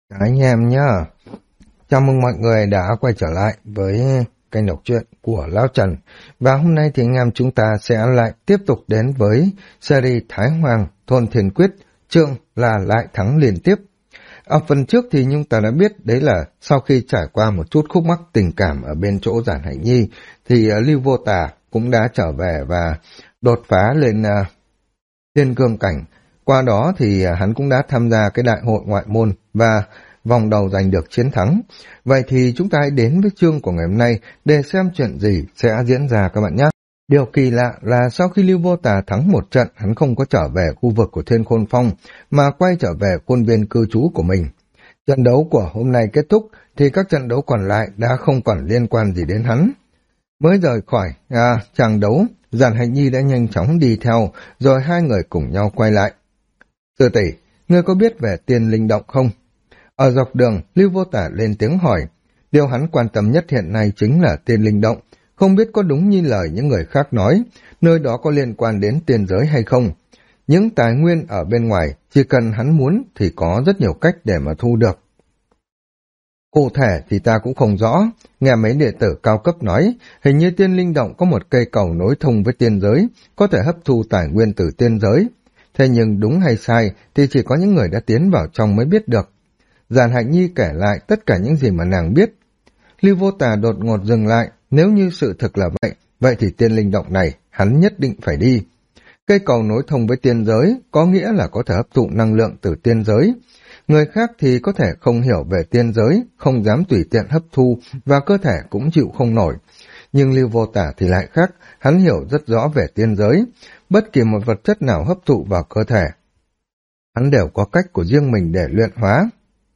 Anh em nhá, chào mừng mọi người đã quay trở lại với kênh đọc truyện của Lão Trần. Và hôm nay thì anh em chúng ta sẽ lại tiếp tục đến với series Thái Hoàng Thôn Thiền Quyết, chương là lại thắng liên tiếp. Ở phần trước thì chúng ta đã biết đấy là sau khi trải qua một chút khúc mắc tình cảm ở bên chỗ Giản Hạnh Nhi thì Lưu Vô Tà cũng đã trở về và đột phá lên Thiên Cương Cảnh. Qua đó thì hắn cũng đã tham gia cái đại hội ngoại môn và vòng đầu giành được chiến thắng. Vậy thì chúng ta hãy đến với chương của ngày hôm nay để xem chuyện gì sẽ diễn ra các bạn nhé. Điều kỳ lạ là sau khi Lưu Vô Tà thắng một trận, hắn không có trở về khu vực của Thiên Khôn Phong mà quay trở về khuôn viên cư trú của mình. Trận đấu của hôm nay kết thúc thì các trận đấu còn lại đã không còn liên quan gì đến hắn. Mới rời khỏi tràng đấu, Giản Hạnh Nhi đã nhanh chóng đi theo, rồi hai người cùng nhau quay lại. Sư tỷ, ngươi có biết về tiên linh động không? Ở dọc đường, Lưu Vô Tả lên tiếng hỏi. Điều hắn quan tâm nhất hiện nay chính là tiên linh động. Không biết có đúng như lời những người khác nói, nơi đó có liên quan đến tiên giới hay không. Những tài nguyên ở bên ngoài, chỉ cần hắn muốn thì có rất nhiều cách để mà thu được. Cụ thể thì ta cũng không rõ, nghe mấy đệ tử cao cấp nói, hình như tiên linh động có một cây cầu nối thông với tiên giới, có thể hấp thu tài nguyên từ tiên giới. Thế nhưng đúng hay sai thì chỉ có những người đã tiến vào trong mới biết được. Giản Hạnh Nhi kể lại tất cả những gì mà nàng biết. Lưu Vô Tà đột ngột dừng lại, nếu như sự thực là vậy, vậy thì tiên linh động này hắn nhất định phải đi. Cây cầu nối thông với tiên giới có nghĩa là có thể hấp thụ năng lượng từ tiên giới. Người khác thì có thể không hiểu về tiên giới, không dám tùy tiện hấp thu và cơ thể cũng chịu không nổi. Nhưng Lưu Vô Tả thì lại khác, hắn hiểu rất rõ về tiên giới. Bất kỳ một vật chất nào hấp thụ vào cơ thể, hắn đều có cách của riêng mình để luyện hóa.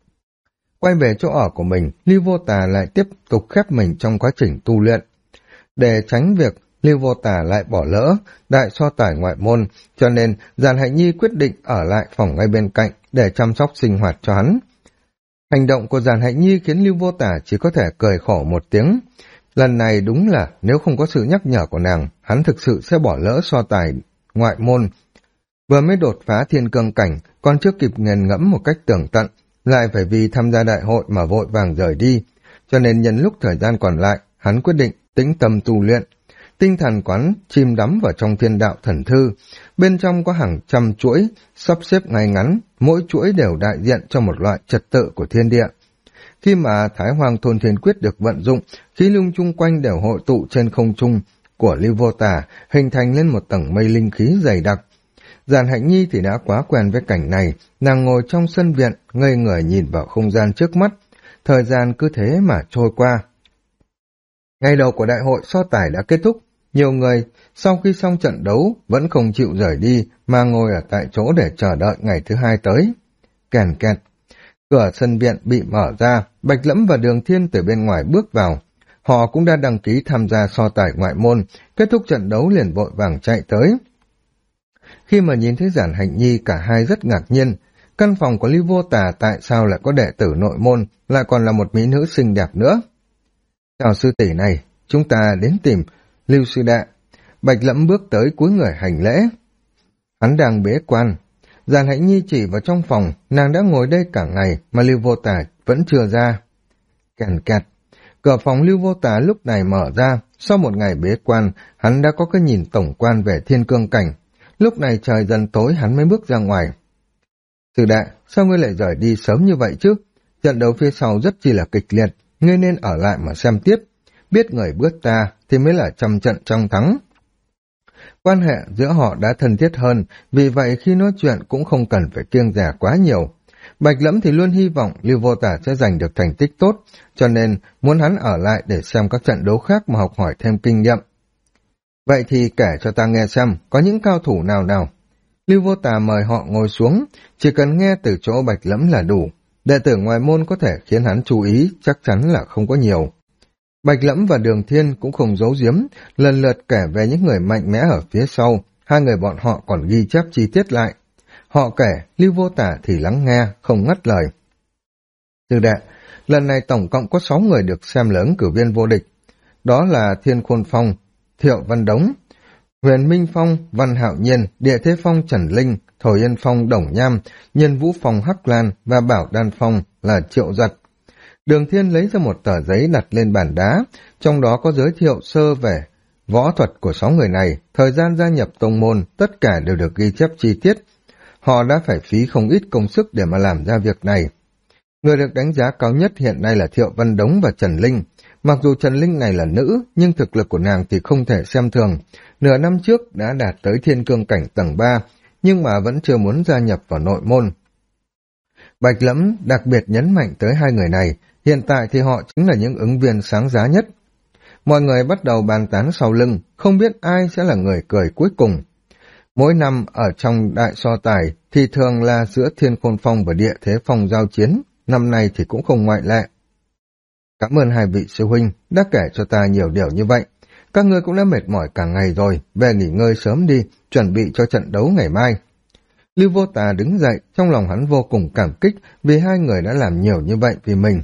Quay về chỗ ở của mình, Lưu Vô Tà lại tiếp tục khép mình trong quá trình tu luyện. Để tránh việc Lưu Vô Tà lại bỏ lỡ đại so tài ngoại môn, cho nên Giản Hạnh Nhi quyết định ở lại phòng ngay bên cạnh để chăm sóc sinh hoạt cho hắn. Hành động của Giản Hạnh Nhi khiến Lưu Vô Tà chỉ có thể cười khổ một tiếng. Lần này đúng là nếu không có sự nhắc nhở của nàng, hắn thực sự sẽ bỏ lỡ so tài ngoại môn. Vừa mới đột phá thiên cương cảnh, còn chưa kịp nghiền ngẫm một cách tường tận, lại phải vì tham gia đại hội mà vội vàng rời đi. Cho nên nhân lúc thời gian còn lại, hắn quyết định tĩnh tâm tu luyện. Tinh thần quán chìm đắm vào trong thiên đạo thần thư. Bên trong có hàng trăm chuỗi, sắp xếp ngay ngắn, mỗi chuỗi đều đại diện cho một loại trật tự của thiên địa. Khi mà Thái Hoàng Thôn Thiên Quyết được vận dụng, khí lung chung quanh đều hội tụ trên không trung của Lưu Vô Tà, hình thành lên một tầng mây linh khí dày đặc. Giản Hạnh Nhi thì đã quá quen với cảnh này, nàng ngồi trong sân viện, ngây người nhìn vào không gian trước mắt. Thời gian cứ thế mà trôi qua. Ngày đầu của đại hội so tài đã kết thúc, nhiều người sau khi xong trận đấu vẫn không chịu rời đi mà ngồi ở tại chỗ để chờ đợi ngày thứ hai tới. Kèn kẹt, cửa sân viện bị mở ra, Bạch Lẫm và Đường Thiên từ bên ngoài bước vào. Họ cũng đã đăng ký tham gia so tài ngoại môn, kết thúc trận đấu liền vội vàng chạy tới. Khi mà nhìn thấy Giản Hạnh Nhi, cả hai rất ngạc nhiên. Căn phòng của Lưu Vô Tà tại sao lại có đệ tử nội môn, lại còn là một mỹ nữ xinh đẹp nữa. Chào sư tỷ này, chúng ta đến tìm Lưu sư đệ. Bạch Lẫm bước tới cúi người hành lễ. Hắn đang bế quan. Giản Hạnh Nhi chỉ vào trong phòng, nàng đã ngồi đây cả ngày mà Lưu Vô Tà vẫn chưa ra. Kèn kẹt, cửa phòng Lưu Vô Tà lúc này mở ra. Sau một ngày bế quan, hắn đã có cái nhìn tổng quan về thiên cương cảnh. Lúc này trời dần tối, hắn mới bước ra ngoài. Sư đệ, sao ngươi lại rời đi sớm như vậy chứ? Trận đấu phía sau rất chi là kịch liệt, ngươi nên ở lại mà xem tiếp. Biết người bước ta thì mới là trăm trận trong thắng. Quan hệ giữa họ đã thân thiết hơn, vì vậy khi nói chuyện cũng không cần phải kiêng dè quá nhiều. Bạch Lẫm thì luôn hy vọng Lưu Vô Tả sẽ giành được thành tích tốt, cho nên muốn hắn ở lại để xem các trận đấu khác mà học hỏi thêm kinh nghiệm. Vậy thì kể cho ta nghe xem, có những cao thủ nào nào? Lưu Vô Tà mời họ ngồi xuống, chỉ cần nghe từ chỗ Bạch Lẫm là đủ. Đệ tử ngoài môn có thể khiến hắn chú ý, chắc chắn là không có nhiều. Bạch Lẫm và Đường Thiên cũng không giấu giếm, lần lượt kể về những người mạnh mẽ ở phía sau, hai người bọn họ còn ghi chép chi tiết lại. Họ kể, Lưu Vô Tả thì lắng nghe, không ngắt lời. Sư đệ, lần này tổng cộng có 6 người được xem là ứng cử viên vô địch. Đó là Thiên Khôn Phong, Thiệu Văn Đống, Huyền Minh Phong, Văn Hạo Nhiên, Địa Thế Phong Trần Linh, Thổ Yên Phong Đồng Nham, Nhân Vũ Phong Hắc Lan và Bảo Đan Phong là Triệu Giật. Đường Thiên lấy ra một tờ giấy đặt lên bàn đá, trong đó có giới thiệu sơ về võ thuật của 6 người này, thời gian gia nhập tông môn, tất cả đều được ghi chép chi tiết. Họ đã phải phí không ít công sức để mà làm ra việc này. Người được đánh giá cao nhất hiện nay là Thiệu Văn Đống và Trần Linh. Mặc dù Trần Linh này là nữ, nhưng thực lực của nàng thì không thể xem thường. Nửa năm trước đã đạt tới thiên cương cảnh tầng 3, nhưng mà vẫn chưa muốn gia nhập vào nội môn. Bạch Lẫm đặc biệt nhấn mạnh tới hai người này, hiện tại thì họ chính là những ứng viên sáng giá nhất. Mọi người bắt đầu bàn tán sau lưng, không biết ai sẽ là người cười cuối cùng. Mỗi năm ở trong đại so tài thì thường là giữa Thiên Khôn Phong và Địa Thế Phong giao chiến, năm nay thì cũng không ngoại lệ. Cảm ơn hai vị sư huynh đã kể cho ta nhiều điều như vậy. Các ngươi cũng đã mệt mỏi cả ngày rồi, về nghỉ ngơi sớm đi, chuẩn bị cho trận đấu ngày mai. Lưu Vô Tà đứng dậy, trong lòng hắn vô cùng cảm kích vì hai người đã làm nhiều như vậy vì mình.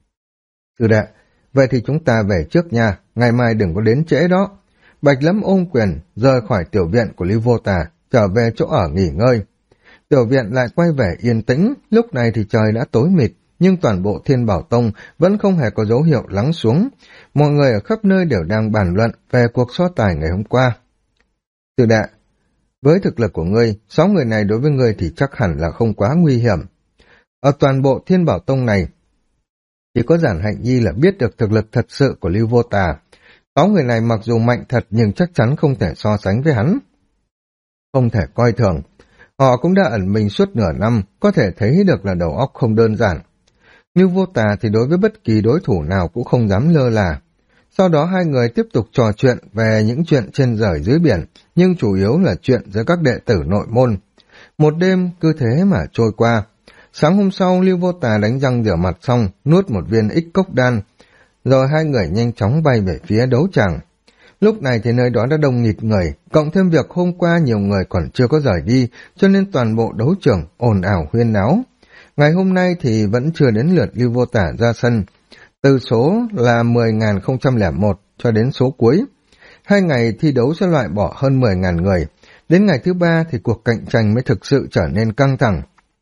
Sư đệ, vậy thì chúng ta về trước nha, ngày mai đừng có đến trễ đó. Bạch Lẫm ôm quyền, rời khỏi tiểu viện của Lưu Vô Tà, trở về chỗ ở nghỉ ngơi. Tiểu viện lại quay về yên tĩnh, lúc này thì trời đã tối mịt, nhưng toàn bộ Thiên Bảo Tông vẫn không hề có dấu hiệu lắng xuống. Mọi người ở khắp nơi đều đang bàn luận về cuộc so tài ngày hôm qua. Sư đệ, với thực lực của ngươi, 6 người này đối với ngươi thì chắc hẳn là không quá nguy hiểm. Ở toàn bộ Thiên Bảo Tông này, chỉ có Giản Hạnh Nhi là biết được thực lực thật sự của Lưu Vô Tà. 6 người này mặc dù mạnh thật nhưng chắc chắn không thể so sánh với hắn. Không thể coi thường. Họ cũng đã ẩn mình suốt nửa năm, có thể thấy được là đầu óc không đơn giản. Lưu Vô Tà thì đối với bất kỳ đối thủ nào cũng không dám lơ là. Sau đó hai người tiếp tục trò chuyện về những chuyện trên rời dưới biển, nhưng chủ yếu là chuyện giữa các đệ tử nội môn. Một đêm cứ thế mà trôi qua. Sáng hôm sau, Lưu Vô Tà đánh răng rửa mặt xong, nuốt một viên ích cốc đan, rồi hai người nhanh chóng bay về phía đấu tràng. Lúc này thì nơi đó đã đông nghịt người, cộng thêm việc hôm qua nhiều người còn chưa có rời đi, cho nên toàn bộ đấu trường ồn ào huyên náo. Ngày hôm nay thì vẫn chưa đến lượt Lưu Vô Tả ra sân, từ số là 10.001 cho đến số cuối. 2 ngày thi đấu sẽ loại bỏ hơn 10.000 người. Đến ngày thứ 3 thì cuộc cạnh tranh mới thực sự trở nên căng thẳng.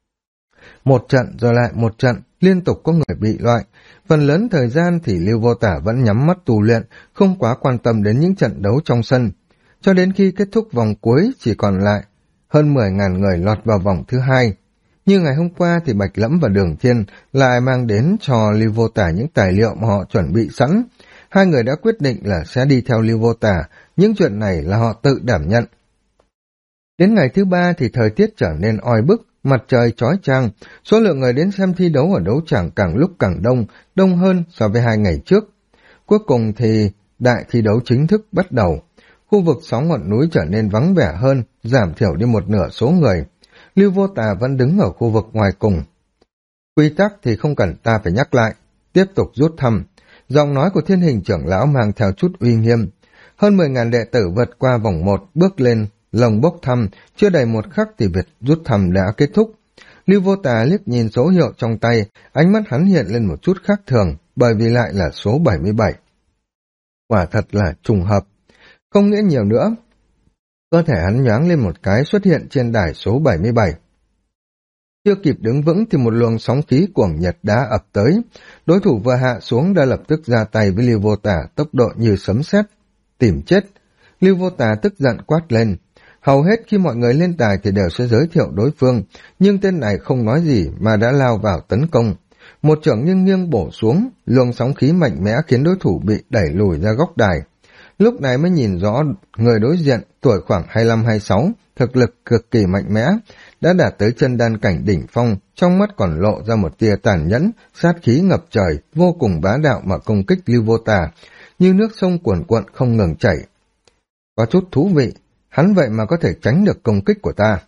Một trận rồi lại một trận, liên tục có người bị loại. Phần lớn thời gian thì Lưu Vô Tả vẫn nhắm mắt tu luyện, không quá quan tâm đến những trận đấu trong sân. Cho đến khi kết thúc vòng cuối chỉ còn lại hơn 10.000 người lọt vào vòng thứ 2. Như ngày hôm qua thì Bạch Lẫm và Đường Thiên lại mang đến cho Lưu Vô Tả những tài liệu mà họ chuẩn bị sẵn. Hai người đã quyết định là sẽ đi theo Lưu Vô Tả, những chuyện này là họ tự đảm nhận. Đến ngày thứ 3 thì thời tiết trở nên oi bức, mặt trời chói chang, số lượng người đến xem thi đấu ở đấu tràng càng lúc càng đông, đông hơn so với 2 ngày trước. Cuối cùng thì đại thi đấu chính thức bắt đầu. Khu vực 6 ngọn núi trở nên vắng vẻ hơn, giảm thiểu đi một nửa số người. Lưu Vô Tà vẫn đứng ở khu vực ngoài cùng. Quy tắc thì không cần ta phải nhắc lại, tiếp tục rút thăm. Giọng nói của Thiên Hình trưởng lão mang theo chút uy nghiêm. Hơn 10.000 đệ tử vượt qua vòng 1, bước lên lồng bốc thăm, chưa đầy một khắc thì việc rút thăm đã kết thúc. Lưu Vô Tà liếc nhìn số hiệu trong tay, ánh mắt hắn hiện lên một chút khác thường, bởi vì lại là số 77. Quả thật là trùng hợp. Không nghĩa nhiều nữa. Cơ thể hắn nhoáng lên một cái xuất hiện trên đài số 77. Chưa kịp đứng vững thì một luồng sóng khí cuồng nhiệt đã ập tới. Đối thủ vừa hạ xuống đã lập tức ra tay với Lưu Vô Tà, tốc độ như sấm sét. Tìm chết. Lưu Vô Tà tức giận quát lên. Hầu hết khi mọi người lên đài thì đều sẽ giới thiệu đối phương, nhưng tên này không nói gì mà đã lao vào tấn công. Một chưởng nghiêng nghiêng bổ xuống, luồng sóng khí mạnh mẽ khiến đối thủ bị đẩy lùi ra góc đài. Lúc này mới nhìn rõ người đối diện, tuổi khoảng 25-26, thực lực cực kỳ mạnh mẽ, đã đạt tới chân đan cảnh đỉnh phong, trong mắt còn lộ ra một tia tàn nhẫn, sát khí ngập trời, vô cùng bá đạo mà công kích Lưu Vô Tà, như nước sông cuồn cuộn không ngừng chảy. Có chút thú vị, hắn vậy mà có thể tránh được công kích của ta.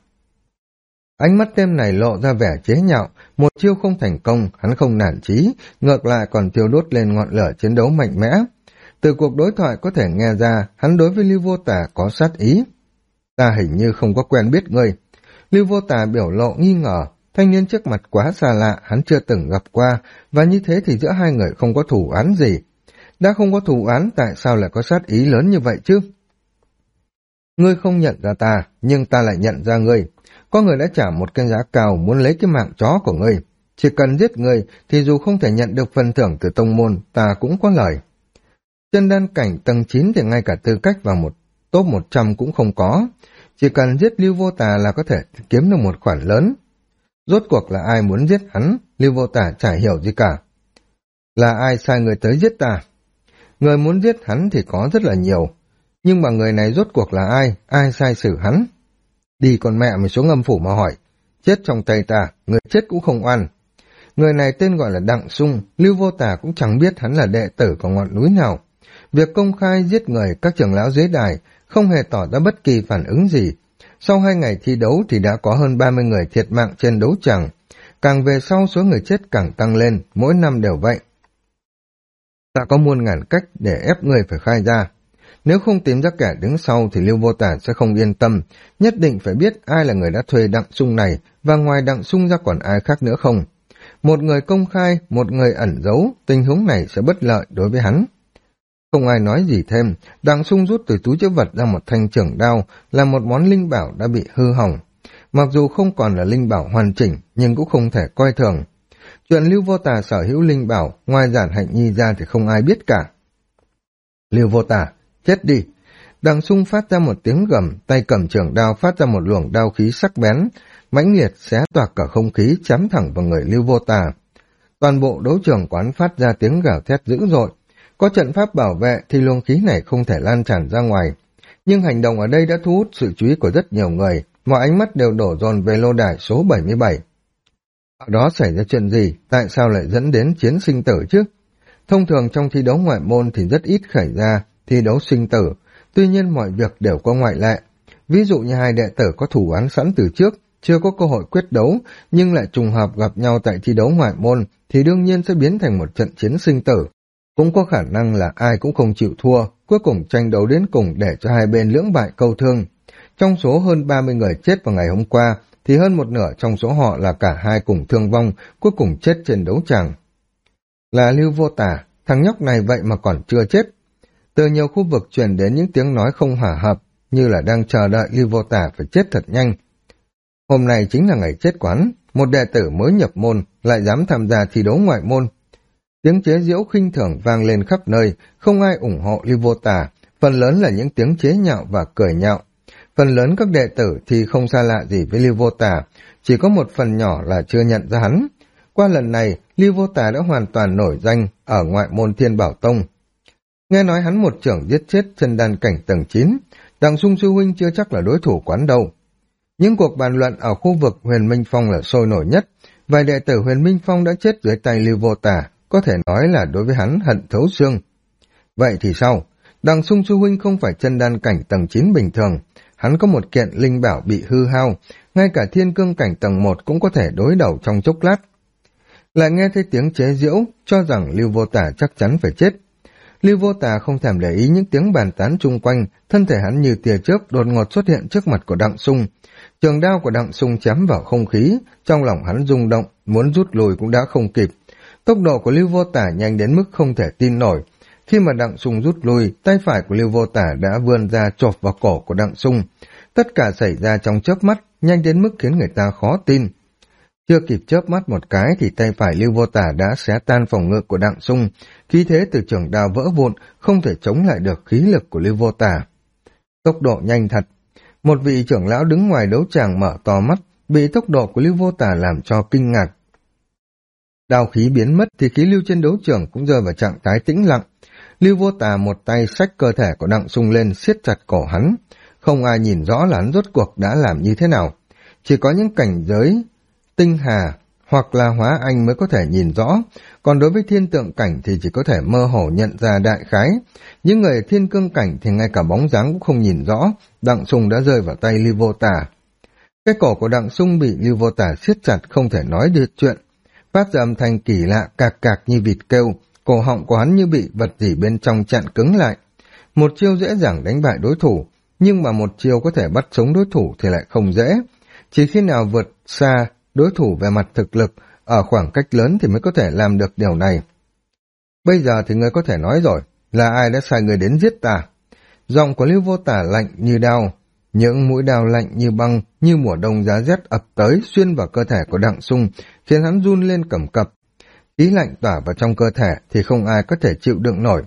Ánh mắt tên này lộ ra vẻ chế nhạo, một chiêu không thành công, hắn không nản chí, ngược lại còn thiêu đốt lên ngọn lửa chiến đấu mạnh mẽ. Từ cuộc đối thoại có thể nghe ra, hắn đối với Lưu Vô Tà có sát ý. Ta hình như không có quen biết ngươi. Lưu Vô Tà biểu lộ nghi ngờ, thanh niên trước mặt quá xa lạ, hắn chưa từng gặp qua, và như thế thì giữa hai người không có thù oán gì. Đã không có thù oán, tại sao lại có sát ý lớn như vậy chứ? Ngươi không nhận ra ta, nhưng ta lại nhận ra ngươi. Có người đã trả một cái giá cao muốn lấy cái mạng chó của ngươi. Chỉ cần giết ngươi thì dù không thể nhận được phần thưởng từ tông môn, ta cũng có lời. Chân đan cảnh tầng 9 thì ngay cả tư cách vào một top 100 cũng không có. Chỉ cần giết Lưu Vô Tà là có thể kiếm được một khoản lớn. Rốt cuộc là ai muốn giết hắn, Lưu Vô Tà chả hiểu gì cả. Là ai sai người tới giết ta? Người muốn giết hắn thì có rất là nhiều. Nhưng mà người này rốt cuộc là ai sai xử hắn? Đi con mẹ mày xuống âm phủ mà hỏi. Chết trong tay ta, người chết cũng không oan. Người này tên gọi là Đặng Sung, Lưu Vô Tà cũng chẳng biết hắn là đệ tử của ngọn núi nào. Việc công khai giết người các trưởng lão dưới đài không hề tỏ ra bất kỳ phản ứng gì. Sau 2 ngày thi đấu thì đã có hơn 30 người thiệt mạng trên đấu trường. Càng về sau số người chết càng tăng lên, mỗi năm đều vậy. Ta có muôn ngàn cách để ép người phải khai ra. Nếu không tìm ra kẻ đứng sau thì Lưu Vô Tà sẽ không yên tâm, nhất định phải biết ai là người đã thuê Đặng Sung này và ngoài Đặng Sung ra còn ai khác nữa không. Một người công khai, một người ẩn giấu, tình huống này sẽ bất lợi đối với hắn. Không ai nói gì thêm, Đặng Sung rút từ túi trữ vật ra một thanh trưởng đao, là một món linh bảo đã bị hư hỏng. Mặc dù không còn là linh bảo hoàn chỉnh, nhưng cũng không thể coi thường. Chuyện Lưu Vô Tà sở hữu linh bảo, ngoài Giản Hạnh Nhi ra thì không ai biết cả. Lưu Vô Tà, chết đi! Đặng Sung phát ra một tiếng gầm, tay cầm trưởng đao phát ra một luồng đao khí sắc bén, mãnh liệt xé toạc cả không khí chém thẳng vào người Lưu Vô Tà. Toàn bộ đấu trường quán phát ra tiếng gào thét dữ dội. Có trận pháp bảo vệ thì luồng khí này không thể lan tràn ra ngoài. Nhưng hành động ở đây đã thu hút sự chú ý của rất nhiều người, mọi ánh mắt đều đổ dồn về lô đài số 77. Ở đó xảy ra chuyện gì, tại sao lại dẫn đến chiến sinh tử chứ? Thông thường trong thi đấu ngoại môn thì rất ít xảy ra thi đấu sinh tử, tuy nhiên mọi việc đều có ngoại lệ. Ví dụ như 2 đệ tử có thủ án sẵn từ trước, chưa có cơ hội quyết đấu, nhưng lại trùng hợp gặp nhau tại thi đấu ngoại môn, thì đương nhiên sẽ biến thành một trận chiến sinh tử. Cũng có khả năng là ai cũng không chịu thua, cuối cùng tranh đấu đến cùng để cho hai bên lưỡng bại câu thương. Trong số hơn 30 người chết vào ngày hôm qua, thì hơn một nửa trong số họ là cả hai cùng thương vong, cuối cùng chết trên đấu tràng. Là Lưu Vô Tà, thằng nhóc này vậy mà còn chưa chết. Từ nhiều khu vực truyền đến những tiếng nói không hòa hợp, như là đang chờ đợi Lưu Vô Tà phải chết thật nhanh. Hôm nay chính là ngày chết quán, một đệ tử mới nhập môn lại dám tham gia thi đấu ngoại môn. Tiếng chế giễu khinh thường vang lên khắp nơi, không ai ủng hộ Lưu Vô Tà, phần lớn là những tiếng chế nhạo và cười nhạo. Phần lớn các đệ tử thì không xa lạ gì với Lưu Vô Tà, chỉ có một phần nhỏ là chưa nhận ra hắn. Qua lần này, Lưu Vô Tà đã hoàn toàn nổi danh ở ngoại môn Thiên Bảo Tông. Nghe nói hắn một trưởng giết chết chân đan cảnh tầng 9, Đặng Sung sư huynh chưa chắc là đối thủ quán đâu. Những cuộc bàn luận ở khu vực Huyền Minh Phong là sôi nổi nhất, vài đệ tử Huyền Minh Phong đã chết dưới tay Lưu Vô Tà, có thể nói là đối với hắn hận thấu xương. Vậy thì sao? Đặng Sung sư huynh không phải chân đan cảnh tầng 9 bình thường, hắn có một kiện linh bảo bị hư hao, ngay cả thiên cương cảnh tầng 1 cũng có thể đối đầu trong chốc lát. Lại nghe thấy tiếng chế giễu, cho rằng Lưu Vô Tà chắc chắn phải chết. Lưu Vô Tà không thèm để ý những tiếng bàn tán chung quanh, thân thể hắn như tia chớp đột ngột xuất hiện trước mặt của Đặng Sung. Trường đao của Đặng Sung chém vào không khí, trong lòng hắn rung động, muốn rút lui cũng đã không kịp. Tốc độ của Lưu Vô Tà nhanh đến mức không thể tin nổi. Khi mà Đặng Sung rút lui, tay phải của Lưu Vô Tà đã vươn ra chộp vào cổ của Đặng Sung. Tất cả xảy ra trong chớp mắt, nhanh đến mức khiến người ta khó tin. Chưa kịp chớp mắt một cái thì tay phải Lưu Vô Tà đã xé tan phòng ngự của Đặng Sung, khí thế từ trường đao vỡ vụn, không thể chống lại được khí lực của Lưu Vô Tà. Tốc độ nhanh thật. Một vị trưởng lão đứng ngoài đấu tràng mở to mắt, bị tốc độ của Lưu Vô Tà làm cho kinh ngạc. Đao khí biến mất thì khí lưu trên đấu trường cũng rơi vào trạng thái tĩnh lặng. Lưu Vô Tà một tay xách cơ thể của Đặng Sung lên siết chặt cổ hắn. Không ai nhìn rõ là hắn rốt cuộc đã làm như thế nào. Chỉ có những cảnh giới tinh hà hoặc là hóa anh mới có thể nhìn rõ, còn đối với thiên tượng cảnh thì chỉ có thể mơ hồ nhận ra đại khái. Những người thiên cương cảnh thì ngay cả bóng dáng cũng không nhìn rõ. Đặng Sung đã rơi vào tay Lưu Vô Tà. Cái cổ của Đặng Sung bị Lưu Vô Tà siết chặt không thể nói được chuyện, phát ra âm thanh kỳ lạ cạc cạc như vịt kêu, cổ họng của hắn như bị vật gì bên trong chặn cứng lại. Một chiêu dễ dàng đánh bại đối thủ, nhưng mà một chiêu có thể bắt sống đối thủ thì lại không dễ. Chỉ khi nào vượt xa đối thủ về mặt thực lực, ở khoảng cách lớn thì mới có thể làm được điều này. Bây giờ thì ngươi có thể nói rồi, là ai đã sai người đến giết ta? Giọng của Lưu Vô Tà lạnh như đao, Những mũi đao lạnh như băng, như mùa đông giá rét ập tới xuyên vào cơ thể của Đặng Sung, khiến hắn run lên cầm cập. Khí lạnh tỏa vào trong cơ thể thì không ai có thể chịu đựng nổi.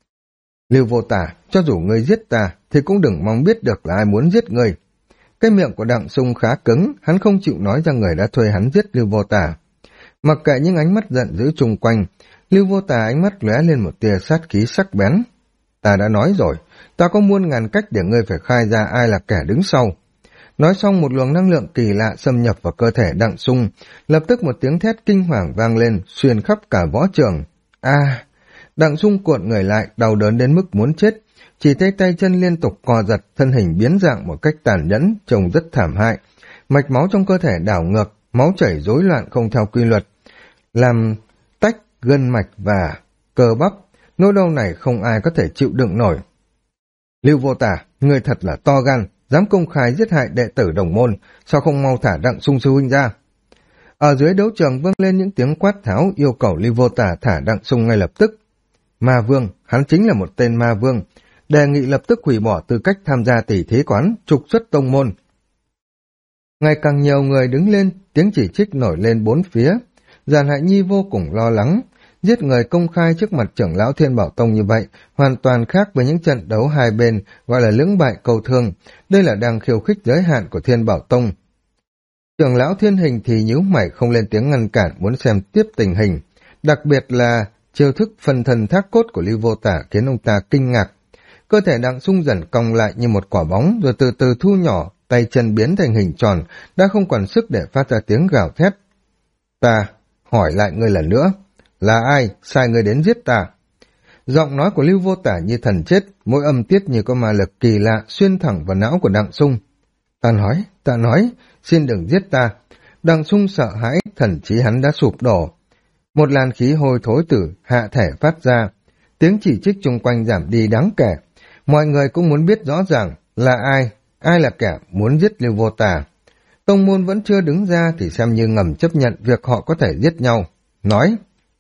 Lưu Vô Tả, cho dù ngươi giết ta thì cũng đừng mong biết được là ai muốn giết ngươi. Cái miệng của Đặng Sung khá cứng, hắn không chịu nói ra người đã thuê hắn giết Lưu Vô Tả. Mặc kệ những ánh mắt giận dữ chung quanh, Lưu Vô Tả ánh mắt lóe lên một tia sát khí sắc bén. Ta đã nói rồi, ta có muôn ngàn cách để ngươi phải khai ra ai là kẻ đứng sau. Nói xong một luồng năng lượng kỳ lạ xâm nhập vào cơ thể Đặng Sung, lập tức một tiếng thét kinh hoàng vang lên, xuyên khắp cả võ trường. A! Đặng Sung cuộn người lại, đau đớn đến mức muốn chết, chỉ thấy tay chân liên tục co giật, thân hình biến dạng một cách tàn nhẫn, trông rất thảm hại. Mạch máu trong cơ thể đảo ngược, máu chảy rối loạn không theo quy luật, làm tách gân mạch và cơ bắp. Nỗi đau này không ai có thể chịu đựng nổi. Lưu Vô Tả, người thật là to gan, dám công khai giết hại đệ tử đồng môn, sao không mau thả Đặng Sung sư huynh ra? Ở dưới đấu trường vang lên những tiếng quát tháo yêu cầu Lưu Vô Tả thả Đặng Sung ngay lập tức. Ma Vương, hắn chính là một tên ma vương, đề nghị lập tức hủy bỏ tư cách tham gia tỷ thí quán, trục xuất tông môn. Ngày càng nhiều người đứng lên, tiếng chỉ trích nổi lên bốn phía. Giàn Hại Nhi vô cùng lo lắng, giết người công khai trước mặt trưởng lão Thiên Bảo Tông như vậy, hoàn toàn khác với những trận đấu hai bên gọi là lưỡng bại cầu thương, đây là đang khiêu khích giới hạn của Thiên Bảo Tông. Trưởng lão Thiên Hình thì nhíu mày không lên tiếng ngăn cản, muốn xem tiếp tình hình, đặc biệt là chiêu thức phân thần thác cốt của Lưu Vô Tả khiến ông ta kinh ngạc. Cơ thể Đặng Sung dần cong lại như một quả bóng rồi từ từ thu nhỏ, tay chân biến thành hình tròn, đã không còn sức để phát ra tiếng gào thét. Ta hỏi lại ngươi lần nữa, là ai sai ngươi đến giết ta? Giọng nói của Lưu Vô Tả như thần chết, mỗi âm tiết như có ma lực kỳ lạ xuyên thẳng vào não của Đặng Sung. Ta nói, xin đừng giết ta. Đặng Sung sợ hãi, thần trí hắn đã sụp đổ. Một làn khí hôi thối từ hạ thể phát ra, tiếng chỉ trích chung quanh giảm đi đáng kể. Mọi người cũng muốn biết rõ ràng là ai là kẻ muốn giết Lưu Vô Tả. Tông môn vẫn chưa đứng ra thì xem như ngầm chấp nhận việc họ có thể giết nhau. Nói.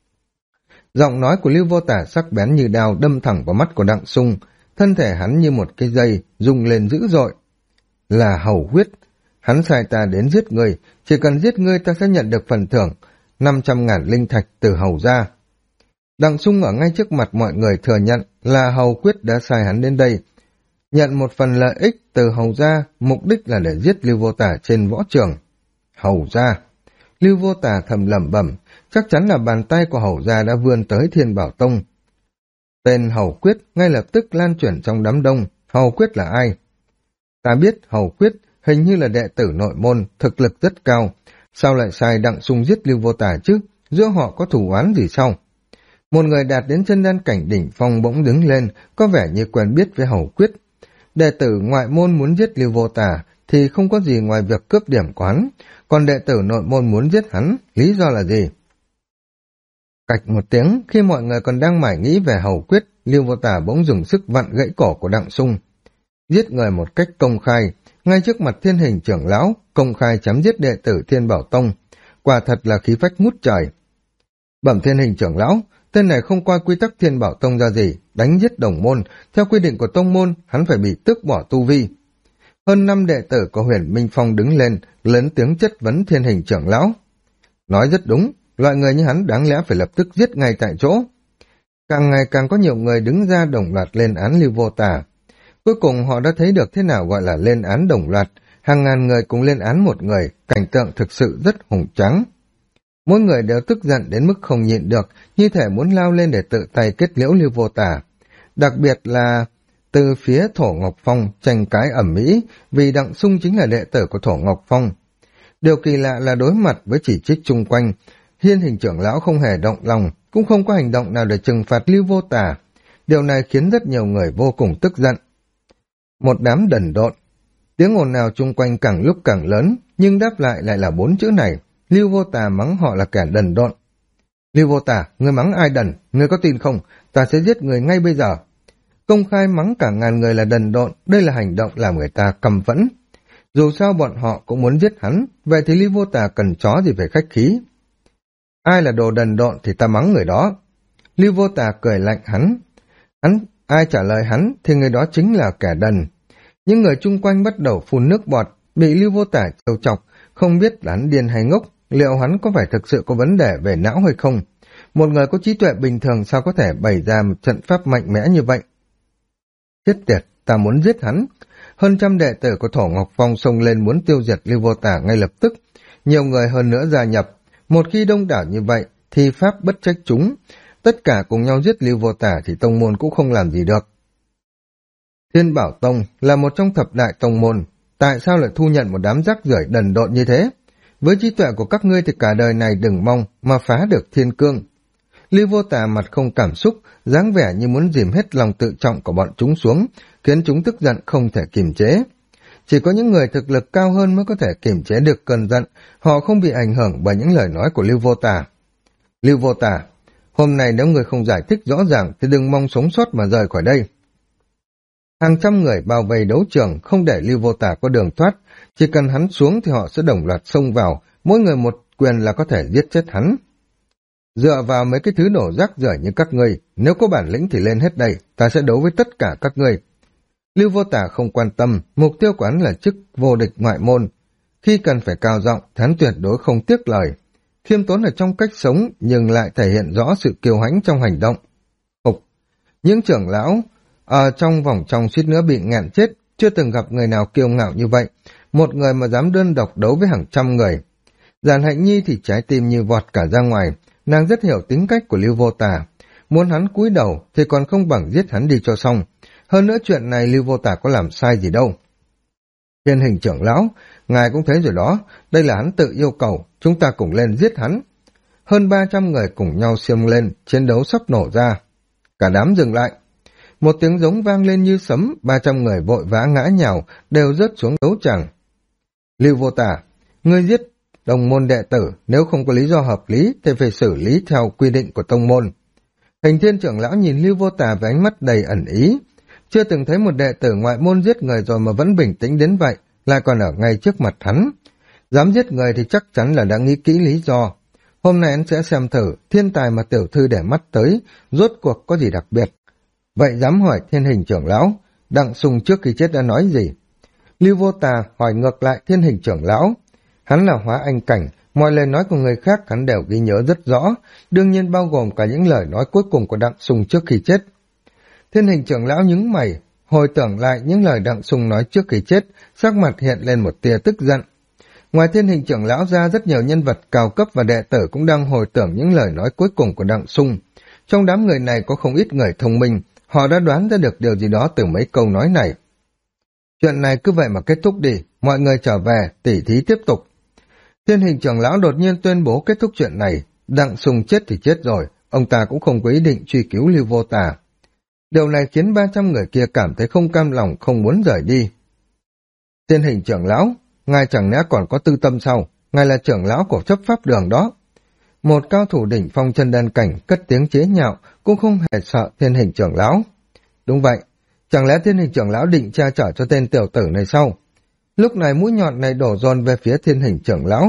Giọng nói của Lưu Vô Tả sắc bén như đao đâm thẳng vào mắt của Đặng Sung, thân thể hắn như một cây dây rung lên dữ dội. Là Hầu Huyết, hắn sai ta đến giết ngươi, chỉ cần giết ngươi ta sẽ nhận được phần thưởng 500.000 linh thạch từ Hầu gia. Đặng Sung ở ngay trước mặt mọi người thừa nhận là Hầu Quyết đã sai hắn đến đây, nhận một phần lợi ích từ Hầu gia, mục đích là để giết Lưu Vô Tả trên võ trường. Hầu gia. Lưu Vô Tả thầm lẩm bẩm, chắc chắn là bàn tay của Hầu gia đã vươn tới Thiên Bảo Tông. Tên Hầu Quyết ngay lập tức lan truyền trong đám đông. Hầu Quyết là ai? Ta biết Hầu Quyết hình như là đệ tử nội môn, thực lực rất cao. Sao lại sai Đặng Sung giết Lưu Vô Tả chứ? Giữa họ có thù oán gì sao? Một người đạt đến chân đan cảnh đỉnh phong bỗng đứng lên, có vẻ như quen biết với Hầu Quyết. Đệ tử ngoại môn muốn giết Lưu Vô Tả thì không có gì ngoài việc cướp điểm của hắn, còn đệ tử nội môn muốn giết hắn, lý do là gì? Cạch một tiếng, khi mọi người còn đang mải nghĩ về Hầu Quyết, Lưu Vô Tả bỗng dùng sức vặn gãy cổ của Đặng Sung. Giết người một cách công khai, ngay trước mặt Thiên Hình trưởng lão, công khai chém giết đệ tử Thiên Bảo Tông. Quả thật là khí phách ngút trời. Bẩm Thiên Hình trưởng lão, tên này không coi quy tắc Thiên Bảo Tông ra gì, đánh giết đồng môn, theo quy định của tông môn, hắn phải bị tước bỏ tu vi. Hơn 5 đệ tử của Huyền Minh Phong đứng lên, lớn tiếng chất vấn Thiên Hình trưởng lão. Nói rất đúng, loại người như hắn đáng lẽ phải lập tức giết ngay tại chỗ. Càng ngày càng có nhiều người đứng ra đồng loạt lên án Lưu Vô Tả. Cuối cùng họ đã thấy được thế nào gọi là lên án đồng loạt, hàng ngàn người cùng lên án một người, cảnh tượng thực sự rất hùng tráng. Mỗi người đều tức giận đến mức không nhịn được, như thể muốn lao lên để tự tay kết liễu Lưu Vô Tả. Đặc biệt là từ phía Thổ Ngọc Phong tranh cãi ầm ĩ vì Đặng Sung chính là đệ tử của Thổ Ngọc Phong. Điều kỳ lạ là đối mặt với chỉ trích chung quanh, Thiên Hình trưởng lão không hề động lòng, cũng không có hành động nào để trừng phạt Lưu Vô Tả. Điều này khiến rất nhiều người vô cùng tức giận. Một đám đần độn. Tiếng ồn nào chung quanh càng lúc càng lớn, nhưng đáp lại là 4 chữ này. Lưu Vô Tả mắng họ là kẻ đần độn. Lưu Vô Tả, ngươi mắng ai đần? Ngươi có tin không? Ta sẽ giết người ngay bây giờ. Công khai mắng cả ngàn người là đần độn, đây là hành động làm người ta căm phẫn. Dù sao bọn họ cũng muốn giết hắn, vậy thì Lưu Vô Tả cần chó gì về khách khí. Ai là đồ đần độn thì ta mắng người đó. Lưu Vô Tả cười lạnh hắn. Ai trả lời hắn thì người đó chính là kẻ đần. Những người chung quanh bắt đầu phun nước bọt, bị Lưu Vô Tả trêu chọc, không biết là hắn điên hay ngốc, liệu hắn có phải thực sự có vấn đề về não hay không? Một người có trí tuệ bình thường sao có thể bày ra một trận pháp mạnh mẽ như vậy? Chết tiệt, ta muốn giết hắn. Hơn trăm đệ tử của Thổ Ngọc Phong xông lên muốn tiêu diệt Lưu Vô Tả ngay lập tức. Nhiều người hơn nữa gia nhập. Một khi đông đảo như vậy, thì pháp bất trách chúng. Tất cả cùng nhau giết Lưu Vô Tả thì tông môn cũng không làm gì được. Thiên Bảo Tông là một trong thập đại tông môn. Tại sao lại thu nhận một đám rác rưởi đần độn như thế? Với trí tuệ của các ngươi thì cả đời này đừng mong mà phá được thiên cương. Lưu Vô Tả mặt không cảm xúc, dáng vẻ như muốn dìm hết lòng tự trọng của bọn chúng xuống, khiến chúng tức giận không thể kiềm chế. Chỉ có những người thực lực cao hơn mới có thể kiềm chế được cơn giận, họ không bị ảnh hưởng bởi những lời nói của Lưu Vô Tả. Lưu Vô Tả, hôm nay nếu người không giải thích rõ ràng thì đừng mong sống sót mà rời khỏi đây. Hàng trăm người bao vây đấu trường, không để Lưu Vô Tả có đường thoát, chỉ cần hắn xuống thì họ sẽ đồng loạt xông vào, mỗi người một quyền là có thể giết chết hắn. Dựa vào mấy cái thứ đổ rác rưởi như các ngươi, nếu có bản lĩnh thì lên hết đây, ta sẽ đấu với tất cả các ngươi. Lưu Vô Tả không quan tâm, mục tiêu của hắn là chức vô địch ngoại môn. Khi cần phải cao giọng, hắn tuyệt đối không tiếc lời. Khiêm tốn ở trong cách sống, nhưng lại thể hiện rõ sự kiêu hãnh trong hành động. Những trưởng lão ở trong vòng trong suýt nữa bị nghẹn chết, chưa từng gặp người nào kiêu ngạo như vậy. Một người mà dám đơn độc đấu với hàng trăm người. Giản Hạnh Nhi thì trái tim như vọt cả ra ngoài, nàng rất hiểu tính cách của Lưu Vô Tả. Muốn hắn cúi đầu thì còn không bằng giết hắn đi cho xong. Hơn nữa chuyện này Lưu Vô Tả có làm sai gì đâu. Thiên Hình trưởng lão, ngài cũng thấy rồi đó, đây là hắn tự yêu cầu, chúng ta cùng lên giết hắn. Hơn 300 người cùng nhau xông lên, chiến đấu sắp nổ ra. Cả đám dừng lại. Một tiếng giống vang lên như sấm, 300 người vội vã ngã nhào, đều rớt xuống đấu tràng. Lưu Vô Tả, ngươi giết đồng môn đệ tử, nếu không có lý do hợp lý thì phải xử lý theo quy định của tông môn. Hình Thiên trưởng lão nhìn Lưu Vô Tả với ánh mắt đầy ẩn ý. Chưa từng thấy một đệ tử ngoại môn giết người rồi mà vẫn bình tĩnh đến vậy, lại còn ở ngay trước mặt hắn. Dám giết người thì chắc chắn là đã nghĩ kỹ lý do. Hôm nay anh sẽ xem thử thiên tài mà tiểu thư để mắt tới, rốt cuộc có gì đặc biệt. Vậy dám hỏi Thiên Hình trưởng lão, Đặng Sùng trước khi chết đã nói gì? Lưu Vô Tả hỏi ngược lại Thiên Hình trưởng lão. Hắn là hóa anh cảnh, mọi lời nói của người khác hắn đều ghi nhớ rất rõ, đương nhiên bao gồm cả những lời nói cuối cùng của Đặng Sùng trước khi chết. Thiên Hình trưởng lão nhướng mày, hồi tưởng lại những lời Đặng Sùng nói trước khi chết, sắc mặt hiện lên một tia tức giận. Ngoài Thiên Hình trưởng lão ra, rất nhiều nhân vật cao cấp và đệ tử cũng đang hồi tưởng những lời nói cuối cùng của Đặng Sùng. Trong đám người này có không ít người thông minh, họ đã đoán ra được điều gì đó từ mấy câu nói này. Chuyện này cứ vậy mà kết thúc đi, mọi người trở về, tỉ thí tiếp tục. Thiên Hình trưởng lão đột nhiên tuyên bố kết thúc chuyện này, Đặng Sùng chết thì chết rồi, ông ta cũng không có ý định truy cứu Lưu Vô Tả. Điều này khiến 300 người kia cảm thấy không cam lòng, không muốn rời đi. Thiên Hình trưởng lão, ngài chẳng lẽ còn có tư tâm sao? Ngài là trưởng lão của chấp pháp đường đó. Một cao thủ đỉnh phong chân đan cảnh cất tiếng chế nhạo, cũng không hề sợ Thiên Hình trưởng lão. Đúng vậy, chẳng lẽ Thiên Hình trưởng lão định tra trở cho tên tiểu tử này sao? Lúc này mũi nhọn này đổ dồn về phía Thiên Hình trưởng lão.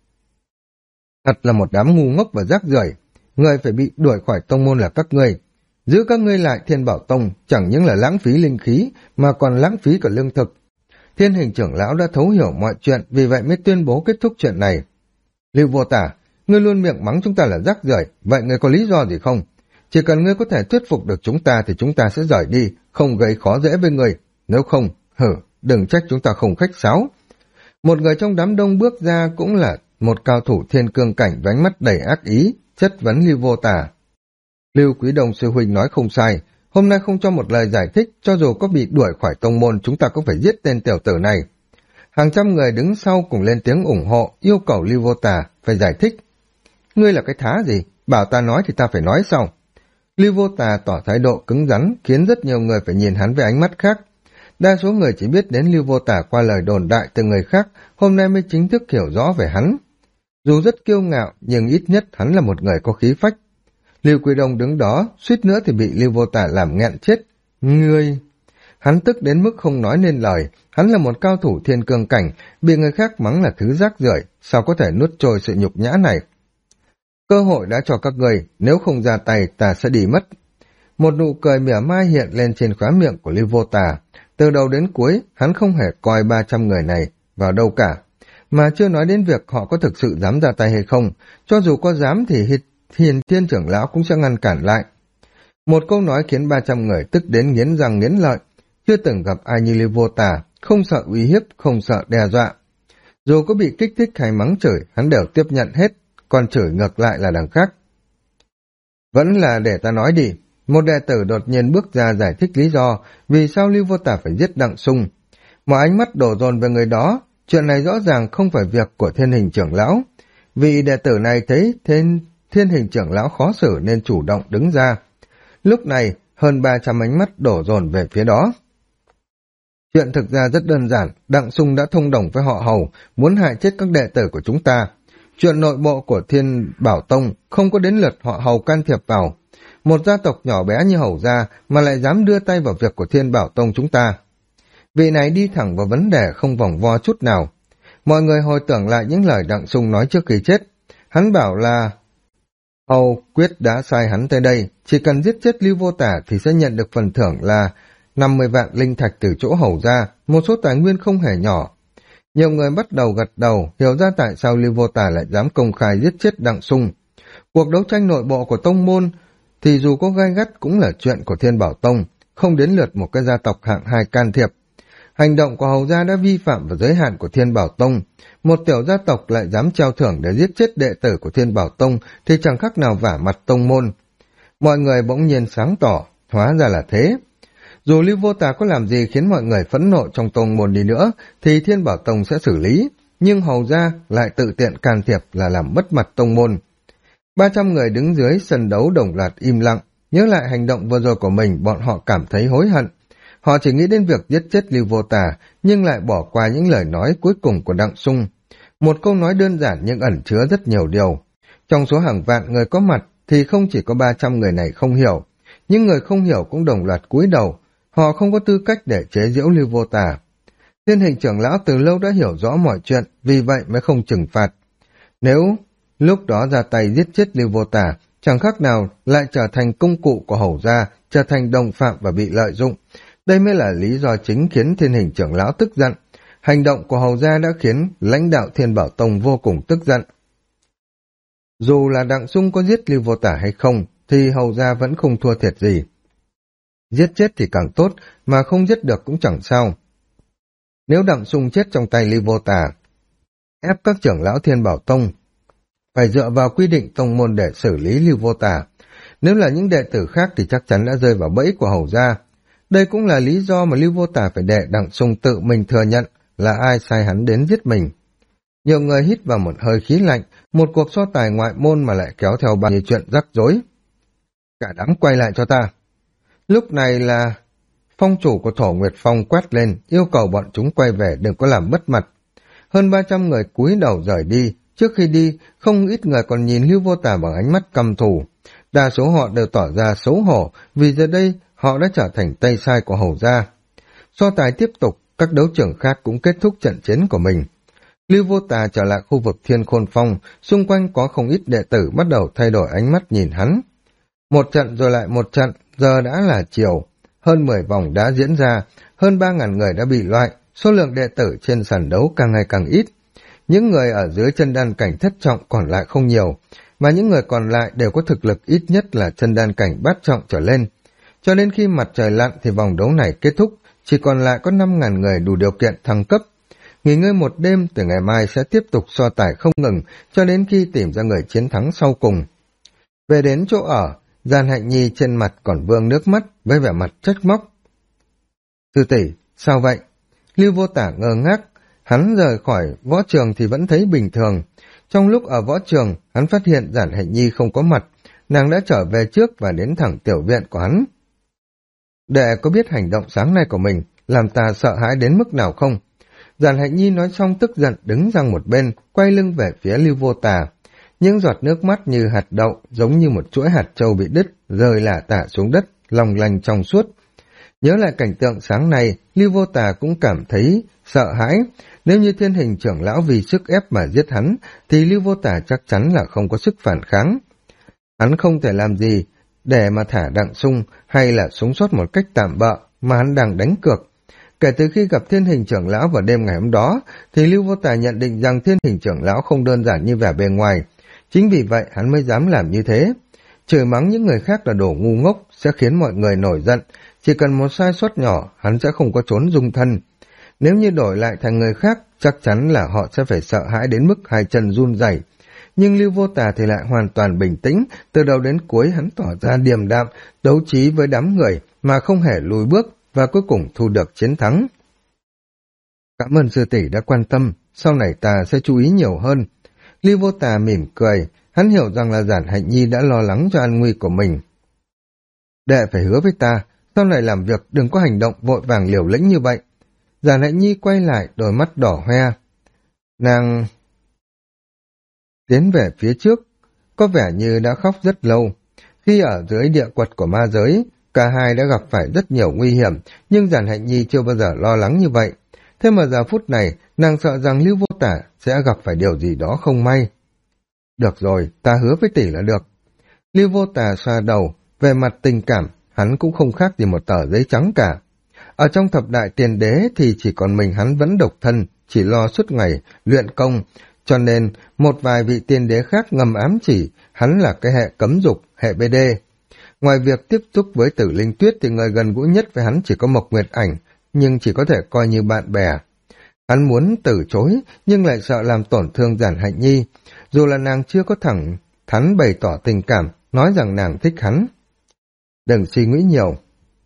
Thật là một đám ngu ngốc và rác rưởi, người phải bị đuổi khỏi tông môn là các ngươi. Giữ các ngươi lại Thiên Bảo Tông chẳng những là lãng phí linh khí mà còn lãng phí cả lương thực. Thiên Hình trưởng lão đã thấu hiểu mọi chuyện, vì vậy mới tuyên bố kết thúc chuyện này. Lưu Vô Tả, ngươi luôn miệng mắng chúng ta là rác rưởi, vậy ngươi có lý do gì không? Chỉ cần ngươi có thể thuyết phục được chúng ta thì chúng ta sẽ rời đi, không gây khó dễ với ngươi. Nếu không, đừng trách chúng ta không khách sáo. Một người trong đám đông bước ra, cũng là một cao thủ thiên cương cảnh với ánh mắt đầy ác ý, chất vấn Lưu Vô Tả. Lưu Quý Đồng sư huynh nói không sai, hôm nay không cho một lời giải thích, cho dù có bị đuổi khỏi tông môn chúng ta cũng phải giết tên tiểu tử này. Hàng trăm người đứng sau cùng lên tiếng ủng hộ, yêu cầu Lưu Vô Tả phải giải thích. Ngươi là cái thá gì, bảo ta nói thì ta phải nói sao? Lưu Vô Tả tỏ thái độ cứng rắn, khiến rất nhiều người phải nhìn hắn với ánh mắt khác. Đa số người chỉ biết đến Lưu Vô Tả qua lời đồn đại từ người khác, hôm nay mới chính thức hiểu rõ về hắn. Dù rất kiêu ngạo, nhưng ít nhất hắn là một người có khí phách. Lưu Quý Đông đứng đó, suýt nữa thì bị Lưu Vô Tả làm nghẹn chết. Ngươi... Hắn tức đến mức không nói nên lời, hắn là một cao thủ thiên cương cảnh, bị người khác mắng là thứ rác rưởi, sao có thể nuốt trôi sự nhục nhã này. Cơ hội đã cho các người, nếu không ra tay ta sẽ đi mất. Một nụ cười mỉa mai hiện lên trên khóe miệng của Lưu Vô Tả, Từ đầu đến cuối, hắn không hề coi 300 người này vào đâu cả. Mà chưa nói đến việc họ có thực sự dám ra tay hay không, cho dù có dám thì Hiền Thiên trưởng lão cũng sẽ ngăn cản lại. Một câu nói khiến 300 người tức đến nghiến răng nghiến lợi, chưa từng gặp ai như Lưu Vô Tà, không sợ uy hiếp, không sợ đe dọa. Dù có bị kích thích hay mắng chửi, hắn đều tiếp nhận hết, còn chửi ngược lại là đằng khác. Vẫn là để ta nói đi. Một đệ tử đột nhiên bước ra giải thích lý do vì sao Lưu Vô Tà phải giết Đặng Sung. Mọi ánh mắt đổ dồn về người đó, chuyện này rõ ràng không phải việc của Thiên Hình trưởng lão. Vì đệ tử này thấy Thiên Hình trưởng lão khó xử nên chủ động đứng ra. Lúc này, hơn 300 ánh mắt đổ dồn về phía đó. Chuyện thực ra rất đơn giản, Đặng Sung đã thông đồng với họ Hầu, muốn hại chết các đệ tử của chúng ta. Chuyện nội bộ của Thiên Bảo Tông không có đến lượt họ Hầu can thiệp vào. Một gia tộc nhỏ bé như Hầu gia mà lại dám đưa tay vào việc của Thiên Bảo Tông chúng ta. Vị này đi thẳng vào vấn đề không vòng vo chút nào. Mọi người hồi tưởng lại những lời Đặng Sung nói trước khi chết. Hắn bảo là Hầu Quyết đã sai hắn tới đây, chỉ cần giết chết Lưu Vô Tà thì sẽ nhận được phần thưởng là 50 vạn linh thạch từ chỗ Hầu gia, một số tài nguyên không hề nhỏ. Nhiều người bắt đầu gật đầu, hiểu ra tại sao Lưu Vô Tà lại dám công khai giết chết Đặng Sung. Cuộc đấu tranh nội bộ của tông môn thì dù có gai gắt cũng là chuyện của Thiên Bảo Tông, không đến lượt một cái gia tộc hạng 2 can thiệp. Hành động của Hầu gia đã vi phạm vào giới hạn của Thiên Bảo Tông. Một tiểu gia tộc lại dám treo thưởng để giết chết đệ tử của Thiên Bảo Tông thì chẳng khác nào vả mặt tông môn. Mọi người bỗng nhiên sáng tỏ, hóa ra là thế. Dù Lưu Vô Tà có làm gì khiến mọi người phẫn nộ trong tông môn đi nữa thì Thiên Bảo Tông sẽ xử lý, nhưng Hầu gia lại tự tiện can thiệp là làm mất mặt tông môn. 300 người đứng dưới sân đấu đồng loạt im lặng, nhớ lại hành động vừa rồi của mình, bọn họ cảm thấy hối hận. Họ chỉ nghĩ đến việc giết chết Lưu Vô Tà, nhưng lại bỏ qua những lời nói cuối cùng của Đặng Sung. Một câu nói đơn giản nhưng ẩn chứa rất nhiều điều. Trong số hàng vạn người có mặt thì không chỉ có 300 người này không hiểu, những người không hiểu cũng đồng loạt cúi đầu. Họ không có tư cách để chế giễu Lưu Vô Tà. Thiên Hình trưởng lão từ lâu đã hiểu rõ mọi chuyện, vì vậy mới không trừng phạt. Nếu lúc đó ra tay giết chết Lưu Vô Tà, chẳng khác nào lại trở thành công cụ của Hầu gia, trở thành đồng phạm và bị lợi dụng. Đây mới là lý do chính khiến Thiên Hình trưởng lão tức giận. Hành động của Hầu gia đã khiến lãnh đạo Thiên Bảo Tông vô cùng tức giận. Dù là Đặng Sung có giết Lưu Vô Tà hay không, thì Hầu gia vẫn không thua thiệt gì. Giết chết thì càng tốt, mà không giết được cũng chẳng sao. Nếu Đặng Sung chết trong tay Lưu Vô Tà, ép các trưởng lão Thiên Bảo Tông phải dựa vào quy định tông môn để xử lý Lưu Vô Tà. Nếu là những đệ tử khác thì chắc chắn đã rơi vào bẫy của Hầu gia. Đây cũng là lý do mà Lưu Vô Tà phải để Đặng Sung tự mình thừa nhận là ai sai hắn đến giết mình. Nhiều người hít vào một hơi khí lạnh, một cuộc so tài ngoại môn mà lại kéo theo bao nhiêu chuyện rắc rối. Cả đám quay lại cho ta. Lúc này là phong chủ của Thổ Nguyệt Phong quát lên, yêu cầu bọn chúng quay về đừng có làm mất mặt. Hơn 300 người cúi đầu rời đi. Trước khi đi, không ít người còn nhìn Lưu Vô Tà bằng ánh mắt căm thù. Đa số họ đều tỏ ra xấu hổ vì giờ đây họ đã trở thành tay sai của Hầu gia. So tài tiếp tục, các đấu trưởng khác cũng kết thúc trận chiến của mình. Lưu Vô Tà trở lại khu vực Thiên Khôn Phong, xung quanh có không ít đệ tử bắt đầu thay đổi ánh mắt nhìn hắn. Một trận rồi lại một trận, giờ đã là chiều. Hơn 10 vòng đã diễn ra, hơn 3.000 người đã bị loại, số lượng đệ tử trên sàn đấu càng ngày càng ít. Những người ở dưới chân đan cảnh thất trọng còn lại không nhiều, mà những người còn lại đều có thực lực ít nhất là chân đan cảnh bát trọng trở lên. Cho nên khi mặt trời lặn thì vòng đấu này kết thúc, chỉ còn lại có 5.000 người đủ điều kiện thăng cấp. Nghỉ ngơi một đêm, từ ngày mai sẽ tiếp tục so tài không ngừng, cho đến khi tìm ra người chiến thắng sau cùng. Về đến chỗ ở, Giàn Hạnh Nhi trên mặt còn vương nước mắt với vẻ mặt trách móc. Sư tỷ, sao vậy? Lưu Vô Tà ngơ ngác, hắn rời khỏi võ trường thì vẫn thấy bình thường. Trong lúc ở võ trường, hắn phát hiện Giản Hạnh Nhi không có mặt, nàng đã trở về trước và đến thẳng tiểu viện của hắn. Đệ có biết hành động sáng nay của mình làm ta sợ hãi đến mức nào không? Giản Hạnh Nhi nói xong tức giận đứng sang một bên, quay lưng về phía Lưu Vô Tà. Những giọt nước mắt như hạt đậu, giống như một chuỗi hạt trâu bị đứt, rơi lả tả xuống đất, long lanh trong suốt. Nhớ lại cảnh tượng sáng nay, Lưu Vô Tà cũng cảm thấy sợ hãi. Nếu như Thiên Hình trưởng lão vì sức ép mà giết hắn, thì Lưu Vô Tà chắc chắn là không có sức phản kháng. Hắn không thể làm gì để mà thả Đặng Sung hay là sống sót một cách tạm bợ mà hắn đang đánh cược. Kể từ khi gặp Thiên Hình trưởng lão vào đêm ngày hôm đó, thì Lưu Vô Tà nhận định rằng Thiên Hình trưởng lão không đơn giản như vẻ bề ngoài. Chính vì vậy hắn mới dám làm như thế. Chửi mắng những người khác là đồ ngu ngốc sẽ khiến mọi người nổi giận. Chỉ cần một sai sót nhỏ, hắn sẽ không có trốn dung thân. Nếu như đổi lại thành người khác, chắc chắn là họ sẽ phải sợ hãi đến mức hai chân run rẩy. Nhưng Lưu Vô Tà thì lại hoàn toàn bình tĩnh, từ đầu đến cuối hắn tỏ ra điềm đạm, đấu trí với đám người mà không hề lùi bước và cuối cùng thu được chiến thắng. Cảm ơn sư tỷ đã quan tâm, sau này ta sẽ chú ý nhiều hơn. Lưu Vô Tà mỉm cười, hắn hiểu rằng là Giản Hạnh Nhi đã lo lắng cho an nguy của mình. Đệ phải hứa với ta, sau này làm việc đừng có hành động vội vàng liều lĩnh như vậy. Giản Hạnh Nhi quay lại, đôi mắt đỏ hoe. Nàng tiến về phía trước, có vẻ như đã khóc rất lâu. Khi ở dưới địa quật của ma giới, cả hai đã gặp phải rất nhiều nguy hiểm, nhưng Giản Hạnh Nhi chưa bao giờ lo lắng như vậy. Thế mà giờ phút này, nàng sợ rằng Lưu Vô Tà sẽ gặp phải điều gì đó không may. Được rồi, ta hứa với tỷ là được. Lưu Vô Tà xoa đầu, về mặt tình cảm, hắn cũng không khác gì một tờ giấy trắng cả. Ở trong thập đại tiền đế thì chỉ còn mình hắn vẫn độc thân, chỉ lo suốt ngày, luyện công, cho nên một vài vị tiên đế khác ngầm ám chỉ hắn là cái hệ cấm dục, hệ BD. Ngoài việc tiếp xúc với Tử Linh Tuyết thì người gần gũi nhất với hắn chỉ có Mộc Nguyệt Ảnh, nhưng chỉ có thể coi như bạn bè. Hắn muốn từ chối, nhưng lại sợ làm tổn thương Giản Hạnh Nhi, dù là nàng chưa có thẳng thắn bày tỏ tình cảm, nói rằng nàng thích hắn. Đừng suy nghĩ nhiều.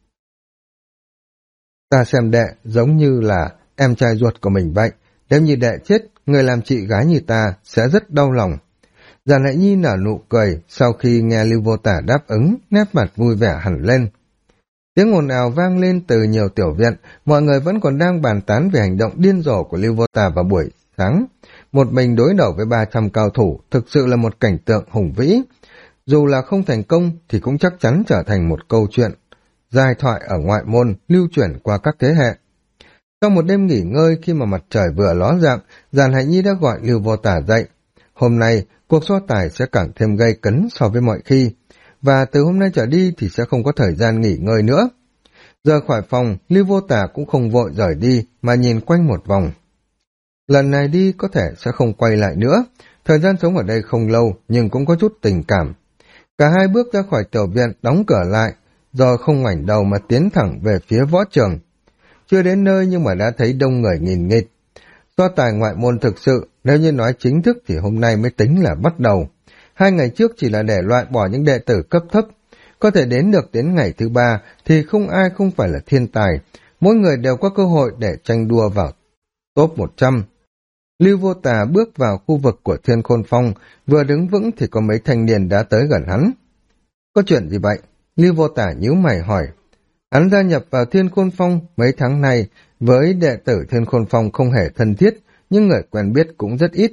Ta xem đệ giống như là em trai ruột của mình vậy, nếu như đệ chết, người làm chị gái như ta sẽ rất đau lòng. Giản Hạnh Nhi nở nụ cười, sau khi nghe Lưu Vô Tà đáp ứng, nét mặt vui vẻ hẳn lên. Tiếng ồn ào vang lên từ nhiều tiểu viện, mọi người vẫn còn đang bàn tán về hành động điên rồ của Lưu Vô Tà vào buổi sáng. Một mình đối đầu với 300 cao thủ, thực sự là một cảnh tượng hùng vĩ. Dù là không thành công thì cũng chắc chắn trở thành một câu chuyện giai thoại ở ngoại môn, lưu truyền qua các thế hệ. Trong một đêm nghỉ ngơi khi mà mặt trời vừa ló dạng, Giản Hạnh Nhi đã gọi Lưu Vô Tà dậy. Hôm nay, cuộc so tài sẽ càng thêm gay cấn so với mọi khi, và từ hôm nay trở đi thì sẽ không có thời gian nghỉ ngơi nữa. Rời khỏi phòng, Lưu Vô Tà cũng không vội rời đi mà nhìn quanh một vòng. Lần này đi có thể sẽ không quay lại nữa, thời gian sống ở đây không lâu nhưng cũng có chút tình cảm. Cả hai bước ra khỏi tiểu viện, đóng cửa lại, rồi không ngoảnh đầu mà tiến thẳng về phía võ trường. Chưa đến nơi nhưng mà đã thấy đông người nghìn nghịt. So tài ngoại môn thực sự, nếu như nói chính thức thì hôm nay mới tính là bắt đầu. 2 ngày trước chỉ là để loại bỏ những đệ tử cấp thấp. Có thể đến được đến ngày thứ 3 thì không ai không phải là thiên tài. Mỗi người đều có cơ hội để tranh đua vào top 100. Lưu Vô Tà bước vào khu vực của Thiên Khôn Phong, vừa đứng vững thì có mấy thanh niên đã tới gần hắn. Có chuyện gì vậy? Lưu Vô Tà nhíu mày hỏi. Hắn gia nhập vào Thiên Khôn Phong mấy tháng nay, với đệ tử Thiên Khôn Phong không hề thân thiết, nhưng người quen biết cũng rất ít.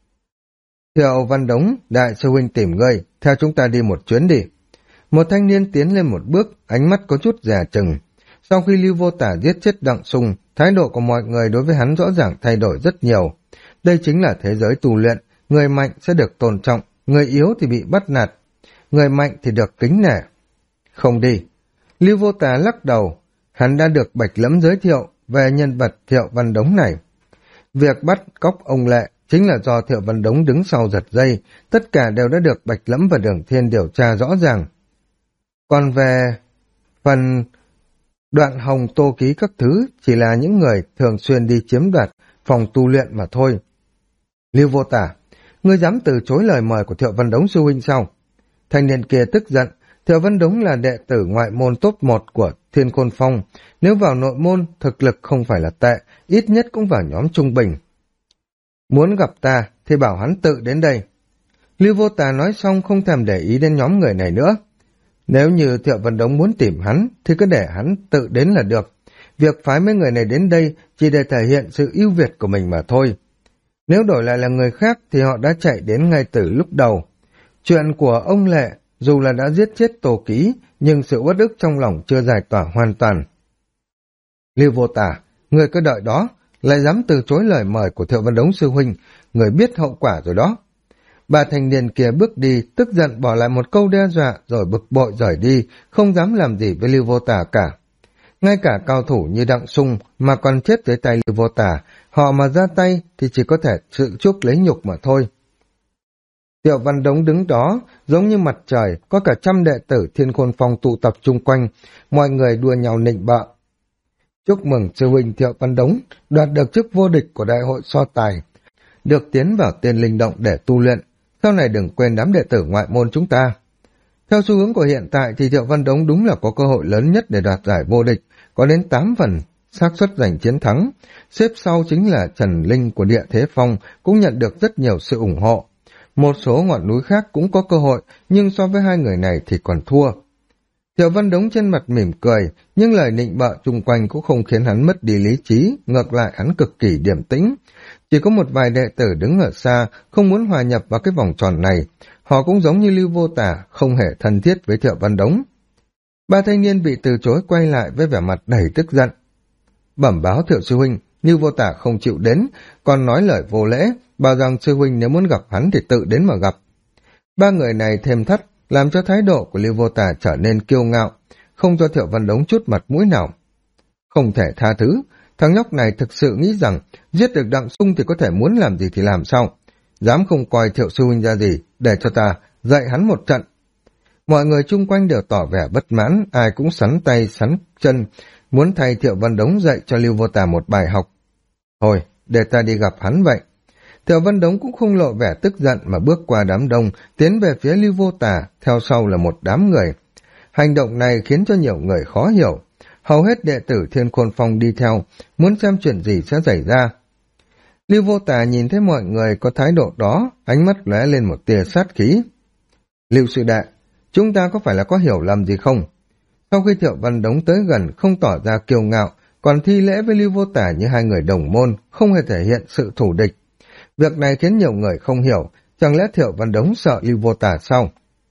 Thiệu Văn Đống, đại sư huynh tìm ngươi, theo chúng ta đi một chuyến đi. Một thanh niên tiến lên một bước, ánh mắt có chút dè chừng. Sau khi Lưu Vô Tà giết chết Đặng Sùng, thái độ của mọi người đối với hắn rõ ràng thay đổi rất nhiều. Đây chính là thế giới tu luyện, người mạnh sẽ được tôn trọng, người yếu thì bị bắt nạt, người mạnh thì được kính nể. Không đi. Lưu Vô Tà lắc đầu, hắn đã được Bạch Lẫm giới thiệu về nhân vật Thiệu Văn Đống này. Việc bắt cóc ông Lệ chính là do Thiệu Văn Đống đứng sau giật dây, tất cả đều đã được Bạch Lẫm và Đường Thiên điều tra rõ ràng. Còn về phần Đoạn Hồng Tô Ký các thứ chỉ là những người thường xuyên đi chiếm đoạt phòng tu luyện mà thôi. Lưu Vô Tà, ngươi dám từ chối lời mời của Thiệu Văn Đống sư huynh sao? Thanh niên kia tức giận. Thiệu Văn Đống là đệ tử ngoại môn top 1 của Thiên Khôn Phong, nếu vào nội môn thực lực không phải là tệ, ít nhất cũng vào nhóm trung bình. Muốn gặp ta thì bảo hắn tự đến đây. Lưu Vô Tà nói xong không thèm để ý đến nhóm người này nữa. Nếu như Thiệu Văn Đống muốn tìm hắn thì cứ để hắn tự đến là được. Việc phái mấy người này đến đây chỉ để thể hiện sự ưu việt của mình mà thôi. Nếu đổi lại là người khác thì họ đã chạy đến ngay từ lúc đầu. Chuyện của ông Lệ dù là đã giết chết Tô Ký, nhưng sự uất ức trong lòng chưa giải tỏa hoàn toàn. Lưu Vô Tà, người cứ đợi đó, lại dám từ chối lời mời của Thiệu Văn Đống sư huynh, người biết hậu quả rồi đó. Bà thanh niên kia bước đi, tức giận bỏ lại một câu đe dọa rồi bực bội rời đi, không dám làm gì với Lưu Vô Tà cả. Ngay cả cao thủ như Đặng Sung mà còn chết dưới tay Lưu Vô Tả, họ mà ra tay thì chỉ có thể tự chuốc lấy nhục mà thôi. Thiệu Văn Đống đứng đó, giống như mặt trời, có cả trăm đệ tử Thiên Khôn Phong tụ tập chung quanh, mọi người đua nhau nịnh bợ. Chúc mừng sư huynh Thiệu Văn Đống đoạt được chức vô địch của đại hội so tài, được tiến vào Tiên Linh Động để tu luyện, sau này đừng quên đám đệ tử ngoại môn chúng ta. Theo xu hướng của hiện tại thì Thiệu Văn Đống đúng là có cơ hội lớn nhất để đoạt giải vô địch, có đến 8 phần xác suất giành chiến thắng. Xếp sau chính là Trần Linh của Địa Thế Phong, cũng nhận được rất nhiều sự ủng hộ. Một số ngọn núi khác cũng có cơ hội, nhưng so với hai người này thì còn thua. Thiệu Văn Đống trên mặt mỉm cười, nhưng lời nịnh bợ chung quanh cũng không khiến hắn mất đi lý trí, ngược lại hắn cực kỳ điềm tĩnh. Chỉ có một vài đệ tử đứng ở xa, không muốn hòa nhập vào cái vòng tròn này. Họ cũng giống như Lưu Vô Tả, không hề thân thiết với Thiệu Văn Đống. Ba thanh niên bị từ chối quay lại với vẻ mặt đầy tức giận. Bẩm báo Thiệu sư huynh, Lưu Vô Tả không chịu đến, còn nói lời vô lễ, bảo rằng sư huynh nếu muốn gặp hắn thì tự đến mà gặp. Ba người này thêm thắt, làm cho thái độ của Lưu Vô Tả trở nên kiêu ngạo, không cho Thiệu Văn Đống chút mặt mũi nào. Không thể tha thứ, thằng nhóc này thực sự nghĩ rằng giết được Đặng Sung thì có thể muốn làm gì thì làm sao. Dám không coi Thiệu sư huynh ra gì, để cho ta dạy hắn một trận. Mọi người chung quanh đều tỏ vẻ bất mãn, ai cũng sắn tay sắn chân, muốn thay Thiệu Văn Đống dạy cho Lưu Vô Tả một bài học. Thôi, để ta đi gặp hắn vậy. Thiệu Văn Đống cũng không lộ vẻ tức giận mà bước qua đám đông, tiến về phía Lưu Vô Tả, theo sau là một đám người. Hành động này khiến cho nhiều người khó hiểu. Hầu hết đệ tử Thiên Khôn Phong đi theo, muốn xem chuyện gì sẽ xảy ra. Lưu Vô Tả nhìn thấy mọi người có thái độ đó, ánh mắt lóe lên một tia sát khí. Lưu sư đệ, chúng ta có phải là có hiểu lầm gì không? Sau khi Thiệu Văn Đống tới gần, không tỏ ra kiêu ngạo, còn thi lễ với Lưu Vô Tả như hai người đồng môn, không hề thể hiện sự thù địch. Việc này khiến nhiều người không hiểu, chẳng lẽ Thiệu Văn Đống sợ Lưu Vô Tả sao?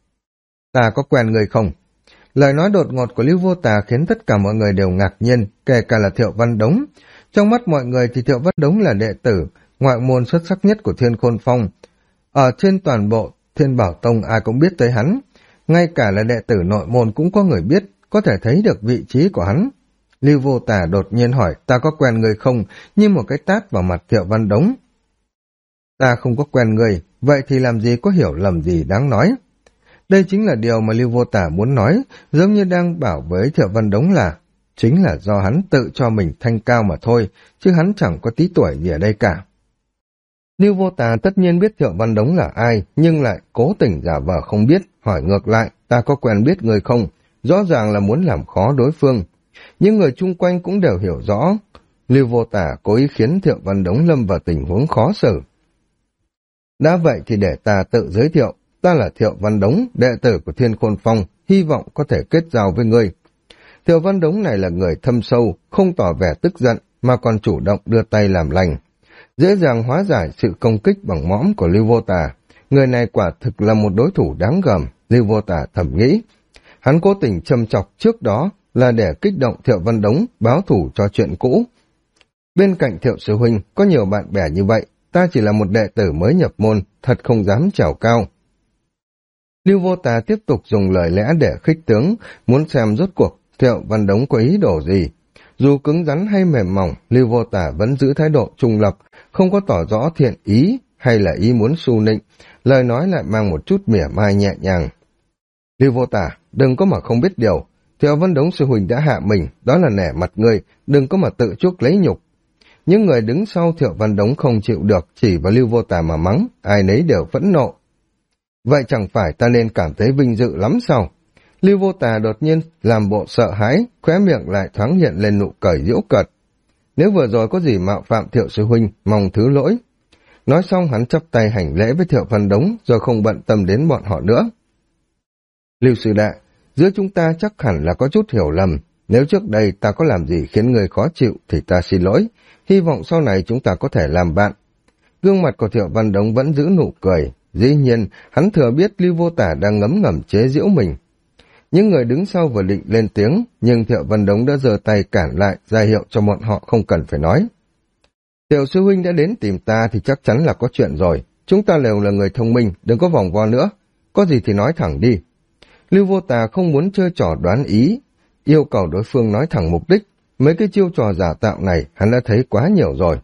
Ta có quen người không? Lời nói đột ngột của Lưu Vô Tả khiến tất cả mọi người đều ngạc nhiên, kể cả là Thiệu Văn Đống. Trong mắt mọi người thì Thiệu Văn Đống là đệ tử, ngoại môn xuất sắc nhất của Thiên Khôn Phong. Ở trên toàn bộ Thiên Bảo Tông ai cũng biết tới hắn, ngay cả là đệ tử nội môn cũng có người biết, có thể thấy được vị trí của hắn. Lưu Vô Tả đột nhiên hỏi ta có quen người không, như một cái tát vào mặt Thiệu Văn Đống. Ta không có quen người, vậy thì làm gì có hiểu lầm gì đáng nói. Đây chính là điều mà Lưu Vô Tả muốn nói, giống như đang bảo với Thiệu Văn Đống là chính là do hắn tự cho mình thanh cao mà thôi, chứ hắn chẳng có tí tuổi gì ở đây cả. Lưu Vô Tả tất nhiên biết Thiệu Văn Đống là ai, nhưng lại cố tình giả vờ không biết, hỏi ngược lại, ta có quen biết người không? Rõ ràng là muốn làm khó đối phương. Những người chung quanh cũng đều hiểu rõ, Lưu Vô Tả cố ý khiến Thiệu Văn Đống lâm vào tình huống khó xử. Đã vậy thì để ta tự giới thiệu, ta là Thiệu Văn Đống, đệ tử của Thiên Khôn Phong, hy vọng có thể kết giao với ngươi. Thiệu Văn Đống này là người thâm sâu, không tỏ vẻ tức giận, mà còn chủ động đưa tay làm lành. Dễ dàng hóa giải sự công kích bằng mõm của Lưu Vô Tả. Người này quả thực là một đối thủ đáng gờm, Lưu Vô Tả thầm nghĩ. Hắn cố tình châm chọc trước đó là để kích động Thiệu Văn Đống báo thủ cho chuyện cũ. Bên cạnh Thiệu sư huynh có nhiều bạn bè như vậy, ta chỉ là một đệ tử mới nhập môn, thật không dám trèo cao. Lưu Vô Tả tiếp tục dùng lời lẽ để khích tướng, muốn xem rốt cuộc Thiệu Văn Đống có ý đồ gì. Dù cứng rắn hay mềm mỏng, Lưu Vô Tả vẫn giữ thái độ trung lập, không có tỏ rõ thiện ý hay là ý muốn xu nịnh, lời nói lại mang một chút mỉa mai nhẹ nhàng. Lưu Vô Tả, đừng có mà không biết điều, Thiệu Văn Đống sư huynh đã hạ mình, đó là nể mặt ngươi, đừng có mà tự chuốc lấy nhục. Những người đứng sau Thiệu Văn Đống không chịu được, chỉ vào Lưu Vô Tả mà mắng, ai nấy đều phẫn nộ. Vậy chẳng phải ta nên cảm thấy vinh dự lắm sao? Lưu Vô Tả đột nhiên làm bộ sợ hãi, khóe miệng lại thoáng hiện lên nụ cười giễu cợt. Nếu vừa rồi có gì mạo phạm Thiệu sư huynh, mong thứ lỗi. Nói xong hắn chắp tay hành lễ với Thiệu Văn Đống, rồi không bận tâm đến bọn họ nữa. Lưu sư đệ, giữa chúng ta chắc hẳn là có chút hiểu lầm. Nếu trước đây ta có làm gì khiến người khó chịu thì ta xin lỗi. Hy vọng sau này chúng ta có thể làm bạn. Gương mặt của Thiệu Văn Đống vẫn giữ nụ cười. Dĩ nhiên, hắn thừa biết Lưu Vô Tả đang ngấm ngầm chế giễu mình. Những người đứng sau vừa định lên tiếng, nhưng Thiệu Văn Đống đã giơ tay cản lại, ra hiệu cho bọn họ không cần phải nói. Thiệu sư huynh đã đến tìm ta thì chắc chắn là có chuyện rồi. Chúng ta đều là người thông minh, đừng có vòng vo nữa. Có gì thì nói thẳng đi. Lưu Vô Tả không muốn chơi trò đoán ý. yêu cầu đối phương nói thẳng mục đích. Mấy cái chiêu trò giả tạo này hắn đã thấy quá nhiều rồi.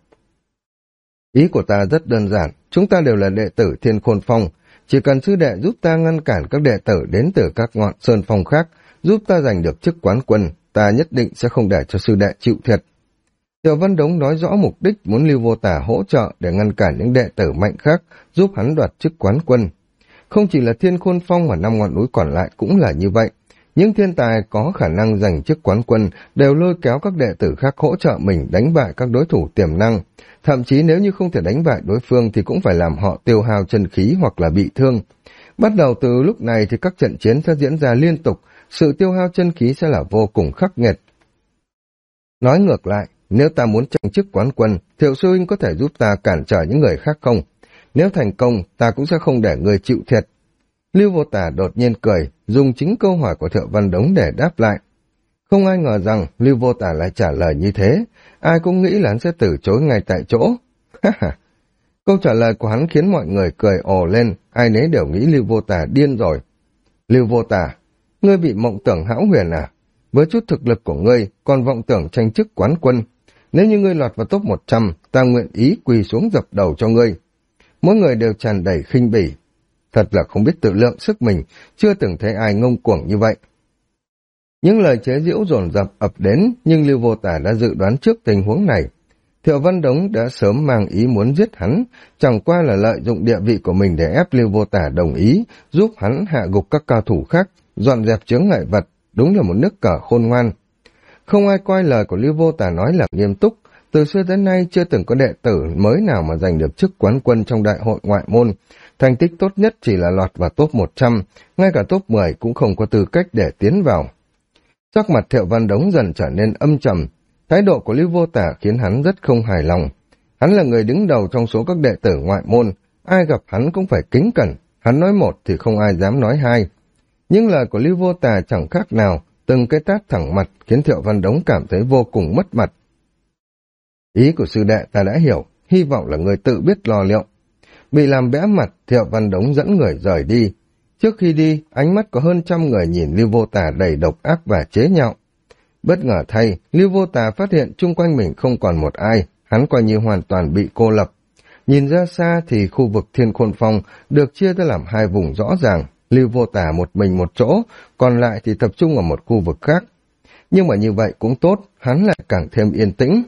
Ý của ta rất đơn giản, chúng ta đều là đệ tử Thiên Khôn Phong, chỉ cần sư đệ giúp ta ngăn cản các đệ tử đến từ các ngọn sơn phong khác, giúp ta giành được chức quán quân, ta nhất định sẽ không để cho sư đệ chịu thiệt. Triệu Văn Đống nói rõ mục đích muốn Lưu Vô Tả hỗ trợ để ngăn cản những đệ tử mạnh khác, giúp hắn đoạt chức quán quân. Không chỉ là Thiên Khôn Phong mà 5 ngọn núi còn lại cũng là như vậy. Những thiên tài có khả năng giành chức quán quân đều lôi kéo các đệ tử khác hỗ trợ mình đánh bại các đối thủ tiềm năng. Thậm chí nếu như không thể đánh bại đối phương thì cũng phải làm họ tiêu hao chân khí hoặc là bị thương. Bắt đầu từ lúc này thì các trận chiến sẽ diễn ra liên tục, sự tiêu hao chân khí sẽ là vô cùng khắc nghiệt. Nói ngược lại, nếu ta muốn tranh chức quán quân, Thiệu sư huynh có thể giúp ta cản trở những người khác không? Nếu thành công, ta cũng sẽ không để người chịu thiệt. Lưu Vô Tả đột nhiên cười, dùng chính câu hỏi của Thiệu Văn Đống để đáp lại. Không ai ngờ rằng Lưu Vô Tả lại trả lời như thế, ai cũng nghĩ là hắn sẽ từ chối ngay tại chỗ. Câu trả lời của hắn khiến mọi người cười ồ lên, ai nấy đều nghĩ Lưu Vô Tả điên rồi. Lưu Vô Tả, ngươi bị mộng tưởng hão huyền à? Với chút thực lực của ngươi, còn vọng tưởng tranh chức quán quân. Nếu như ngươi lọt vào top 100, ta nguyện ý quỳ xuống dập đầu cho ngươi. Mỗi người đều tràn đầy khinh bỉ. Thật là không biết tự lượng sức mình, chưa từng thấy ai ngông cuồng như vậy. Những lời chế giễu dồn dập ập đến, nhưng Lưu Vô Tả đã dự đoán trước tình huống này. Thiệu Văn Đống đã sớm mang ý muốn giết hắn, chẳng qua là lợi dụng địa vị của mình để ép Lưu Vô Tả đồng ý, giúp hắn hạ gục các cao thủ khác, dọn dẹp chướng ngại vật, đúng là một nước cờ khôn ngoan. Không ai coi lời của Lưu Vô Tả nói là nghiêm túc, từ xưa đến nay chưa từng có đệ tử mới nào mà giành được chức quán quân trong đại hội ngoại môn. Thành tích tốt nhất chỉ là lọt vào top 100, ngay cả top 10 cũng không có tư cách để tiến vào. Sắc mặt Thiệu Văn Đống dần trở nên âm trầm, thái độ của Lưu Vô Tả khiến hắn rất không hài lòng. Hắn là người đứng đầu trong số các đệ tử ngoại môn, ai gặp hắn cũng phải kính cẩn, hắn nói một thì không ai dám nói hai. Những lời của Lưu Vô Tả chẳng khác nào, từng cái tát thẳng mặt khiến Thiệu Văn Đống cảm thấy vô cùng mất mặt. Ý của sư đệ ta đã hiểu, hy vọng là người tự biết lo liệu. Bị làm bẽ mặt, Thiệu Văn Đống dẫn người rời đi. Trước khi đi, ánh mắt có hơn 100 người nhìn Lưu Vô Tả đầy độc ác và chế nhạo. Bất ngờ thay, Lưu Vô Tả phát hiện chung quanh mình không còn một ai, hắn coi như hoàn toàn bị cô lập. Nhìn ra xa thì khu vực Thiên Khôn Phong được chia ra làm 2 vùng rõ ràng, Lưu Vô Tả một mình một chỗ, còn lại thì tập trung ở một khu vực khác. Nhưng mà như vậy cũng tốt, hắn lại càng thêm yên tĩnh.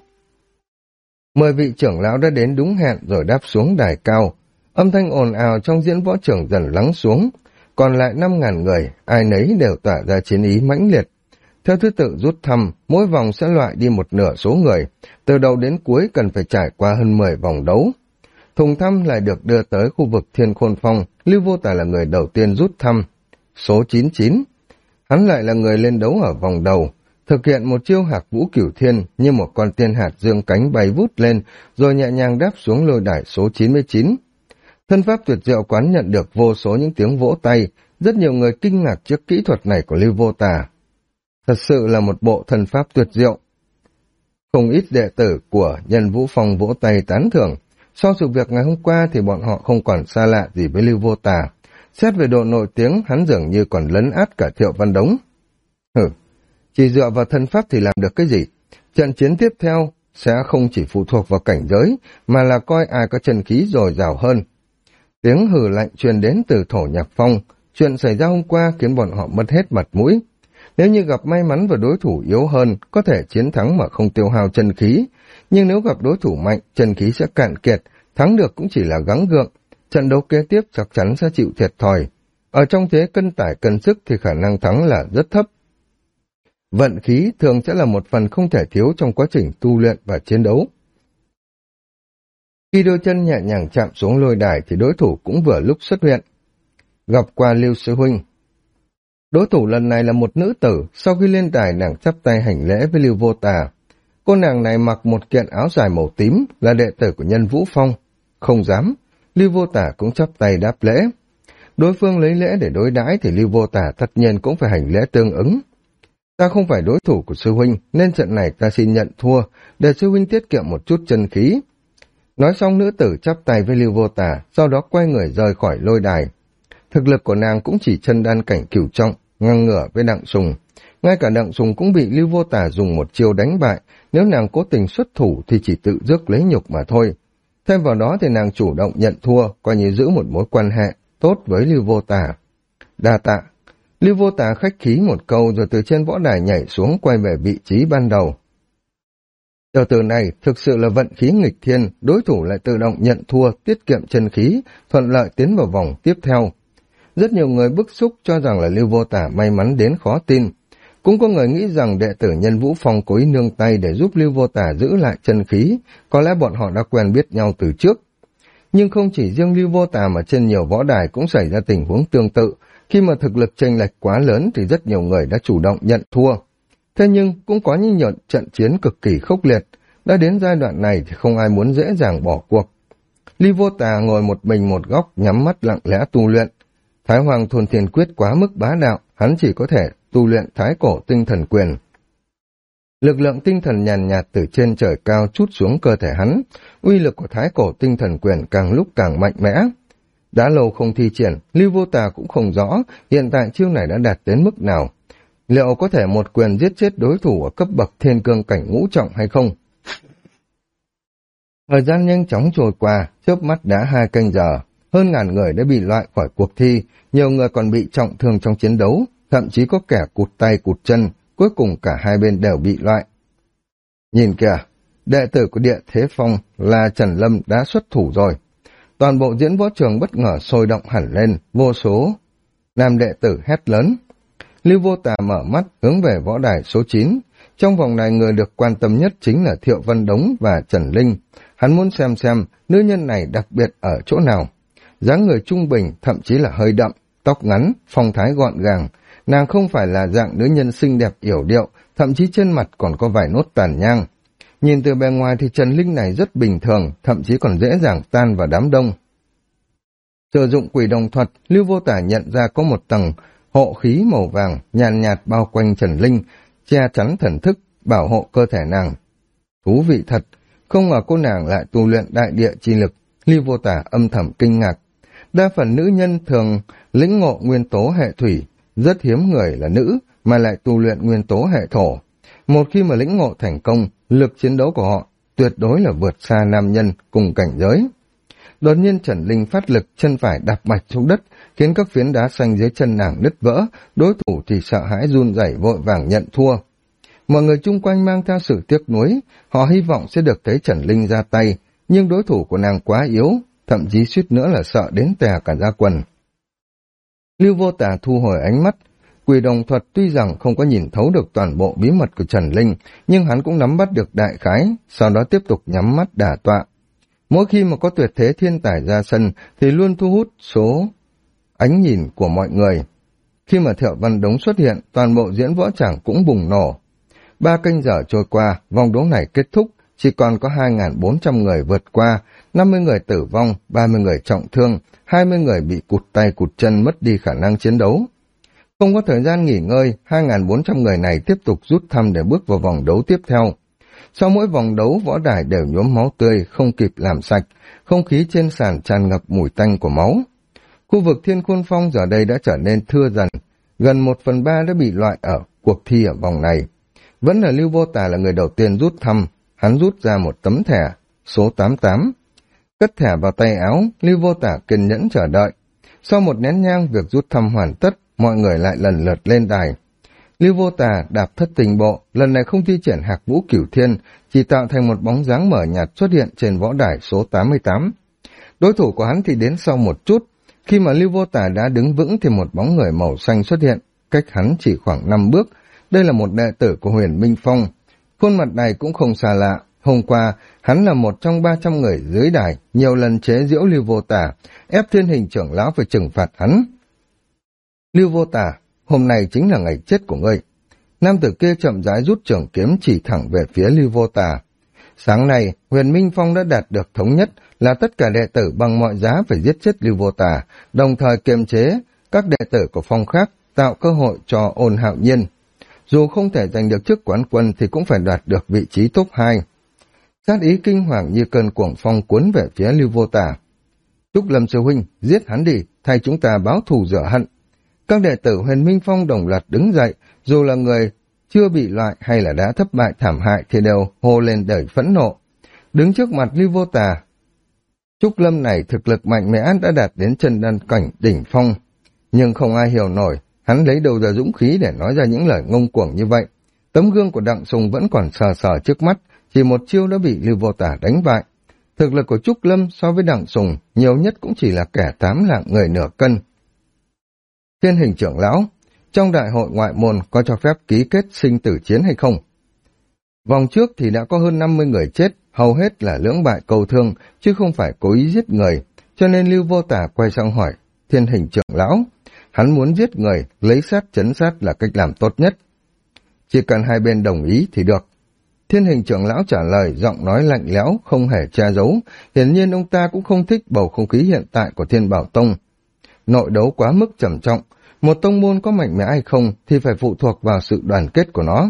10 vị trưởng lão đã đến đúng hẹn rồi đáp xuống đài cao. Âm thanh ồn ào trong diễn võ trường dần lắng xuống. Còn lại 5.000 người, ai nấy đều tỏa ra chiến ý mãnh liệt. Theo thứ tự rút thăm, mỗi vòng sẽ loại đi một nửa số người. Từ đầu đến cuối cần phải trải qua hơn 10 vòng đấu. Thùng thăm lại được đưa tới khu vực Thiên Khôn Phong. Lưu Vô Tả là người đầu tiên rút thăm. Số 99. Hắn lại là người lên đấu ở vòng đầu. Thực hiện một chiêu hạc vũ cửu thiên như một con tiên hạt dương cánh bay vút lên, rồi nhẹ nhàng đáp xuống lôi đài số 99. Thân pháp tuyệt diệu quán nhận được vô số những tiếng vỗ tay, rất nhiều người kinh ngạc trước kỹ thuật này của Lưu Vô Tả. Thật sự là một bộ thân pháp tuyệt diệu. Không ít đệ tử của Nhân Vũ Phong vỗ tay tán thưởng. Sau sự việc ngày hôm qua thì bọn họ không còn xa lạ gì với Lưu Vô Tả. Xét về độ nổi tiếng, hắn dường như còn lấn át cả Thiệu Văn Đống. Chỉ dựa vào thân pháp thì làm được cái gì? Trận chiến tiếp theo sẽ không chỉ phụ thuộc vào cảnh giới, mà là coi ai có chân khí dồi dào hơn. Tiếng hừ lạnh truyền đến từ Thổ Nhạc Phong. Chuyện xảy ra hôm qua khiến bọn họ mất hết mặt mũi. Nếu như gặp may mắn và đối thủ yếu hơn, có thể chiến thắng mà không tiêu hao chân khí. Nhưng nếu gặp đối thủ mạnh, chân khí sẽ cạn kiệt, thắng được cũng chỉ là gắng gượng. Trận đấu kế tiếp chắc chắn sẽ chịu thiệt thòi. Ở trong thế cân tải cân sức thì khả năng thắng là rất thấp. Vận khí thường sẽ là một phần không thể thiếu trong quá trình tu luyện và chiến đấu. Khi đôi chân nhẹ nhàng chạm xuống lôi đài thì đối thủ cũng vừa lúc xuất hiện. Gặp qua Lưu Sư Huynh. Đối thủ lần này là một nữ tử, sau khi lên đài nàng chắp tay hành lễ với Lưu Vô Tả. Cô nàng này mặc một kiện áo dài màu tím, là đệ tử của Nhân Vũ Phong. Không dám, Lưu Vô Tả cũng chắp tay đáp lễ. Đối phương lấy lễ để đối đãi thì Lưu Vô Tả tất nhiên cũng phải hành lễ tương ứng. Ta không phải đối thủ của sư huynh, nên trận này ta xin nhận thua, để sư huynh tiết kiệm một chút chân khí. Nói xong nữ tử chắp tay với Lưu Vô Tả, sau đó quay người rời khỏi lôi đài. Thực lực của nàng cũng chỉ chân đan cảnh cửu trọng, ngang ngửa với Đặng Sùng. Ngay cả Đặng Sùng cũng bị Lưu Vô Tả dùng một chiêu đánh bại, nếu nàng cố tình xuất thủ thì chỉ tự rước lấy nhục mà thôi. Thêm vào đó thì nàng chủ động nhận thua, coi như giữ một mối quan hệ tốt với Lưu Vô Tả. Đa tạ. Lưu Vô Tả khách khí một câu rồi từ trên võ đài nhảy xuống quay về vị trí ban đầu. Tiểu tử này thực sự là vận khí nghịch thiên, đối thủ lại tự động nhận thua, tiết kiệm chân khí, thuận lợi tiến vào vòng tiếp theo. Rất nhiều người bức xúc cho rằng là Lưu Vô Tả may mắn đến khó tin. Cũng có người nghĩ rằng đệ tử Nhân Vũ Phong cố ý nương tay để giúp Lưu Vô Tả giữ lại chân khí, có lẽ bọn họ đã quen biết nhau từ trước. Nhưng không chỉ riêng Lưu Vô Tả mà trên nhiều võ đài cũng xảy ra tình huống tương tự, khi mà thực lực chênh lệch quá lớn thì rất nhiều người đã chủ động nhận thua. Thế nhưng cũng có những trận chiến cực kỳ khốc liệt, đã đến giai đoạn này thì không ai muốn dễ dàng bỏ cuộc. Lưu Vô Tả ngồi một mình một góc nhắm mắt lặng lẽ tu luyện. Thái Hoàng Thuần Thiên Quyết quá mức bá đạo, hắn chỉ có thể tu luyện Thái Cổ Tinh Thần Quyền. Lực lượng tinh thần nhàn nhạt từ trên trời cao trút xuống cơ thể hắn, uy lực của Thái Cổ Tinh Thần Quyền càng lúc càng mạnh mẽ. Đã lâu không thi triển, Lưu Vô Tả cũng không rõ hiện tại chiêu này đã đạt đến mức nào. Liệu có thể một quyền giết chết đối thủ ở cấp bậc thiên cương cảnh ngũ trọng hay không? Thời gian nhanh chóng trôi qua, chớp mắt đã 2 canh giờ, hơn ngàn người đã bị loại khỏi cuộc thi, nhiều người còn bị trọng thương trong chiến đấu, thậm chí có kẻ cụt tay cụt chân, cuối cùng cả hai bên đều bị loại. Nhìn kìa, đệ tử của Địa Thế Phong là Trần Lâm đã xuất thủ rồi. Toàn bộ diễn võ trường bất ngờ sôi động hẳn lên, vô số nam đệ tử hét lớn. Lưu Vô Tả mở mắt hướng về võ đài số 9. Trong vòng này người được quan tâm nhất chính là Thiệu Văn Đống và Trần Linh. Hắn muốn xem nữ nhân này đặc biệt ở chỗ nào. Dáng người trung bình, thậm chí là hơi đậm, tóc ngắn, phong thái gọn gàng. Nàng không phải là dạng nữ nhân xinh đẹp yểu điệu, thậm chí trên mặt còn có vài nốt tàn nhang. Nhìn từ bề ngoài thì Trần Linh này rất bình thường, thậm chí còn dễ dàng tan vào đám đông. Sử dụng quỷ đồng thuật, Lưu Vô Tả nhận ra có một tầng hộ khí màu vàng nhàn nhạt bao quanh Trần Linh, che chắn thần thức, bảo hộ cơ thể nàng. Thú vị thật, không ngờ cô nàng lại tu luyện đại địa chi lực. Lưu Vô Tả âm thầm kinh ngạc. Đa phần nữ nhân thường lĩnh ngộ nguyên tố hệ thủy, rất hiếm người là nữ mà lại tu luyện nguyên tố hệ thổ. Một khi mà lĩnh ngộ thành công, lực chiến đấu của họ tuyệt đối là vượt xa nam nhân cùng cảnh giới. Đột nhiên Trần Linh phát lực, chân phải đạp mạch xuống đất, khiến các phiến đá xanh dưới chân nàng nứt vỡ, đối thủ thì sợ hãi run rẩy vội vàng nhận thua. Mọi người chung quanh mang theo sự tiếc nuối, họ hy vọng sẽ được thấy Trần Linh ra tay, nhưng đối thủ của nàng quá yếu, thậm chí suýt nữa là sợ đến tè cả da quần. Lưu Vô Tả thu hồi ánh mắt. Quỷ đồng thuật tuy rằng không có nhìn thấu được toàn bộ bí mật của Trần Linh, nhưng hắn cũng nắm bắt được đại khái, sau đó tiếp tục nhắm mắt đả tọa. Mỗi khi mà có tuyệt thế thiên tài ra sân thì luôn thu hút số ánh nhìn của mọi người. Khi mà Thiệu Văn Đống xuất hiện, toàn bộ diễn võ tràng cũng bùng nổ. 3 canh giờ trôi qua, vòng đấu này kết thúc, chỉ còn có 2.400 người vượt qua, 50 người tử vong, 30 người trọng thương, 20 người bị cụt tay cụt chân mất đi khả năng chiến đấu. Không có thời gian nghỉ ngơi, 2.400 người này tiếp tục rút thăm để bước vào vòng đấu tiếp theo. Sau mỗi vòng đấu, võ đài đều nhuốm máu tươi, không kịp làm sạch, không khí trên sàn tràn ngập mùi tanh của máu. Khu vực Thiên Khôn Phong giờ đây đã trở nên thưa dần, gần 1/3 đã bị loại ở cuộc thi ở vòng này. Vẫn là Lưu Vô Tả là người đầu tiên rút thăm, hắn rút ra một tấm thẻ, số 88. Cất thẻ vào tay áo, Lưu Vô Tả kiên nhẫn chờ đợi. Sau một nén nhang việc rút thăm hoàn tất, mọi người lại lần lượt lên đài. Lưu Vô Tả đạp thất tình bộ, lần này không thi triển Hạc Vũ Cửu Thiên, chỉ tạo thành một bóng dáng mờ nhạt xuất hiện trên võ đài số 88. Đối thủ của hắn thì đến sau một chút, khi mà Lưu Vô Tả đã đứng vững thì một bóng người màu xanh xuất hiện, cách hắn chỉ khoảng 5 bước. Đây là một đệ tử của Huyền Minh Phong. Khuôn mặt này cũng không xa lạ, hôm qua hắn là một trong 300 người dưới đài, nhiều lần chế giễu Lưu Vô Tả, ép Thiên Hình trưởng lão phải trừng phạt hắn. Lưu Vô Tả, hôm nay chính là ngày chết của ngươi. Nam tử kia chậm rãi rút trường kiếm chỉ thẳng về phía Lưu Vô Tả. Sáng nay, Huyền Minh Phong đã đạt được thống nhất là tất cả đệ tử bằng mọi giá phải giết chết Lưu Vô Tả, đồng thời kiềm chế các đệ tử của phong khác, tạo cơ hội cho Ôn Hạo Nhiên. Dù không thể giành được chức quán quân thì cũng phải đoạt được vị trí top 2. Sát ý kinh hoàng như cơn cuồng phong cuốn về phía Lưu Vô Tả. Trúc Lâm sư huynh, giết hắn đi, thay chúng ta báo thù rửa hận. Các đệ tử Huyền Minh Phong đồng loạt đứng dậy, dù là người chưa bị loại hay là đã thất bại thảm hại thì đều hô lên đầy phẫn nộ. Đứng trước mặt Lưu Vô Tà, Trúc Lâm này thực lực mạnh mẽ đã đạt đến chân đan cảnh đỉnh phong, nhưng không ai hiểu nổi, hắn lấy đâu ra dũng khí để nói ra những lời ngông cuồng như vậy. Tấm gương của Đặng Sùng vẫn còn sờ sờ trước mắt, chỉ một chiêu đã bị Lưu Vô Tà đánh bại. Thực lực của Trúc Lâm so với Đặng Sùng nhiều nhất cũng chỉ là kẻ 8 lạng người nửa cân. Thiên Hình trưởng lão, trong đại hội ngoại môn có cho phép ký kết sinh tử chiến hay không? Vòng trước thì đã có hơn 50 người chết, hầu hết là lưỡng bại cầu thương, chứ không phải cố ý giết người, cho nên Lưu Vô Tà quay sang hỏi Thiên Hình trưởng lão. Hắn muốn giết người, lấy sát chấn sát là cách làm tốt nhất. Chỉ cần hai bên đồng ý thì được. Thiên Hình trưởng lão trả lời, giọng nói lạnh lẽo, không hề che giấu. Hiển nhiên ông ta cũng không thích bầu không khí hiện tại của Thiên Bảo Tông. Nội đấu quá mức trầm trọng, một tông môn có mạnh mẽ hay không thì phải phụ thuộc vào sự đoàn kết của nó.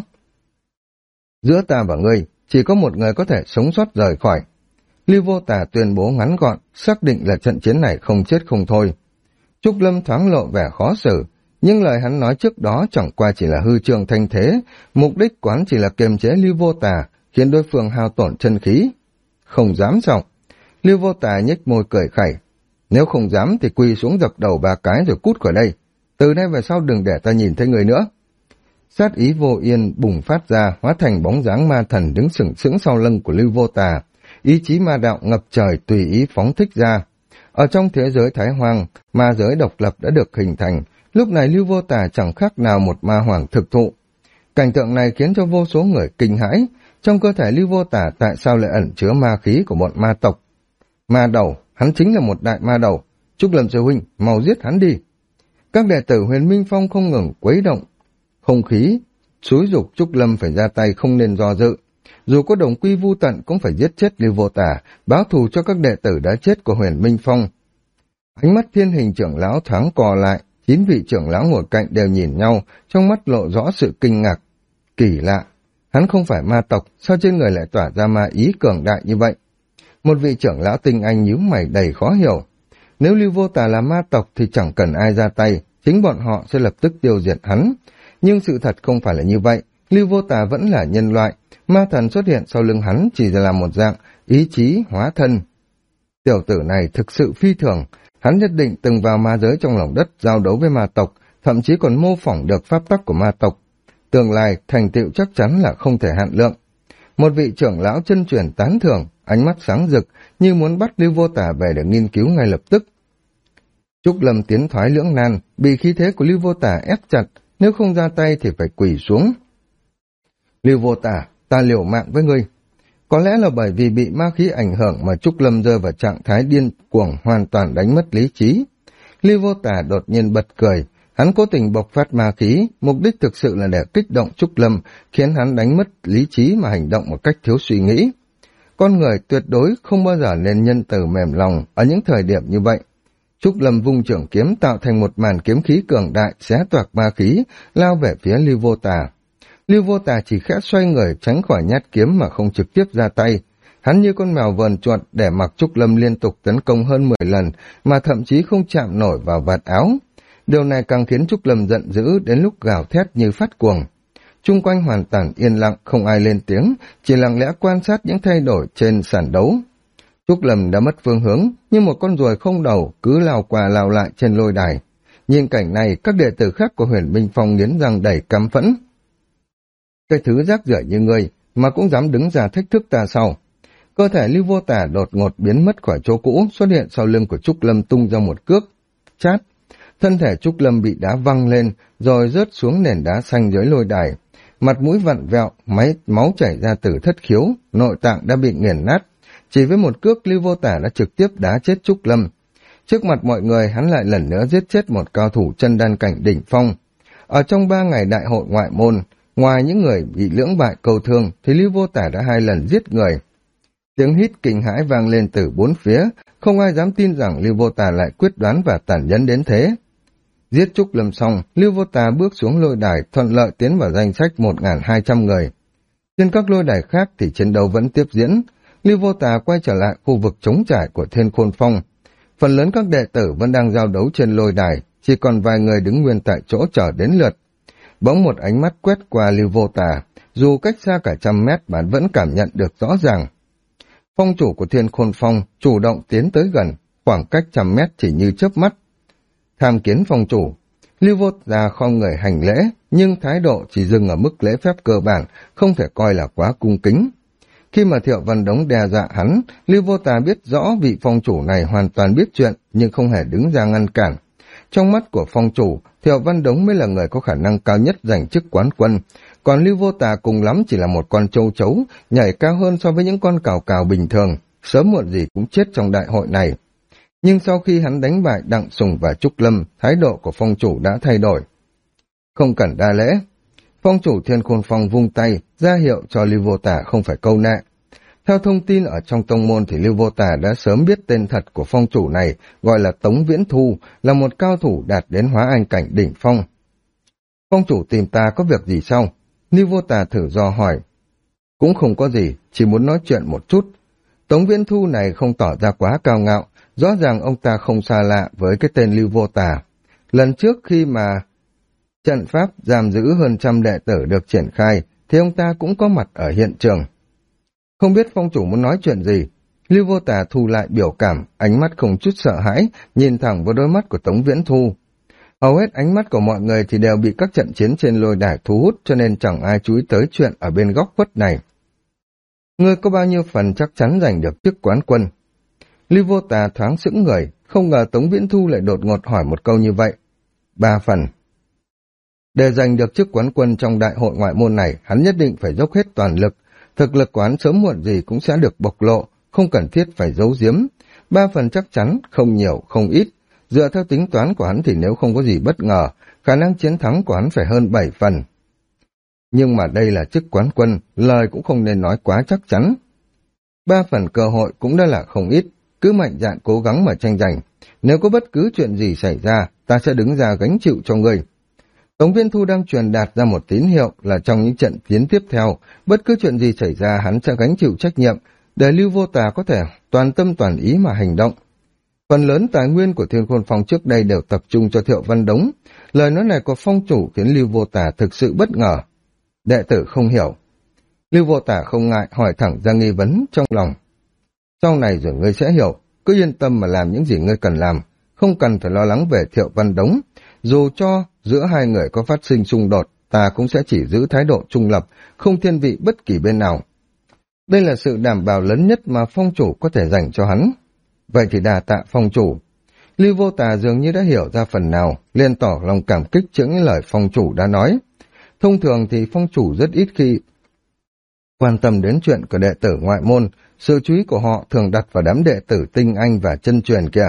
Giữa ta và ngươi, chỉ có một người có thể sống sót rời khỏi. Lưu Vô Tà tuyên bố ngắn gọn, xác định là trận chiến này không chết không thôi. Trúc Lâm thoáng lộ vẻ khó xử, nhưng lời hắn nói trước đó chẳng qua chỉ là hư trương thanh thế, mục đích quán chỉ là kiềm chế Lưu Vô Tà, khiến đối phương hao tổn chân khí. Không dám sao? Lưu Vô Tà nhếch môi cười khẩy. Nếu không dám thì quỳ xuống dập đầu 3 cái rồi cút khỏi đây. Từ nay về sau đừng để ta nhìn thấy người nữa. Sát ý vô yên bùng phát ra, hóa thành bóng dáng ma thần đứng sừng sững sau lưng của Lưu Vô Tà. Ý chí ma đạo ngập trời tùy ý phóng thích ra. Ở trong thế giới Thái Hoang, ma giới độc lập đã được hình thành. Lúc này Lưu Vô Tà chẳng khác nào một ma hoàng thực thụ. Cảnh tượng này khiến cho vô số người kinh hãi. Trong cơ thể Lưu Vô Tà tại sao lại ẩn chứa ma khí của bọn ma tộc? Ma đầu, hắn chính là một đại ma đầu. Trúc Lâm sư huynh, mau giết hắn đi. Các đệ tử Huyền Minh Phong không ngừng quấy động không khí, xúi giục Trúc Lâm phải ra tay không nên do dự. Dù có đồng quy vu tận cũng phải giết chết Lưu Vô Tà, báo thù cho các đệ tử đã chết của Huyền Minh Phong. Ánh mắt Thiên Hình trưởng lão thoáng cò lại, 9 vị trưởng lão ngồi cạnh đều nhìn nhau, trong mắt lộ rõ sự kinh ngạc. Kỳ lạ, hắn không phải ma tộc, sao trên người lại tỏa ra ma ý cường đại như vậy? Một vị trưởng lão tinh anh nhíu mày đầy khó hiểu. Nếu Lưu Vô Tà là ma tộc thì chẳng cần ai ra tay, chính bọn họ sẽ lập tức tiêu diệt hắn. Nhưng sự thật không phải là như vậy, Lưu Vô Tà vẫn là nhân loại, ma thần xuất hiện sau lưng hắn chỉ là một dạng ý chí hóa thân. Tiểu tử này thực sự phi thường, hắn nhất định từng vào ma giới trong lòng đất giao đấu với ma tộc, thậm chí còn mô phỏng được pháp tắc của ma tộc. Tương lai thành tựu chắc chắn là không thể hạn lượng. Một vị trưởng lão chân truyền tán thưởng, ánh mắt sáng rực như muốn bắt Lưu Vô Tà về để nghiên cứu ngay lập tức. Trúc Lâm tiến thoái lưỡng nan, bị khí thế của Lưu Vô Tà ép chặt, nếu không ra tay thì phải quỳ xuống. Lưu Vô Tà, ta liều mạng với ngươi. Có lẽ là bởi vì bị ma khí ảnh hưởng mà Trúc Lâm rơi vào trạng thái điên cuồng, hoàn toàn đánh mất lý trí. Lưu Vô Tà đột nhiên bật cười, hắn cố tình bộc phát ma khí, mục đích thực sự là để kích động Trúc Lâm, khiến hắn đánh mất lý trí mà hành động một cách thiếu suy nghĩ. Con người tuyệt đối không bao giờ nên nhân từ mềm lòng ở những thời điểm như vậy. Trúc Lâm vung trưởng kiếm tạo thành một màn kiếm khí cường đại, xé toạc ma khí, lao về phía Lưu Vô Tà. Lưu Vô Tà chỉ khẽ xoay người tránh khỏi nhát kiếm mà không trực tiếp ra tay. Hắn như con mèo vờn chuột để mặc Trúc Lâm liên tục tấn công hơn 10 lần, mà thậm chí không chạm nổi vào vạt áo. Điều này càng khiến Trúc Lâm giận dữ đến lúc gào thét như phát cuồng. Chung quanh hoàn toàn yên lặng, không ai lên tiếng, chỉ lặng lẽ quan sát những thay đổi trên sàn đấu. Trúc Lâm đã mất phương hướng, như một con ruồi không đầu cứ lao qua lao lại trên lôi đài. Nhìn cảnh này, các đệ tử khác của Huyền Minh Phong nghiến răng đầy căm phẫn. Cái thứ rác rưởi như ngươi mà cũng dám đứng ra thách thức ta sao? Cơ thể Lưu Vô Tà đột ngột biến mất khỏi chỗ cũ, xuất hiện sau lưng của Trúc Lâm tung ra một cước. Chát! Thân thể Trúc Lâm bị đá văng lên, rồi rớt xuống nền đá xanh dưới lôi đài. Mặt mũi vặn vẹo, máu chảy ra từ thất khiếu, nội tạng đã bị nghiền nát. Chỉ với một cước, Lưu Vô Tà đã trực tiếp đá chết Trúc Lâm. Trước mặt mọi người, hắn lại lần nữa giết chết một cao thủ chân đan cảnh đỉnh phong. Ở trong 3 ngày đại hội ngoại môn, ngoài những người bị lưỡng bại cầu thương, thì Lưu Vô Tà đã 2 lần giết người. Tiếng hít kinh hãi vang lên từ 4 phía, không ai dám tin rằng Lưu Vô Tà lại quyết đoán và tàn nhẫn đến thế. Giết Trúc Lâm xong, Lưu Vô Tà bước xuống lôi đài, thuận lợi tiến vào danh sách 1.200 người. Trên các lôi đài khác thì chiến đấu vẫn tiếp diễn. Lưu Vô Tà quay trở lại khu vực trống trải của Thiên Khôn Phong. Phần lớn các đệ tử vẫn đang giao đấu trên lôi đài, chỉ còn vài người đứng nguyên tại chỗ chờ đến lượt. Bỗng một ánh mắt quét qua Lưu Vô Tà, dù cách xa cả 100 mét bạn vẫn cảm nhận được rõ ràng. Phong chủ của Thiên Khôn Phong chủ động tiến tới gần, khoảng cách 100 mét chỉ như chớp mắt. Tham kiến phong chủ. Lưu Vô Tà khom người hành lễ, nhưng thái độ chỉ dừng ở mức lễ phép cơ bản, không thể coi là quá cung kính. Khi mà Thiệu Văn Đống đe dọa hắn, Lưu Vô Tà biết rõ vị phong chủ này hoàn toàn biết chuyện, nhưng không hề đứng ra ngăn cản. Trong mắt của phong chủ, Thiệu Văn Đống mới là người có khả năng cao nhất giành chức quán quân, còn Lưu Vô Tà cùng lắm chỉ là một con châu chấu, nhảy cao hơn so với những con cào cào bình thường, sớm muộn gì cũng chết trong đại hội này. Nhưng sau khi hắn đánh bại Đặng Sùng và Trúc Lâm, thái độ của phong chủ đã thay đổi. Không cần đa lễ. Phong chủ Thiên Khôn Phong vung tay, ra hiệu cho Lưu Vô Tà không phải câu nệ. Theo thông tin ở trong tông môn thì Lưu Vô Tà đã sớm biết tên thật của phong chủ này, gọi là Tống Viễn Thu, là một cao thủ đạt đến hóa anh cảnh đỉnh phong. Phong chủ tìm ta có việc gì sao? Lưu Vô Tà thử dò hỏi. Cũng không có gì, chỉ muốn nói chuyện một chút. Tống Viễn Thu này không tỏ ra quá cao ngạo, rõ ràng ông ta không xa lạ với cái tên Lưu Vô Tà. Lần trước khi mà trận pháp giam giữ hơn 100 đệ tử được triển khai, thì ông ta cũng có mặt ở hiện trường. Không biết phong chủ muốn nói chuyện gì? Lưu Vô Tà thu lại biểu cảm, ánh mắt không chút sợ hãi, nhìn thẳng vào đôi mắt của Tống Viễn Thu. Hầu hết ánh mắt của mọi người thì đều bị các trận chiến trên lôi đài thu hút, cho nên chẳng ai chú ý tới chuyện ở bên góc khuất này. Ngươi có bao nhiêu phần chắc chắn giành được chức quán quân? Lưu Vô Tà thoáng sững người, không ngờ Tống Viễn Thu lại đột ngột hỏi một câu như vậy. 3 phần. Để giành được chức quán quân trong đại hội ngoại môn này, hắn nhất định phải dốc hết toàn lực. Thực lực của hắn sớm muộn gì cũng sẽ được bộc lộ, không cần thiết phải giấu giếm. 3 phần chắc chắn, không nhiều, không ít. Dựa theo tính toán của hắn thì nếu không có gì bất ngờ, khả năng chiến thắng của hắn phải hơn 7 phần. Nhưng mà đây là chức quán quân, lời cũng không nên nói quá chắc chắn. 3 phần cơ hội cũng đã là không ít, cứ mạnh dạn cố gắng mà tranh giành. Nếu có bất cứ chuyện gì xảy ra, ta sẽ đứng ra gánh chịu cho ngươi. Tống Viễn Thu đang truyền đạt ra một tín hiệu là trong những trận chiến tiếp theo, bất cứ chuyện gì xảy ra hắn sẽ gánh chịu trách nhiệm, để Lưu Vô Tà có thể toàn tâm toàn ý mà hành động. Phần lớn tài nguyên của Thiên Khôn Phong trước đây đều tập trung cho Thiệu Văn Đống. Lời nói này của phong chủ khiến Lưu Vô Tà thực sự bất ngờ. Đệ tử không hiểu. Lưu Vô Tà không ngại hỏi thẳng ra nghi vấn trong lòng. Sau này rồi ngươi sẽ hiểu, cứ yên tâm mà làm những gì ngươi cần làm, không cần phải lo lắng về Thiệu Văn Đống. Dù cho giữa hai người có phát sinh xung đột, ta cũng sẽ chỉ giữ thái độ trung lập, không thiên vị bất kỳ bên nào. Đây là sự đảm bảo lớn nhất mà phong chủ có thể dành cho hắn. Vậy thì đà tạ phong chủ. Lưu Vô Tà dường như đã hiểu ra phần nào, liền tỏ lòng cảm kích trước những lời phong chủ đã nói. Thông thường thì phong chủ rất ít khi quan tâm đến chuyện của đệ tử ngoại môn, sự chú ý của họ thường đặt vào đám đệ tử tinh anh và chân truyền kìa.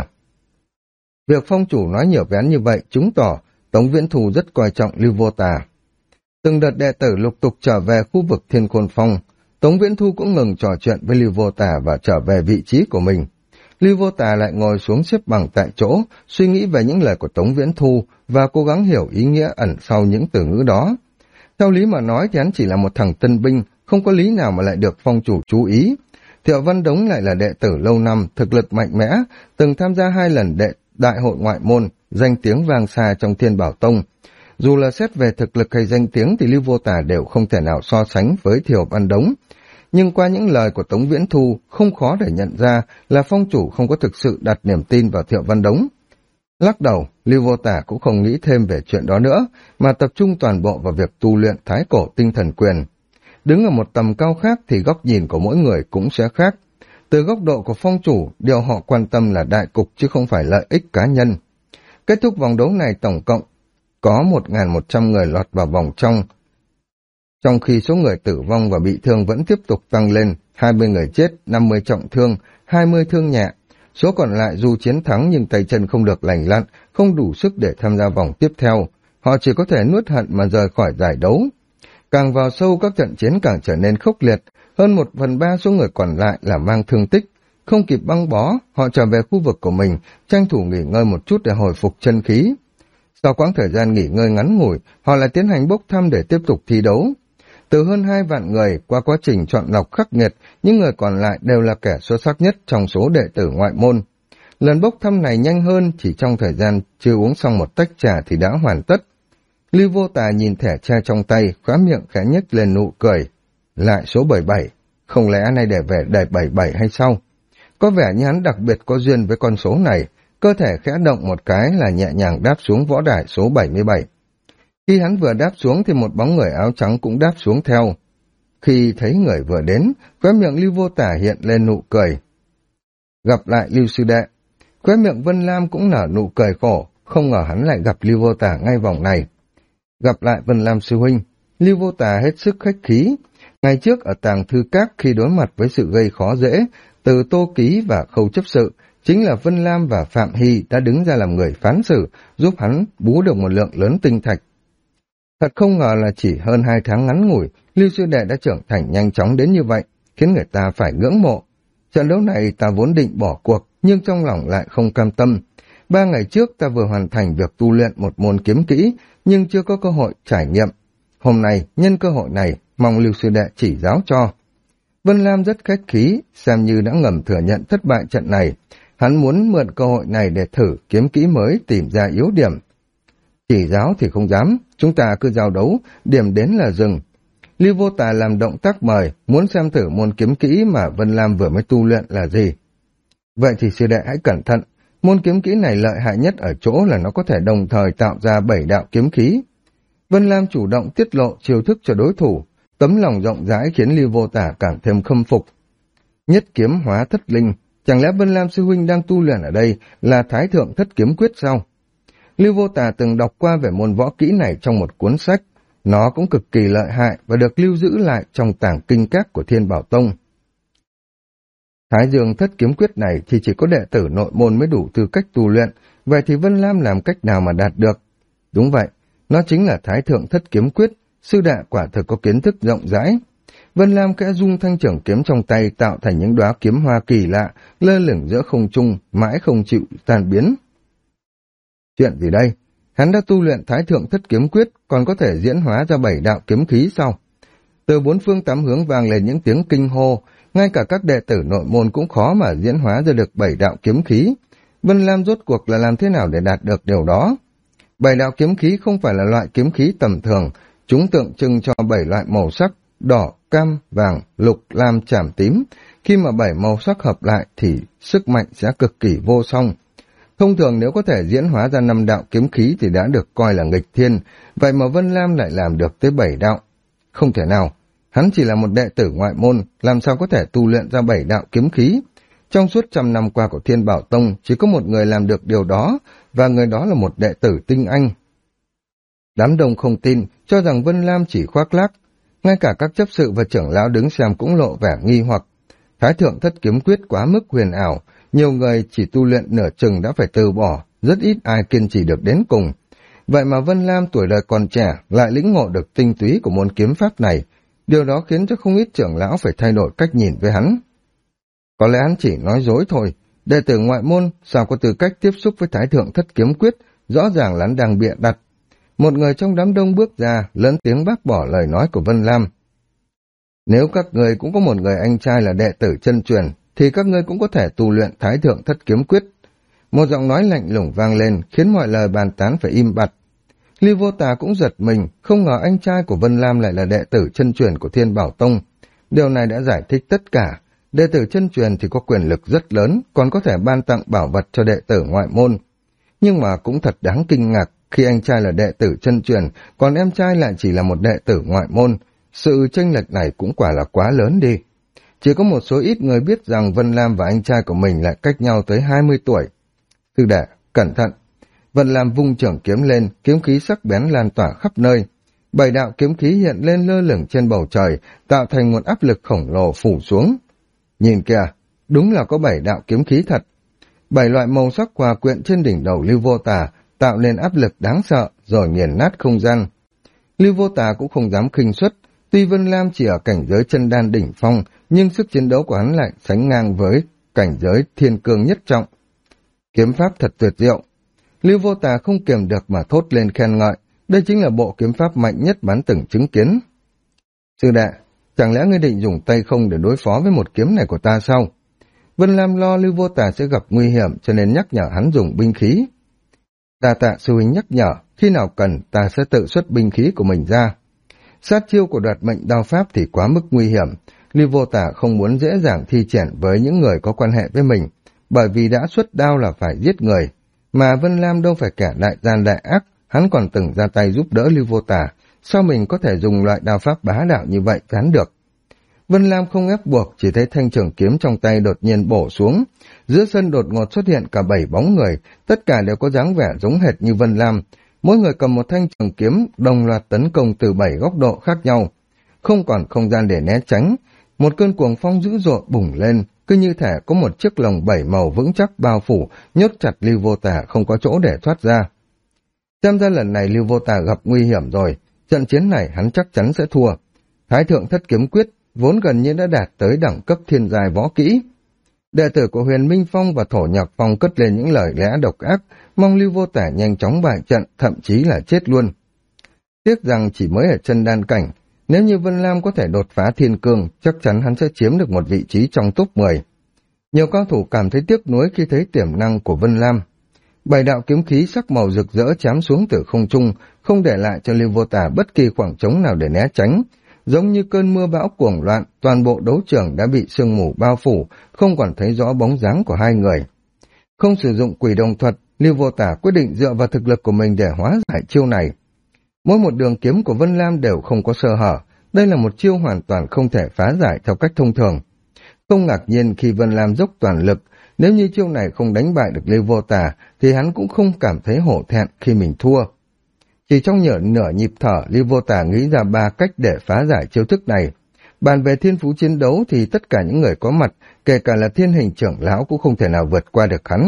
Việc phong chủ nói nhiều vén như vậy chứng tỏ Tống Viễn Thu rất coi trọng Lưu Vô Tà. Từng đợt đệ tử lục tục trở về khu vực Thiên Khôn Phong, Tống Viễn Thu cũng ngừng trò chuyện với Lưu Vô Tà và trở về vị trí của mình. Lưu Vô Tà lại ngồi xuống xếp bằng tại chỗ, suy nghĩ về những lời của Tống Viễn Thu và cố gắng hiểu ý nghĩa ẩn sau những từ ngữ đó. Theo lý mà nói thì hắn chỉ là một thằng tân binh, không có lý nào mà lại được phong chủ chú ý. Thiệu Văn Đống lại là đệ tử lâu năm, thực lực mạnh mẽ, từng tham gia 2 lần đại hội ngoại môn, danh tiếng vang xa trong Thiên Bảo Tông. Dù là xét về thực lực hay danh tiếng thì Lưu Vô Tà đều không thể nào so sánh với Thiệu Văn Đống. Nhưng qua những lời của Tống Viễn Thu, không khó để nhận ra là phong chủ không có thực sự đặt niềm tin vào Thiệu Văn Đống. Lắc đầu, Lưu Vô Tà cũng không nghĩ thêm về chuyện đó nữa, mà tập trung toàn bộ vào việc tu luyện thái cổ tinh thần quyền. Đứng ở một tầm cao khác thì góc nhìn của mỗi người cũng sẽ khác. Từ góc độ của phong chủ, điều họ quan tâm là đại cục chứ không phải lợi ích cá nhân. Kết thúc vòng đấu này tổng cộng có 1.100 người lọt vào vòng trong khi số người tử vong và bị thương vẫn tiếp tục tăng lên, 20 người chết, 50 trọng thương, 20 thương nhẹ. Số còn lại dù chiến thắng nhưng tay chân không được lành lặn, không đủ sức để tham gia vòng tiếp theo. Họ chỉ có thể nuốt hận mà rời khỏi giải đấu. Càng vào sâu các trận chiến càng trở nên khốc liệt, hơn 1/3 số người còn lại là mang thương tích. Không kịp băng bó, họ trở về khu vực của mình, tranh thủ nghỉ ngơi một chút để hồi phục chân khí. Sau quãng thời gian nghỉ ngơi ngắn ngủi, họ lại tiến hành bốc thăm để tiếp tục thi đấu. Từ hơn 2 vạn người, qua quá trình chọn lọc khắc nghiệt, những người còn lại đều là kẻ xuất sắc nhất trong số đệ tử ngoại môn. Lần bốc thăm này nhanh hơn, chỉ trong thời gian chưa uống xong một tách trà thì đã hoàn tất. Lưu Vô Tà nhìn thẻ tre trong tay, khóe miệng khẽ nhếch lên nụ cười. Lại số 77, không lẽ nay để về đề 77 hay sao? Có vẻ như hắn đặc biệt có duyên với con số này, cơ thể khẽ động một cái là nhẹ nhàng đáp xuống võ đài số 77. Khi hắn vừa đáp xuống thì một bóng người áo trắng cũng đáp xuống theo. Khi thấy người vừa đến, khóe miệng Lưu Vô Tà hiện lên nụ cười. Gặp lại Lưu sư đệ. Khóe miệng Vân Lam cũng nở nụ cười khổ, không ngờ hắn lại gặp Lưu Vô Tà ngay vòng này. Gặp lại Vân Lam sư huynh, Lưu Vô Tà hết sức khách khí. Ngày trước ở Tàng Thư Các khi đối mặt với sự gây khó dễ, từ Tô Ký và Khâu chấp sự, chính là Vân Lam và Phạm Hy đã đứng ra làm người phán xử, giúp hắn bú được một lượng lớn tinh thạch. Thật không ngờ là chỉ hơn 2 tháng ngắn ngủi, Lưu sư đệ đã trưởng thành nhanh chóng đến như vậy, khiến người ta phải ngưỡng mộ. Trận đấu này ta vốn định bỏ cuộc, nhưng trong lòng lại không cam tâm. 3 ngày trước ta vừa hoàn thành việc tu luyện một môn kiếm kỹ, nhưng chưa có cơ hội trải nghiệm. Hôm nay, nhân cơ hội này, mong Lưu sư đệ chỉ giáo cho. Vân Lam rất khách khí, xem như đã ngầm thừa nhận thất bại trận này. Hắn muốn mượn cơ hội này để thử kiếm kỹ mới, tìm ra yếu điểm. Chỉ giáo thì không dám, chúng ta cứ giao đấu, điểm đến là dừng. Lưu Vô Tà làm động tác mời, muốn xem thử môn kiếm kỹ mà Vân Lam vừa mới tu luyện là gì. Vậy thì sư đệ hãy cẩn thận, môn kiếm kỹ này lợi hại nhất ở chỗ là nó có thể đồng thời tạo ra 7 đạo kiếm khí. Vân Lam chủ động tiết lộ chiêu thức cho đối thủ, tấm lòng rộng rãi khiến Lưu Vô Tà càng thêm khâm phục. Nhất kiếm hóa thất linh, chẳng lẽ Vân Lam sư huynh đang tu luyện ở đây là Thái Thượng Thất Kiếm Quyết sao? Lưu Vô Tà từng đọc qua về môn võ kỹ này trong một cuốn sách, nó cũng cực kỳ lợi hại và được lưu giữ lại trong tàng kinh các của Thiên Bảo Tông. Thái Dương Thất Kiếm Quyết này thì chỉ có đệ tử nội môn mới đủ tư cách tu luyện, vậy thì Vân Lam làm cách nào mà đạt được? Đúng vậy, nó chính là Thái Thượng Thất Kiếm Quyết, sư đệ quả thực có kiến thức rộng rãi. Vân Lam khẽ rung thanh trưởng kiếm trong tay tạo thành những đóa kiếm hoa kỳ lạ, lơ lửng giữa không trung, mãi không chịu tan biến. Chuyện gì đây? Hắn đã tu luyện Thái Thượng Thất Kiếm Quyết, còn có thể diễn hóa ra 7 đạo kiếm khí sao? Từ 4 phương 8 hướng vang lên những tiếng kinh hô, ngay cả các đệ tử nội môn cũng khó mà diễn hóa ra được 7 đạo kiếm khí. Vân Lam rốt cuộc là làm thế nào để đạt được điều đó? 7 đạo kiếm khí không phải là loại kiếm khí tầm thường, chúng tượng trưng cho 7 loại màu sắc, đỏ, cam, vàng, lục, lam, chàm, tím. Khi mà 7 màu sắc hợp lại thì sức mạnh sẽ cực kỳ vô song. Thông thường nếu có thể diễn hóa ra 5 đạo kiếm khí thì đã được coi là nghịch thiên, vậy mà Vân Lam lại làm được tới 7 đạo. Không thể nào, hắn chỉ là một đệ tử ngoại môn, làm sao có thể tu luyện ra 7 đạo kiếm khí. Trong suốt 100 năm qua của Thiên Bảo Tông, chỉ có một người làm được điều đó, và người đó là một đệ tử tinh anh. Đám đông không tin, cho rằng Vân Lam chỉ khoác lác. Ngay cả các chấp sự và trưởng lão đứng xem cũng lộ vẻ nghi hoặc. Thái Thượng Thất Kiếm Quyết quá mức huyền ảo, nhiều người chỉ tu luyện nửa chừng đã phải từ bỏ, rất ít ai kiên trì được đến cùng. Vậy mà Vân Lam tuổi đời còn trẻ lại lĩnh ngộ được tinh túy của môn kiếm pháp này, điều đó khiến cho không ít trưởng lão phải thay đổi cách nhìn với hắn. Có lẽ hắn chỉ nói dối thôi, đệ tử ngoại môn sao có tư cách tiếp xúc với Thái Thượng Thất Kiếm Quyết, rõ ràng là hắn đang bịa đặt. Một người trong đám đông bước ra, lớn tiếng bác bỏ lời nói của Vân Lam. Nếu các người cũng có một người anh trai là đệ tử chân truyền, thì các ngươi cũng có thể tu luyện Thái Thượng Thất Kiếm Quyết. Một giọng nói lạnh lùng vang lên, khiến mọi lời bàn tán phải im bặt. Lưu Vô Tà cũng giật mình, không ngờ anh trai của Vân Lam lại là đệ tử chân truyền của Thiên Bảo Tông. Điều này đã giải thích tất cả. Đệ tử chân truyền thì có quyền lực rất lớn, còn có thể ban tặng bảo vật cho đệ tử ngoại môn. Nhưng mà cũng thật đáng kinh ngạc, khi anh trai là đệ tử chân truyền, còn em trai lại chỉ là một đệ tử ngoại môn. Sự chênh lệch này cũng quả là quá lớn đi. Chỉ có một số ít người biết rằng Vân Lam và anh trai của mình lại cách nhau tới 20 tuổi. Sư đệ, cẩn thận. Vân Lam vung trưởng kiếm lên, kiếm khí sắc bén lan tỏa khắp nơi. 7 đạo kiếm khí hiện lên lơ lửng trên bầu trời, tạo thành một áp lực khổng lồ phủ xuống. Nhìn kìa, đúng là có 7 đạo kiếm khí thật. 7 loại màu sắc hòa quyện trên đỉnh đầu Lưu Vô Tà, tạo nên áp lực đáng sợ, rồi nghiền nát không gian. Lưu Vô Tà cũng không dám khinh suất, tuy Vân Lam chỉ ở cảnh giới chân đan đỉnh phong, nhưng sức chiến đấu của hắn lại sánh ngang với cảnh giới thiên cương nhất trọng. Kiếm pháp thật tuyệt diệu. Lưu Vô Tà không kiềm được mà thốt lên khen ngợi, đây chính là bộ kiếm pháp mạnh nhất hắn từng chứng kiến. Sư đệ, chẳng lẽ ngươi định dùng tay không để đối phó với một kiếm này của ta sao? Vân Lam lo Lưu Vô Tà sẽ gặp nguy hiểm cho nên nhắc nhở hắn dùng binh khí. Đa tạ sư huynh nhắc nhở, khi nào cần ta sẽ tự xuất binh khí của mình ra. Sát chiêu của đoạt mệnh đao pháp thì quá mức nguy hiểm, Lưu Vô Tà không muốn dễ dàng thi triển với những người có quan hệ với mình, bởi vì đã xuất đao là phải giết người, mà Vân Lam đâu phải kẻ đại gian đại ác, hắn còn từng ra tay giúp đỡ Lưu Vô Tà, sao mình có thể dùng loại đao pháp bá đạo như vậy với hắn được. Vân Lam không ép buộc, chỉ thấy thanh trường kiếm trong tay đột nhiên bổ xuống. Giữa sân đột ngột xuất hiện cả 7 bóng người, tất cả đều có dáng vẻ giống hệt như Vân Lam. Mỗi người cầm một thanh trường kiếm, đồng loạt tấn công từ 7 góc độ khác nhau. Không còn không gian để né tránh, một cơn cuồng phong dữ dội bùng lên, cứ như thể có một chiếc lồng 7 màu vững chắc bao phủ, nhốt chặt Lưu Vô Tà không có chỗ để thoát ra. Xem ra lần này Lưu Vô Tà gặp nguy hiểm rồi, trận chiến này hắn chắc chắn sẽ thua. Thái thượng thất kiếm quyết vốn gần như đã đạt tới đẳng cấp thiên giai võ kỹ. Đệ tử của Huyền Minh Phong và Thổ Nhạc Phong cất lên những lời lẽ độc ác, mong Lưu Vô Tà nhanh chóng bại trận, thậm chí là chết luôn. Tiếc rằng chỉ mới ở chân đan cảnh, nếu như Vân Lam có thể đột phá thiên cương, chắc chắn hắn sẽ chiếm được một vị trí trong top 10. Nhiều cao thủ cảm thấy tiếc nuối khi thấy tiềm năng của Vân Lam. 7 đạo kiếm khí sắc màu rực rỡ chém xuống từ không trung, không để lại cho Lưu Vô Tà bất kỳ khoảng trống nào để né tránh. Giống như cơn mưa bão cuồng loạn, toàn bộ đấu trường đã bị sương mù bao phủ, không còn thấy rõ bóng dáng của hai người. Không sử dụng quỷ đồng thuật, Lưu Vô Tà quyết định dựa vào thực lực của mình để hóa giải chiêu này. Mỗi một đường kiếm của Vân Lam đều không có sơ hở, đây là một chiêu hoàn toàn không thể phá giải theo cách thông thường. Không ngạc nhiên khi Vân Lam dốc toàn lực, nếu như chiêu này không đánh bại được Lưu Vô Tà thì hắn cũng không cảm thấy hổ thẹn khi mình thua. Chỉ trong nửa nhịp thở, Lưu Vô Tà nghĩ ra 3 cách để phá giải chiêu thức này. Bàn về thiên phú chiến đấu thì tất cả những người có mặt, kể cả là Thiên Hình trưởng lão cũng không thể nào vượt qua được hắn.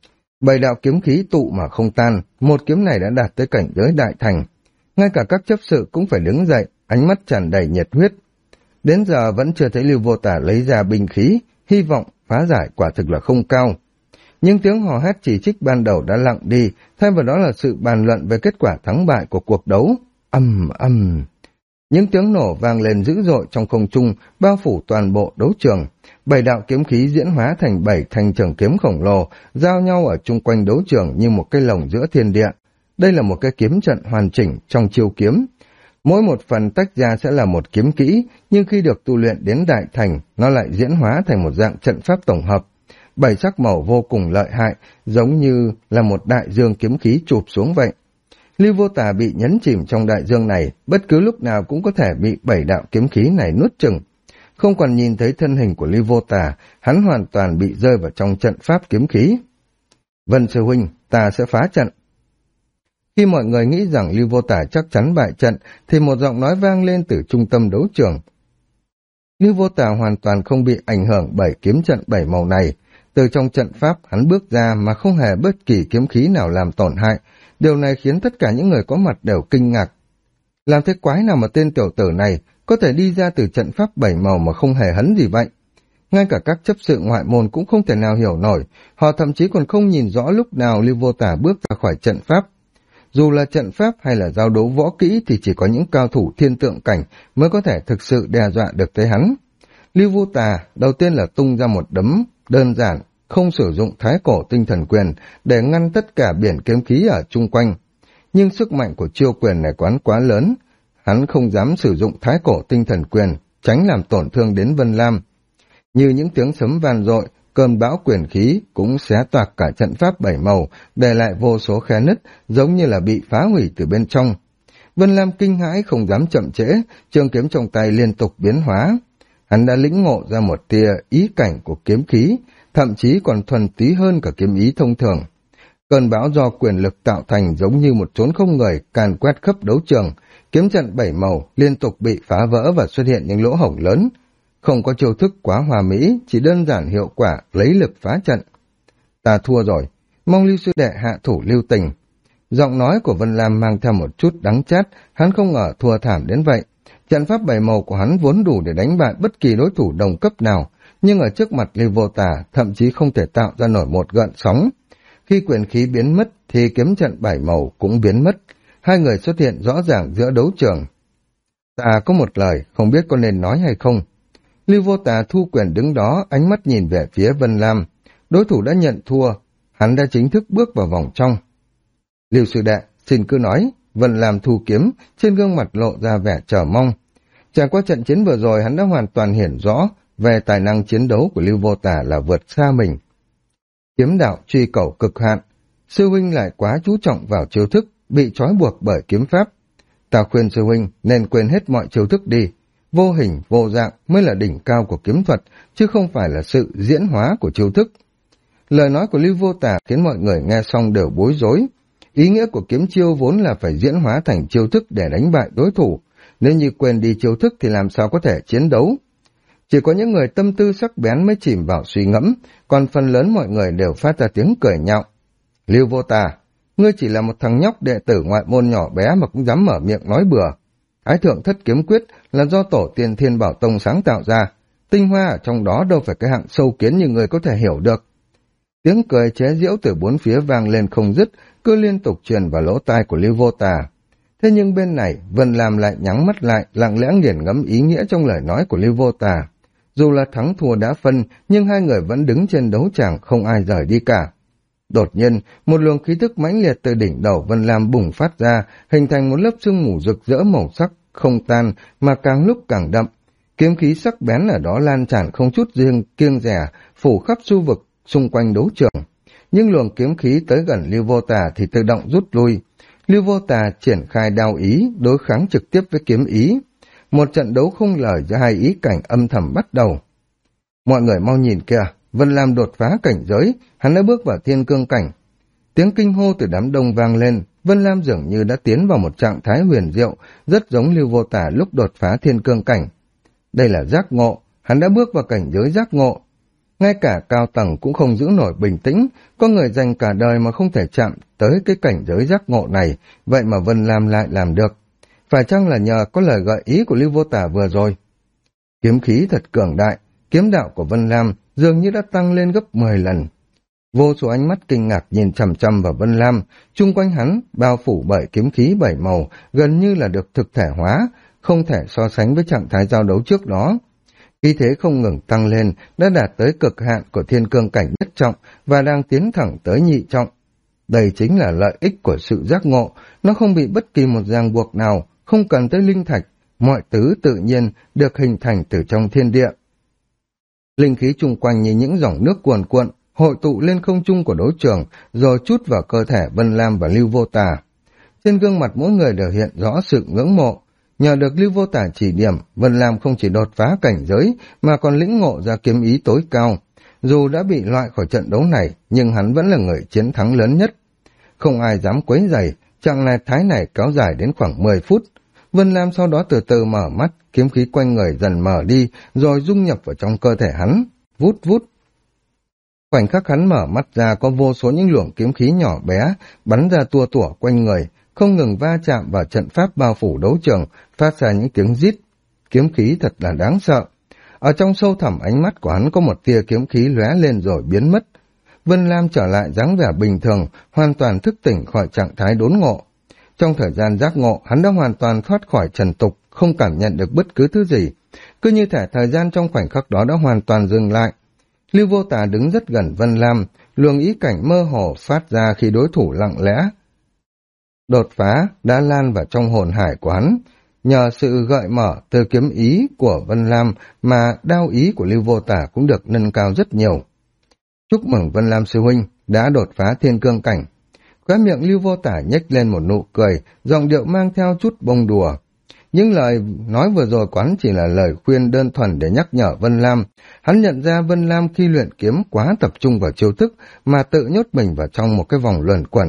7 đạo kiếm khí tụ mà không tan, một kiếm này đã đạt tới cảnh giới đại thành. Ngay cả các chấp sự cũng phải đứng dậy, ánh mắt tràn đầy nhiệt huyết. Đến giờ vẫn chưa thấy Lưu Vô Tà lấy ra binh khí, hy vọng phá giải quả thực là không cao. Nhưng tiếng hò hét chỉ trích ban đầu đã lặng đi, thay vào đó là sự bàn luận về kết quả thắng bại của cuộc đấu. Ầm ầm. Những tiếng nổ vang lên dữ dội trong không trung, bao phủ toàn bộ đấu trường. 7 đạo kiếm khí diễn hóa thành 7 thanh trường kiếm khổng lồ, giao nhau ở chung quanh đấu trường như một cái lồng giữa thiên địa. Đây là một cái kiếm trận hoàn chỉnh trong chiêu kiếm. Mỗi một phần tách ra sẽ là một kiếm kỹ, nhưng khi được tu luyện đến đại thành, nó lại diễn hóa thành một dạng trận pháp tổng hợp. 7 sắc màu vô cùng lợi hại, giống như là một đại dương kiếm khí chụp xuống vậy. Lưu Vô Tà bị nhấn chìm trong đại dương này, bất cứ lúc nào cũng có thể bị 7 đạo kiếm khí này nuốt chửng. Không còn nhìn thấy thân hình của Lưu Vô Tà, hắn hoàn toàn bị rơi vào trong trận pháp kiếm khí. Vân sư huynh, ta sẽ phá trận. Khi mọi người nghĩ rằng Lưu Vô Tà chắc chắn bại trận, thì một giọng nói vang lên từ trung tâm đấu trường. Lưu Vô Tà hoàn toàn không bị ảnh hưởng bởi kiếm trận 7 màu này. Từ trong trận pháp hắn bước ra mà không hề bất kỳ kiếm khí nào làm tổn hại. Điều này khiến tất cả những người có mặt đều kinh ngạc. Làm thế quái nào mà tên tiểu tử này có thể đi ra từ trận pháp 7 màu mà không hề hấn gì vậy? Ngay cả các chấp sự ngoại môn cũng không thể nào hiểu nổi, họ thậm chí còn không nhìn rõ lúc nào Lưu Vô Tà bước ra khỏi trận pháp. Dù là trận pháp hay là giao đấu võ kỹ thì chỉ có những cao thủ thiên tượng cảnh mới có thể thực sự đe dọa được tới hắn. Lưu Vô Tà đầu tiên là tung ra một đấm đơn giản, không sử dụng thái cổ tinh thần quyền để ngăn tất cả biển kiếm khí ở chung quanh. Nhưng sức mạnh của chiêu quyền này quán quá lớn, hắn không dám sử dụng thái cổ tinh thần quyền, tránh làm tổn thương đến Vân Lam. Như những tiếng sấm vang dội, cơn bão quyền khí cũng xé toạc cả trận pháp 7 màu, để lại vô số khe nứt, giống như là bị phá hủy từ bên trong. Vân Lam kinh hãi không dám chậm trễ, trường kiếm trong tay liên tục biến hóa. Hắn đã lĩnh ngộ ra một tia ý cảnh của kiếm khí, thậm chí còn thuần túy hơn cả kiếm ý thông thường. Cơn bão do quyền lực tạo thành giống như một chốn không người càn quét khắp đấu trường, kiếm trận 7 màu liên tục bị phá vỡ và xuất hiện những lỗ hổng lớn. Không có chiêu thức quá hòa mỹ, chỉ đơn giản hiệu quả lấy lực phá trận. Ta thua rồi, mong Lưu sư đệ hạ thủ lưu tình. Giọng nói của Vân Lam mang theo một chút đắng chát, hắn không ngờ thua thảm đến vậy. Trận pháp 7 màu của hắn vốn đủ để đánh bại bất kỳ đối thủ đồng cấp nào, nhưng ở trước mặt Lưu Vô Tà thậm chí không thể tạo ra nổi một gợn sóng. Khi quyền khí biến mất thì kiếm trận 7 màu cũng biến mất. Hai người xuất hiện rõ ràng giữa đấu trường. Ta có một lời, không biết có nên nói hay không. Lưu Vô Tà thu quyền đứng đó, ánh mắt nhìn về phía Vân Lam. Đối thủ đã nhận thua, hắn đã chính thức bước vào vòng trong. Lưu sư đệ, xin cứ nói. Vân Lam thu kiếm, trên gương mặt lộ ra vẻ chờ mong. Trải qua trận chiến vừa rồi, hắn đã hoàn toàn hiển rõ về tài năng chiến đấu của Lưu Vô Tà là vượt xa mình. Kiếm đạo truy cầu cực hạn, sư huynh lại quá chú trọng vào chiêu thức, bị trói buộc bởi kiếm pháp. Ta khuyên sư huynh nên quên hết mọi chiêu thức đi. Vô hình, vô dạng mới là đỉnh cao của kiếm thuật, chứ không phải là sự diễn hóa của chiêu thức. Lời nói của Lưu Vô Tà khiến mọi người nghe xong đều bối rối. Ý nghĩa của kiếm chiêu vốn là phải diễn hóa thành chiêu thức để đánh bại đối thủ. Nếu như quên đi chiêu thức thì làm sao có thể chiến đấu? Chỉ có những người tâm tư sắc bén mới chìm vào suy ngẫm, còn phần lớn mọi người đều phát ra tiếng cười nhạo. Lưu Vô Tà, ngươi chỉ là một thằng nhóc đệ tử ngoại môn nhỏ bé mà cũng dám mở miệng nói bừa. Ái thượng thất kiếm quyết là do tổ tiên Thiên Bảo Tông sáng tạo ra, tinh hoa ở trong đó đâu phải cái hạng sâu kiến như người có thể hiểu được. Tiếng cười chế giễu từ bốn phía vang lên không dứt, cứ liên tục truyền vào lỗ tai của Lưu Vô Tà. Thế nhưng bên này, Vân Lam lại nhắm mắt lại, lặng lẽ nghiền ngẫm ý nghĩa trong lời nói của Lưu Vô Tà. Dù là thắng thua đã phân, nhưng hai người vẫn đứng trên đấu tràng, không ai rời đi cả. Đột nhiên, một luồng khí thức mãnh liệt từ đỉnh đầu Vân Lam bùng phát ra, hình thành một lớp sương mù rực rỡ màu sắc, không tan, mà càng lúc càng đậm. Kiếm khí sắc bén ở đó lan tràn không chút kiêng dè, phủ khắp khu vực xung quanh đấu trường. Nhưng luồng kiếm khí tới gần Lưu Vô Tà thì tự động rút lui. Lưu Vô Tà triển khai đao ý, đối kháng trực tiếp với kiếm ý. Một trận đấu không lời giữa hai ý cảnh âm thầm bắt đầu. Mọi người mau nhìn kìa, Vân Lam đột phá cảnh giới, hắn đã bước vào thiên cương cảnh. Tiếng kinh hô từ đám đông vang lên, Vân Lam dường như đã tiến vào một trạng thái huyền diệu, rất giống Lưu Vô Tà lúc đột phá thiên cương cảnh. Đây là giác ngộ, hắn đã bước vào cảnh giới giác ngộ. Ngay cả cao tầng cũng không giữ nổi bình tĩnh, có người dành cả đời mà không thể chạm tới cái cảnh giới giác ngộ này, vậy mà Vân Lam lại làm được. Phải chăng là nhờ có lời gợi ý của Lưu Vô Tà vừa rồi? Kiếm khí thật cường đại, kiếm đạo của Vân Lam dường như đã tăng lên gấp 10 lần. Vô số ánh mắt kinh ngạc nhìn chằm chằm vào Vân Lam, chung quanh hắn bao phủ bởi kiếm khí 7 màu, gần như là được thực thể hóa, không thể so sánh với trạng thái giao đấu trước đó. Khí thế không ngừng tăng lên, đã đạt tới cực hạn của thiên cương cảnh nhất trọng và đang tiến thẳng tới nhị trọng. Đây chính là lợi ích của sự giác ngộ, nó không bị bất kỳ một ràng buộc nào, không cần tới linh thạch, mọi thứ tự nhiên được hình thành từ trong thiên địa. Linh khí chung quanh như những dòng nước cuồn cuộn, hội tụ lên không trung của đấu trường, rồi trút vào cơ thể Vân Lam và Lưu Vô Tà. Trên gương mặt mỗi người đều hiện rõ sự ngưỡng mộ. Nhờ được Lưu Vô Tà chỉ điểm, Vân Lam không chỉ đột phá cảnh giới, mà còn lĩnh ngộ ra kiếm ý tối cao. Dù đã bị loại khỏi trận đấu này, nhưng hắn vẫn là người chiến thắng lớn nhất. Không ai dám quấy rầy, trạng thái này kéo dài đến khoảng 10 phút. Vân Lam sau đó từ từ mở mắt, kiếm khí quanh người dần mở đi, rồi dung nhập vào trong cơ thể hắn. Vút vút. Khoảnh khắc hắn mở mắt ra có vô số những luồng kiếm khí nhỏ bé, bắn ra tua tủa quanh người, không ngừng va chạm vào trận pháp bao phủ đấu trường, phát ra những tiếng rít. Kiếm khí thật là đáng sợ. Ở trong sâu thẳm ánh mắt của hắn có một tia kiếm khí lóe lên rồi biến mất. Vân Lam trở lại dáng vẻ bình thường, hoàn toàn thức tỉnh khỏi trạng thái đốn ngộ. Trong thời gian giác ngộ, hắn đã hoàn toàn thoát khỏi trần tục, không cảm nhận được bất cứ thứ gì. Cứ như thể thời gian trong khoảnh khắc đó đã hoàn toàn dừng lại. Lưu Vô Tà đứng rất gần Vân Lam, luồng ý cảnh mơ hồ phát ra khi đối thủ lặng lẽ. Đột phá đã lan vào trong hồn hải của hắn. Nhờ sự gợi mở từ kiếm ý của Vân Lam mà đao ý của Lưu Vô Tà cũng được nâng cao rất nhiều. Chúc mừng Vân Lam sư huynh đã đột phá thiên cương cảnh. Khóe miệng Lưu Vô Tà nhếch lên một nụ cười, giọng điệu mang theo chút bông đùa. Những lời nói vừa rồi của hắn chỉ là lời khuyên đơn thuần để nhắc nhở Vân Lam. Hắn nhận ra Vân Lam khi luyện kiếm quá tập trung vào chiêu thức mà tự nhốt mình vào trong một cái vòng luẩn quẩn.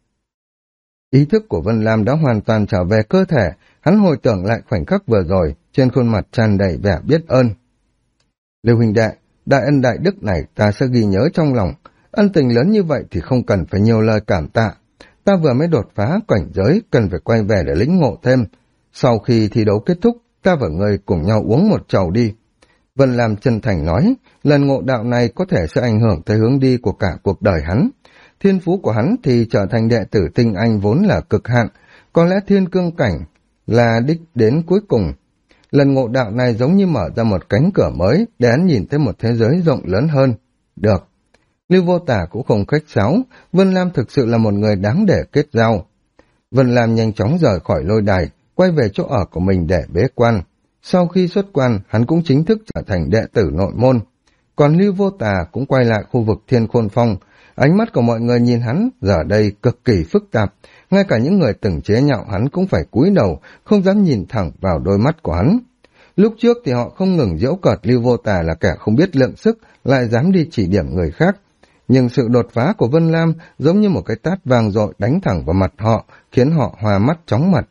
Ý thức của Vân Lam đã hoàn toàn trở về cơ thể, hắn hồi tưởng lại khoảnh khắc vừa rồi, trên khuôn mặt tràn đầy vẻ biết ơn. Lưu huynh đệ, đại ân đại đức này ta sẽ ghi nhớ trong lòng, ân tình lớn như vậy thì không cần phải nhiều lời cảm tạ. Ta vừa mới đột phá cảnh giới, cần phải quay về để lĩnh ngộ thêm. Sau khi thi đấu kết thúc, ta và ngươi cùng nhau uống một chầu đi. Vân Lam chân thành nói, lần ngộ đạo này có thể sẽ ảnh hưởng tới hướng đi của cả cuộc đời hắn. Thiên phú của hắn thì trở thành đệ tử tinh anh vốn là cực hạn, có lẽ thiên cương cảnh là đích đến cuối cùng. Lần ngộ đạo này giống như mở ra một cánh cửa mới để hắn nhìn thấy một thế giới rộng lớn hơn. Được. Lưu Vô Tả cũng không khách sáo, Vân Lam thực sự là một người đáng để kết giao. Vân Lam nhanh chóng rời khỏi lôi đài, quay về chỗ ở của mình để bế quan. Sau khi xuất quan, hắn cũng chính thức trở thành đệ tử nội môn. Còn Lưu Vô Tà cũng quay lại khu vực Thiên Khôn Phong. Ánh mắt của mọi người nhìn hắn giờ đây cực kỳ phức tạp. Ngay cả những người từng chế nhạo hắn cũng phải cúi đầu, không dám nhìn thẳng vào đôi mắt của hắn. Lúc trước thì họ không ngừng giễu cợt Lưu Vô Tà là kẻ không biết lượng sức, lại dám đi chỉ điểm người khác. Nhưng sự đột phá của Vân Lam giống như một cái tát vang dội đánh thẳng vào mặt họ, khiến họ hoa mắt chóng mặt.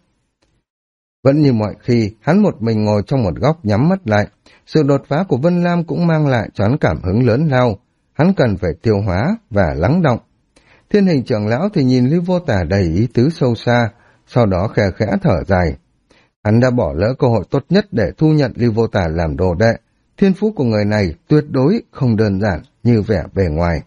Vẫn như mọi khi, hắn một mình ngồi trong một góc nhắm mắt lại. Sự đột phá của Vân Lam cũng mang lại cho hắn cảm hứng lớn lao. Hắn cần phải tiêu hóa và lắng động. Thiên Hình trưởng lão thì nhìn Lưu Vô Tả đầy ý tứ sâu xa, sau đó khẽ khẽ thở dài. Hắn đã bỏ lỡ cơ hội tốt nhất để thu nhận Lưu Vô Tả làm đồ đệ. Thiên phú của người này tuyệt đối không đơn giản như vẻ bề ngoài.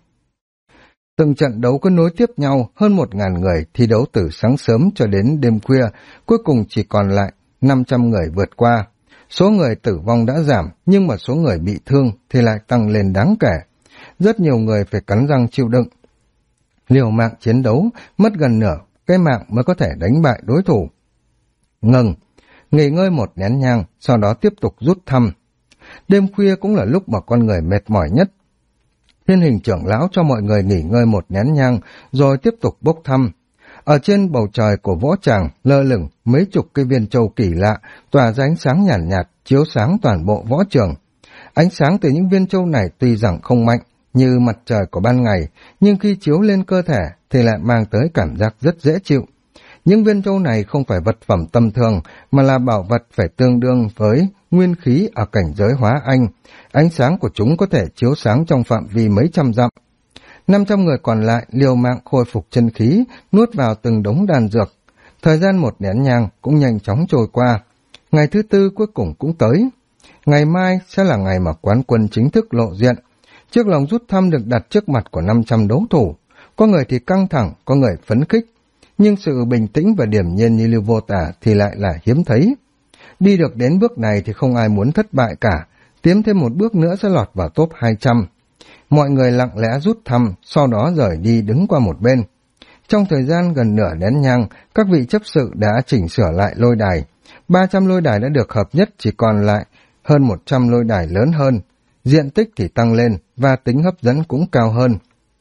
Từng trận đấu cứ nối tiếp nhau, hơn 1.000 người thi đấu từ sáng sớm cho đến đêm khuya, cuối cùng chỉ còn lại 500 người vượt qua. Số người tử vong đã giảm, nhưng mà số người bị thương thì lại tăng lên đáng kể. Rất nhiều người phải cắn răng chịu đựng. Liều mạng chiến đấu, mất gần nửa cái mạng mới có thể đánh bại đối thủ. Ngừng, nghỉ ngơi một nén nhang, sau đó tiếp tục rút thăm. Đêm khuya cũng là lúc mà con người mệt mỏi nhất. Thiên Hình trưởng lão cho mọi người nghỉ ngơi một nén nhang, rồi tiếp tục bốc thăm. Ở trên bầu trời của võ tràng, lơ lửng mấy chục cây viên châu kỳ lạ, tỏa ra ánh sáng nhàn nhạt, chiếu sáng toàn bộ võ trường. Ánh sáng từ những viên châu này tuy rằng không mạnh, như mặt trời của ban ngày, nhưng khi chiếu lên cơ thể thì lại mang tới cảm giác rất dễ chịu. Những viên châu này không phải vật phẩm tầm thường, mà là bảo vật phải tương đương với nguyên khí ở cảnh giới hóa anh. Ánh sáng của chúng có thể chiếu sáng trong phạm vi mấy trăm dặm. 500 người còn lại liều mạng khôi phục chân khí, nuốt vào từng đống đan dược. Thời gian một nén nhang cũng nhanh chóng trôi qua. Ngày thứ tư cuối cùng cũng tới. Ngày mai sẽ là ngày mà quán quân chính thức lộ diện. Chiếc lồng rút thăm được đặt trước mặt của 500 đấu thủ. Có người thì căng thẳng, có người phấn khích. Nhưng sự bình tĩnh và điềm nhiên như Lưu Vô Tả thì lại là hiếm thấy. Đi được đến bước này thì không ai muốn thất bại cả. Tiến thêm một bước nữa sẽ lọt vào top 200. Mọi người lặng lẽ rút thăm, sau đó rời đi đứng qua một bên. Trong thời gian gần nửa nén nhang, các vị chấp sự đã chỉnh sửa lại lôi đài. 300 lôi đài đã được hợp nhất, chỉ còn lại hơn 100 lôi đài lớn hơn. Diện tích thì tăng lên và tính hấp dẫn cũng cao hơn.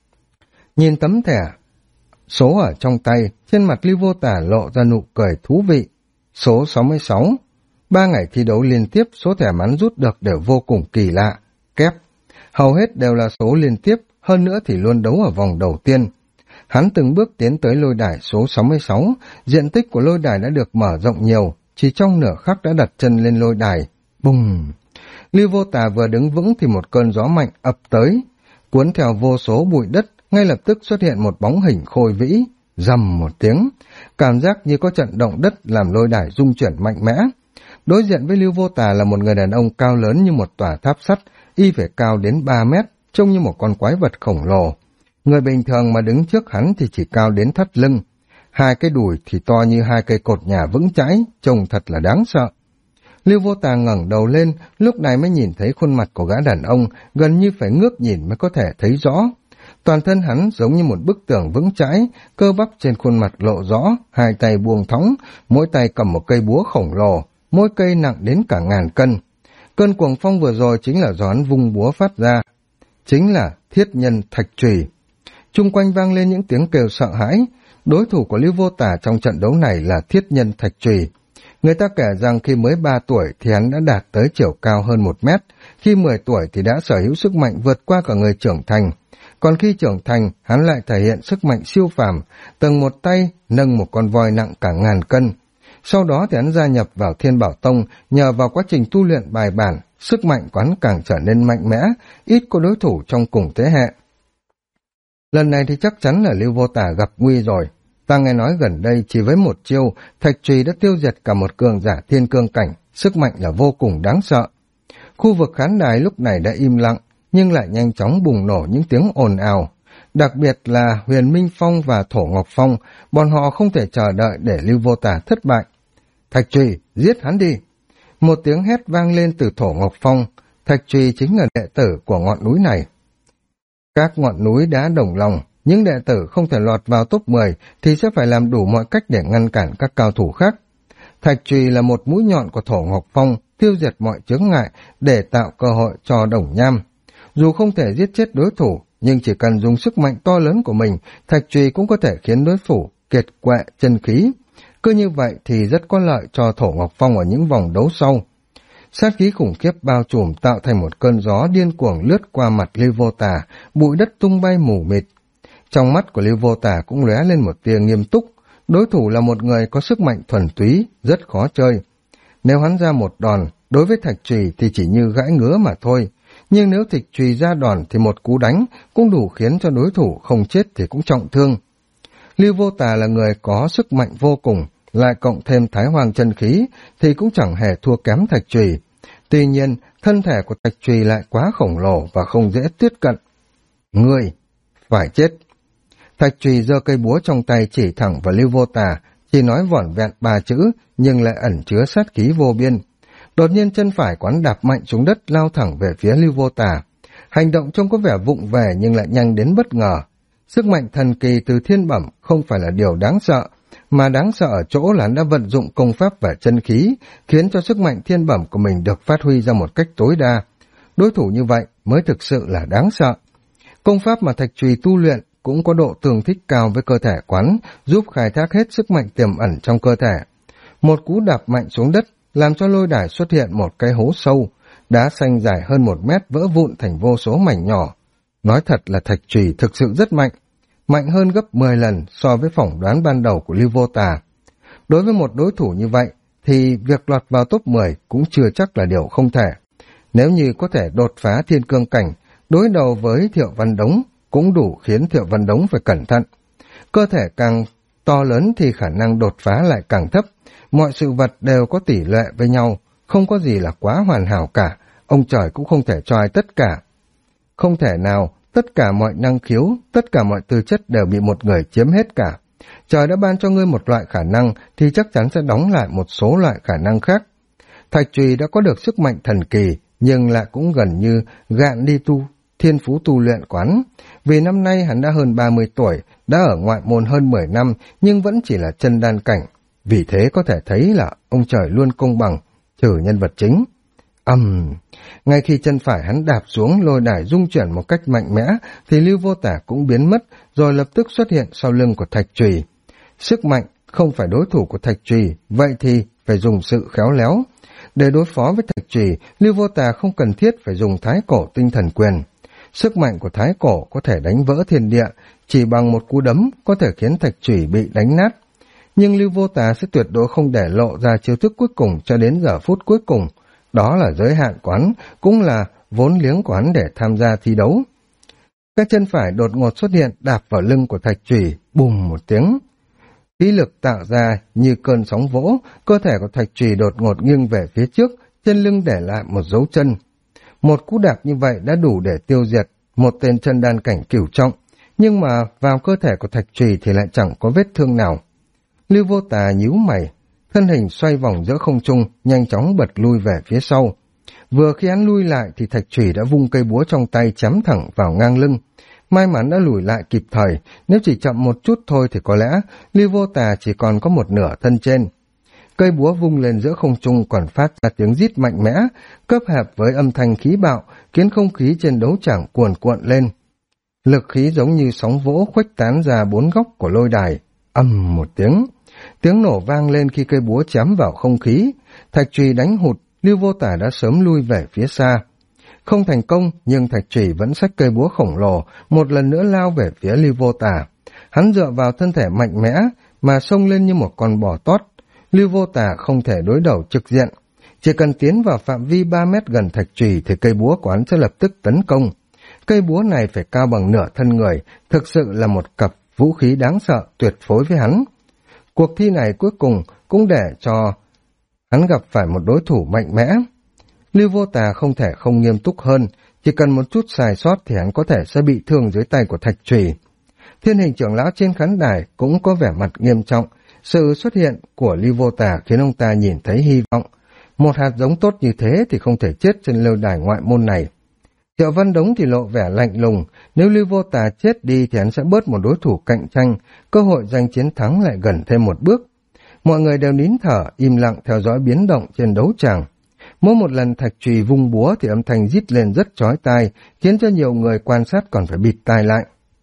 Nhìn tấm thẻ số ở trong tay, trên mặt Lưu Vô Tả lộ ra nụ cười thú vị. Số 66. 3 ngày thi đấu liên tiếp, số thẻ mắn rút được đều vô cùng kỳ lạ. Kép. Hầu hết đều là số liên tiếp, hơn nữa thì luôn đấu ở vòng đầu tiên. Hắn từng bước tiến tới lôi đài số 66, diện tích của lôi đài đã được mở rộng nhiều, chỉ trong nửa khắc đã đặt chân lên lôi đài. Bùng! Lưu Vô Tà vừa đứng vững thì một cơn gió mạnh ập tới, cuốn theo vô số bụi đất, ngay lập tức xuất hiện một bóng hình khôi vĩ, rầm một tiếng, cảm giác như có trận động đất làm lôi đài rung chuyển mạnh mẽ. Đối diện với Lưu Vô Tà là một người đàn ông cao lớn như một tòa tháp sắt, y phải cao đến 3 mét, trông như một con quái vật khổng lồ. Người bình thường mà đứng trước hắn thì chỉ cao đến thắt lưng, 2 cái đùi thì to như 2 cây cột nhà vững chãi, trông thật là đáng sợ. Lưu Vô Tà ngẩng đầu lên, lúc này mới nhìn thấy khuôn mặt của gã đàn ông, gần như phải ngước nhìn mới có thể thấy rõ. Toàn thân hắn giống như một bức tường vững chãi, cơ bắp trên khuôn mặt lộ rõ, 2 tay buông thõng, mỗi tay cầm một cây búa khổng lồ, mỗi cây nặng đến cả 1000 cân. Cơn cuồng phong vừa rồi chính là do hắn vung búa phát ra, chính là thiết nhân thạch chùy. Chung quanh vang lên những tiếng kêu sợ hãi. Đối thủ của Lưu Vô Tả trong trận đấu này là thiết nhân thạch chùy. Người ta kể rằng khi mới 3 tuổi thì hắn đã đạt tới chiều cao hơn 1 mét, khi 10 tuổi thì đã sở hữu sức mạnh vượt qua cả người trưởng thành. Còn khi trưởng thành, hắn lại thể hiện sức mạnh siêu phàm, từng một tay nâng một con voi nặng cả 1000 cân. Sau đó thì hắn gia nhập vào Thiên Bảo Tông, nhờ vào quá trình tu luyện bài bản, sức mạnh của hắn càng trở nên mạnh mẽ, ít có đối thủ trong cùng thế hệ. Lần này thì chắc chắn là Lưu Vô Tả gặp nguy rồi. Ta nghe nói gần đây chỉ với một chiêu, thạch chùy đã tiêu diệt cả một cường giả thiên cương cảnh, sức mạnh là vô cùng đáng sợ. Khu vực khán đài lúc này đã im lặng, nhưng lại nhanh chóng bùng nổ những tiếng ồn ào. Đặc biệt là Huyền Minh Phong và Thổ Ngọc Phong, bọn họ không thể chờ đợi để Lưu Vô Tả thất bại. Thạch chùy, giết hắn đi! Một tiếng hét vang lên từ Thổ Ngọc Phong. Thạch Trùy chính là đệ tử của ngọn núi này. Các ngọn núi đã đồng lòng, những đệ tử không thể lọt vào top 10 thì sẽ phải làm đủ mọi cách để ngăn cản các cao thủ khác. Thạch Trùy là một mũi nhọn của Thổ Ngọc Phong, tiêu diệt mọi chướng ngại để tạo cơ hội cho Đồng Nham. Dù không thể giết chết đối thủ, nhưng chỉ cần dùng sức mạnh to lớn của mình, Thạch Trùy cũng có thể khiến đối thủ kiệt quệ chân khí. Cứ như vậy thì rất có lợi cho Thổ Ngọc Phong ở những vòng đấu sau. Sát khí khủng khiếp bao trùm tạo thành một cơn gió điên cuồng lướt qua mặt Lưu Vô Tà, bụi đất tung bay mù mịt. Trong mắt của Lưu Vô Tà cũng lóe lên một tia nghiêm túc, đối thủ là một người có sức mạnh thuần túy, rất khó chơi. Nếu hắn ra một đòn, đối với Thạch Trùy thì chỉ như gãi ngứa mà thôi, nhưng nếu Thạch Trùy ra đòn thì một cú đánh cũng đủ khiến cho đối thủ không chết thì cũng trọng thương. Lưu Vô Tà là người có sức mạnh vô cùng, lại cộng thêm Thái Hoàng chân khí thì cũng chẳng hề thua kém Thạch Trùy. Tuy nhiên, thân thể của Thạch Trùy lại quá khổng lồ và không dễ tiếp cận. Ngươi phải chết. Thạch Trùy giơ cây búa trong tay chỉ thẳng vào Lưu Vô Tà, chỉ nói vỏn vẹn 3 chữ nhưng lại ẩn chứa sát khí vô biên. Đột nhiên chân phải quán đạp mạnh xuống đất lao thẳng về phía Lưu Vô Tà. Hành động trông có vẻ vụng về nhưng lại nhanh đến bất ngờ. Sức mạnh thần kỳ từ thiên bẩm không phải là điều đáng sợ, mà đáng sợ ở chỗ là hắn đã vận dụng công pháp và chân khí, khiến cho sức mạnh thiên bẩm của mình được phát huy ra một cách tối đa. Đối thủ như vậy mới thực sự là đáng sợ. Công pháp mà Thạch Trùy tu luyện cũng có độ tương thích cao với cơ thể quán, giúp khai thác hết sức mạnh tiềm ẩn trong cơ thể. Một cú đạp mạnh xuống đất làm cho lôi đài xuất hiện một cái hố sâu, đá xanh dài hơn 1 mét vỡ vụn thành vô số mảnh nhỏ. Nói thật là Thạch Trùy thực sự rất mạnh, mạnh hơn gấp 10 lần so với phỏng đoán ban đầu của Lưu Vô Tà. Đối với một đối thủ như vậy thì việc lọt vào top 10 cũng chưa chắc là điều không thể. Nếu như có thể đột phá thiên cương cảnh, đối đầu với Thiệu Văn Đống cũng đủ khiến Thiệu Văn Đống phải cẩn thận. Cơ thể càng to lớn thì khả năng đột phá lại càng thấp. Mọi sự vật đều có tỷ lệ với nhau, không có gì là quá hoàn hảo cả, ông trời cũng không thể cho ai tất cả. Không thể nào, tất cả mọi năng khiếu, tất cả mọi tư chất đều bị một người chiếm hết cả. Trời đã ban cho ngươi một loại khả năng thì chắc chắn sẽ đóng lại một số loại khả năng khác. Thạch Trùy đã có được sức mạnh thần kỳ, nhưng lại cũng gần như gạn đi thiên phú tu luyện quán. Vì năm nay hắn đã hơn 30 tuổi, đã ở ngoại môn hơn 10 năm, nhưng vẫn chỉ là chân đan cảnh. Vì thế có thể thấy là ông trời luôn công bằng, trừ nhân vật chính. Ngay khi chân phải hắn đạp xuống, lôi đài rung chuyển một cách mạnh mẽ, thì Lưu Vô Tà cũng biến mất, rồi lập tức xuất hiện sau lưng của Thạch Trùy. Sức mạnh không phải đối thủ của Thạch Trùy, vậy thì phải dùng sự khéo léo. Để đối phó với Thạch Trùy, Lưu Vô Tà không cần thiết phải dùng Thái Cổ Tinh Thần Quyền. Sức mạnh của Thái Cổ có thể đánh vỡ thiên địa, chỉ bằng một cú đấm có thể khiến Thạch Trùy bị đánh nát. Nhưng Lưu Vô Tà sẽ tuyệt đối không để lộ ra chiêu thức cuối cùng cho đến giờ phút cuối cùng. Đó là giới hạn quán, cũng là vốn liếng quán để tham gia thi đấu. Cái chân phải đột ngột xuất hiện đạp vào lưng của Thạch Trùy, bùm một tiếng. Khí lực tạo ra như cơn sóng vỗ, cơ thể của Thạch Trùy đột ngột nghiêng về phía trước, trên lưng để lại một dấu chân. Một cú đạp như vậy đã đủ để tiêu diệt một tên chân đan cảnh cửu trọng, nhưng mà vào cơ thể của Thạch Trùy thì lại chẳng có vết thương nào. Lưu Vô Tà nhíu mày, thân hình xoay vòng giữa không trung, nhanh chóng bật lui về phía sau. Vừa khi hắn lui lại thì Thạch Trùy đã vung cây búa trong tay chém thẳng vào ngang lưng. May mắn đã lùi lại kịp thời, nếu chỉ chậm một chút thôi thì có lẽ Lưu Vô Tà chỉ còn có một nửa thân trên. Cây búa vung lên giữa không trung còn phát ra tiếng rít mạnh mẽ, cấp hẹp với âm thanh khí bạo, khiến không khí trên đấu tràng cuồn cuộn lên. Lực khí giống như sóng vỗ khuếch tán ra 4 góc của lôi đài. Một tiếng. Tiếng nổ vang lên khi cây búa chém vào không khí. Thạch Trùy đánh hụt, Lưu Vô Tà đã sớm lui về phía xa. Không thành công, nhưng Thạch Trùy vẫn xách cây búa khổng lồ, một lần nữa lao về phía Lưu Vô Tà. Hắn dựa vào thân thể mạnh mẽ, mà xông lên như một con bò tót. Lưu Vô Tà không thể đối đầu trực diện. Chỉ cần tiến vào phạm vi 3 mét gần Thạch Trùy thì cây búa của hắn sẽ lập tức tấn công. Cây búa này phải cao bằng nửa thân người, thực sự là một cặp vũ khí đáng sợ tuyệt phối với hắn. Cuộc thi này cuối cùng cũng để cho hắn gặp phải một đối thủ mạnh mẽ. Lưu Vô Tà không thể không nghiêm túc hơn, chỉ cần một chút sai sót thì hắn có thể sẽ bị thương dưới tay của Thạch Trùy. Thiên Hình trưởng lão trên khán đài cũng có vẻ mặt nghiêm trọng, sự xuất hiện của Lưu Vô Tà khiến ông ta nhìn thấy hy vọng. Một hạt giống tốt như thế thì không thể chết trên lôi đài ngoại môn này. Triệu Văn Đống thì lộ vẻ lạnh lùng, nếu Lưu Vô Tà chết đi thì hắn sẽ bớt một đối thủ cạnh tranh, cơ hội giành chiến thắng lại gần thêm một bước. Mọi người đều nín thở, im lặng theo dõi biến động trên đấu tràng. Mỗi một lần Thạch Trùy vung búa thì âm thanh rít lên rất chói tai, khiến cho nhiều người quan sát còn phải bịt tai lại.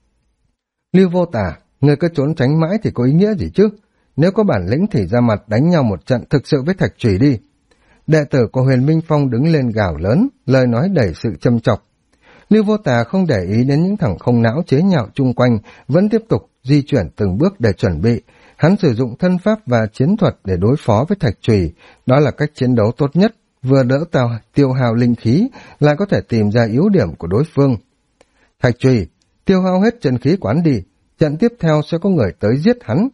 Lưu Vô Tà, người cứ trốn tránh mãi thì có ý nghĩa gì chứ? Nếu có bản lĩnh thì ra mặt đánh nhau một trận thực sự với Thạch Trùy đi. Đệ tử của Huyền Minh Phong đứng lên gào lớn, lời nói đầy sự châm chọc. Lưu Vô Tà không để ý đến những thằng không não chế nhạo chung quanh, vẫn tiếp tục di chuyển từng bước để chuẩn bị. Hắn sử dụng thân pháp và chiến thuật để đối phó với Thạch Trùy, đó là cách chiến đấu tốt nhất, vừa đỡ tiêu hao linh khí, lại có thể tìm ra yếu điểm của đối phương. Thạch Trùy, tiêu hao hết chân khí quán đi, trận tiếp theo sẽ có người tới giết hắn.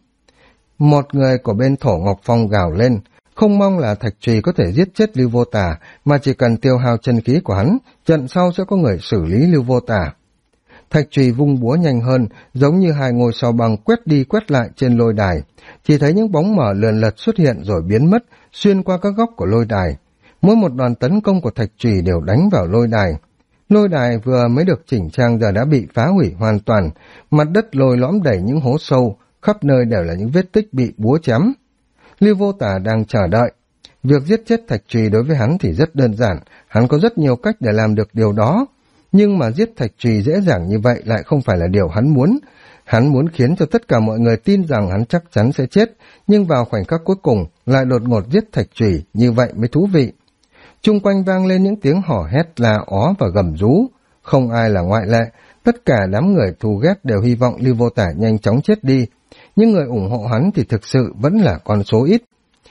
Một người của bên Thổ Ngọc Phong gào lên, không mong là Thạch Trùy có thể giết chết Lưu Vô Tà, mà chỉ cần tiêu hao chân khí của hắn, trận sau sẽ có người xử lý Lưu Vô Tà. Thạch Trùy vung búa nhanh hơn, giống như hai ngôi sao băng quét đi quét lại trên lôi đài. Chỉ thấy những bóng mờ lườn lật xuất hiện rồi biến mất, xuyên qua các góc của lôi đài. Mỗi một đòn tấn công của Thạch Trùy đều đánh vào lôi đài. Lôi đài vừa mới được chỉnh trang giờ đã bị phá hủy hoàn toàn, mặt đất lồi lõm đầy những hố sâu, khắp nơi đều là những vết tích bị búa chém. Lưu Vô Tà đang chờ đợi. Việc giết chết Thạch Trùy đối với hắn thì rất đơn giản, hắn có rất nhiều cách để làm được điều đó. Nhưng mà giết Thạch Trùy dễ dàng như vậy lại không phải là điều hắn muốn. Hắn muốn khiến cho tất cả mọi người tin rằng hắn chắc chắn sẽ chết, nhưng vào khoảnh khắc cuối cùng lại đột ngột giết Thạch Trùy, như vậy mới thú vị. Chung quanh vang lên những tiếng hò hét la ó và gầm rú. Không ai là ngoại lệ, tất cả đám người thù ghét đều hy vọng Lưu Vô Tà nhanh chóng chết đi. Nhưng người ủng hộ hắn thì thực sự vẫn là con số ít.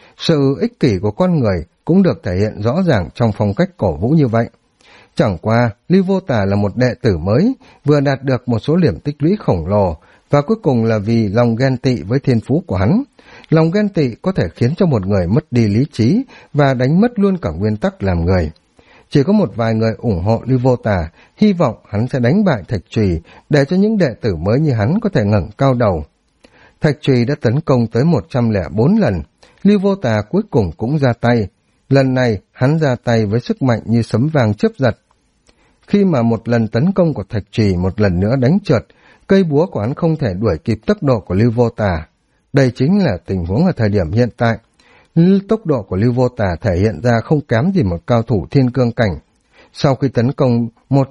Sự ích kỷ của con người cũng được thể hiện rõ ràng trong phong cách cổ vũ như vậy. Chẳng qua, Lưu Vô Tà là một đệ tử mới, vừa đạt được một số điểm tích lũy khổng lồ, và cuối cùng là vì lòng ghen tị với thiên phú của hắn. Lòng ghen tị có thể khiến cho một người mất đi lý trí và đánh mất luôn cả nguyên tắc làm người. Chỉ có một vài người ủng hộ Lưu Vô Tà, hy vọng hắn sẽ đánh bại Thạch Trùy để cho những đệ tử mới như hắn có thể ngẩng cao đầu. Thạch Trùy đã tấn công tới 104 lần, Lưu Vô Tà cuối cùng cũng ra tay. Lần này, hắn ra tay với sức mạnh như sấm vang chớp giật. Khi mà một lần tấn công của Thạch Trùy một lần nữa đánh trượt, cây búa của hắn không thể đuổi kịp tốc độ của Lưu Vô Tà. Đây chính là tình huống ở thời điểm hiện tại. Tốc độ của Lưu Vô Tà thể hiện ra không kém gì một cao thủ thiên cương cảnh. Sau khi tấn công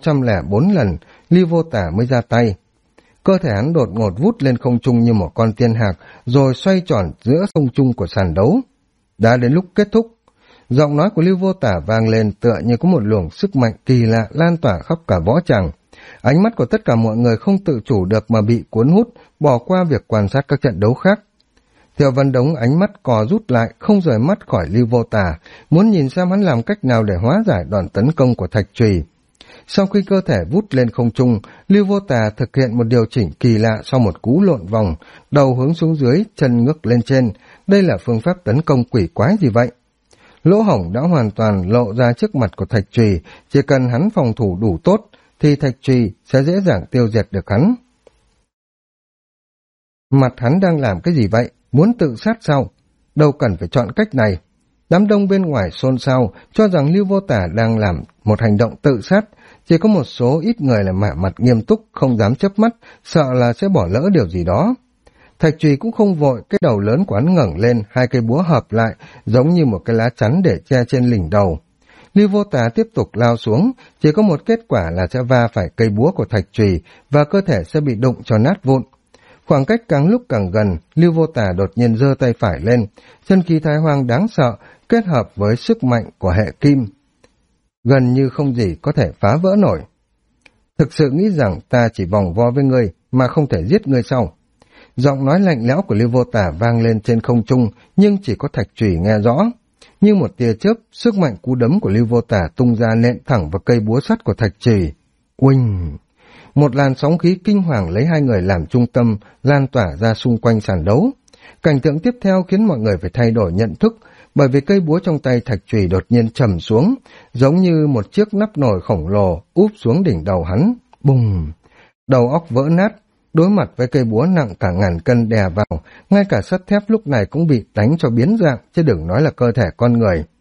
104 lần, Lưu Vô Tà mới ra tay. Cơ thể hắn đột ngột vút lên không trung như một con tiên hạc, rồi xoay tròn giữa không trung của sàn đấu. Đã đến lúc kết thúc. Giọng nói của Lưu Vô Tà vang lên tựa như có một luồng sức mạnh kỳ lạ lan tỏa khắp cả võ tràng. Ánh mắt của tất cả mọi người không tự chủ được mà bị cuốn hút, bỏ qua việc quan sát các trận đấu khác. Triệu Văn Đống ánh mắt cò rút lại, không rời mắt khỏi Lưu Vô Tà, muốn nhìn xem hắn làm cách nào để hóa giải đòn tấn công của Thạch Trùy. Sau khi cơ thể vút lên không trung, Lưu Vô Tà thực hiện một điều chỉnh kỳ lạ sau một cú lộn vòng, đầu hướng xuống dưới, chân ngước lên trên. Đây là phương pháp tấn công quỷ quái gì vậy? Lỗ hổng đã hoàn toàn lộ ra trước mặt của Thạch Trùy, chỉ cần hắn phòng thủ đủ tốt, thì Thạch Trùy sẽ dễ dàng tiêu diệt được hắn. Mặt hắn đang làm cái gì vậy? Muốn tự sát sao? Đâu cần phải chọn cách này. Đám đông bên ngoài xôn xao, cho rằng Lưu Vô Tà đang làm một hành động tự sát. Chỉ có một số ít người là mạ mặt nghiêm túc, không dám chớp mắt, sợ là sẽ bỏ lỡ điều gì đó. Thạch Trùy cũng không vội, cái đầu lớn của hắn ngẩng lên, hai cây búa hợp lại, giống như một cái lá chắn để che trên đỉnh đầu. Lưu Vô Tà tiếp tục lao xuống, chỉ có một kết quả là sẽ va phải cây búa của Thạch Trùy và cơ thể sẽ bị đụng cho nát vụn. Khoảng cách càng lúc càng gần, Lưu Vô Tà đột nhiên giơ tay phải lên, chân khí thái hoang đáng sợ kết hợp với sức mạnh của hệ kim, gần như không gì có thể phá vỡ nổi. Thực sự nghĩ rằng ta chỉ vòng vo với ngươi mà không thể giết ngươi sao? Giọng nói lạnh lẽo của Lưu Vô Tà vang lên trên không trung, nhưng chỉ có Thạch Trùy nghe rõ. Như một tia chớp, sức mạnh cú đấm của Lưu Vô Tà tung ra nện thẳng vào cây búa sắt của Thạch Trùy. Uỳnh! Một làn sóng khí kinh hoàng lấy hai người làm trung tâm, lan tỏa ra xung quanh sàn đấu. Cảnh tượng tiếp theo khiến mọi người phải thay đổi nhận thức, bởi vì cây búa trong tay Thạch Trùy đột nhiên trầm xuống, giống như một chiếc nắp nồi khổng lồ úp xuống đỉnh đầu hắn. Bùng! Đầu óc vỡ nát, đối mặt với cây búa nặng cả ngàn cân đè vào, ngay cả sắt thép lúc này cũng bị đánh cho biến dạng, chứ đừng nói là cơ thể con người.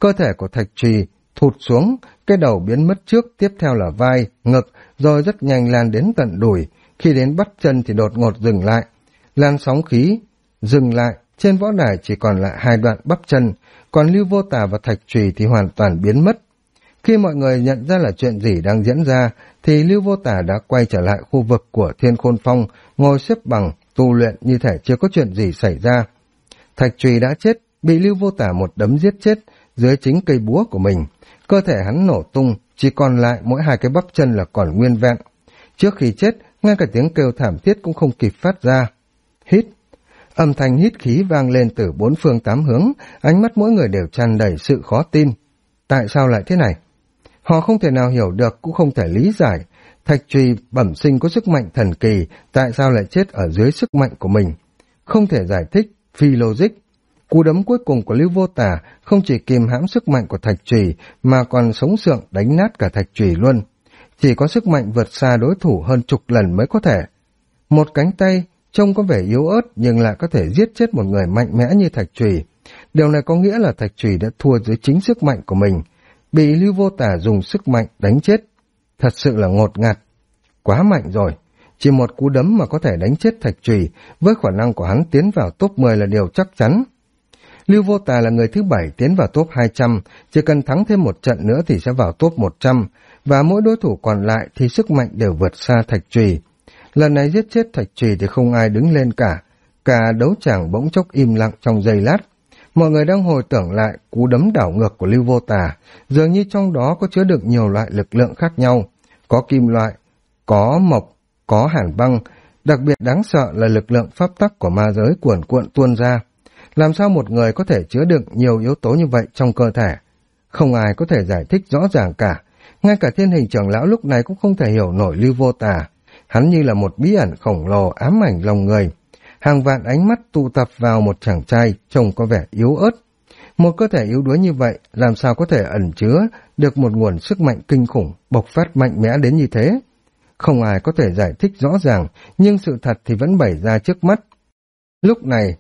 cơ thể của Thạch Trùy thụt xuống, cái đầu biến mất trước, tiếp theo là vai, ngực, rồi rất nhanh lan đến tận đùi, khi đến bắp chân thì đột ngột dừng lại. Lan sóng khí dừng lại, trên võ đài chỉ còn lại 2 đoạn bắp chân, còn Lưu Vô Tà và Thạch Trùy thì hoàn toàn biến mất. Khi mọi người nhận ra là chuyện gì đang diễn ra, thì Lưu Vô Tà đã quay trở lại khu vực của Thiên Khôn Phong, ngồi xếp bằng, tu luyện như thể chưa có chuyện gì xảy ra. Thạch Trùy đã chết, bị Lưu Vô Tà một đấm giết chết dưới chính cây búa của mình. Cơ thể hắn nổ tung, chỉ còn lại mỗi 2 cái bắp chân là còn nguyên vẹn. Trước khi chết, ngay cả tiếng kêu thảm thiết cũng không kịp phát ra. Hít. Âm thanh hít khí vang lên từ 4 phương 8 hướng, ánh mắt mỗi người đều tràn đầy sự khó tin. Tại sao lại thế này? Họ không thể nào hiểu được, cũng không thể lý giải. Thạch Trùy bẩm sinh có sức mạnh thần kỳ, tại sao lại chết ở dưới sức mạnh của mình? Không thể giải thích, phi logic. Cú đấm cuối cùng của Lưu Vô Tà không chỉ kìm hãm sức mạnh của Thạch Trùy, mà còn sống sượng đánh nát cả Thạch Trùy luôn. Chỉ có sức mạnh vượt xa đối thủ hơn chục lần mới có thể. Một cánh tay trông có vẻ yếu ớt nhưng lại có thể giết chết một người mạnh mẽ như Thạch Trùy. Điều này có nghĩa là Thạch Trùy đã thua dưới chính sức mạnh của mình, bị Lưu Vô Tà dùng sức mạnh đánh chết. Thật sự là ngột ngạt. Quá mạnh rồi. Chỉ một cú đấm mà có thể đánh chết Thạch Trùy, với khả năng của hắn tiến vào top 10 là điều chắc chắn. Lưu Vô Tà là người thứ 7 tiến vào top 200, chỉ cần thắng thêm một trận nữa thì sẽ vào top 100, và mỗi đối thủ còn lại thì sức mạnh đều vượt xa Thạch Trùy. Lần này giết chết Thạch Trùy thì không ai đứng lên cả đấu tràng bỗng chốc im lặng trong giây lát. Mọi người đang hồi tưởng lại cú đấm đảo ngược của Lưu Vô Tà, dường như trong đó có chứa được nhiều loại lực lượng khác nhau, có kim loại, có mộc, có hàn băng, đặc biệt đáng sợ là lực lượng pháp tắc của ma giới cuồn cuộn tuôn ra. Làm sao một người có thể chứa đựng nhiều yếu tố như vậy trong cơ thể? Không ai có thể giải thích rõ ràng cả, ngay cả Thiên Hình trưởng lão lúc này cũng không thể hiểu nổi Lưu Vô Tà. Hắn như là một bí ẩn khổng lồ ám ảnh lòng người. Hàng vạn ánh mắt tụ tập vào một chàng trai trông có vẻ yếu ớt. Một cơ thể yếu đuối như vậy làm sao có thể ẩn chứa được một nguồn sức mạnh kinh khủng bộc phát mạnh mẽ đến như thế? Không ai có thể giải thích rõ ràng, nhưng sự thật thì vẫn bày ra trước mắt. Lúc này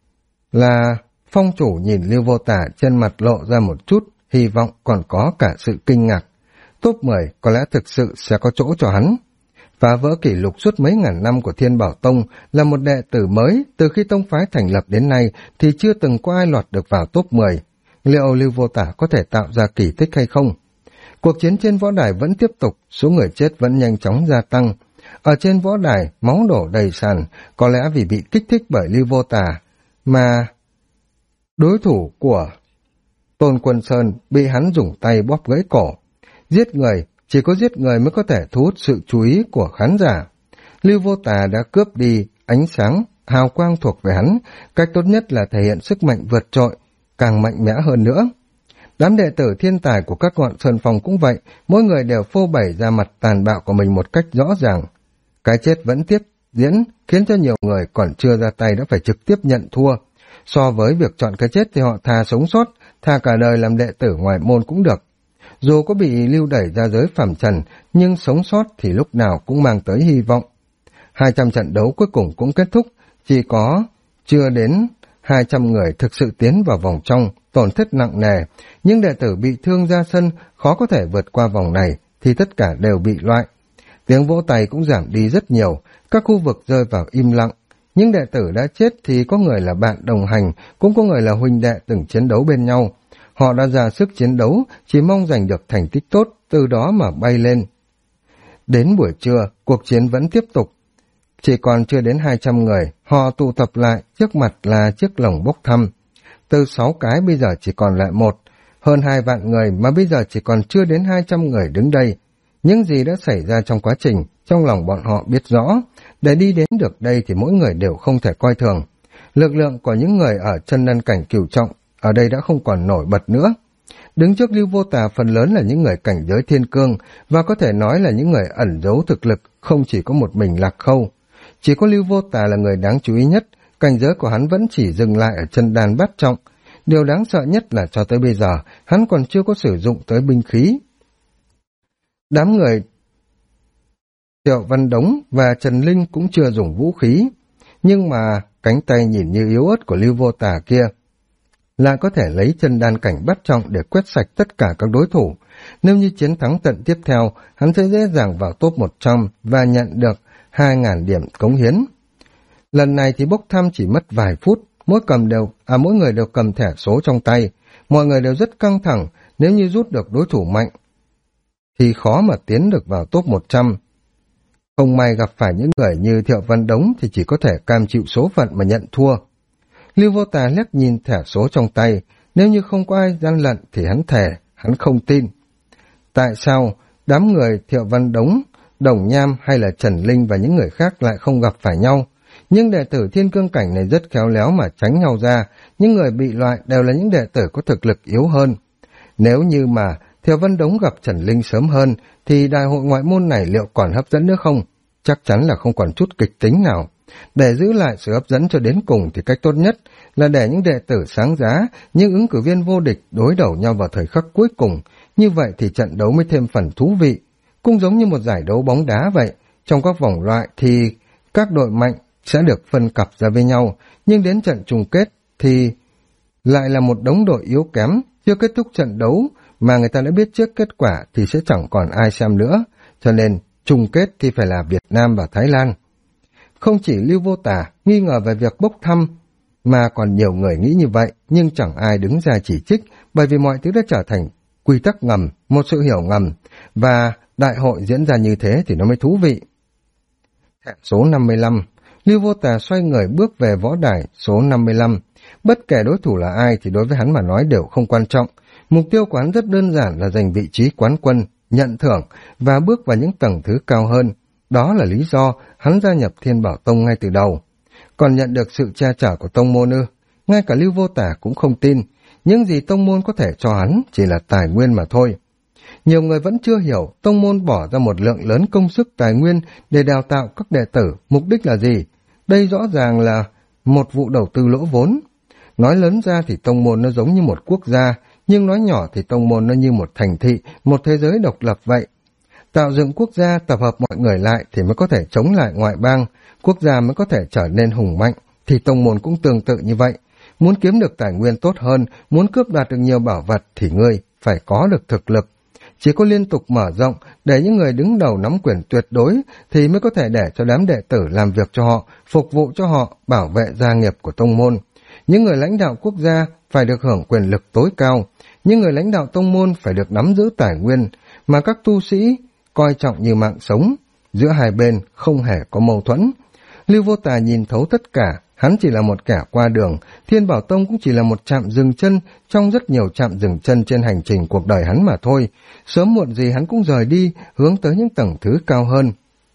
là Phong chủ nhìn Lưu Vô Tà, trên mặt lộ ra một chút hy vọng, còn có cả sự kinh ngạc. Top 10 có lẽ thực sự sẽ có chỗ cho hắn. Phá vỡ kỷ lục suốt mấy ngàn năm của Thiên Bảo Tông, là một đệ tử mới, từ khi tông phái thành lập đến nay thì chưa từng có ai lọt được vào top 10. Liệu Lưu Vô Tà có thể tạo ra kỳ tích hay không? Cuộc chiến trên võ đài vẫn tiếp tục, số người chết vẫn nhanh chóng gia tăng. Ở trên võ đài, máu đổ đầy sàn, có lẽ vì bị kích thích bởi Lưu Vô Tà, mà đối thủ của Tôn Quân Sơn bị hắn dùng tay bóp gãy cổ. Giết người, chỉ có giết người mới có thể thu hút sự chú ý của khán giả. Lưu Vô Tà đã cướp đi ánh sáng, hào quang thuộc về hắn, cách tốt nhất là thể hiện sức mạnh vượt trội, càng mạnh mẽ hơn nữa. Đám đệ tử thiên tài của các ngọn sơn phong cũng vậy, mỗi người đều phô bày ra mặt tàn bạo của mình một cách rõ ràng. Cái chết vẫn tiếp diễn, khiến cho nhiều người còn chưa ra tay đã phải trực tiếp nhận thua. So với việc chọn cái chết thì họ thà sống sót, thà cả đời làm đệ tử ngoài môn cũng được. Dù có bị lưu đẩy ra giới phàm trần, nhưng sống sót thì lúc nào cũng mang tới hy vọng. 200 trận đấu cuối cùng cũng kết thúc, chỉ có chưa đến 200 người thực sự tiến vào vòng trong, tổn thất nặng nề. Những đệ tử bị thương ra sân, khó có thể vượt qua vòng này, thì tất cả đều bị loại. Tiếng vỗ tay cũng giảm đi rất nhiều, các khu vực rơi vào im lặng. Những đệ tử đã chết thì có người là bạn đồng hành, cũng có người là huynh đệ từng chiến đấu bên nhau. Họ đã ra sức chiến đấu, chỉ mong giành được thành tích tốt, từ đó mà bay lên. Đến buổi trưa, cuộc chiến vẫn tiếp tục. Chỉ còn chưa đến 200 người, họ tụ tập lại, trước mặt là chiếc lồng bốc thăm. Từ 6 cái bây giờ chỉ còn lại 1, hơn 2 vạn người mà bây giờ chỉ còn chưa đến 200 người đứng đây. Những gì đã xảy ra trong quá trình, trong lòng bọn họ biết rõ, để đi đến được đây thì mỗi người đều không thể coi thường. Lực lượng của những người ở chân nhân cảnh cửu trọng, ở đây đã không còn nổi bật nữa. Đứng trước Lưu Vô Tà phần lớn là những người cảnh giới thiên cương, và có thể nói là những người ẩn giấu thực lực, không chỉ có một mình Lạc Khâu. Chỉ có Lưu Vô Tà là người đáng chú ý nhất, cảnh giới của hắn vẫn chỉ dừng lại ở chân đan bát trọng. Điều đáng sợ nhất là cho tới bây giờ, hắn còn chưa có sử dụng tới binh khí. Đám người Triệu Văn Đống và Trần Linh cũng chưa dùng vũ khí, nhưng mà cánh tay nhìn như yếu ớt của Lưu Vô Tà kia lại có thể lấy chân đan cảnh bắt trọng để quét sạch tất cả các đối thủ. Nếu như chiến thắng trận tiếp theo, hắn sẽ dễ dàng vào top 100 và nhận được 2.000 điểm cống hiến. Lần này thì bốc thăm chỉ mất vài phút, mỗi người đều cầm thẻ số trong tay. Mọi người đều rất căng thẳng, nếu như rút được đối thủ mạnh thì khó mà tiến được vào top 100. Không may gặp phải những người như Thiệu Văn Đống thì chỉ có thể cam chịu số phận mà nhận thua. Lưu Vô Tà liếc nhìn thẻ số trong tay, nếu như không có ai gian lận thì hắn thề, hắn không tin. Tại sao đám người Thiệu Văn Đống, Đồng Nham hay là Trần Linh và những người khác lại không gặp phải nhau? Nhưng đệ tử Thiên Cương Cảnh này rất khéo léo mà tránh nhau ra, những người bị loại đều là những đệ tử có thực lực yếu hơn. Nếu như mà Thiệu Văn Đống gặp Trần Linh sớm hơn, thì đại hội ngoại môn này liệu còn hấp dẫn nữa không? Chắc chắn là không còn chút kịch tính nào. Để giữ lại sự hấp dẫn cho đến cùng thì cách tốt nhất là để những đệ tử sáng giá, những ứng cử viên vô địch đối đầu nhau vào thời khắc cuối cùng. Như vậy thì trận đấu mới thêm phần thú vị. Cũng giống như một giải đấu bóng đá vậy, trong các vòng loại thì các đội mạnh sẽ được phân cặp ra với nhau, nhưng đến trận chung kết thì lại là một đống đội yếu kém. Chưa kết thúc trận đấu mà người ta đã biết trước kết quả thì sẽ chẳng còn ai xem nữa, cho nên chung kết thì phải là Việt Nam và Thái Lan. Không chỉ Lưu Vô Tà nghi ngờ về việc bốc thăm, mà còn nhiều người nghĩ như vậy, nhưng chẳng ai đứng ra chỉ trích, bởi vì mọi thứ đã trở thành quy tắc ngầm, một sự hiểu ngầm, và đại hội diễn ra như thế thì nó mới thú vị. Số 55, Lưu Vô Tà xoay người bước về võ đài số 55. Bất kể đối thủ là ai thì đối với hắn mà nói đều không quan trọng. Mục tiêu của hắn rất đơn giản là giành vị trí quán quân, nhận thưởng và bước vào những tầng thứ cao hơn. Đó là lý do hắn gia nhập Thiên Bảo Tông ngay từ đầu. Còn nhận được sự che chở của tông môn ư? Ngay cả Lưu Vô Tà cũng không tin. Những gì tông môn có thể cho hắn chỉ là tài nguyên mà thôi. Nhiều người vẫn chưa hiểu tông môn bỏ ra một lượng lớn công sức tài nguyên để đào tạo các đệ tử, mục đích là gì? Đây rõ ràng là một vụ đầu tư lỗ vốn. Nói lớn ra thì tông môn nó giống như một quốc gia, nhưng nói nhỏ thì tông môn nó như một thành thị, một thế giới độc lập vậy. Tạo dựng quốc gia, tập hợp mọi người lại thì mới có thể chống lại ngoại bang, quốc gia mới có thể trở nên hùng mạnh, thì tông môn cũng tương tự như vậy. Muốn kiếm được tài nguyên tốt hơn, muốn cướp đoạt được nhiều bảo vật thì ngươi phải có được thực lực. Chỉ có liên tục mở rộng để những người đứng đầu nắm quyền tuyệt đối thì mới có thể để cho đám đệ tử làm việc cho họ, phục vụ cho họ, bảo vệ gia nghiệp của tông môn. Những người lãnh đạo quốc gia phải được hưởng quyền lực tối cao, những người lãnh đạo tông môn phải được nắm giữ tài nguyên, mà các tu sĩ coi trọng như mạng sống. Giữa hai bên không hề có mâu thuẫn. Lưu Vô Tà nhìn thấu tất cả, hắn chỉ là một kẻ qua đường, Thiên Bảo Tông cũng chỉ là một trạm dừng chân trong rất nhiều trạm dừng chân trên hành trình cuộc đời hắn mà thôi. Sớm muộn gì hắn cũng rời đi, hướng tới những tầng thứ cao hơn.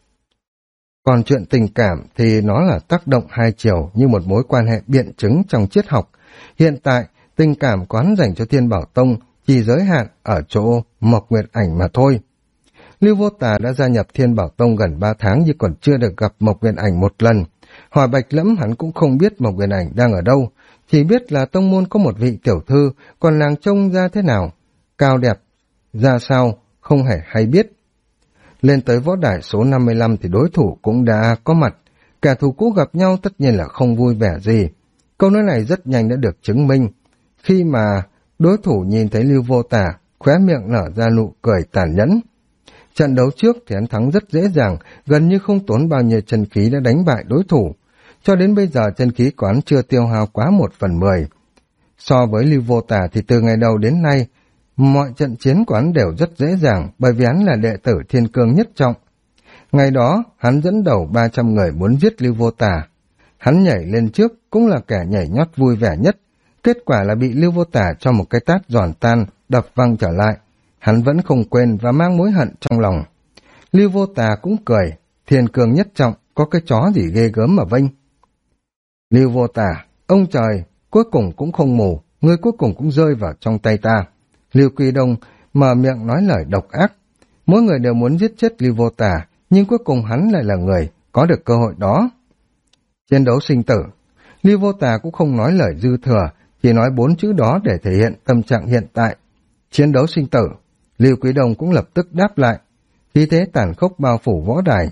Còn chuyện tình cảm thì nó là tác động hai chiều như một mối quan hệ biện chứng trong triết học. Hiện tại, tình cảm của hắn dành cho Thiên Bảo Tông chỉ giới hạn ở chỗ Mộc Nguyệt Ảnh mà thôi. Lưu Vô Tà đã gia nhập Thiên Bảo Tông gần 3 tháng nhưng còn chưa được gặp Mộc Nguyệt Ảnh một lần. Hỏi Bạch Lẫm hắn cũng không biết Mộc Nguyệt Ảnh đang ở đâu, chỉ biết là tông môn có một vị tiểu thư, còn nàng trông ra thế nào, cao đẹp ra sao, không hề hay biết. Lên tới võ đài số 55 thì đối thủ cũng đã có mặt, kẻ thù cũ gặp nhau tất nhiên là không vui vẻ gì. Câu nói này rất nhanh đã được chứng minh. Khi mà đối thủ nhìn thấy Lưu Vô Tà, khóe miệng nở ra nụ cười tàn nhẫn. Trận đấu trước thì hắn thắng rất dễ dàng, gần như không tốn bao nhiêu chân khí đã đánh bại đối thủ. Cho đến bây giờ chân khí của hắn chưa tiêu hao quá 1/10. So với Lưu Vô Tà thì từ ngày đầu đến nay, mọi trận chiến của hắn đều rất dễ dàng bởi vì hắn là đệ tử Thiên Cương nhất trọng. Ngày đó, hắn dẫn đầu 300 người muốn giết Lưu Vô Tà. Hắn nhảy lên trước cũng là kẻ nhảy nhót vui vẻ nhất. Kết quả là bị Lưu Vô Tà cho một cái tát giòn tan, đập văng trở lại. Hắn vẫn không quên và mang mối hận trong lòng. Lưu Vô Tà cũng cười, Thiên Cương nhất trọng, có cái chó gì ghê gớm mà vênh. Lưu Vô Tà, ông trời, cuối cùng cũng không mù, người cuối cùng cũng rơi vào trong tay ta. Lưu Quy Đông mở miệng nói lời độc ác. Mỗi người đều muốn giết chết Lưu Vô Tà, nhưng cuối cùng hắn lại là người có được cơ hội đó. Chiến đấu sinh tử, Lưu Vô Tà cũng không nói lời dư thừa, chỉ nói 4 chữ đó để thể hiện tâm trạng hiện tại. Chiến đấu sinh tử, Lưu Quý Đông cũng lập tức đáp lại. Khí thế tàn khốc bao phủ võ đài,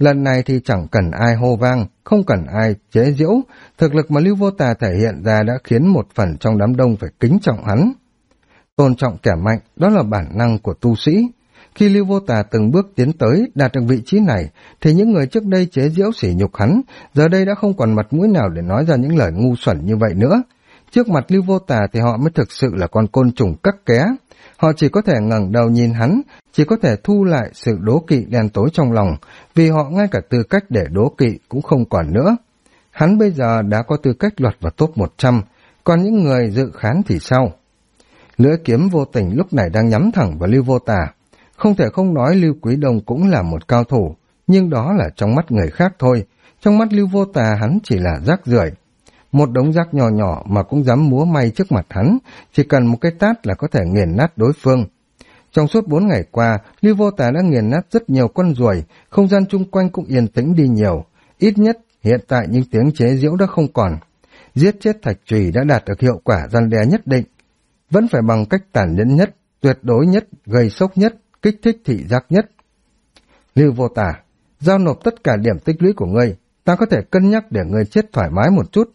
Lần này thì chẳng cần ai hô vang, không cần ai chế giễu, thực lực mà Lưu Vô Tà thể hiện ra đã khiến một phần trong đám đông phải kính trọng hắn. Tôn trọng kẻ mạnh, đó là bản năng của tu sĩ. Khi Lưu Vô Tà từng bước tiến tới, đạt được vị trí này, thì những người trước đây chế giễu sỉ nhục hắn, giờ đây đã không còn mặt mũi nào để nói ra những lời ngu xuẩn như vậy nữa. Trước mặt Lưu Vô Tà thì họ mới thực sự là con côn trùng cắt ké. Họ chỉ có thể ngẩng đầu nhìn hắn, chỉ có thể thu lại sự đố kỵ đen tối trong lòng, vì họ ngay cả tư cách để đố kỵ cũng không còn nữa. Hắn bây giờ đã có tư cách lọt vào top 100, còn những người dự khán thì sao? Lưỡi kiếm vô tình lúc này đang nhắm thẳng vào Lưu Vô Tà. Không thể không nói Lưu Quý Đông cũng là một cao thủ, nhưng đó là trong mắt người khác thôi. Trong mắt Lưu Vô Tà hắn chỉ là rác rưởi. Một đống rác nhỏ nhỏ mà cũng dám múa may trước mặt hắn, chỉ cần một cái tát là có thể nghiền nát đối phương. Trong suốt 4 ngày qua, Lưu Vô Tà đã nghiền nát rất nhiều con ruồi, không gian chung quanh cũng yên tĩnh đi nhiều. Ít nhất, hiện tại những tiếng chế giễu đã không còn. Giết chết Thạch Trùy đã đạt được hiệu quả răn đe nhất định. Vẫn phải bằng cách tàn nhẫn nhất, tuyệt đối nhất, gây sốc nhất, kích thích thị giác nhất. Lưu Vô Tà, giao nộp tất cả điểm tích lũy của ngươi, ta có thể cân nhắc để ngươi chết thoải mái một chút.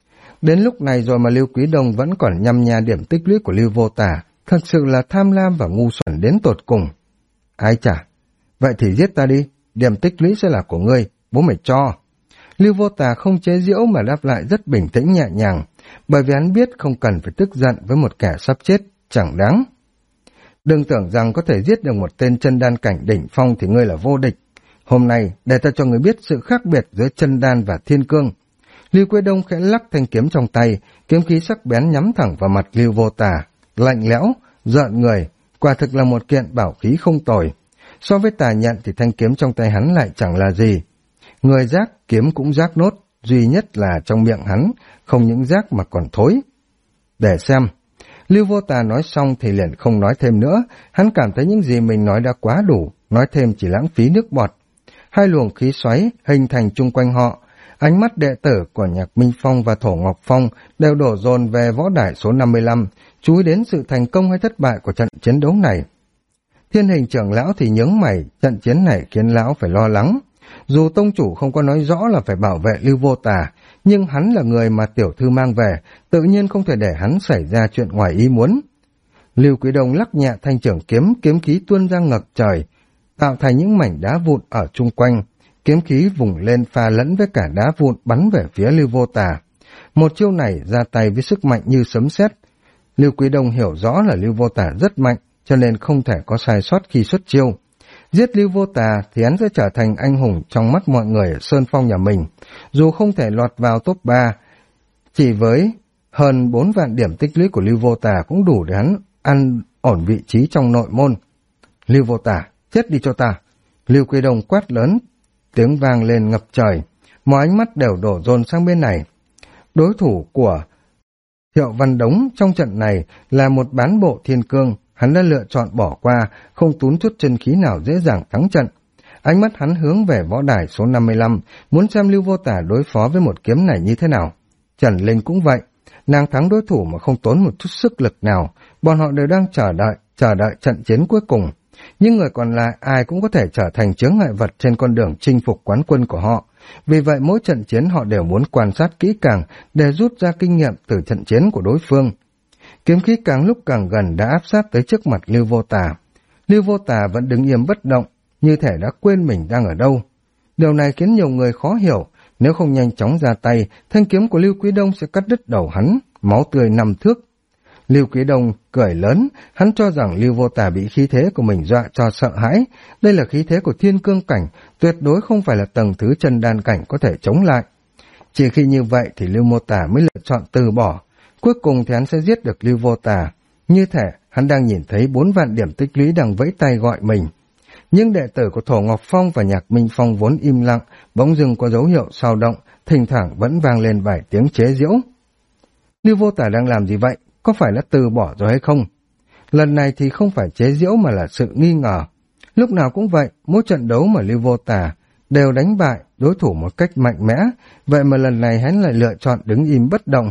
Đến lúc này rồi mà Lưu Quý Đông vẫn còn nhăm nha điểm tích lũy của Lưu Vô Tà, thật sự là tham lam và ngu xuẩn đến tột cùng. Ai chả, vậy thì giết ta đi, điểm tích lũy sẽ là của ngươi, bố mày cho. Lưu Vô Tà không chế giễu mà đáp lại rất bình tĩnh nhẹ nhàng, bởi vì hắn biết không cần phải tức giận với một kẻ sắp chết, chẳng đáng. Đừng tưởng rằng có thể giết được một tên chân đan cảnh đỉnh phong thì ngươi là vô địch. Hôm nay, để ta cho ngươi biết sự khác biệt giữa chân đan và thiên cương. Lưu Quý Đông khẽ lắc thanh kiếm trong tay, kiếm khí sắc bén nhắm thẳng vào mặt Lưu Vô Tà, lạnh lẽo, rợn người, quả thực là một kiện bảo khí không tồi. So với tà nhận thì thanh kiếm trong tay hắn lại chẳng là gì. Người rác, kiếm cũng rác nốt, duy nhất là trong miệng hắn, không những rác mà còn thối. Để xem. Lưu Vô Tà nói xong thì liền không nói thêm nữa, hắn cảm thấy những gì mình nói đã quá đủ, nói thêm chỉ lãng phí nước bọt. Hai luồng khí xoáy hình thành chung quanh họ, ánh mắt đệ tử của Nhạc Minh Phong và Thổ Ngọc Phong đều đổ dồn về võ đài số 55, chú ý đến sự thành công hay thất bại của trận chiến đấu này. Thiên Hình trưởng lão thì nhướng mày, trận chiến này khiến lão phải lo lắng. Dù tông chủ không có nói rõ là phải bảo vệ Lưu Vô Tà, nhưng hắn là người mà tiểu thư mang về, tự nhiên không thể để hắn xảy ra chuyện ngoài ý muốn. Lưu Quý Đông lắc nhẹ thanh trưởng kiếm, kiếm khí tuôn ra ngập trời, tạo thành những mảnh đá vụn ở chung quanh. Kiếm khí vùng lên pha lẫn với cả đá vụn bắn về phía Lưu Vô Tà. Một chiêu này ra tay với sức mạnh như sấm sét. Lưu Quý Đông hiểu rõ là Lưu Vô Tà rất mạnh, cho nên không thể có sai sót khi xuất chiêu. Giết Lưu Vô Tà thì hắn sẽ trở thành anh hùng trong mắt mọi người ở Sơn Phong nhà mình. Dù không thể lọt vào top 3, chỉ với hơn 4 vạn điểm tích lũy của Lưu Vô Tà cũng đủ để hắn ăn ổn vị trí trong nội môn. Lưu Vô Tà, chết đi cho ta! Lưu Quý Đông quát lớn, tiếng vang lên ngập trời, mọi ánh mắt đều đổ dồn sang bên này. Đối thủ của Thiệu Văn Đống trong trận này là một bán bộ thiên cương, hắn đã lựa chọn bỏ qua, không tốn chút chân khí nào dễ dàng thắng trận. Ánh mắt hắn hướng về võ đài số 55, muốn xem Lưu Vô Tà đối phó với một kiếm này như thế nào. Trần Linh cũng vậy, nàng thắng đối thủ mà không tốn một chút sức lực nào, bọn họ đều đang chờ đợi trận chiến cuối cùng. Nhưng người còn lại ai cũng có thể trở thành chướng ngại vật trên con đường chinh phục quán quân của họ. Vì vậy mỗi trận chiến họ đều muốn quan sát kỹ càng để rút ra kinh nghiệm từ trận chiến của đối phương. Kiếm khí càng lúc càng gần đã áp sát tới trước mặt Lưu Vô Tà. Lưu Vô Tà vẫn đứng im bất động, như thể đã quên mình đang ở đâu. Điều này khiến nhiều người khó hiểu, nếu không nhanh chóng ra tay, thanh kiếm của Lưu Quý Đông sẽ cắt đứt đầu hắn, máu tươi 5 thước. Lưu Quý Đông cười lớn, hắn cho rằng Lưu Vô Tà bị khí thế của mình dọa cho sợ hãi. Đây là khí thế của thiên cương cảnh, tuyệt đối không phải là tầng thứ chân đan cảnh có thể chống lại. Chỉ khi như vậy thì Lưu Vô Tà mới lựa chọn từ bỏ. Cuối cùng thì hắn sẽ giết được Lưu Vô Tà. Như thể hắn đang nhìn thấy 4 vạn điểm tích lũy đang vẫy tay gọi mình. Nhưng đệ tử của Thổ Ngọc Phong và Nhạc Minh Phong vốn im lặng, bỗng dưng có dấu hiệu sao động, thỉnh thoảng vẫn vang lên vài tiếng chế giễu. Lưu Vô Tà đang làm gì vậy? Có phải là từ bỏ rồi hay không? Lần này thì không phải chế giễu mà là sự nghi ngờ. Lúc nào cũng vậy, mỗi trận đấu mà Lưu Vô Tà đều đánh bại đối thủ một cách mạnh mẽ, vậy mà lần này hắn lại lựa chọn đứng im bất động.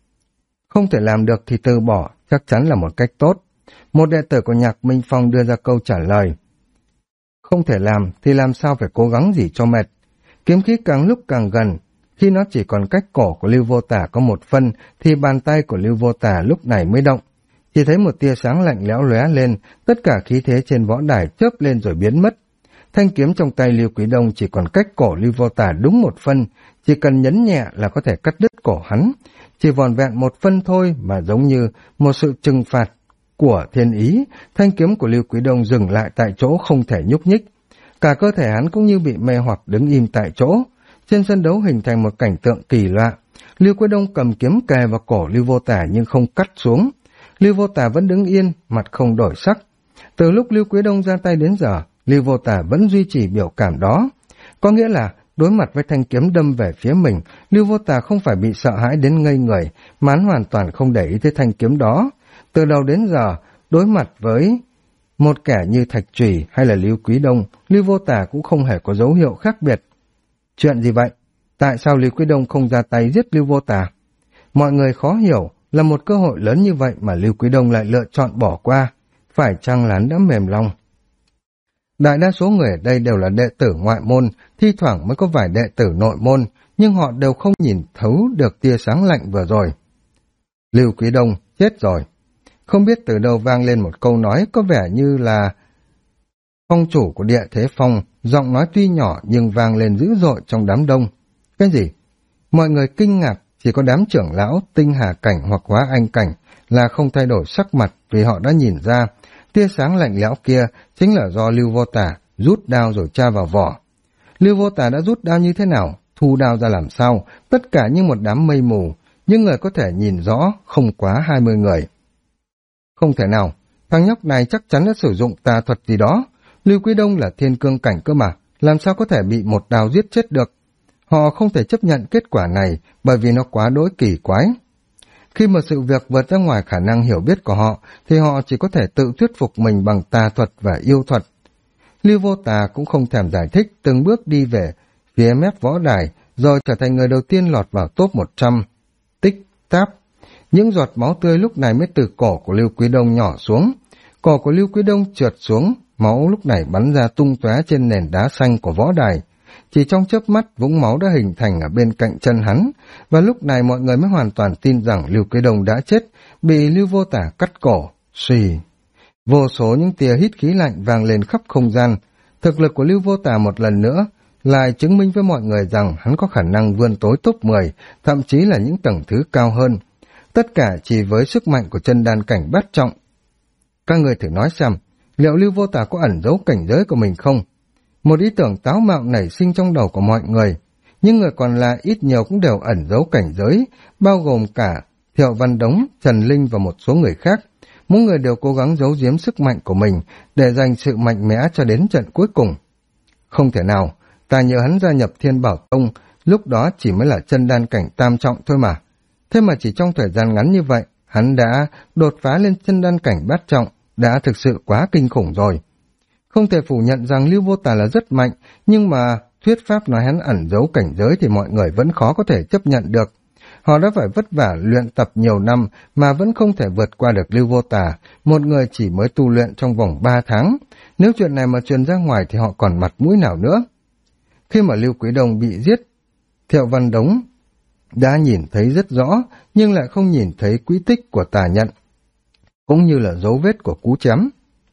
Không thể làm được thì từ bỏ, chắc chắn là một cách tốt. Một đệ tử của Nhạc Minh Phong đưa ra câu trả lời. Không thể làm thì làm sao phải cố gắng gì cho mệt. Kiếm khí càng lúc càng gần, khi nó chỉ còn cách cổ của Lưu Vô Tả có 1 phân thì bàn tay của Lưu Vô Tả lúc này mới động. Chỉ thấy một tia sáng lạnh lẽo lóe lên, tất cả khí thế trên võ đài chớp lên rồi biến mất. Thanh kiếm trong tay Lưu Quý Đông chỉ còn cách cổ Lưu Vô Tả đúng 1 phân, chỉ cần nhấn nhẹ là có thể cắt đứt cổ hắn. Chỉ vòn vẹn 1 phân thôi mà giống như một sự trừng phạt của thiên ý, thanh kiếm của Lưu Quý Đông dừng lại tại chỗ không thể nhúc nhích. Cả cơ thể hắn cũng như bị mê hoặc đứng im tại chỗ. Trên sân đấu hình thành một cảnh tượng kỳ lạ. Lưu Quý Đông cầm kiếm kề vào cổ Lưu Vô Tả nhưng không cắt xuống. Lưu Vô Tả vẫn đứng yên, mặt không đổi sắc. Từ lúc Lưu Quý Đông ra tay đến giờ, Lưu Vô Tả vẫn duy trì biểu cảm đó. Có nghĩa là đối mặt với thanh kiếm đâm về phía mình, Lưu Vô Tả không phải bị sợ hãi đến ngây người, mà hắn hoàn toàn không để ý tới thanh kiếm đó. Từ đầu đến giờ, đối mặt với một kẻ như Thạch Trùy hay là Lưu Quý Đông, Lưu Vô Tả cũng không hề có dấu hiệu khác biệt. Chuyện gì vậy? Tại sao Lưu Quý Đông không ra tay giết Lưu Vô Tả? Mọi người khó hiểu, là một cơ hội lớn như vậy mà Lưu Quý Đông lại lựa chọn bỏ qua. Phải chăng là hắn đã mềm lòng? Đại đa số người ở đây đều là đệ tử ngoại môn, thi thoảng mới có vài đệ tử nội môn, nhưng họ đều không nhìn thấu được tia sáng lạnh vừa rồi. Lưu Quý Đông chết rồi. Không biết từ đâu vang lên một câu nói có vẻ như là phong chủ của Địa Thế Phong, giọng nói tuy nhỏ nhưng vang lên dữ dội trong đám đông. Cái gì? Mọi người kinh ngạc, chỉ có đám trưởng lão, tinh hà cảnh hoặc hóa anh cảnh là không thay đổi sắc mặt vì họ đã nhìn ra tia sáng lạnh lẽo kia chính là do Lưu Vô Tả rút đao rồi tra vào vỏ. Lưu Vô Tả đã rút đao như thế nào, thu đao ra làm sao, tất cả như một đám mây mù, nhưng người có thể nhìn rõ không quá 20 người. Không thể nào, thằng nhóc này chắc chắn đã sử dụng tà thuật gì đó. Lưu Quý Đông là thiên cương cảnh cơ mà, làm sao có thể bị một đao giết chết được. Họ không thể chấp nhận kết quả này bởi vì nó quá đỗi kỳ quái. Khi mà sự việc vượt ra ngoài khả năng hiểu biết của họ, thì họ chỉ có thể tự thuyết phục mình bằng tà thuật và yêu thuật. Lưu Vô Tà cũng không thèm giải thích, từng bước đi về phía mép võ đài, rồi trở thành người đầu tiên lọt vào top 100. Tích táp. Những giọt máu tươi lúc này mới từ cổ của Lưu Quý Đông nhỏ xuống. Cổ của Lưu Quý Đông trượt xuống, máu lúc này bắn ra tung tóe trên nền đá xanh của võ đài. Chỉ trong chớp mắt, vũng máu đã hình thành ở bên cạnh chân hắn, và lúc này mọi người mới hoàn toàn tin rằng Lưu Quý Đông đã chết, bị Lưu Vô Tả cắt cổ. Xì. Vô số những tia hít khí lạnh vang lên khắp không gian. Thực lực của Lưu Vô Tả một lần nữa lại chứng minh với mọi người rằng hắn có khả năng vươn tối top 10, thậm chí là những tầng thứ cao hơn. Tất cả chỉ với sức mạnh của chân đan cảnh bát trọng. Các người thử nói xem, liệu Lưu Vô Tả có ẩn giấu cảnh giới của mình không? Một ý tưởng táo mạo nảy sinh trong đầu của mọi người, nhưng người còn lại ít nhiều cũng đều ẩn giấu cảnh giới, bao gồm cả Thiệu Văn Đống, Trần Linh và một số người khác. Mỗi người đều cố gắng giấu giếm sức mạnh của mình để dành sự mạnh mẽ cho đến trận cuối cùng. Không thể nào, ta nhớ hắn gia nhập Thiên Bảo Tông, lúc đó chỉ mới là chân đan cảnh tam trọng thôi mà. Thế mà chỉ trong thời gian ngắn như vậy, hắn đã đột phá lên chân đan cảnh bát trọng, đã thực sự quá kinh khủng rồi. Không thể phủ nhận rằng Lưu Vô Tả là rất mạnh, nhưng mà thuyết pháp nói hắn ẩn giấu cảnh giới thì mọi người vẫn khó có thể chấp nhận được. Họ đã phải vất vả luyện tập nhiều năm mà vẫn không thể vượt qua được Lưu Vô Tả, một người chỉ mới tu luyện trong vòng 3 tháng. Nếu chuyện này mà truyền ra ngoài thì họ còn mặt mũi nào nữa. Khi mà Lưu Quý Đông bị giết, Thiệu Văn Đống đã nhìn thấy rất rõ, nhưng lại không nhìn thấy quỹ tích của tà nhận, cũng như là dấu vết của cú chém.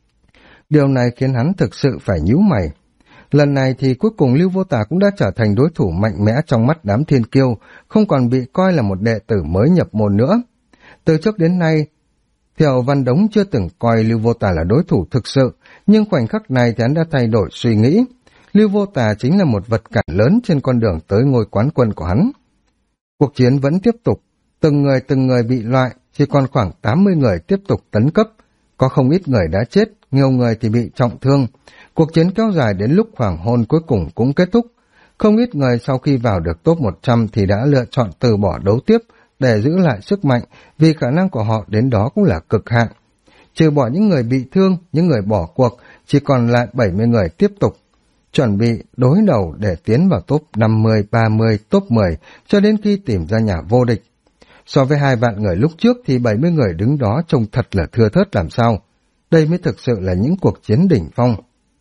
Điều này khiến hắn thực sự phải nhíu mày. Lần này thì cuối cùng Lưu Vô Tả cũng đã trở thành đối thủ mạnh mẽ trong mắt đám thiên kiêu, không còn bị coi là một đệ tử mới nhập môn nữa. Từ trước đến nay, Thiệu Văn Đống chưa từng coi Lưu Vô Tả là đối thủ thực sự, nhưng khoảnh khắc này thì hắn đã thay đổi suy nghĩ. Lưu Vô Tả chính là một vật cản lớn trên con đường tới ngôi quán quân của hắn. Cuộc chiến vẫn tiếp tục, từng người bị loại, chỉ còn khoảng 80 người tiếp tục tấn cấp. Có không ít người đã chết, nhiều người thì bị trọng thương. Cuộc chiến kéo dài đến lúc hoàng hôn cuối cùng cũng kết thúc. Không ít người sau khi vào được top 100 thì đã lựa chọn từ bỏ đấu tiếp để giữ lại sức mạnh, vì khả năng của họ đến đó cũng là cực hạn. Trừ bỏ những người bị thương, những người bỏ cuộc, chỉ còn lại 70 người tiếp tục chuẩn bị đối đầu để tiến vào top 50, 30, top 10 cho đến khi tìm ra nhà vô địch. So với 2 vạn người lúc trước thì 70 người đứng đó trông thật là thưa thớt làm sao. Đây mới thực sự là những cuộc chiến đỉnh phong.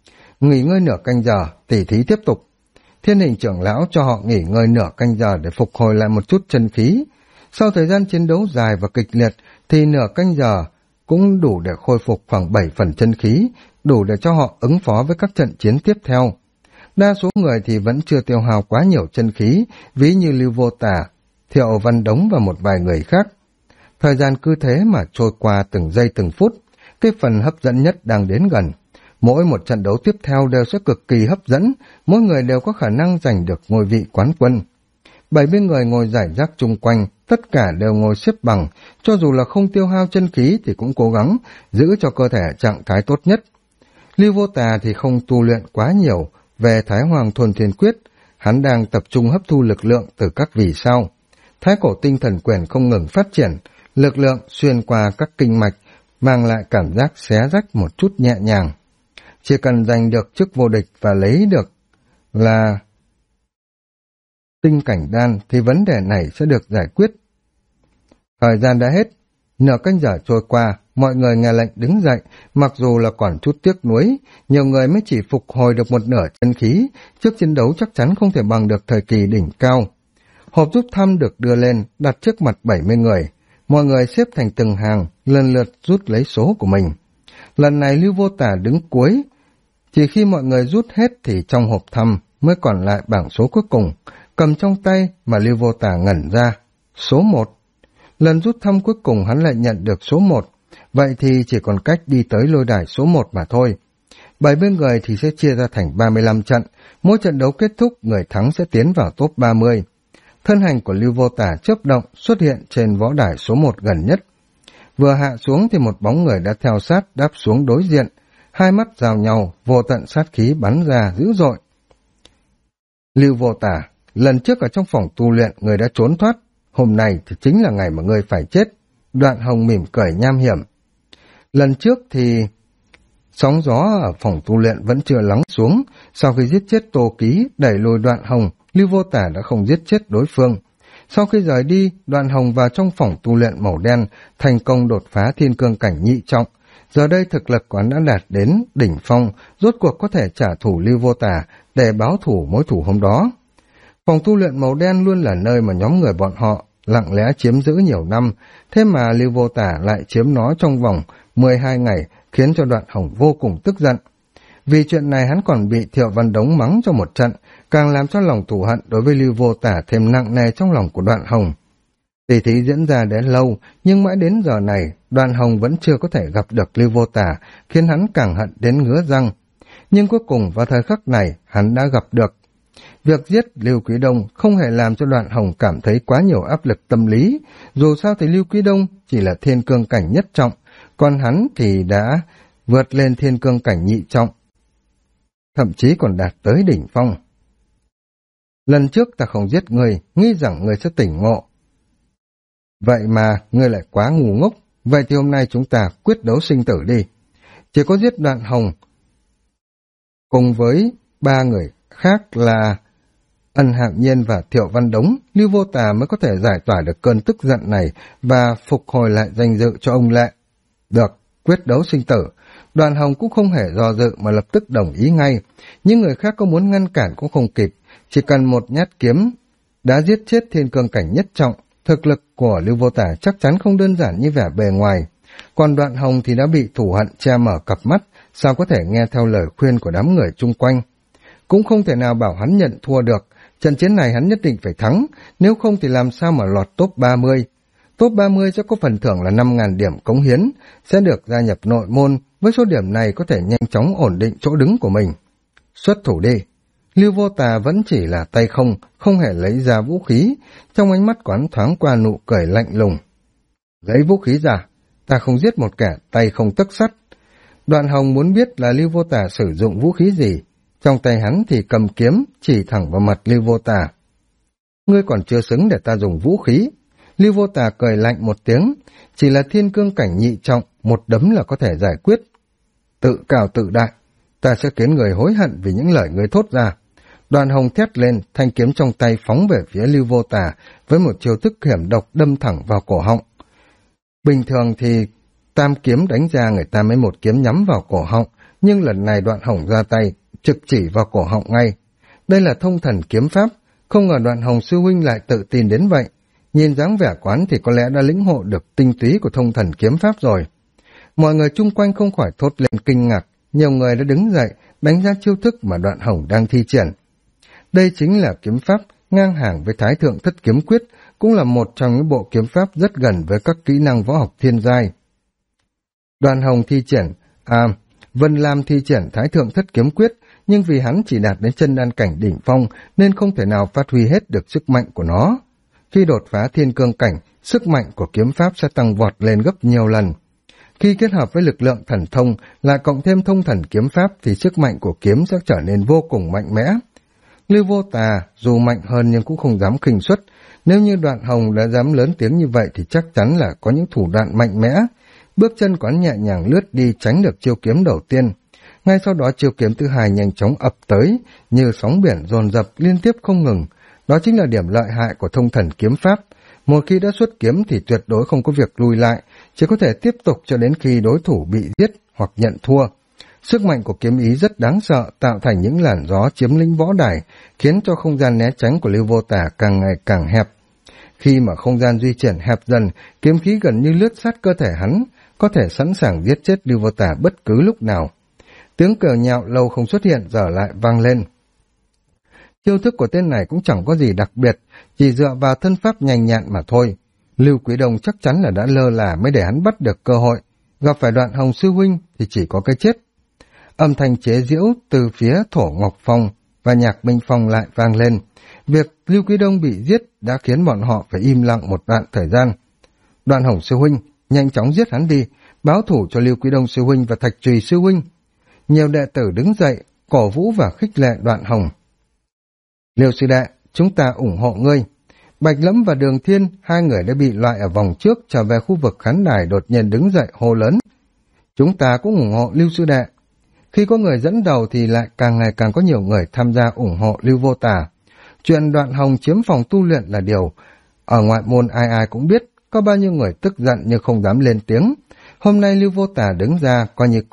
Nghỉ ngơi nửa canh giờ, tỉ thí tiếp tục. Thiên Hình trưởng lão cho họ nghỉ ngơi nửa canh giờ để phục hồi lại một chút chân khí. Sau thời gian chiến đấu dài và kịch liệt thì nửa canh giờ cũng đủ để khôi phục khoảng 7 phần chân khí, đủ để cho họ ứng phó với các trận chiến tiếp theo. Đa số người thì vẫn chưa tiêu hao quá nhiều chân khí, ví như Lưu Vô Tà, Thiệu Văn Đống và một vài người khác. Thời gian cứ thế mà trôi qua từng giây từng phút, cái phần hấp dẫn nhất đang đến gần. Mỗi một trận đấu tiếp theo đều sẽ cực kỳ hấp dẫn, mỗi người đều có khả năng giành được ngôi vị quán quân. 70 người ngồi rải rác chung quanh, tất cả đều ngồi xếp bằng, cho dù là không tiêu hao chân khí thì cũng cố gắng giữ cho cơ thể trạng thái tốt nhất. Lưu Vô Tà thì không tu luyện quá nhiều về Thái Hoàng Thuần Thiên Quyết, hắn đang tập trung hấp thu lực lượng từ các vì sao. Thái cổ tinh thần quyền không ngừng phát triển, lực lượng xuyên qua các kinh mạch, mang lại cảm giác xé rách một chút nhẹ nhàng. Chỉ cần giành được chức vô địch và lấy được là tinh cảnh đan thì vấn đề này sẽ được giải quyết. Thời gian đã hết, nửa canh giờ trôi qua, mọi người nghe lệnh đứng dậy, mặc dù là còn chút tiếc nuối, nhiều người mới chỉ phục hồi được một nửa chân khí, trước chiến đấu chắc chắn không thể bằng được thời kỳ đỉnh cao. Hộp rút thăm được đưa lên, đặt trước mặt 70 người, mọi người xếp thành từng hàng, lần lượt rút lấy số của mình. Lần này Lưu Vô Tà đứng cuối, chỉ khi mọi người rút hết thì trong hộp thăm mới còn lại bảng số cuối cùng, cầm trong tay mà Lưu Vô Tà ngẩn ra. Số 1. Lần rút thăm cuối cùng hắn lại nhận được số 1, vậy thì chỉ còn cách đi tới lôi đài số 1 mà thôi. 70 người thì sẽ chia ra thành 35 trận, mỗi trận đấu kết thúc người thắng sẽ tiến vào top 30. Thân hình của Lưu Vô Tà chớp động xuất hiện trên võ đài số 1 gần nhất. Vừa hạ xuống thì một bóng người đã theo sát đáp xuống đối diện, hai mắt giao nhau, vô tận sát khí bắn ra dữ dội. Lưu Vô Tà, lần trước ở trong phòng tu luyện người đã trốn thoát, hôm nay thì chính là ngày mà ngươi phải chết. Đoạn Hồng mỉm cười nham hiểm. Lần trước thì sóng gió ở phòng tu luyện vẫn chưa lắng xuống, sau khi giết chết Tô Ký đẩy lùi Đoạn Hồng, Lưu Vô Tà đã không giết chết đối phương. Sau khi rời đi, Đoạn Hồng vào trong phòng tu luyện màu đen, thành công đột phá thiên cương cảnh nhị trọng. Giờ đây thực lực của hắn đã đạt đến đỉnh phong, rốt cuộc có thể trả thù Lưu Vô Tà để báo thù mối thù hôm đó. Phòng tu luyện màu đen luôn là nơi mà nhóm người bọn họ lặng lẽ chiếm giữ nhiều năm, thế mà Lưu Vô Tà lại chiếm nó trong vòng 12 ngày, khiến cho Đoạn Hồng vô cùng tức giận. Vì chuyện này hắn còn bị Thiệu Văn Đống mắng cho một trận, càng làm cho lòng thù hận đối với Lưu Vô Tà thêm nặng nề trong lòng của Đoạn Hồng. Tỷ thí diễn ra đến lâu, nhưng mãi đến giờ này, Đoạn Hồng vẫn chưa có thể gặp được Lưu Vô Tà, khiến hắn càng hận đến ngứa răng. Nhưng cuối cùng vào thời khắc này, hắn đã gặp được. Việc giết Lưu Quý Đông không hề làm cho Đoạn Hồng cảm thấy quá nhiều áp lực tâm lý, dù sao thì Lưu Quý Đông chỉ là thiên cương cảnh nhất trọng, còn hắn thì đã vượt lên thiên cương cảnh nhị trọng, thậm chí còn đạt tới đỉnh phong. Lần trước ta không giết ngươi, nghĩ rằng ngươi sẽ tỉnh ngộ. Vậy mà ngươi lại quá ngu ngốc, vậy thì hôm nay chúng ta quyết đấu sinh tử đi. Chỉ có giết Đoạn Hồng cùng với 3 người khác là Ân Hạo Nhiên và Thiệu Văn Đống, Lưu Vô Tà mới có thể giải tỏa được cơn tức giận này và phục hồi lại danh dự cho ông Lệ. Được, quyết đấu sinh tử. Đoạn Hồng cũng không hề do dự mà lập tức đồng ý ngay. Những người khác có muốn ngăn cản cũng không kịp, chỉ cần một nhát kiếm đã giết chết thiên cương cảnh nhất trọng. Thực lực của Lưu Vô Tà chắc chắn không đơn giản như vẻ bề ngoài. Còn Đoạn Hồng thì đã bị thù hận che mở cặp mắt, sao có thể nghe theo lời khuyên của đám người chung quanh. Cũng không thể nào bảo hắn nhận thua được, trận chiến này hắn nhất định phải thắng, nếu không thì làm sao mà lọt top 30. Top 30 sẽ có phần thưởng là 5.000 điểm cống hiến, sẽ được gia nhập nội môn, với số điểm này có thể nhanh chóng ổn định chỗ đứng của mình. Xuất thủ đi. Lưu Vô Tà vẫn chỉ là tay không, không hề lấy ra vũ khí, trong ánh mắt của hắn thoáng qua nụ cười lạnh lùng. Lấy vũ khí ra, ta không giết một kẻ tay không tấc sắt. Đoạn Hồng muốn biết là Lưu Vô Tà sử dụng vũ khí gì, trong tay hắn thì cầm kiếm chỉ thẳng vào mặt Lưu Vô Tà. Ngươi còn chưa xứng để ta dùng vũ khí. Lưu Vô Tà cười lạnh một tiếng, chỉ là thiên cương cảnh nhị trọng, một đấm là có thể giải quyết. Tự cao tự đại, ta sẽ khiến người hối hận vì những lời ngươi thốt ra. Đoạn Hồng thét lên, thanh kiếm trong tay phóng về phía Lưu Vô Tà với một chiêu thức hiểm độc đâm thẳng vào cổ họng. Bình thường thì tam kiếm đánh ra người ta mới một kiếm nhắm vào cổ họng, nhưng lần này Đoạn Hồng ra tay trực chỉ vào cổ họng ngay. Đây là thông thần kiếm pháp, không ngờ Đoạn Hồng sư huynh lại tự tin đến vậy. Nhìn dáng vẻ quán thì có lẽ đã lĩnh ngộ được tinh túy của thông thần kiếm pháp rồi. Mọi người chung quanh không khỏi thốt lên kinh ngạc, nhiều người đã đứng dậy, đánh giá chiêu thức mà Đoạn Hồng đang thi triển. Đây chính là kiếm pháp ngang hàng với Thái Thượng Thất Kiếm Quyết, cũng là một trong những bộ kiếm pháp rất gần với các kỹ năng võ học thiên giai. Đoạn Hồng thi triển, Vân Lam thi triển Thái Thượng Thất Kiếm Quyết, nhưng vì hắn chỉ đạt đến chân đan cảnh đỉnh phong nên không thể nào phát huy hết được sức mạnh của nó. Khi đột phá thiên cương cảnh, sức mạnh của kiếm pháp sẽ tăng vọt lên gấp nhiều lần. Khi kết hợp với lực lượng thần thông, lại cộng thêm thông thần kiếm pháp thì sức mạnh của kiếm sẽ trở nên vô cùng mạnh mẽ. Lưu Vô Tà dù mạnh hơn nhưng cũng không dám khinh suất. Nếu như Đoạn Hồng đã dám lớn tiếng như vậy thì chắc chắn là có những thủ đoạn mạnh mẽ. Bước chân của hắn nhẹ nhàng lướt đi tránh được chiêu kiếm đầu tiên. Ngay sau đó chiêu kiếm thứ hai nhanh chóng ập tới, như sóng biển dồn dập liên tiếp không ngừng. Đó chính là điểm lợi hại của thông thần kiếm pháp. Một khi đã xuất kiếm thì tuyệt đối không có việc lùi lại, chỉ có thể tiếp tục cho đến khi đối thủ bị giết hoặc nhận thua. Sức mạnh của kiếm ý rất đáng sợ, tạo thành những làn gió chiếm lĩnh võ đài, khiến cho không gian né tránh của Lưu Vô Tà càng ngày càng hẹp. Khi mà không gian di chuyển hẹp dần, kiếm khí gần như lướt sát cơ thể hắn, có thể sẵn sàng giết chết Lưu Vô Tà bất cứ lúc nào. Tiếng cờ nhạo lâu không xuất hiện giờ lại vang lên. Chiêu thức của tên này cũng chẳng có gì đặc biệt, chỉ dựa vào thân pháp nhanh nhạn mà thôi. Lưu Quý Đông chắc chắn là đã lơ là mới để hắn bắt được cơ hội, gặp phải Đoạn Hồng sư huynh thì chỉ có cái chết. Âm thanh chế giễu từ phía Thổ Ngọc Phong và Nhạc Minh Phong lại vang lên. Việc Lưu Quý Đông bị giết đã khiến bọn họ phải im lặng một đoạn thời gian. Đoạn Hồng sư huynh, nhanh chóng giết hắn đi, báo thủ cho Lưu Quý Đông sư huynh và Thạch Trùy sư huynh. Nhiều đệ tử đứng dậy, cổ vũ và khích lệ Đoạn Hồng. Liêu sư đệ, chúng ta ủng hộ ngươi. Bạch Lẫm và Đường Thiên, hai người đã bị loại ở vòng trước trở về khu vực khán đài đột nhiên đứng dậy hô lớn. Chúng ta cũng ủng hộ Lưu sư đệ. Khi có người dẫn đầu thì lại càng ngày càng có nhiều người tham gia ủng hộ Lưu Vô Tà. Chuyện Đoạn Hồng chiếm phòng tu luyện là điều ở ngoại môn ai ai cũng biết, có bao nhiêu người tức giận nhưng không dám lên tiếng. Hôm nay Lưu Vô Tà đứng ra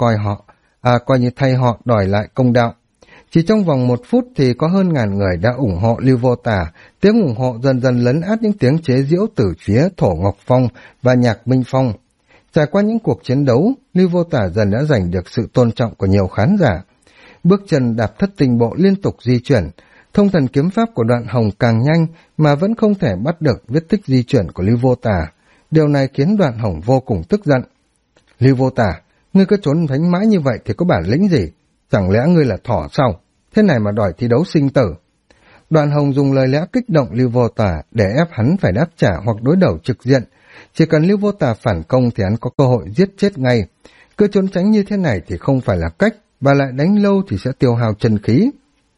coi như thay họ đòi lại công đạo. Chỉ trong vòng 1 phút thì có hơn ngàn người đã ủng hộ Lưu Vô Tà, tiếng ủng hộ dần dần lấn át những tiếng chế giễu từ phía Thổ Ngọc Phong và Nhạc Minh Phong. Trải qua những cuộc chiến đấu, Lưu Vô Tà dần đã giành được sự tôn trọng của nhiều khán giả. Bước chân đạp thất tinh bộ liên tục di chuyển, thông thần kiếm pháp của Đoạn Hồng càng nhanh mà vẫn không thể bắt được vết tích di chuyển của Lưu Vô Tà. Điều này khiến Đoạn Hồng vô cùng tức giận. Lưu Vô Tà, ngươi cứ trốn thánh mãi như vậy thì có bản lĩnh gì? Chẳng lẽ ngươi là thỏ sao? Thế này mà đòi thi đấu sinh tử. Đoạn Hồng dùng lời lẽ kích động Lưu Vô Tà để ép hắn phải đáp trả hoặc đối đầu trực diện. Chỉ cần Lưu Vô Tà phản công thì hắn có cơ hội giết chết ngay. Cứ trốn tránh như thế này thì không phải là cách, và lại đánh lâu thì sẽ tiêu hao chân khí.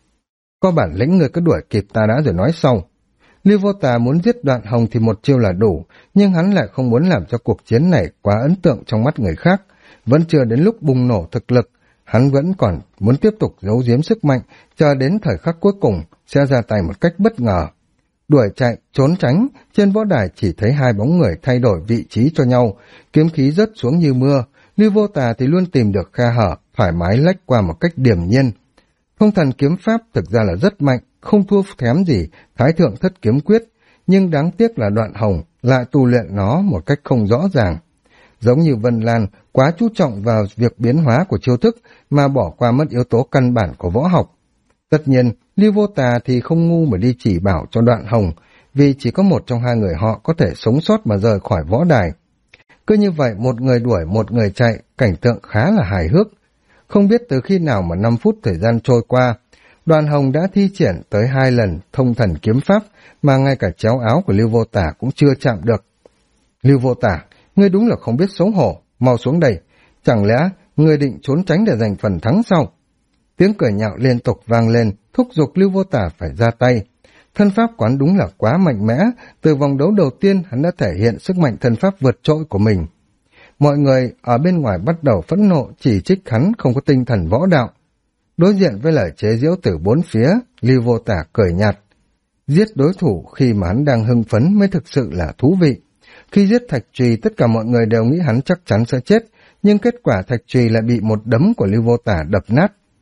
Có bản lĩnh người cứ đuổi kịp ta đã rồi nói sau. Lưu Vô Tà muốn giết Đoạn Hồng thì một chiêu là đủ, nhưng hắn lại không muốn làm cho cuộc chiến này quá ấn tượng trong mắt người khác. Vẫn chưa đến lúc bùng nổ thực lực, hắn vẫn còn muốn tiếp tục giấu giếm sức mạnh, chờ đến thời khắc cuối cùng sẽ ra tay một cách bất ngờ. Đuổi chạy, trốn tránh, trên võ đài chỉ thấy hai bóng người thay đổi vị trí cho nhau, kiếm khí rớt xuống như mưa. Lưu Vô Tà thì luôn tìm được khe hở, thoải mái lách qua một cách điềm nhiên. Thông thần kiếm pháp thực ra là rất mạnh, không thua kém gì Thái Thượng Thất Kiếm Quyết, nhưng đáng tiếc là Đoạn Hồng lại tu luyện nó một cách không rõ ràng. Giống như Vân Lan quá chú trọng vào việc biến hóa của chiêu thức mà bỏ qua mất yếu tố căn bản của võ học. Tất nhiên, Lưu Vô Tà thì không ngu mà đi chỉ bảo cho Đoạn Hồng, vì chỉ có một trong hai người họ có thể sống sót mà rời khỏi võ đài. Cứ như vậy, một người đuổi một người chạy, cảnh tượng khá là hài hước. Không biết từ khi nào mà 5 phút thời gian trôi qua, Đoạn Hồng đã thi triển tới 2 lần thông thần kiếm pháp mà ngay cả chéo áo của Lưu Vô Tà cũng chưa chạm được. Lưu Vô Tà, ngươi đúng là không biết xấu hổ, mau xuống đây. Chẳng lẽ ngươi định trốn tránh để giành phần thắng sao? Tiếng cười nhạo liên tục vang lên, thúc giục Lưu Vô Tà phải ra tay. Thân pháp quán đúng là quá mạnh mẽ, từ vòng đấu đầu tiên hắn đã thể hiện sức mạnh thân pháp vượt trội của mình. Mọi người ở bên ngoài bắt đầu phẫn nộ chỉ trích hắn không có tinh thần võ đạo. Đối diện với lời chế giễu từ 4 phía, Lưu Vô Tà cười nhạt. Giết đối thủ khi mà hắn đang hưng phấn mới thực sự là thú vị. Khi giết Thạch Trùy, tất cả mọi người đều nghĩ hắn chắc chắn sẽ chết, nhưng kết quả Thạch Trùy lại bị một đấm của Lưu Vô Tà đập nát.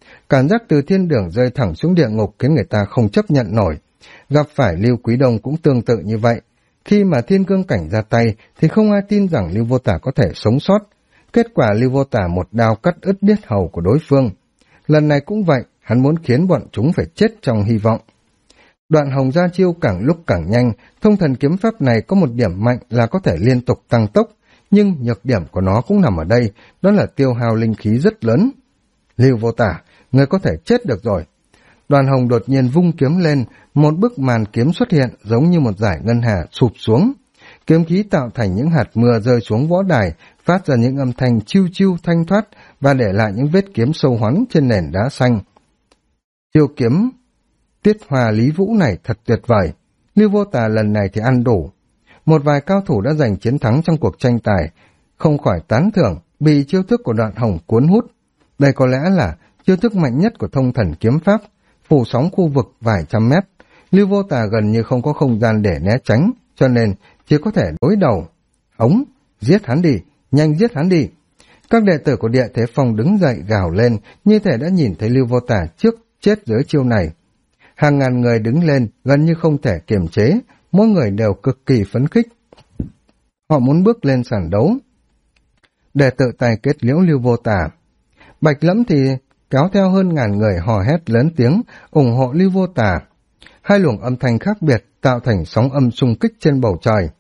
Cảm giác từ thiên đường rơi thẳng xuống địa ngục khiến người ta không chấp nhận nổi. Gặp phải Lưu Quý Đông cũng tương tự như vậy. Khi mà thiên cương cảnh ra tay thì không ai tin rằng Lưu Vô Tả có thể sống sót. Kết quả Lưu Vô Tả một đao cắt đứt yết hầu của đối phương. Lần này cũng vậy, hắn muốn khiến bọn chúng phải chết trong hy vọng. Đoạn Hồng ra chiêu càng lúc càng nhanh, thông thần kiếm pháp này có một điểm mạnh là có thể liên tục tăng tốc, nhưng nhược điểm của nó cũng nằm ở đây, đó là tiêu hao linh khí rất lớn. Lưu Vô Tả, người có thể chết được rồi. Đoàn Hồng đột nhiên vung kiếm lên, một bức màn kiếm xuất hiện giống như một dải ngân hà sụp xuống. Kiếm khí tạo thành những hạt mưa rơi xuống võ đài, phát ra những âm thanh chiu chiu thanh thoát và để lại những vết kiếm sâu hoắm trên nền đá xanh. Chiêu kiếm Tiết Hòa Lý Vũ này thật tuyệt vời. Lưu Vô Tà lần này thì ăn đủ. Một vài cao thủ đã giành chiến thắng trong cuộc tranh tài, không khỏi tán thưởng, bị chiêu thức của Đoạn Hồng cuốn hút. Đây có lẽ là chiêu thức mạnh nhất của thông thần kiếm pháp, phủ sóng khu vực vài trăm mét. Lưu Vô Tà gần như không có không gian để né tránh, cho nên chỉ có thể đối đầu. Hống, giết hắn đi, nhanh giết hắn đi. Các đệ tử của Địa Thế Phong đứng dậy gào lên, như thể đã nhìn thấy Lưu Vô Tà trước chết dưới chiêu này. Hàng ngàn người đứng lên, gần như không thể kiềm chế, mỗi người đều cực kỳ phấn khích. Họ muốn bước lên sàn đấu, để tự tay kết liễu Lưu Vô Tà. Bạch Lẫm thì kéo theo hơn ngàn người hò hét lớn tiếng, ủng hộ Lưu Vô Tà. Hai luồng âm thanh khác biệt tạo thành sóng âm xung kích trên bầu trời.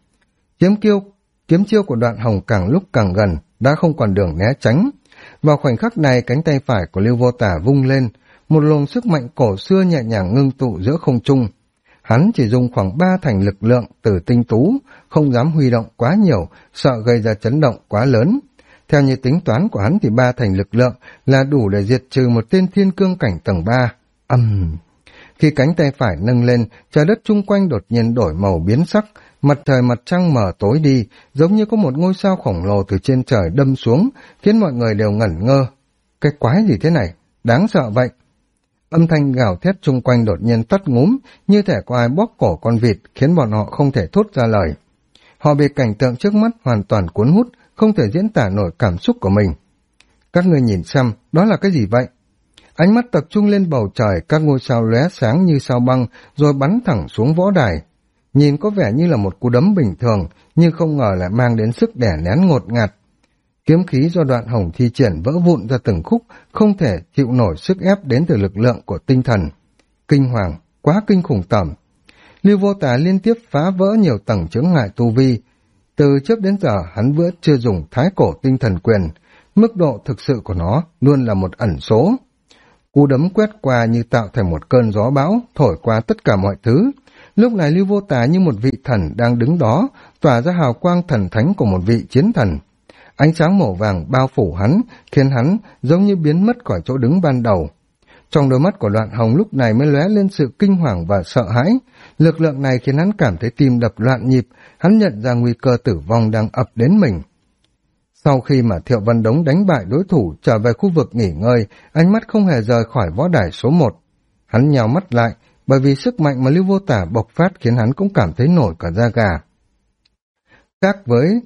Kiếm chiêu của Đoạn Hồng càng lúc càng gần, đã không còn đường né tránh. Vào khoảnh khắc này, cánh tay phải của Lưu Vô Tà vung lên, một luồng sức mạnh cổ xưa nhẹ nhàng ngưng tụ giữa không trung. Hắn chỉ dùng khoảng 3 thành lực lượng từ tinh tú, không dám huy động quá nhiều, sợ gây ra chấn động quá lớn. Theo như tính toán của hắn thì 3 thành lực lượng là đủ để diệt trừ một tên thiên cương cảnh tầng 3. Khi cánh tay phải nâng lên, trái đất chung quanh đột nhiên đổi màu biến sắc, mặt trời mặt trăng mở tối đi, giống như có một ngôi sao khổng lồ từ trên trời đâm xuống, khiến mọi người đều ngẩn ngơ. Cái quái gì thế này? Đáng sợ vậy. Âm thanh gào thét chung quanh đột nhiên tắt ngúm, như thể có ai bóp cổ con vịt, khiến bọn họ không thể thốt ra lời. Họ bị cảnh tượng trước mắt hoàn toàn cuốn hút, không thể diễn tả nổi cảm xúc của mình. Các người nhìn xem, đó là cái gì vậy? Ánh mắt tập trung lên bầu trời, các ngôi sao lóe sáng như sao băng, rồi bắn thẳng xuống võ đài. Nhìn có vẻ như là một cú đấm bình thường, nhưng không ngờ lại mang đến sức đè nén ngột ngạt. Kiếm khí do Đoạn Hồng thi triển vỡ vụn ra từng khúc, không thể chịu nổi sức ép đến từ lực lượng của tinh thần. Kinh hoàng, quá kinh khủng tởm. Lưu Vô Tà liên tiếp phá vỡ nhiều tầng chướng ngại tu vi. Từ trước đến giờ hắn vẫn chưa dùng thái cổ tinh thần quyền, mức độ thực sự của nó luôn là một ẩn số. Cú đấm quét qua như tạo thành một cơn gió bão, thổi qua tất cả mọi thứ. Lúc này Lưu Vô Tà như một vị thần đang đứng đó, tỏa ra hào quang thần thánh của một vị chiến thần. Ánh sáng màu vàng bao phủ hắn, khiến hắn giống như biến mất khỏi chỗ đứng ban đầu. Trong đôi mắt của Đoạn Hồng lúc này mới lóe lên sự kinh hoàng và sợ hãi. Lực lượng này khiến hắn cảm thấy tim đập loạn nhịp, hắn nhận ra nguy cơ tử vong đang ập đến mình. Sau khi mà Thiệu Văn Đống đánh bại đối thủ trở về khu vực nghỉ ngơi, ánh mắt không hề rời khỏi võ đài số 1. Hắn nhào mắt lại, bởi vì sức mạnh mà Lưu Vô Tả bộc phát khiến hắn cũng cảm thấy nổi cả da gà. Khác với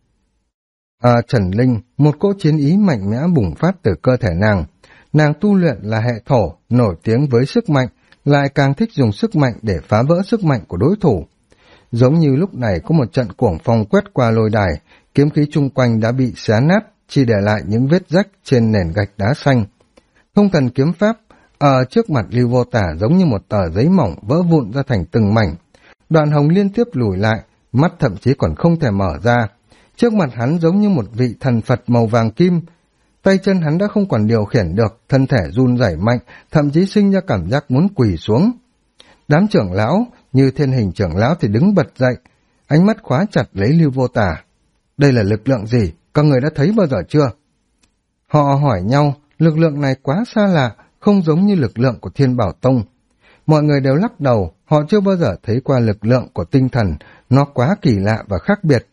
Trần Linh, một cỗ chiến ý mạnh mẽ bùng phát từ cơ thể nàng. Nàng tu luyện là hệ thổ, nổi tiếng với sức mạnh, lại càng thích dùng sức mạnh để phá vỡ sức mạnh của đối thủ. Giống như lúc này có một trận cuồng phong quét qua lôi đài, kiếm khí chung quanh đã bị xé nát, chỉ để lại những vết rách trên nền gạch đá xanh. Thông thần kiếm pháp ở trước mặt Lưu Vô Tả giống như một tờ giấy mỏng vỡ vụn ra thành từng mảnh. Đoạn Hồng liên tiếp lùi lại, mắt thậm chí còn không thể mở ra. Trước mặt hắn giống như một vị thần Phật màu vàng kim. Tay chân hắn đã không còn điều khiển được, thân thể run rẩy mạnh, thậm chí sinh ra cảm giác muốn quỳ xuống. Đám trưởng lão, như Thiên Hình trưởng lão thì đứng bật dậy, ánh mắt khóa chặt lấy Lưu Vô Tả. Đây là lực lượng gì? Các người đã thấy bao giờ chưa? Họ hỏi nhau, lực lượng này quá xa lạ, không giống như lực lượng của Thiên Bảo Tông. Mọi người đều lắc đầu, họ chưa bao giờ thấy qua lực lượng của tinh thần, nó quá kỳ lạ và khác biệt.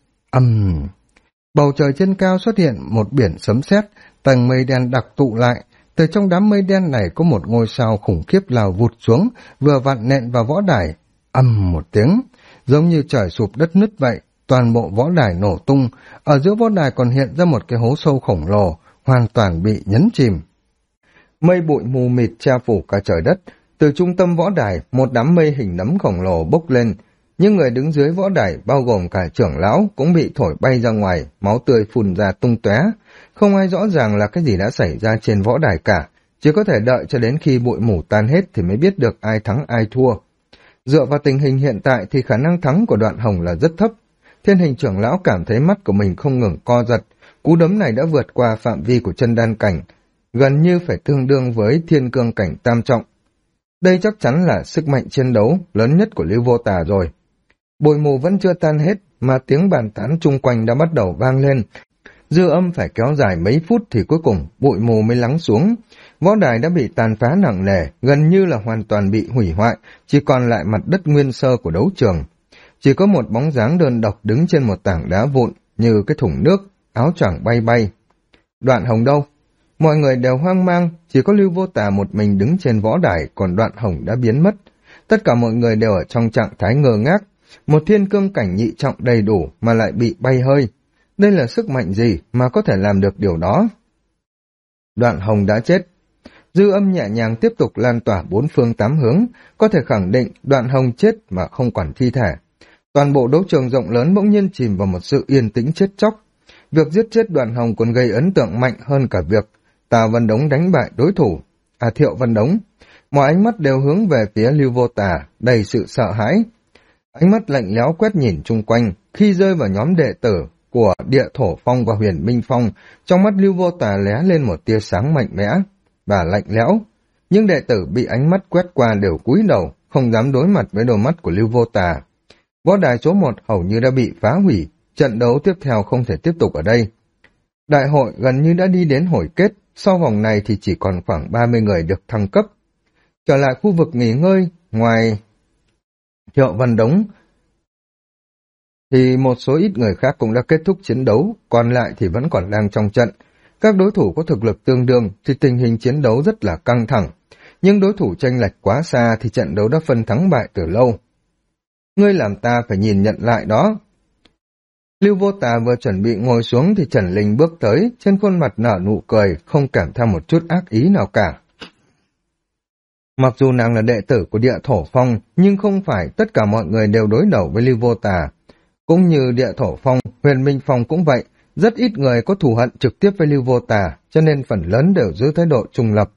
Bầu trời trên cao xuất hiện một biển sấm sét, tầng mây đen đặc tụ lại. Từ trong đám mây đen này có một ngôi sao khủng khiếp lao vụt xuống, vừa vặn nện vào võ đài. Một tiếng, giống như trời sụp đất nứt vậy, toàn bộ võ đài nổ tung. Ở giữa võ đài còn hiện ra một cái hố sâu khổng lồ, hoàn toàn bị nhấn chìm. Mây bụi mù mịt che phủ cả trời đất, từ trung tâm võ đài một đám mây hình nấm khổng lồ bốc lên. Những người đứng dưới võ đài bao gồm cả trưởng lão cũng bị thổi bay ra ngoài, máu tươi phun ra tung tóe. Không ai rõ ràng là cái gì đã xảy ra trên võ đài cả, chỉ có thể đợi cho đến khi bụi mù tan hết thì mới biết được ai thắng ai thua. Dựa vào tình hình hiện tại thì khả năng thắng của Đoạn Hồng là rất thấp. Thiên Hình trưởng lão cảm thấy mắt của mình không ngừng co giật, cú đấm này đã vượt qua phạm vi của chân đan cảnh, gần như phải tương đương với thiên cương cảnh tam trọng. Đây chắc chắn là sức mạnh chiến đấu lớn nhất của Lưu Vô Tà rồi. Bụi mù vẫn chưa tan hết mà tiếng bàn tán chung quanh đã bắt đầu vang lên. Dư âm phải kéo dài mấy phút thì cuối cùng bụi mù mới lắng xuống. Võ đài đã bị tàn phá nặng nề, gần như là hoàn toàn bị hủy hoại, chỉ còn lại mặt đất nguyên sơ của đấu trường. Chỉ có một bóng dáng đơn độc đứng trên một tảng đá vụn như cái thùng nước, áo choàng bay bay. Đoạn Hồng đâu? Mọi người đều hoang mang, chỉ có Lưu Vô Tà một mình đứng trên võ đài, còn Đoạn Hồng đã biến mất. Tất cả mọi người đều ở trong trạng thái ngơ ngác. Một thiên cương cảnh nhị trọng đầy đủ mà lại bị bay hơi. Đây là sức mạnh gì mà có thể làm được điều đó? Đoạn Hồng đã chết. Dư âm nhẹ nhàng tiếp tục lan tỏa bốn phương tám hướng, có thể khẳng định Đoạn Hồng chết mà không còn thi thể. Toàn bộ đấu trường rộng lớn bỗng nhiên chìm vào một sự yên tĩnh chết chóc. Việc giết chết Đoạn Hồng còn gây ấn tượng mạnh hơn cả việc Tào Văn Đống đánh bại đối thủ, Thiệu Văn Đống. Mọi ánh mắt đều hướng về phía Lưu Vô Tà, đầy sự sợ hãi. Ánh mắt lạnh lẽo quét nhìn chung quanh, khi rơi vào nhóm đệ tử của Địa Thổ Phong và Huyền Minh Phong, trong mắt Lưu Vô Tà lóe lên một tia sáng mạnh mẽ và lạnh lẽo. Những đệ tử bị ánh mắt quét qua đều cúi đầu, không dám đối mặt với đôi mắt của Lưu Vô Tà. Võ đài số 1 hầu như đã bị phá hủy, trận đấu tiếp theo không thể tiếp tục ở đây. Đại hội gần như đã đi đến hồi kết, sau vòng này thì chỉ còn khoảng 30 người được thăng cấp. Trở lại khu vực nghỉ ngơi, ngoài Thiệu Văn Đống thì một số ít người khác cũng đã kết thúc chiến đấu, còn lại thì vẫn còn đang trong trận. Các đối thủ có thực lực tương đương thì tình hình chiến đấu rất là căng thẳng, nhưng đối thủ chênh lệch quá xa thì trận đấu đã phân thắng bại từ lâu. Ngươi làm ta phải nhìn nhận lại đó. Lưu Vô Tà vừa chuẩn bị ngồi xuống thì Trần Linh bước tới, trên khuôn mặt nở nụ cười, không kèm theo một chút ác ý nào cả. Mặc dù nàng là đệ tử của Địa Thổ Phong, nhưng không phải tất cả mọi người đều đối đầu với Lưu Vô Tà. Cũng như Địa Thổ Phong, Huyền Minh Phong cũng vậy, rất ít người có thù hận trực tiếp với Lưu Vô Tà, cho nên phần lớn đều giữ thái độ trung lập.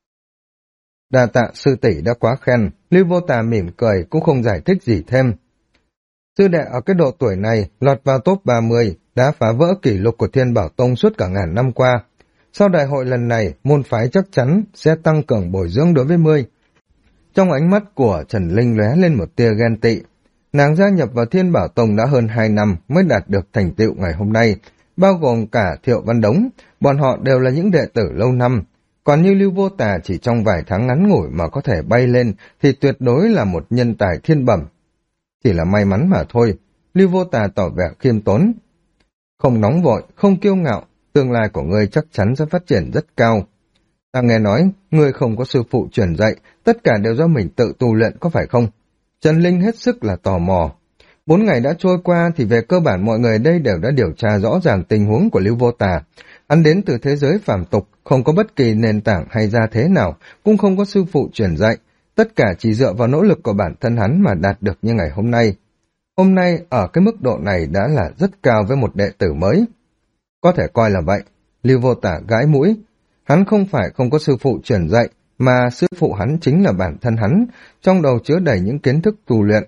Đa tạ sư tỷ đã quá khen, Lưu Vô Tà mỉm cười cũng không giải thích gì thêm. Sư đệ ở cái độ tuổi này lọt vào top 30, đã phá vỡ kỷ lục của Thiên Bảo Tông suốt cả ngàn năm qua. Sau đại hội lần này, môn phái chắc chắn sẽ tăng cường bồi dưỡng đối với ngươi. Trong ánh mắt của Trần Linh lóe lên một tia ghen tị. Nàng gia nhập vào Thiên Bảo Tông đã hơn 2 năm mới đạt được thành tựu ngày hôm nay, bao gồm cả Thiệu Văn Đống, bọn họ đều là những đệ tử lâu năm. Còn như Lưu Vô Tà chỉ trong vài tháng ngắn ngủi mà có thể bay lên thì tuyệt đối là một nhân tài thiên bẩm. Chỉ là may mắn mà thôi, Lưu Vô Tà tỏ vẻ khiêm tốn. Không nóng vội, không kiêu ngạo, tương lai của ngươi chắc chắn sẽ phát triển rất cao. Ta nghe nói, ngươi không có sư phụ truyền dạy, tất cả đều do mình tự tu luyện có phải không? Trần Linh hết sức là tò mò. 4 ngày đã trôi qua thì về cơ bản mọi người đây đều đã điều tra rõ ràng tình huống của Lưu Vô Tà. Hắn đến từ thế giới phàm tục, không có bất kỳ nền tảng hay gia thế nào, cũng không có sư phụ truyền dạy. Tất cả chỉ dựa vào nỗ lực của bản thân hắn mà đạt được như ngày hôm nay. Hôm nay ở cái mức độ này đã là rất cao với một đệ tử mới. Có thể coi là vậy. Lưu Vô Tà gãi mũi. Hắn không phải không có sư phụ truyền dạy, mà sư phụ hắn chính là bản thân hắn, trong đầu chứa đầy những kiến thức tu luyện.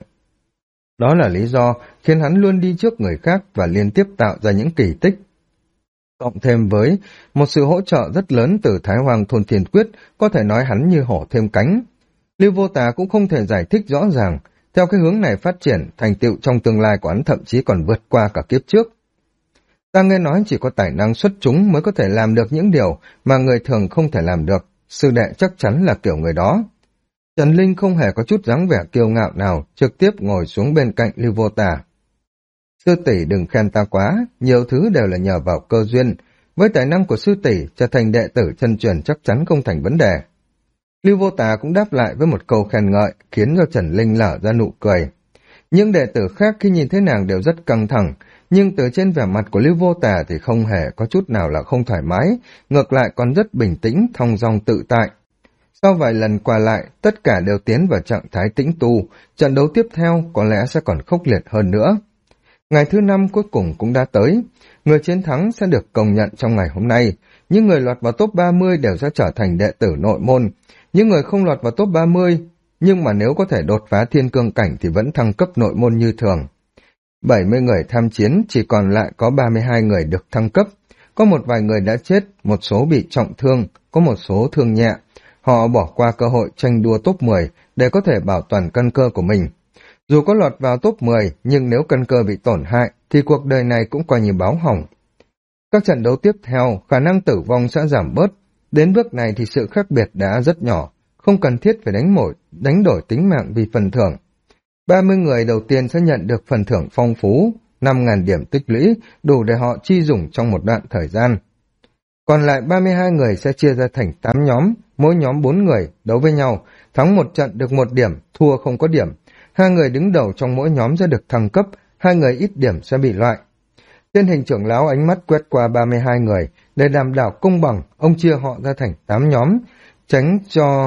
Đó là lý do khiến hắn luôn đi trước người khác và liên tiếp tạo ra những kỳ tích. Cộng thêm với một sự hỗ trợ rất lớn từ Thái Hoàng Thôn Thiên Quyết, có thể nói hắn như hổ thêm cánh. Lưu Vô Tà cũng không thể giải thích rõ ràng, theo cái hướng này phát triển, thành tựu trong tương lai của hắn thậm chí còn vượt qua cả kiếp trước. Ta nghe nói chỉ có tài năng xuất chúng mới có thể làm được những điều mà người thường không thể làm được, sư đệ chắc chắn là kiểu người đó. Trần Linh không hề có chút dáng vẻ kiêu ngạo nào, trực tiếp ngồi xuống bên cạnh Lưu Vô Tà. Sư tỷ đừng khen ta quá, nhiều thứ đều là nhờ vào cơ duyên, với tài năng của sư tỷ trở thành đệ tử chân truyền chắc chắn không thành vấn đề. Lưu Vô Tà cũng đáp lại với một câu khen ngợi, khiến cho Trần Linh nở ra nụ cười. Những đệ tử khác khi nhìn thấy nàng đều rất căng thẳng, nhưng từ trên vẻ mặt của Lưu Vô Tà thì không hề có chút nào là không thoải mái, ngược lại còn rất bình tĩnh, thong dong tự tại. Sau vài lần qua lại, tất cả đều tiến vào trạng thái tĩnh tu, trận đấu tiếp theo có lẽ sẽ còn khốc liệt hơn nữa. Ngày thứ 5 cuối cùng cũng đã tới, người chiến thắng sẽ được công nhận trong ngày hôm nay, những người lọt vào top 30 đều sẽ trở thành đệ tử nội môn, những người không lọt vào top 30, nhưng mà nếu có thể đột phá thiên cương cảnh thì vẫn thăng cấp nội môn như thường. 70 người tham chiến, chỉ còn lại có 32 người được thăng cấp, có một vài người đã chết, một số bị trọng thương, có một số thương nhẹ. Họ bỏ qua cơ hội tranh đua top 10 để có thể bảo toàn căn cơ của mình. Dù có lọt vào top 10, nhưng nếu căn cơ bị tổn hại, thì cuộc đời này cũng coi như báo hỏng. Các trận đấu tiếp theo, khả năng tử vong sẽ giảm bớt. Đến bước này thì sự khác biệt đã rất nhỏ, không cần thiết phải đánh đổi tính mạng vì phần thưởng. 30 người đầu tiên sẽ nhận được phần thưởng phong phú, 5.000 điểm tích lũy, đủ để họ chi dùng trong một đoạn thời gian. Còn lại 32 người sẽ chia ra thành 8 nhóm, mỗi nhóm 4 người đấu với nhau, thắng một trận được 1 điểm, thua không có điểm. 2 người đứng đầu trong mỗi nhóm sẽ được thăng cấp, 2 người ít điểm sẽ bị loại. Tên hình trưởng lão ánh mắt quét qua 32 người, để đảm bảo công bằng, ông chia họ ra thành 8 nhóm, tránh cho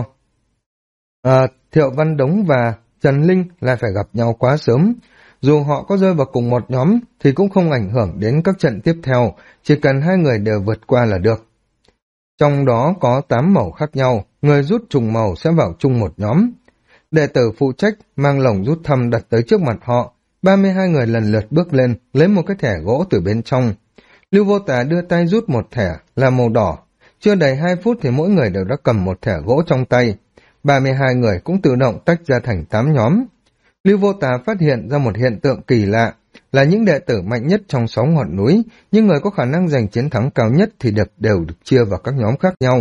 Thiệu Văn Đống và Trần Linh lại phải gặp nhau quá sớm. Dù họ có rơi vào cùng một nhóm thì cũng không ảnh hưởng đến các trận tiếp theo, chỉ cần 2 người đều vượt qua là được. Trong đó có 8 màu khác nhau, người rút trùng màu sẽ vào chung một nhóm. Đệ tử phụ trách mang lồng rút thăm đặt tới trước mặt họ, 32 người lần lượt bước lên, lấy một cái thẻ gỗ từ bên trong. Lưu Vô Tà đưa tay rút một thẻ là màu đỏ, chưa đầy 2 phút thì mỗi người đều đã cầm một thẻ gỗ trong tay. 32 người cũng tự động tách ra thành 8 nhóm. Lưu Vô Tà phát hiện ra một hiện tượng kỳ lạ, là những đệ tử mạnh nhất trong 6 ngọn núi, nhưng người có khả năng giành chiến thắng cao nhất thì đều được chia vào các nhóm khác nhau.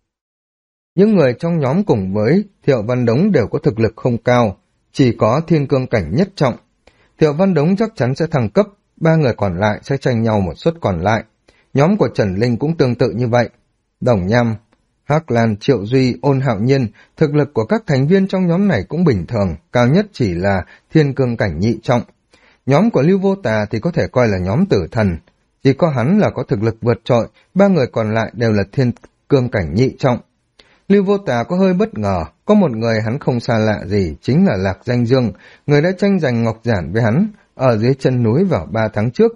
Những người trong nhóm cùng với Thiệu Văn Đống đều có thực lực không cao, chỉ có thiên cương cảnh nhất trọng. Thiệu Văn Đống chắc chắn sẽ thăng cấp, 3 người còn lại sẽ tranh nhau một suất còn lại. Nhóm của Trần Linh cũng tương tự như vậy. Đồng Nham, Hắc Lan, Triệu Duy, Ôn Hạo Nhiên, thực lực của các thành viên trong nhóm này cũng bình thường, cao nhất chỉ là thiên cương cảnh nhị trọng. Nhóm của Lưu Vô Tà thì có thể coi là nhóm tử thần, chỉ có hắn là có thực lực vượt trội, 3 người còn lại đều là thiên cương cảnh nhị trọng. Lưu Vô Tà có hơi bất ngờ, có một người hắn không xa lạ gì, chính là Lạc Danh Dương, người đã tranh giành ngọc giản với hắn ở dưới chân núi vào 3 tháng trước.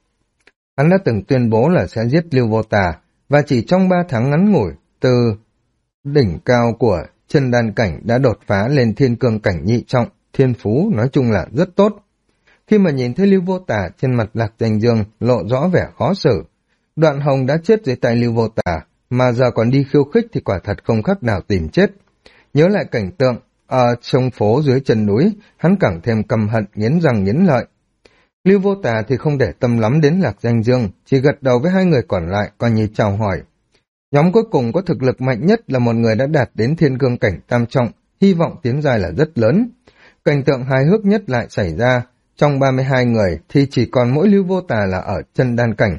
Hắn đã từng tuyên bố là sẽ giết Lưu Vô Tà, và chỉ trong 3 tháng ngắn ngủi, từ đỉnh cao của chân đan cảnh đã đột phá lên thiên cương cảnh nhị trọng, thiên phú nói chung là rất tốt. Khi mà nhìn thấy Lưu Vô Tà, trên mặt Lạc Danh Dương lộ rõ vẻ khó xử. Đoạn Hồng đã chết dưới tay Lưu Vô Tà, mà giờ còn đi khiêu khích thì quả thật không khác nào tìm chết. Nhớ lại cảnh tượng ở sông phố dưới chân núi, hắn càng thêm căm hận, nghiến răng nghiến lợi. Lưu Vô Tà thì không để tâm lắm đến Lạc Danh Dương, chỉ gật đầu với 2 người còn lại coi như chào hỏi. Nhóm cuối cùng có thực lực mạnh nhất là một người đã đạt đến thiên cương cảnh tam trọng, hy vọng tiến giai là rất lớn. Cảnh tượng hài hước nhất lại xảy ra, trong 32 người thì chỉ còn mỗi Lưu Vô Tà là ở chân đan cảnh.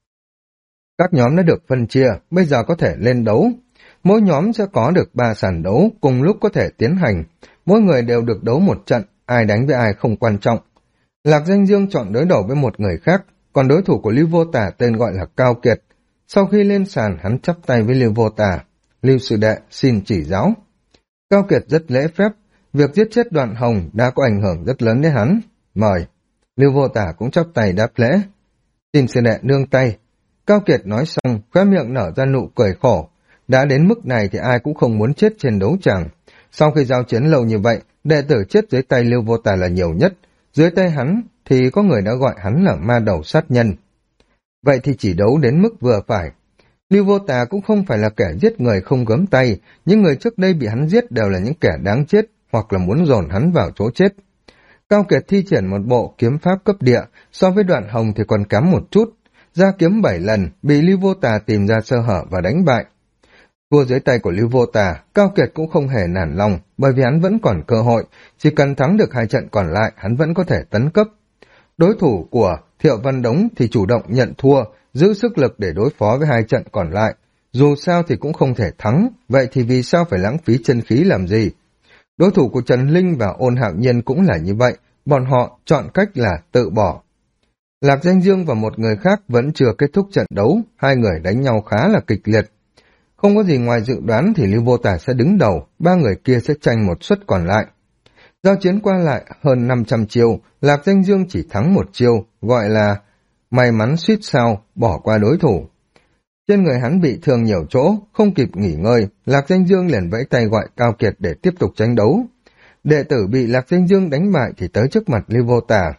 Các nhóm đã được phân chia, bây giờ có thể lên đấu. Mỗi nhóm sẽ có được 3 sàn đấu, cùng lúc có thể tiến hành. Mỗi người đều được đấu một trận, ai đánh với ai không quan trọng. Lạc Danh Dương chọn đối đầu với một người khác, còn đối thủ của Lưu Vô Tà tên gọi là Cao Kiệt. Sau khi lên sàn, hắn chắp tay với Lưu Vô Tà. Lưu sư đệ, xin chỉ giáo. Cao Kiệt rất lễ phép, việc giết chết Đoạn Hồng đã có ảnh hưởng rất lớn đến hắn. Mời. Lưu Vô Tà cũng chắp tay đáp lễ. Xin sư đệ nương tay. Cao Kiệt nói xong, khóe miệng nở ra nụ cười khổ. Đã đến mức này thì ai cũng không muốn chết trên đấu trường. Sau khi giao chiến lâu như vậy, đệ tử chết dưới tay Lưu Vô Tà là nhiều nhất. Dưới tay hắn thì có người đã gọi hắn là ma đầu sát nhân. Vậy thì chỉ đấu đến mức vừa phải. Lưu Vô Tà cũng không phải là kẻ giết người không gớm tay, những người trước đây bị hắn giết đều là những kẻ đáng chết hoặc là muốn dồn hắn vào chỗ chết. Cao Kiệt thi triển một bộ kiếm pháp cấp địa, so với Đoạn Hồng thì còn kém một chút, ra kiếm 7 lần, bị Lưu Vô Tà tìm ra sơ hở và đánh bại. Thua dưới tay của Lưu Vô Tà, Cao Kiệt cũng không hề nản lòng, bởi vì hắn vẫn còn cơ hội, chỉ cần thắng được 2 trận còn lại, hắn vẫn có thể tấn cấp. Đối thủ của Thiệu Văn Đống thì chủ động nhận thua, giữ sức lực để đối phó với 2 trận còn lại. Dù sao thì cũng không thể thắng, vậy thì vì sao phải lãng phí chân khí làm gì? Đối thủ của Trần Linh và Ôn Hạo Nhiên cũng là như vậy, bọn họ chọn cách là tự bỏ. Lạc Danh Dương và một người khác vẫn chưa kết thúc trận đấu, hai người đánh nhau khá là kịch liệt. Không có gì ngoài dự đoán thì Lưu Vô Tả sẽ đứng đầu, ba người kia sẽ tranh một suất còn lại. Giao chiến qua lại hơn 500 chiêu, Lạc Danh Dương chỉ thắng một chiêu, gọi là may mắn suýt sao, bỏ qua đối thủ. Trên người hắn bị thương nhiều chỗ, không kịp nghỉ ngơi, Lạc Danh Dương liền vẫy tay gọi Cao Kiệt để tiếp tục tranh đấu. Đệ tử bị Lạc Danh Dương đánh bại thì tới trước mặt Lưu Vô Tả.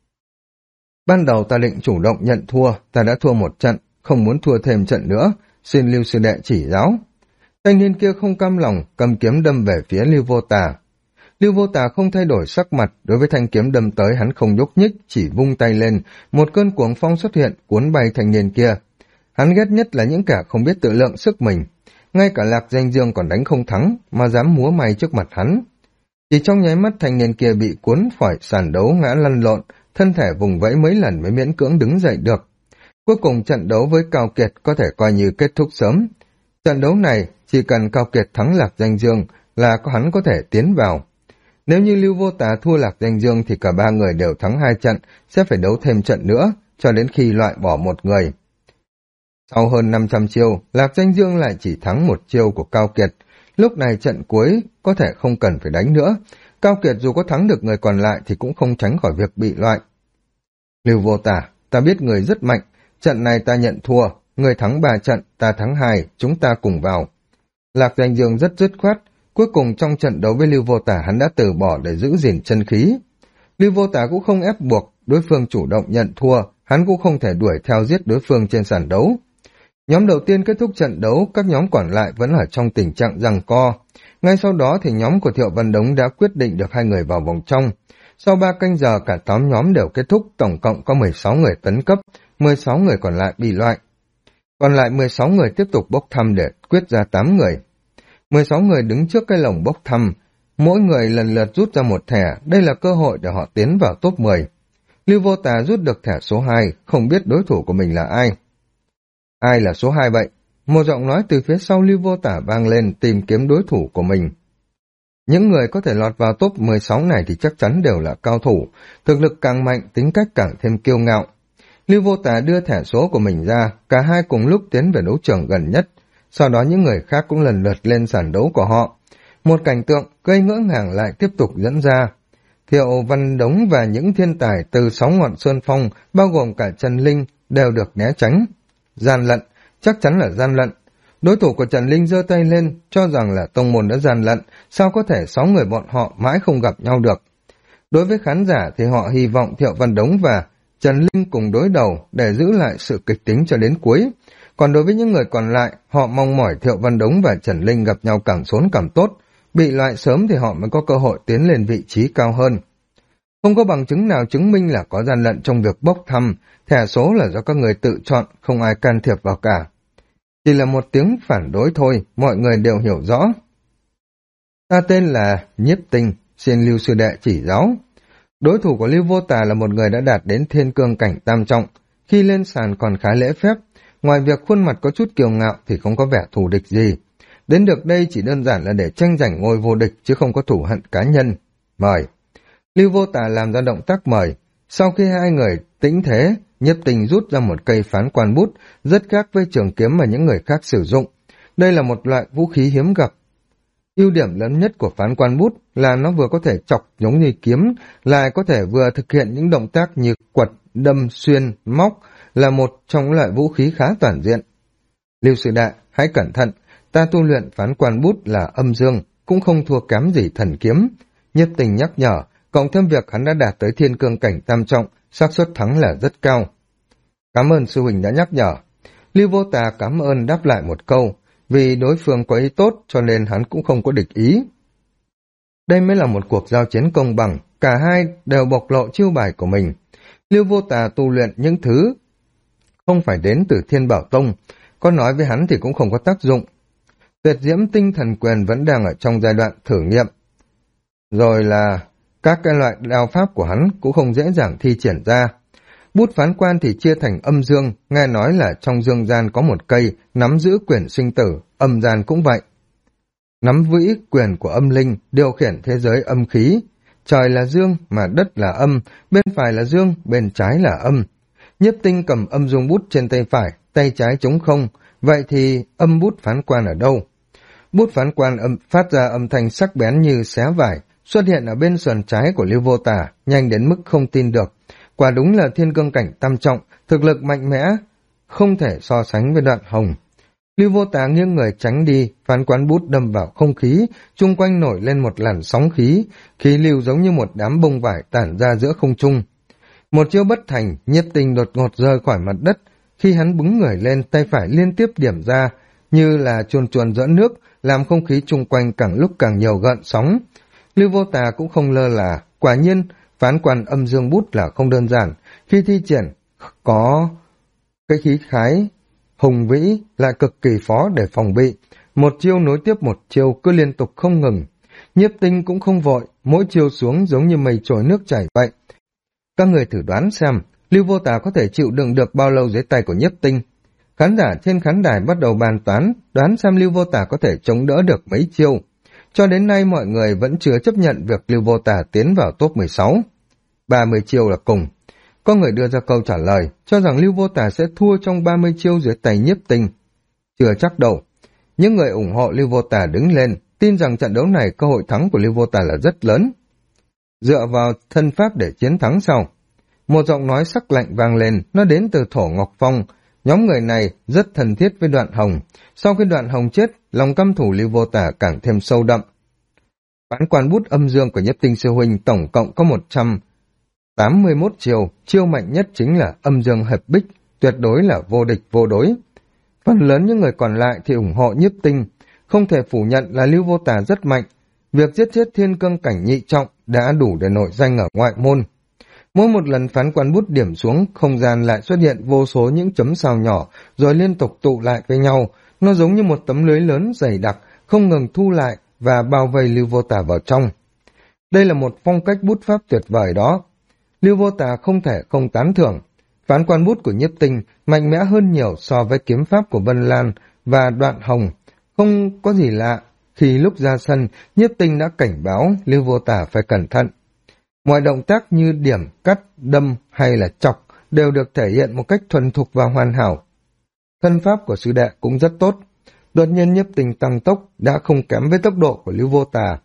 Ban đầu ta định chủ động nhận thua, ta đã thua một trận, không muốn thua thêm trận nữa, xin Lưu sư đệ chỉ giáo. Thanh niên kia không cam lòng, cầm kiếm đâm về phía Lưu Vô Tả. Lưu Vô Tả không thay đổi sắc mặt, đối với thanh kiếm đâm tới hắn không nhúc nhích, chỉ vung tay lên, một cơn cuồng phong xuất hiện, cuốn bay thanh niên kia. Hắn ghét nhất là những kẻ không biết tự lượng sức mình, ngay cả Lạc Danh Dương còn đánh không thắng, mà dám múa may trước mặt hắn. Chỉ trong nháy mắt thanh niên kia bị cuốn khỏi sàn đấu ngã lăn lộn, thân thể vùng vẫy mấy lần mới miễn cưỡng đứng dậy được. Cuối cùng trận đấu với Cao Kiệt có thể coi như kết thúc sớm. Trận đấu này, chỉ cần Cao Kiệt thắng Lạc Danh Dương là hắn có thể tiến vào. Nếu như Lưu Vô Tả thua Lạc Danh Dương thì cả ba người đều thắng 2 trận, sẽ phải đấu thêm trận nữa, cho đến khi loại bỏ một người. Sau hơn 500 chiêu, Lạc Danh Dương lại chỉ thắng một chiêu của Cao Kiệt. Lúc này trận cuối có thể không cần phải đánh nữa. Cao Kiệt dù có thắng được người còn lại thì cũng không tránh khỏi việc bị loại. Lưu Vô Tả, ta biết người rất mạnh, trận này ta nhận thua, người thắng 3 trận, ta thắng 2, chúng ta cùng vào. Lạc Danh Dương rất dứt khoát, cuối cùng trong trận đấu với Lưu Vô Tả hắn đã từ bỏ để giữ gìn chân khí. Lưu Vô Tả cũng không ép buộc, đối phương chủ động nhận thua, hắn cũng không thể đuổi theo giết đối phương trên sàn đấu. Nhóm đầu tiên kết thúc trận đấu, các nhóm còn lại vẫn ở trong tình trạng giằng co. Ngay sau đó thì nhóm của Thiệu Văn Đống đã quyết định được hai người vào vòng trong. Sau 3 canh giờ cả 8 nhóm đều kết thúc, tổng cộng có 16 người tấn cấp, 16 người còn lại bị loại. Còn lại 16 người tiếp tục bốc thăm để quyết ra 8 người. 16 người đứng trước cái lồng bốc thăm, mỗi người lần lượt rút ra một thẻ, đây là cơ hội để họ tiến vào top 10. Lưu Vô Tả rút được thẻ số 2, không biết đối thủ của mình là ai. Ai là số 2 vậy? Một giọng nói từ phía sau Lưu Vô Tả vang lên tìm kiếm đối thủ của mình. Những người có thể lọt vào top 16 này thì chắc chắn đều là cao thủ, thực lực càng mạnh, tính cách càng thêm kiêu ngạo. Lưu Vô Tả đưa thẻ số của mình ra, cả hai cùng lúc tiến về đấu trường gần nhất. Sau đó những người khác cũng lần lượt lên sàn đấu của họ. Một cảnh tượng gây ngỡ ngàng lại tiếp tục diễn ra. Thiệu Văn Đống và những thiên tài từ 6 ngọn sơn phong, bao gồm cả Trần Linh, đều được né tránh. Gian lận, chắc chắn là gian lận. Đối thủ của Trần Linh giơ tay lên, cho rằng là tông môn đã gian lận, sao có thể 6 người bọn họ mãi không gặp nhau được. Đối với khán giả thì họ hy vọng Thiệu Văn Đống và Trần Linh cùng đối đầu để giữ lại sự kịch tính cho đến cuối. Còn đối với những người còn lại, họ mong mỏi Thiệu Văn Đống và Trần Linh gặp nhau càng sớm càng tốt. Bị loại sớm thì họ mới có cơ hội tiến lên vị trí cao hơn. Không có bằng chứng nào chứng minh là có gian lận trong việc bốc thăm, thẻ số là do các người tự chọn, không ai can thiệp vào cả. Chỉ là một tiếng phản đối thôi, mọi người đều hiểu rõ. Ta tên là Nhiếp Tinh, xin Lưu sư đệ chỉ giáo. Đối thủ của Lưu Vô Tả là một người đã đạt đến thiên cương cảnh tam trọng, khi lên sàn còn khá lễ phép, ngoài việc khuôn mặt có chút kiêu ngạo thì không có vẻ thù địch gì. Đến được đây chỉ đơn giản là để tranh giành ngôi vô địch chứ không có thù hận cá nhân. Mời. Lưu Vô Tả làm ra động tác mời. Sau khi hai người tĩnh thế, Nhiếp Tinh rút ra một cây phán quan bút, rất khác với trường kiếm mà những người khác sử dụng. Đây là một loại vũ khí hiếm gặp. Ưu điểm lớn nhất của phán quan bút là nó vừa có thể chọc giống như kiếm, lại có thể vừa thực hiện những động tác như quật, đâm, xuyên, móc, là một trong loại vũ khí khá toàn diện. Lưu sư đệ, hãy cẩn thận, ta tu luyện phán quan bút là âm dương, cũng không thua kém gì thần kiếm. Nhiếp Tinh nhắc nhở, cộng thêm việc hắn đã đạt tới thiên cương cảnh tam trọng, xác suất thắng là rất cao. Cảm ơn sư huynh đã nhắc nhở. Lưu Vô Tả cảm ơn đáp lại một câu, vì đối phương có ý tốt cho nên hắn cũng không có địch ý. Đây mới là một cuộc giao chiến công bằng, cả hai đều bộc lộ chiêu bài của mình. Lưu Vô Tả tu luyện những thứ không phải đến từ Thiên Bảo Tông, có nói với hắn thì cũng không có tác dụng. Tuyệt diễm tinh thần quyền vẫn đang ở trong giai đoạn thử nghiệm. Rồi là các cái loại đao pháp của hắn cũng không dễ dàng thi triển ra. Bút phán quan thì chia thành âm dương, nghe nói là trong dương gian có một cây nắm giữ quyền sinh tử, âm gian cũng vậy. Nắm vĩ quyền của âm linh, điều khiển thế giới âm khí. Trời là dương mà đất là âm, bên phải là dương, bên trái là âm. Nhiếp Tinh cầm âm dương bút trên tay phải, tay trái trống không, vậy thì âm bút phán quan ở đâu? Bút phán quan phát ra âm thanh sắc bén như xé vải, xuất hiện ở bên sườn trái của Lưu Vô Tả, nhanh đến mức không tin được. Quả đúng là thiên cương cảnh tam trọng, thực lực mạnh mẽ, không thể so sánh với Đoạn Hồng. Lưu Vô Tả nghiêng người tránh đi, phán quan bút đâm vào không khí, chung quanh nổi lên một làn sóng khí, khí lưu giống như một đám bông vải tản ra giữa không trung. Một chiêu bất thành, Nhiếp Tinh đột ngột rơi khỏi mặt đất, khi hắn búng người lên, tay phải liên tiếp điểm ra, như là chuồn chuồn dỡ nước, làm không khí chung quanh càng lúc càng nhiều gợn sóng. Lưu Vô Tà cũng không lơ là, quả nhiên, phán quan âm dương bút là không đơn giản, khi thi triển có cái khí khái hùng vĩ lại cực kỳ khó để phòng bị, một chiêu nối tiếp một chiêu cứ liên tục không ngừng. Nhiếp Tinh cũng không vội, mỗi chiêu xuống giống như mây trôi nước chảy vậy. Các người thử đoán xem, Lưu Vô Tà có thể chịu đựng được bao lâu dưới tay của Nhiếp Tinh. Khán giả trên khán đài bắt đầu bàn toán, đoán xem Lưu Vô Tà có thể chống đỡ được mấy chiêu. Cho đến nay mọi người vẫn chưa chấp nhận việc Lưu Vô Tà tiến vào top 16. 30 chiêu là cùng. Có người đưa ra câu trả lời, cho rằng Lưu Vô Tà sẽ thua trong 30 chiêu dưới tay Nhiếp Tinh. Chưa chắc đâu. Những người ủng hộ Lưu Vô Tà đứng lên, tin rằng trận đấu này cơ hội thắng của Lưu Vô Tà là rất lớn. Dựa vào thân pháp để chiến thắng sau. Một giọng nói sắc lạnh vang lên, nó đến từ Thổ Ngọc Phong. Nhóm người này rất thân thiết với Đoạn Hồng. Sau khi Đoạn Hồng chết, lòng căm thù Lưu Vô Tả càng thêm sâu đậm. Phán quan bút âm dương của Nhiếp Tinh sư huynh tổng cộng có 181 chiêu, chiêu mạnh nhất chính là âm dương hợp bích, tuyệt đối là vô địch vô đối. Phần lớn những người còn lại thì ủng hộ Nhiếp Tinh, không thể phủ nhận là Lưu Vô Tả rất mạnh. Việc giết chết thiên cương cảnh nhị trọng đã đủ để nổi danh ở ngoại môn. Mỗi một lần phán quan bút điểm xuống, không gian lại xuất hiện vô số những chấm sao nhỏ, rồi liên tục tụ lại với nhau. Nó giống như một tấm lưới lớn dày đặc, không ngừng thu lại và bao vây Lưu Vô Tả vào trong. Đây là một phong cách bút pháp tuyệt vời đó. Lưu Vô Tả không thể không tán thưởng. Phán quan bút của Nhiếp Tinh mạnh mẽ hơn nhiều so với kiếm pháp của Vân Lan và Đoạn Hồng. Không có gì lạ, khi lúc ra sân, Nhiếp Tinh đã cảnh báo Lưu Vô Tả phải cẩn thận. Mọi động tác như điểm, cắt, đâm hay là chọc đều được thể hiện một cách thuần thục và hoàn hảo. Thân pháp của sư đệ cũng rất tốt. Đột nhiên Nhiếp Tinh tăng tốc đã không kém với tốc độ của Lưu Vô Tà.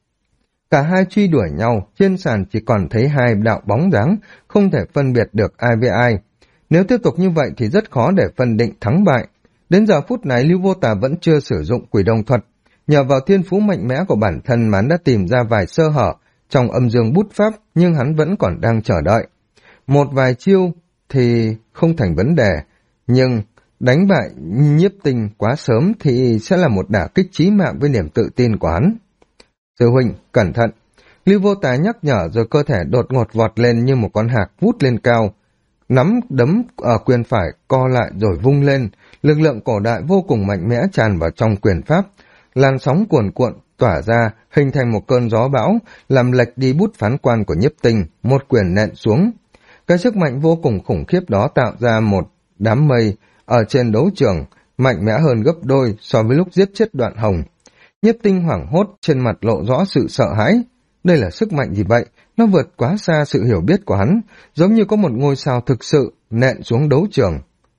Cả hai truy đuổi nhau, trên sàn chỉ còn thấy hai đạo bóng dáng, không thể phân biệt được ai với ai. Nếu tiếp tục như vậy thì rất khó để phân định thắng bại. Đến giờ phút này Lưu Vô Tà vẫn chưa sử dụng quỷ đồng thuật. Nhờ vào thiên phú mạnh mẽ của bản thân mà hắn đã tìm ra vài sơ hở trong âm dương bút pháp, nhưng hắn vẫn còn đang chờ đợi. Một vài chiêu thì không thành vấn đề, nhưng đánh bại Nhiếp Tinh quá sớm thì sẽ là một đả kích chí mạng với niềm tự tin của hắn. Sư huynh, cẩn thận. Lưu Vô Tà nhắc nhở rồi cơ thể đột ngột vọt lên như một con hạc vút lên cao. Nắm đấm ở quyền phải co lại rồi vung lên, lực lượng cổ đại vô cùng mạnh mẽ tràn vào trong quyền pháp. Làn sóng cuồn cuộn tỏa ra, hình thành một cơn gió bão, làm lệch đi bút phán quan của Nhiếp Tinh, một quyền nện xuống. Cái sức mạnh vô cùng khủng khiếp đó tạo ra một đám mây ở trên đấu trường, mạnh mẽ hơn gấp đôi so với lúc giết chết Đoạn Hồng. Nhiếp Tinh hoảng hốt, trên mặt lộ rõ sự sợ hãi. Đây là sức mạnh gì vậy? Nó vượt quá xa sự hiểu biết của hắn, giống như có một ngôi sao thực sự nện xuống đấu trường.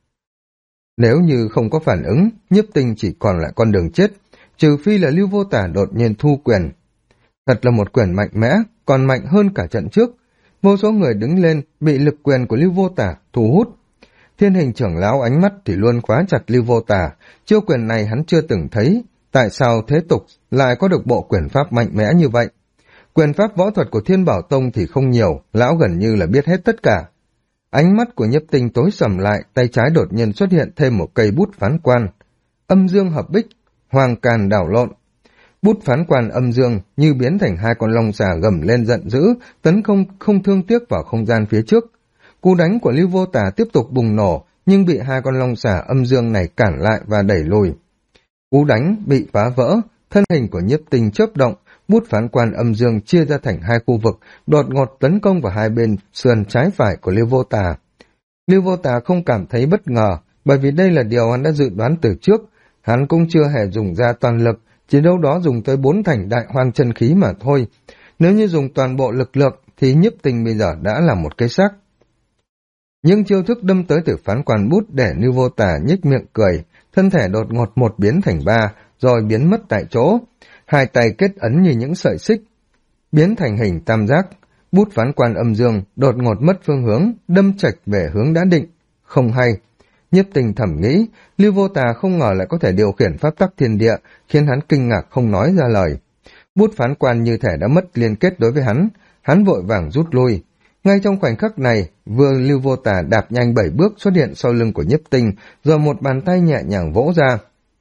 Nếu như không có phản ứng, Nhiếp Tinh chỉ còn lại con đường chết, trừ phi là Lưu Vô Tả đột nhiên thu quyền. Thật là một quyền mạnh mẽ, còn mạnh hơn cả trận trước. Vô số người đứng lên, bị lực quyền của Lưu Vô Tả thu hút. Thiên Hình trưởng lão ánh mắt thì luôn khóa chặt Lưu Vô Tả, chiêu quyền này hắn chưa từng thấy. Tại sao thế tục lại có được bộ quyền pháp mạnh mẽ như vậy? Quyền pháp võ thuật của Thiên Bảo Tông thì không nhiều, lão gần như là biết hết tất cả. Ánh mắt của Nhiếp Tinh tối sầm lại, tay trái đột nhiên xuất hiện thêm một cây bút phán quan. Âm dương hợp bích, hoàng càn đảo lộn. Bút phán quan âm dương như biến thành hai con long xà gầm lên giận dữ, tấn công không thương tiếc vào không gian phía trước. Cú đánh của Lưu Vô Tả tiếp tục bùng nổ, nhưng bị hai con long xà âm dương này cản lại và đẩy lùi. Cú đánh bị phá vỡ, thân hình của Nhiếp Tinh chớp động, bút phán quan âm dương chia ra thành hai khu vực, đột ngột tấn công vào hai bên sườn trái phải của Lưu Vô Tả. Lưu Vô Tả không cảm thấy bất ngờ, bởi vì đây là điều hắn đã dự đoán từ trước. Hắn cũng chưa hề dùng ra toàn lực, chỉ đâu đó dùng tới 4 thành đại hoang chân khí mà thôi. Nếu như dùng toàn bộ lực lượng thì Nhiếp Tinh bây giờ đã là một cái xác. Những chiêu thức đâm tới từ phán quan bút để Lưu Vô Tà nhếch miệng cười, thân thể đột ngột một biến thành ba, rồi biến mất tại chỗ. Hai tay kết ấn như những sợi xích, biến thành hình tam giác. Bút phán quan âm dương đột ngột mất phương hướng, đâm chạch về hướng đã định. Không hay. Nhiếp Tình thẩm nghĩ, Lưu Vô Tà không ngờ lại có thể điều khiển pháp tắc thiên địa, khiến hắn kinh ngạc không nói ra lời. Bút phán quan như thể đã mất liên kết đối với hắn vội vàng rút lui. Ngay trong khoảnh khắc này, Lưu Vô Tà đạp nhanh 7 bước xuất hiện sau lưng của Nhiếp Tinh, rồi một bàn tay nhẹ nhàng vỗ ra.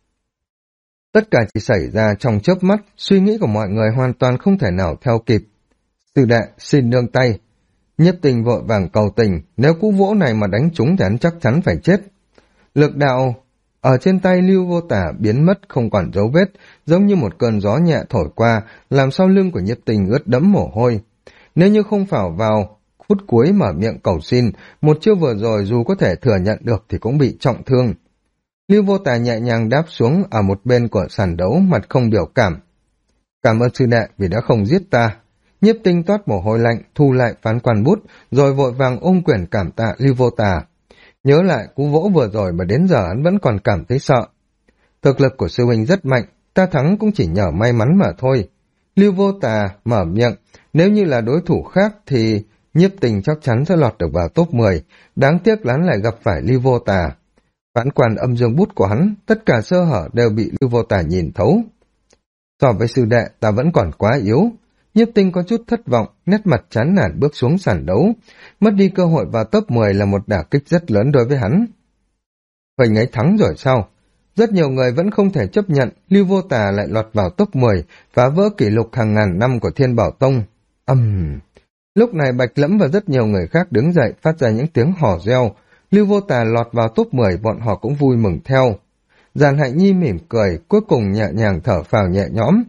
Tất cả chỉ xảy ra trong chớp mắt, suy nghĩ của mọi người hoàn toàn không thể nào theo kịp. Sư đệ, xin nương tay. Nhiếp Tình vội vàng cầu tình, nếu cú vỗ này mà đánh trúng thì hắn chắc chắn phải chết. Lực đạo ở trên tay Lưu Vô Tà biến mất không còn dấu vết, giống như một cơn gió nhẹ thổi qua, làm sau lưng của Nhiếp Tình ướt đẫm mồ hôi. Nếu như không phải vào phút cuối mở miệng cầu xin, một chiêu vừa rồi dù có thể thừa nhận được thì cũng bị trọng thương. Lưu Vô Tà nhẹ nhàng đáp xuống ở một bên của sàn đấu, mặt không biểu cảm. Cảm ơn sư đệ vì đã không giết ta. Nhiếp Tinh toát mồ hôi lạnh, thu lại phán quan bút, rồi vội vàng ôm quyền cảm tạ Lưu Vô Tà. Nhớ lại cú vỗ vừa rồi mà đến giờ hắn vẫn còn cảm thấy sợ. Thực lực của sư huynh rất mạnh, ta thắng cũng chỉ nhờ may mắn mà thôi. Lưu Vô Tà mở miệng, nếu như là đối thủ khác thì Nhiếp Tình chắc chắn sẽ lọt được vào top 10, đáng tiếc hắn lại gặp phải Lưu Vô Tà. Phán quan âm dương bút của hắn, tất cả sơ hở đều bị Lưu Vô Tà nhìn thấu. So với sư đệ, ta vẫn còn quá yếu. Nhiếp Tinh có chút thất vọng, nét mặt chán nản bước xuống sàn đấu. Mất đi cơ hội vào top 10 là một đả kích rất lớn đối với hắn. Huỳnh ấy thắng rồi sao? Rất nhiều người vẫn không thể chấp nhận Lưu Vô Tà lại lọt vào top 10, phá vỡ kỷ lục hàng ngàn năm của Thiên Bảo Tông. Lúc này Bạch Lẫm và rất nhiều người khác đứng dậy phát ra những tiếng hò reo. Lưu Vô Tà lọt vào top 10, bọn họ cũng vui mừng theo. Giàn Hạnh Nhi mỉm cười, cuối cùng nhẹ nhàng thở phào nhẹ nhõm.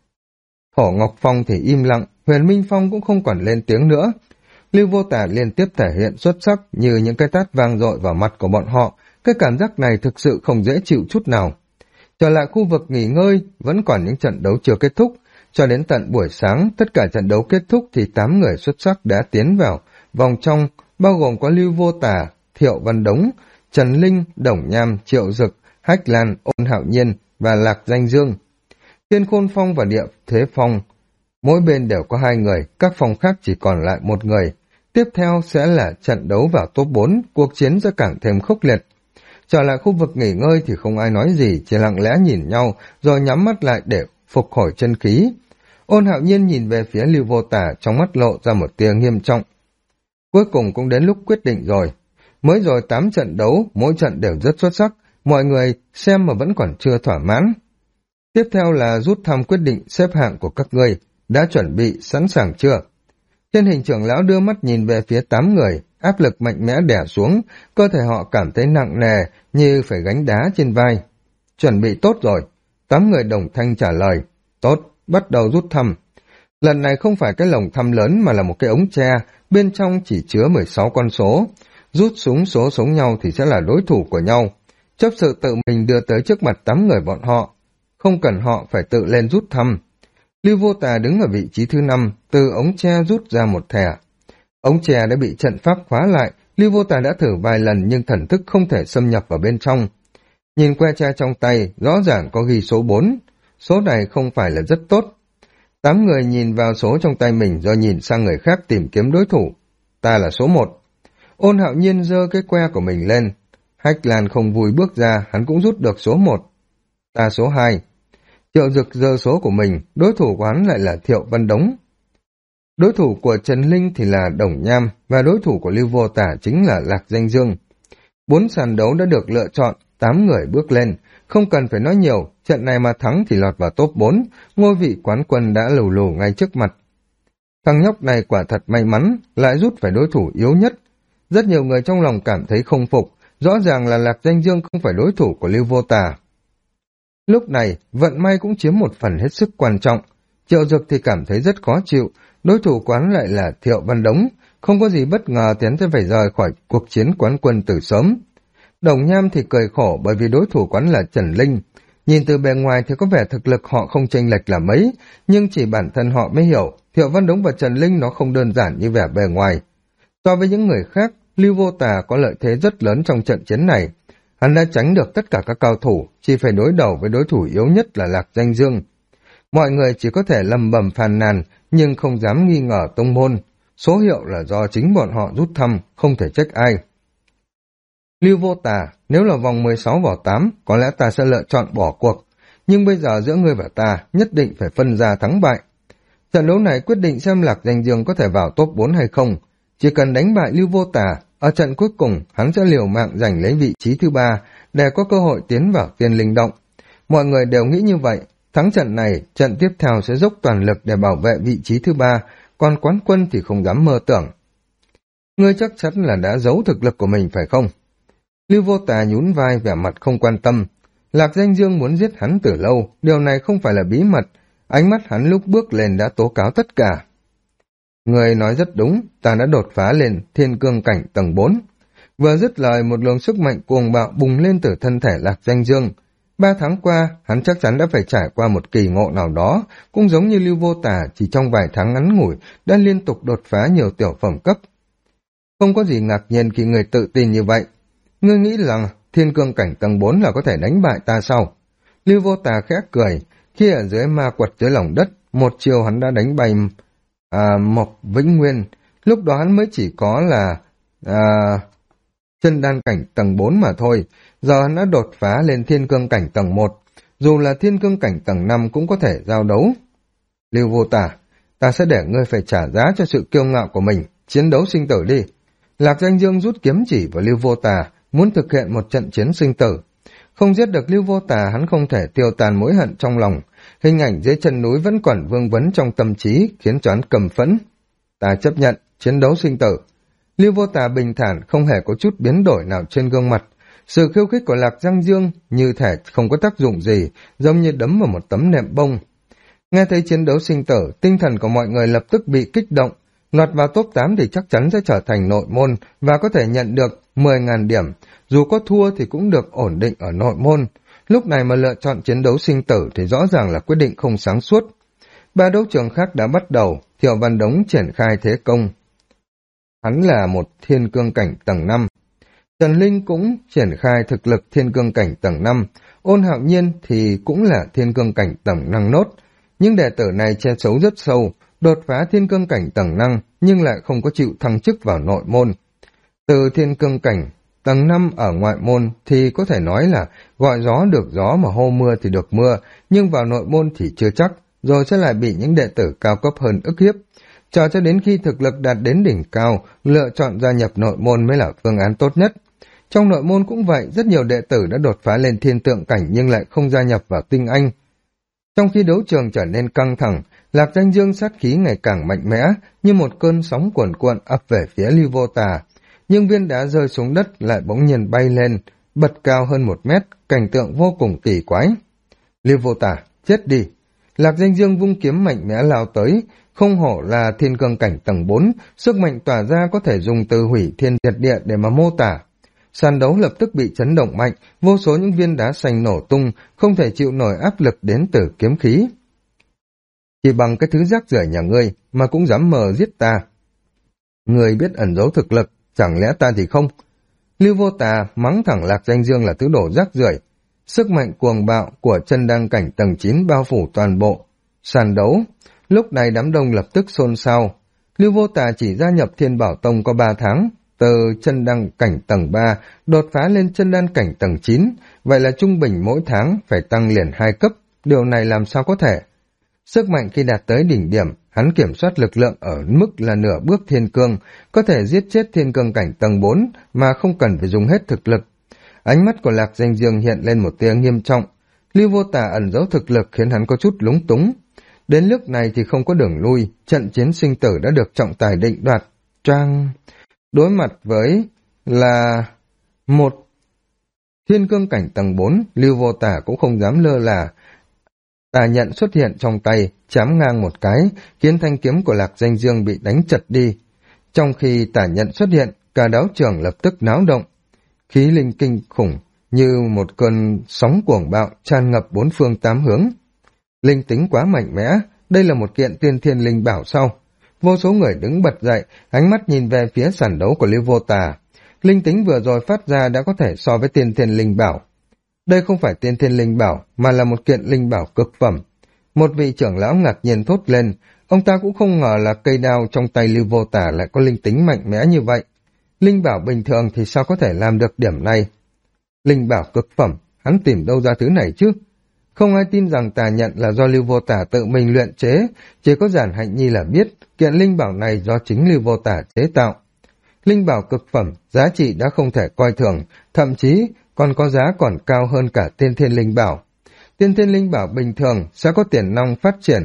Thổ Ngọc Phong thì im lặng, Huyền Minh Phong cũng không còn lên tiếng nữa. Lưu Vô Tà liên tiếp thể hiện xuất sắc như những cái tát vang dội vào mặt của bọn họ, cái cảm giác này thực sự không dễ chịu chút nào. Trở lại khu vực nghỉ ngơi, vẫn còn những trận đấu chưa kết thúc. Cho đến tận buổi sáng, tất cả trận đấu kết thúc thì 8 người xuất sắc đã tiến vào vòng trong, bao gồm có Lưu Vô Tà, Thiệu Văn Đống, Trần Linh, Đồng Nham, Triệu Dực, Hách Lan, Ôn Hạo Nhiên và Lạc Danh Dương. Thiên Khôn Phong và Địa Thế Phong, mỗi bên đều có 2 người, các phòng khác chỉ còn lại 1 người. Tiếp theo sẽ là trận đấu vào top 4, cuộc chiến sẽ càng thêm khốc liệt. Trở lại khu vực nghỉ ngơi thì không ai nói gì, chỉ lặng lẽ nhìn nhau, rồi nhắm mắt lại để phục hồi chân khí. Ôn Hạo Nhiên nhìn về phía Lưu Vô Tà, trong mắt lộ ra một tia nghiêm trọng. Cuối cùng cũng đến lúc quyết định rồi. Mới rồi 8 trận đấu, mỗi trận đều rất xuất sắc, mọi người xem mà vẫn còn chưa thỏa mãn. Tiếp theo là rút thăm quyết định xếp hạng của các ngươi, đã chuẩn bị sẵn sàng chưa? Thiên Hình trưởng lão đưa mắt nhìn về phía 8 người, áp lực mạnh mẽ đè xuống, cơ thể họ cảm thấy nặng nề như phải gánh đá trên vai. Chuẩn bị tốt rồi. 8 người đồng thanh trả lời. Tốt, bắt đầu rút thăm. Lần này không phải cái lồng thăm lớn mà là một cái ống tre, bên trong chỉ chứa 16 con số. Rút súng số sống nhau thì sẽ là đối thủ của nhau. Chấp sự tự mình đưa tới trước mặt 8 người bọn họ. Không cần họ phải tự lên rút thăm. Lưu Vô Tà đứng ở vị trí thứ 5, từ ống tre rút ra một thẻ. Ống tre đã bị trận pháp khóa lại, Lưu Vô Tà đã thử vài lần nhưng thần thức không thể xâm nhập vào bên trong. Nhìn que tre trong tay, rõ ràng có ghi số 4. Số này không phải là rất tốt. 8 người nhìn vào số trong tay mình rồi nhìn sang người khác tìm kiếm đối thủ. Ta là số 1. Ôn Hạo Nhiên giơ cái que của mình lên. Hách Lan không vui bước ra, hắn cũng rút được số 1. Ta số 2. Triệu Dực giơ số của mình, đối thủ của hắn lại là Thiệu Văn Đống. Đối thủ của Trần Linh thì là Đồng Nham, và đối thủ của Lưu Vô Tà chính là Lạc Danh Dương. 4 sàn đấu đã được lựa chọn, 8 người bước lên. Không cần phải nói nhiều, trận này mà thắng thì lọt vào top 4, ngôi vị quán quân đã lù lù ngay trước mặt. Thằng nhóc này quả thật may mắn, lại rút phải đối thủ yếu nhất. Rất nhiều người trong lòng cảm thấy không phục, rõ ràng là Lạc Danh Dương không phải đối thủ của Lưu Vô Tà. Lúc này, vận may cũng chiếm một phần hết sức quan trọng. Triệu Dực thì cảm thấy rất khó chịu, đối thủ quán lại là Thiệu Văn Đống, không có gì bất ngờ tiến tới phải rời khỏi cuộc chiến quán quân từ sớm. Đồng Nham thì cười khổ bởi vì đối thủ quán là Trần Linh. Nhìn từ bề ngoài thì có vẻ thực lực họ không chênh lệch là mấy, nhưng chỉ bản thân họ mới hiểu, Thiệu Văn Đống và Trần Linh nó không đơn giản như vẻ bề ngoài. So với những người khác, Lưu Vô Tà có lợi thế rất lớn trong trận chiến này. Hắn đã tránh được tất cả các cao thủ, chỉ phải đối đầu với đối thủ yếu nhất là Lạc Danh Dương. Mọi người chỉ có thể lầm bầm phàn nàn, nhưng không dám nghi ngờ tông môn. Số hiệu là do chính bọn họ rút thăm, không thể trách ai. Lưu Vô Tà, nếu là vòng 16 vào 8, có lẽ ta sẽ lựa chọn bỏ cuộc. Nhưng bây giờ giữa ngươi và ta, nhất định phải phân ra thắng bại. Trận đấu này quyết định xem Lạc Danh Dương có thể vào top 4 hay không. Chỉ cần đánh bại Lưu Vô Tà, ở trận cuối cùng hắn sẽ liều mạng giành lấy vị trí thứ 3 để có cơ hội tiến vào Tiên Linh Động. Mọi người đều nghĩ như vậy, thắng trận này, trận tiếp theo sẽ dốc toàn lực để bảo vệ vị trí thứ 3, còn quán quân thì không dám mơ tưởng. Ngươi chắc chắn là đã giấu thực lực của mình phải không? Lưu Vô Tà nhún vai vẻ mặt không quan tâm. Lạc Danh Dương muốn giết hắn từ lâu, điều này không phải là bí mật. Ánh mắt hắn lúc bước lên đã tố cáo tất cả. Người nói rất đúng, ta đã đột phá lên thiên cương cảnh tầng 4. Vừa dứt lời, một luồng sức mạnh cuồng bạo bùng lên từ thân thể Lạc Danh Dương. 3 tháng qua, hắn chắc chắn đã phải trải qua một kỳ ngộ nào đó, cũng giống như Lưu Vô Tà chỉ trong vài tháng ngắn ngủi đã liên tục đột phá nhiều tiểu phẩm cấp. Không có gì ngạc nhiên khi người tự tin như vậy. Ngươi nghĩ rằng thiên cương cảnh tầng 4 là có thể đánh bại ta sao? Lưu Vô Tà khẽ cười, khi ở dưới ma quật dưới lòng đất, một chiều hắn đã đánh bay Mộc Vĩnh Nguyên. Lúc đó hắn mới chỉ có là chân đan cảnh tầng 4 mà thôi, giờ hắn đã đột phá lên thiên cương cảnh tầng 1, dù là thiên cương cảnh tầng 5 cũng có thể giao đấu. Lưu Vô Tà, ta sẽ để ngươi phải trả giá cho sự kiêu ngạo của mình, chiến đấu sinh tử đi. Lạc Danh Dương rút kiếm chỉ vào Lưu Vô Tà, muốn thực hiện một trận chiến sinh tử. Không giết được Lưu Vô Tà, hắn không thể tiêu tàn mối hận trong lòng. Hình ảnh dưới chân núi vẫn còn vương vấn trong tâm trí, khiến cho hắn cầm phẫn. Ta chấp nhận, chiến đấu sinh tử. Lưu Vô Tà bình thản, không hề có chút biến đổi nào trên gương mặt. Sự khiêu khích của Lạc Danh Dương như thể không có tác dụng gì, giống như đấm vào một tấm nệm bông. Nghe thấy chiến đấu sinh tử, tinh thần của mọi người lập tức bị kích động. Lọt vào top 8 thì chắc chắn sẽ trở thành nội môn và có thể nhận được 10.000 điểm. Dù có thua thì cũng được ổn định ở nội môn. Lúc này mà lựa chọn chiến đấu sinh tử thì rõ ràng là quyết định không sáng suốt. 3 đấu trường khác đã bắt đầu, Thiệu Văn Đống triển khai thế công. Hắn là một thiên cương cảnh tầng 5. Trần Linh cũng triển khai thực lực thiên cương cảnh tầng 5. Ôn Hạo Nhiên thì cũng là thiên cương cảnh tầng năng nốt. Nhưng đệ tử này che giấu rất sâu, đột phá thiên cương cảnh tầng năng nhưng lại không có chịu thăng chức vào nội môn. Từ thiên cương cảnh tầng 5 ở ngoại môn thì có thể nói là gọi gió được gió mà hô mưa thì được mưa, nhưng vào nội môn thì chưa chắc, rồi sẽ lại bị những đệ tử cao cấp hơn ức hiếp. Chờ cho đến khi thực lực đạt đến đỉnh cao, lựa chọn gia nhập nội môn mới là phương án tốt nhất. Trong nội môn cũng vậy, rất nhiều đệ tử đã đột phá lên thiên tượng cảnh nhưng lại không gia nhập vào tinh anh. Trong khi đấu trường trở nên căng thẳng, Lạc Danh Dương sát khí ngày càng mạnh mẽ, như một cơn sóng cuồn cuộn ập về phía Lưu Vô Tà. Nhưng viên đá rơi xuống đất lại bỗng nhiên bay lên, bật cao hơn 1 mét, cảnh tượng vô cùng kỳ quái. Lưu Vô Tà, chết đi! Lạc Danh Dương vung kiếm mạnh mẽ lao tới, không hổ là thiên cương cảnh tầng 4, sức mạnh tỏa ra có thể dùng từ hủy thiên diệt địa để mà mô tả. Sàn đấu lập tức bị chấn động mạnh, vô số những viên đá xanh nổ tung, không thể chịu nổi áp lực đến từ kiếm khí. Chỉ bằng cái thứ rác rưởi nhà ngươi mà cũng dám mờ giết ta. Ngươi biết ẩn giấu thực lực, chẳng lẽ ta thì không? Lưu Vô Tà mắng thẳng Lạc Danh Dương là thứ đổ rác rưởi. Sức mạnh cuồng bạo của chân đăng cảnh tầng 9 bao phủ toàn bộ sàn đấu. Lúc này đám đông lập tức xôn xao. Lưu Vô Tà chỉ gia nhập Thiên Bảo Tông có 3 tháng, từ chân đăng cảnh tầng 3 đột phá lên chân đan cảnh tầng 9, vậy là trung bình mỗi tháng phải tăng liền 2 cấp, điều này làm sao có thể? Sức mạnh khi đạt tới đỉnh điểm, hắn kiểm soát lực lượng ở mức là nửa bước thiên cương, có thể giết chết thiên cương cảnh tầng 4 mà không cần phải dùng hết thực lực. Ánh mắt của Lạc Danh Dương hiện lên một tia nghiêm trọng. Lưu Vô Tà ẩn giấu thực lực khiến hắn có chút lúng túng. Đến lúc này thì không có đường lui, trận chiến sinh tử đã được trọng tài định đoạt. Đối mặt với là một thiên cương cảnh tầng 4, Lưu Vô Tà cũng không dám lơ là. Tà nhận xuất hiện trong tay, chám ngang một cái, khiến thanh kiếm của Lạc Danh Dương bị đánh chật đi. Trong khi tà nhận xuất hiện, cả đấu trường lập tức náo động. Khí linh kinh khủng, như một cơn sóng cuồng bạo tràn ngập 4 phương 8 hướng. Linh tính quá mạnh mẽ, đây là một kiện tiên thiên linh bảo sao? Vô số người đứng bật dậy, ánh mắt nhìn về phía sàn đấu của Lưu Vô Tà. linh tính vừa rồi phát ra đã có thể so với tiên thiên linh bảo. Đây không phải tiên thiên linh bảo, mà là một kiện linh bảo cực phẩm. Một vị trưởng lão ngạc nhiên thốt lên, ông ta cũng không ngờ là cây đao trong tay Lưu Vô Tả lại có linh tính mạnh mẽ như vậy. Linh bảo bình thường thì sao có thể làm được điểm này? Linh bảo cực phẩm, hắn tìm đâu ra thứ này chứ? Không ai tin rằng tà nhận là do Lưu Vô Tả tự mình luyện chế, chỉ có Giản Hạnh Nhi là biết kiện linh bảo này do chính Lưu Vô Tả chế tạo. Linh bảo cực phẩm, giá trị đã không thể coi thường, thậm chí còn có giá còn cao hơn cả tiên thiên linh bảo. Tiên thiên linh bảo bình thường sẽ có tiềm năng phát triển,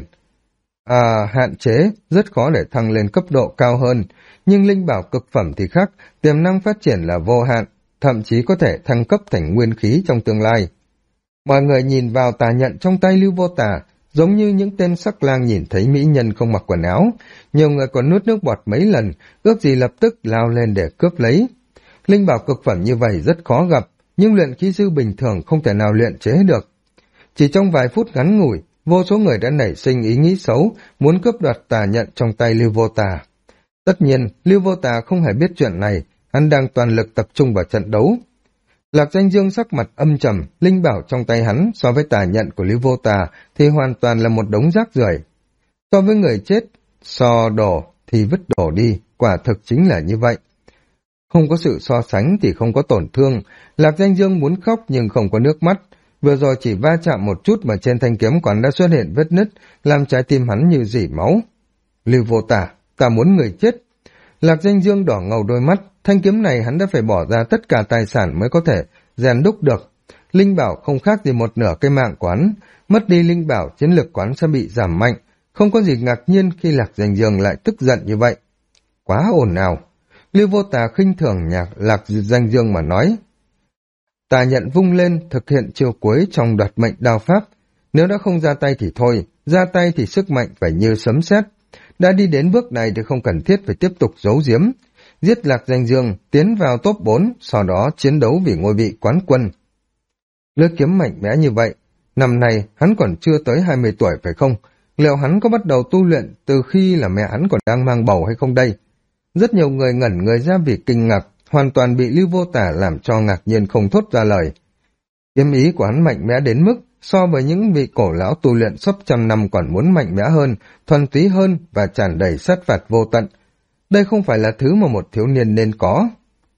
hạn chế, rất khó để thăng lên cấp độ cao hơn, nhưng linh bảo cực phẩm thì khác, tiềm năng phát triển là vô hạn, thậm chí có thể thăng cấp thành nguyên khí trong tương lai. Mọi người nhìn vào tà nhận trong tay Lưu Vô Tả, giống như những tên sắc lang nhìn thấy mỹ nhân không mặc quần áo, nhiều người còn nuốt nước bọt mấy lần, ước gì lập tức lao lên để cướp lấy. Linh bảo cực phẩm như vậy rất khó gặp, nhưng luyện khí sư bình thường không thể nào luyện chế được. Chỉ trong vài phút ngắn ngủi, vô số người đã nảy sinh ý nghĩ xấu, muốn cướp đoạt tà nhận trong tay Lưu Vô Tả. Tất nhiên, Lưu Vô Tả không hề biết chuyện này, hắn đang toàn lực tập trung vào trận đấu. Lạc Danh Dương sắc mặt âm trầm, linh bảo trong tay hắn so với tà nhận của Lưu Vô Tả thì hoàn toàn là một đống rác rưởi. So với người chết, so đổ thì vứt đổ đi, quả thực chính là như vậy. Không có sự so sánh thì không có tổn thương, Lạc Danh Dương muốn khóc nhưng không có nước mắt. Vừa rồi chỉ va chạm một chút mà trên thanh kiếm còn đã xuất hiện vết nứt, làm trái tim hắn như rỉ máu. Lưu Vô Tả, ta muốn người chết. Lạc Danh Dương đỏ ngầu đôi mắt, thanh kiếm này hắn đã phải bỏ ra tất cả tài sản mới có thể rèn đúc được. Linh bảo không khác gì một nửa cây mạng quán, mất đi linh bảo chiến lực quán sẽ bị giảm mạnh, không có gì ngạc nhiên khi Lạc Danh Dương lại tức giận như vậy. Quá ồn ào. Lưu Vô Tả khinh thường Lạc Danh Dương mà nói. Tà nhận vung lên thực hiện chiêu cuối trong đoạt mệnh đao pháp. Nếu đã không ra tay thì thôi, ra tay thì sức mạnh phải như sấm sét. Đã đi đến bước này thì không cần thiết phải tiếp tục giấu giếm. Giết Lạc Danh Dương, tiến vào top 4, sau đó chiến đấu vì ngôi vị quán quân. Lưỡi kiếm mạnh mẽ như vậy, năm nay hắn còn chưa tới 20 tuổi phải không? Liệu hắn có bắt đầu tu luyện từ khi là mẹ hắn còn đang mang bầu hay không đây? Rất nhiều người ngẩn người ra vì kinh ngạc, hoàn toàn bị Lưu Vô Tả làm cho ngạc nhiên không thốt ra lời. Kiếm ý của hắn mạnh mẽ đến mức so với những vị cổ lão tu luyện sắp trăm năm còn muốn mạnh mẽ hơn, thuần túy hơn và tràn đầy sát phạt vô tận. Đây không phải là thứ mà một thiếu niên nên có.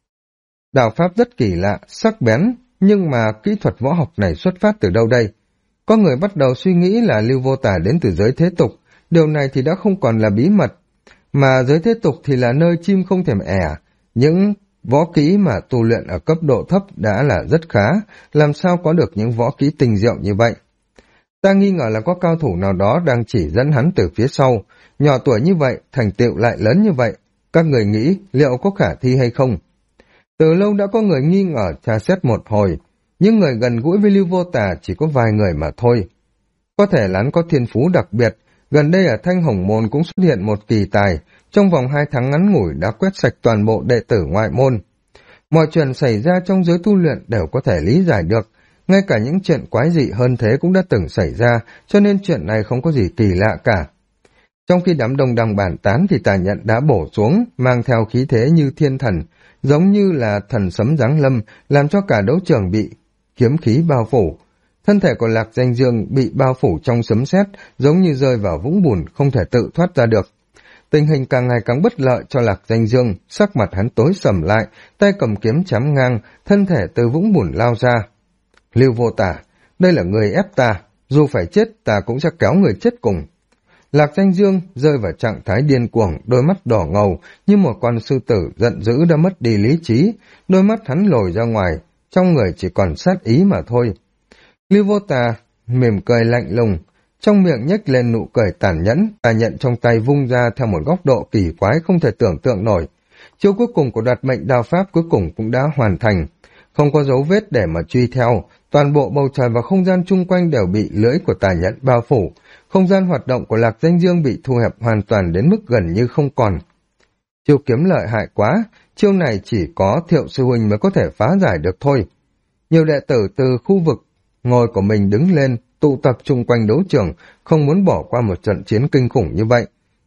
Đạo pháp rất kỳ lạ, sắc bén, nhưng mà kỹ thuật võ học này xuất phát từ đâu đây? Có người bắt đầu suy nghĩ là Lưu Vô Tả đến từ giới thế tục, điều này thì đã không còn là bí mật, mà giới thế tục thì là nơi chim không thèm ẻ, những võ kỹ mà tu luyện ở cấp độ thấp đã là rất khá, làm sao có được những võ kỹ tinh diệu như vậy. Ta nghi ngờ là có cao thủ nào đó đang chỉ dẫn hắn từ phía sau, nhỏ tuổi như vậy, thành tựu lại lớn như vậy, các người nghĩ liệu có khả thi hay không? Từ lâu đã có người nghi ngờ tra xét một hồi, nhưng người gần gũi với Lưu Vô Tả chỉ có vài người mà thôi. Có thể là hắn có thiên phú đặc biệt, gần đây ở Thanh Hồng Môn cũng xuất hiện một kỳ tài, trong vòng 2 tháng ngắn ngủi đã quét sạch toàn bộ đệ tử ngoại môn. Mọi chuyện xảy ra trong giới tu luyện đều có thể lý giải được, ngay cả những chuyện quái dị hơn thế cũng đã từng xảy ra, cho nên chuyện này không có gì kỳ lạ cả. Trong khi đám đông đang bàn tán thì Tà Nhận đã bổ xuống, mang theo khí thế như thiên thần, giống như là thần sấm giáng lâm, làm cho cả đấu trường bị kiếm khí bao phủ. Thân thể của Lạc Danh Dương bị bao phủ trong sấm sét, giống như rơi vào vũng bùn, không thể tự thoát ra được. Tình hình càng ngày càng bất lợi cho Lạc Danh Dương, sắc mặt hắn tối sầm lại, tay cầm kiếm chém ngang, thân thể từ vũng bùn lao ra. Lưu Vô Tả, đây là người ép ta, dù phải chết ta cũng sẽ kéo người chết cùng. Lạc Danh Dương rơi vào trạng thái điên cuồng, đôi mắt đỏ ngầu như một con sư tử giận dữ đã mất đi lý trí, đôi mắt hắn lồi ra ngoài, trong người chỉ còn sát ý mà thôi. Lưu Vô Tả mỉm cười lạnh lùng, trong miệng nhếch lên nụ cười tàn nhẫn, Tà Nhận trong tay vung ra theo một góc độ kỳ quái không thể tưởng tượng nổi. Chiêu cuối cùng của đoạt mệnh đao pháp cuối cùng cũng đã hoàn thành, không có dấu vết để mà truy theo, toàn bộ bầu trời và không gian chung quanh đều bị lưỡi của Tà Nhận bao phủ, không gian hoạt động của Lạc Danh Dương bị thu hẹp hoàn toàn đến mức gần như không còn. Chiêu kiếm lợi hại quá, chiêu này chỉ có Thiệu sư huynh mới có thể phá giải được thôi. Nhiều đệ tử từ khu vực ngồi của mình đứng lên, tụ tập chung quanh đấu trường, không muốn bỏ qua một trận chiến kinh khủng như vậy.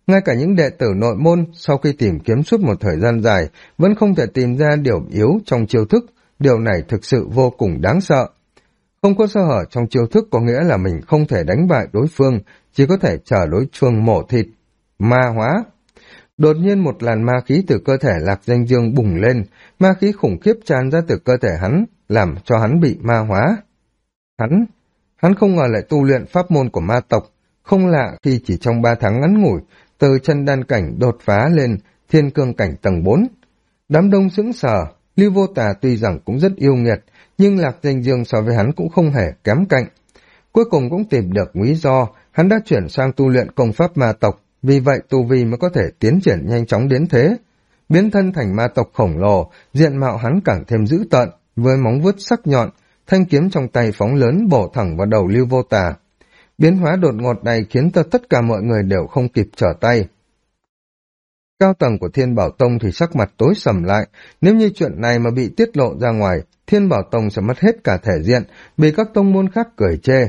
Ngay cả những đệ tử nội môn sau khi tìm kiếm suốt một thời gian dài vẫn không thể tìm ra điểm yếu trong chiêu thức, điều này thực sự vô cùng đáng sợ. Không có sơ hở trong chiêu thức có nghĩa là mình không thể đánh bại đối phương, chỉ có thể chờ đối phương mổ thịt. Ma hóa. Đột nhiên một làn ma khí từ cơ thể Lạc Danh Dương bùng lên, ma khí khủng khiếp tràn ra từ cơ thể hắn, làm cho hắn bị ma hóa. Hắn không ngờ lại tu luyện pháp môn của ma tộc, không lạ khi chỉ trong 3 tháng ngắn ngủi, từ chân đan cảnh đột phá lên thiên cương cảnh tầng 4. Đám đông sững sờ, Lưu Vô Tà tuy rằng cũng rất yêu nghiệt, nhưng Lạc Danh Dương so với hắn cũng không hề kém cạnh. Cuối cùng cũng tìm được lý do, hắn đã chuyển sang tu luyện công pháp ma tộc, vì vậy tu vi mới có thể tiến triển nhanh chóng đến thế. Biến thân thành ma tộc khổng lồ, diện mạo hắn càng thêm dữ tợn, với móng vuốt sắc nhọn, thanh kiếm trong tay phóng lớn bổ thẳng vào đầu Lưu Vô Tà. Biến hóa đột ngột này khiến cho tất cả mọi người đều không kịp trở tay. Cao tầng của Thiên Bảo Tông thì sắc mặt tối sầm lại, nếu như chuyện này mà bị tiết lộ ra ngoài, Thiên Bảo Tông sẽ mất hết cả thể diện, bị các tông môn khác cười chê.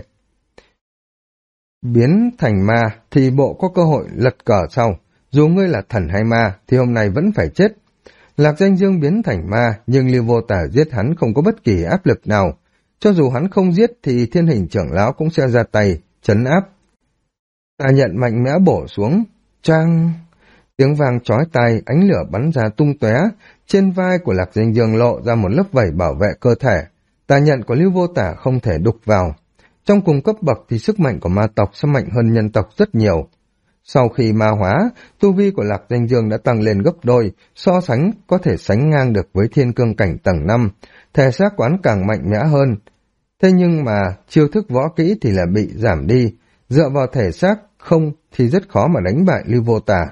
Biến thành ma thì bộ có cơ hội lật cờ sau, dù ngươi là thần hay ma thì hôm nay vẫn phải chết. Lạc Danh Dương biến thành ma, nhưng Lưu Vô Tà giết hắn không có bất kỳ áp lực nào. Cho dù hắn không giết thì Thiên Hình trưởng lão cũng sẽ ra tay, trấn áp. Tà nhận mạnh mẽ bổ xuống, trang... Tiếng vang chói tai, ánh lửa bắn ra tung tóe, trên vai của Lạc Danh Dương lộ ra một lớp vảy bảo vệ cơ thể. Tà nhận của Lưu Vô Tà không thể đục vào. Trong cùng cấp bậc thì sức mạnh của ma tộc sẽ mạnh hơn nhân tộc rất nhiều. Sau khi ma hóa, tu vi của Lạc Danh Dương đã tăng lên gấp đôi, so sánh có thể sánh ngang được với thiên cương cảnh tầng 5, thể xác quán càng mạnh mẽ hơn. Thế nhưng mà chiêu thức võ kỹ thì là bị giảm đi, dựa vào thể xác không thì rất khó mà đánh bại Lưu Vô Tà.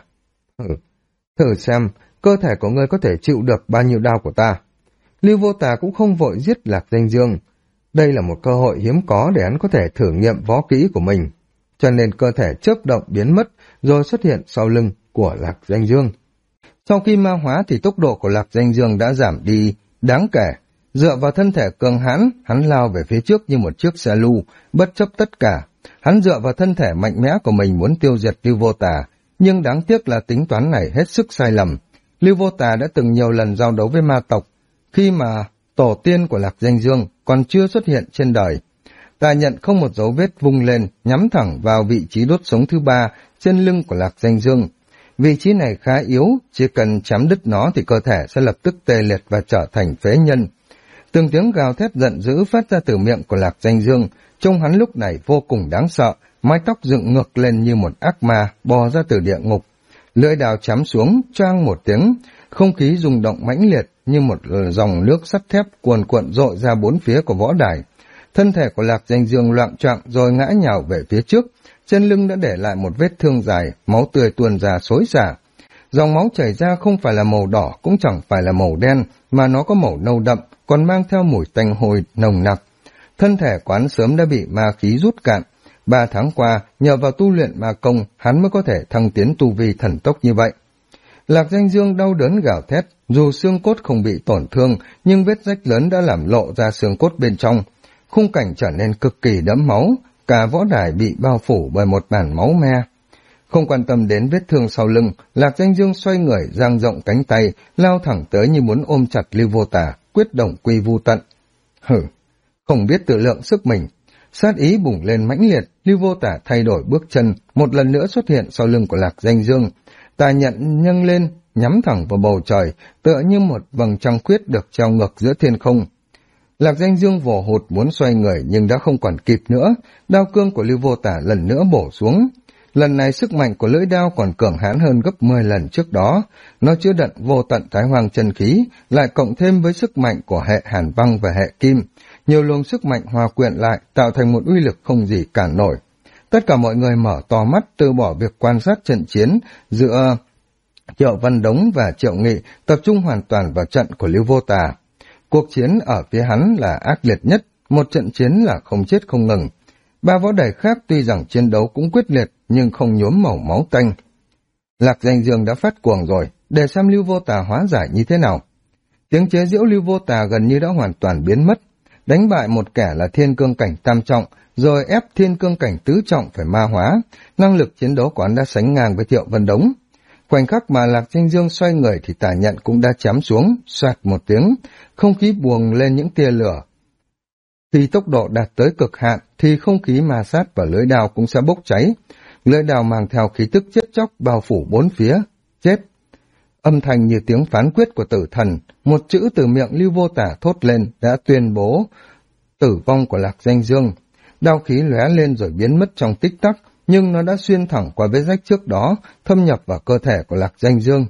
Thử xem, cơ thể của ngươi có thể chịu được bao nhiêu đao của ta. Lưu Vô Tà cũng không vội giết Lạc Danh Dương. Đây là một cơ hội hiếm có để hắn có thể thử nghiệm võ kỹ của mình. Cho nên cơ thể chớp động biến mất rồi xuất hiện sau lưng của Lạc Danh Dương. Sau khi ma hóa thì tốc độ của Lạc Danh Dương đã giảm đi đáng kể. Dựa vào thân thể cường hãn, hắn lao về phía trước như một chiếc xe lu, bất chấp tất cả. Hắn dựa vào thân thể mạnh mẽ của mình muốn tiêu diệt Lưu Vô Tà, nhưng đáng tiếc là tính toán này hết sức sai lầm. Lưu Vô Tà đã từng nhiều lần giao đấu với ma tộc, khi mà tổ tiên của Lạc Danh Dương còn chưa xuất hiện trên đời. Tà nhận không một dấu vết vung lên, nhắm thẳng vào vị trí đốt sống thứ 3 trên lưng của Lạc Danh Dương. Vị trí này khá yếu, chỉ cần chém đứt nó thì cơ thể sẽ lập tức tê liệt và trở thành phế nhân. Từng tiếng gào thét giận dữ phát ra từ miệng của Lạc Danh Dương, trông hắn lúc này vô cùng đáng sợ, mái tóc dựng ngược lên như một ác ma bò ra từ địa ngục. Lưỡi đào chém xuống, choang một tiếng, không khí rung động mãnh liệt như một dòng nước sắt thép cuồn cuộn dội ra bốn phía của võ đài. Thân thể của Lạc Danh Dương loạng choạng rồi ngã nhào về phía trước, trên lưng đã để lại một vết thương dài, máu tươi tuôn ra xối xả. Dòng máu chảy ra không phải là màu đỏ cũng chẳng phải là màu đen, mà nó có màu nâu đậm, còn mang theo mùi tanh hôi nồng nặc. Thân thể quán sớm đã bị ma khí rút cạn. 3 tháng qua, nhờ vào tu luyện ma công, hắn mới có thể thăng tiến tu vi thần tốc như vậy. Lạc Danh Dương đau đớn gào thét, dù xương cốt không bị tổn thương, nhưng vết rách lớn đã làm lộ ra xương cốt bên trong. Khung cảnh trở nên cực kỳ đẫm máu, cả võ đài bị bao phủ bởi một màn máu me. Không quan tâm đến vết thương sau lưng, Lạc Danh Dương xoay người dang rộng cánh tay, lao thẳng tới như muốn ôm chặt Lưu Vô Tà, quyết động quy vu tận. Không biết tự lượng sức mình. Sát ý bùng lên mãnh liệt, Lưu Vô Tà thay đổi bước chân, một lần nữa xuất hiện sau lưng của Lạc Danh Dương. Tà nhận nhâng lên, nhắm thẳng vào bầu trời, tựa như một vầng trăng khuyết được treo ngược giữa thiên không. Lạc Danh Dương vồ hụt muốn xoay người nhưng đã không còn kịp nữa, đao cương của Lưu Vô Tà lần nữa bổ xuống. Lần này sức mạnh của lưỡi đao còn cường hãn hơn gấp 10 lần trước đó, nó chứa đựng vô tận thái hoang chân khí, lại cộng thêm với sức mạnh của hệ hàn băng và hệ kim. Nhiều luồng sức mạnh hòa quyện lại tạo thành một uy lực không gì cản nổi. Tất cả mọi người mở to mắt từ bỏ việc quan sát trận chiến giữa Triệu Văn Đống và Triệu Nghị, tập trung hoàn toàn vào trận của Lưu Vô Tà. Cuộc chiến ở phía hắn là ác liệt nhất, một trận chiến là không chết không ngừng. 3 võ đài khác tuy rằng chiến đấu cũng quyết liệt nhưng không nhuốm màu máu tanh. Lạc Danh Dương đã phát cuồng rồi, để xem Lưu Vô Tà hóa giải như thế nào. Tiếng chế giễu Lưu Vô Tà gần như đã hoàn toàn biến mất. Đánh bại một kẻ là thiên cương cảnh tam trọng, rồi ép thiên cương cảnh tứ trọng phải ma hóa, năng lực chiến đấu của hắn đã sánh ngang với Thiệu Vân Đống. Khoảnh khắc mà Lạc Danh Dương xoay người thì tà nhận cũng đã chém xuống, xoẹt một tiếng, không khí buồng lên những tia lửa. Khi tốc độ đạt tới cực hạn thì không khí ma sát và lưỡi đao cũng sẽ bốc cháy. Lưỡi đao mang theo khí tức chết chóc bao phủ bốn phía. Chết! Âm thanh như tiếng phán quyết của tử thần, một chữ từ miệng Lưu Vô Tả thốt lên đã tuyên bố tử vong của Lạc Danh Dương. Đao khí lóe lên rồi biến mất trong tích tắc, nhưng nó đã xuyên thẳng qua vết rách trước đó, thâm nhập vào cơ thể của Lạc Danh Dương.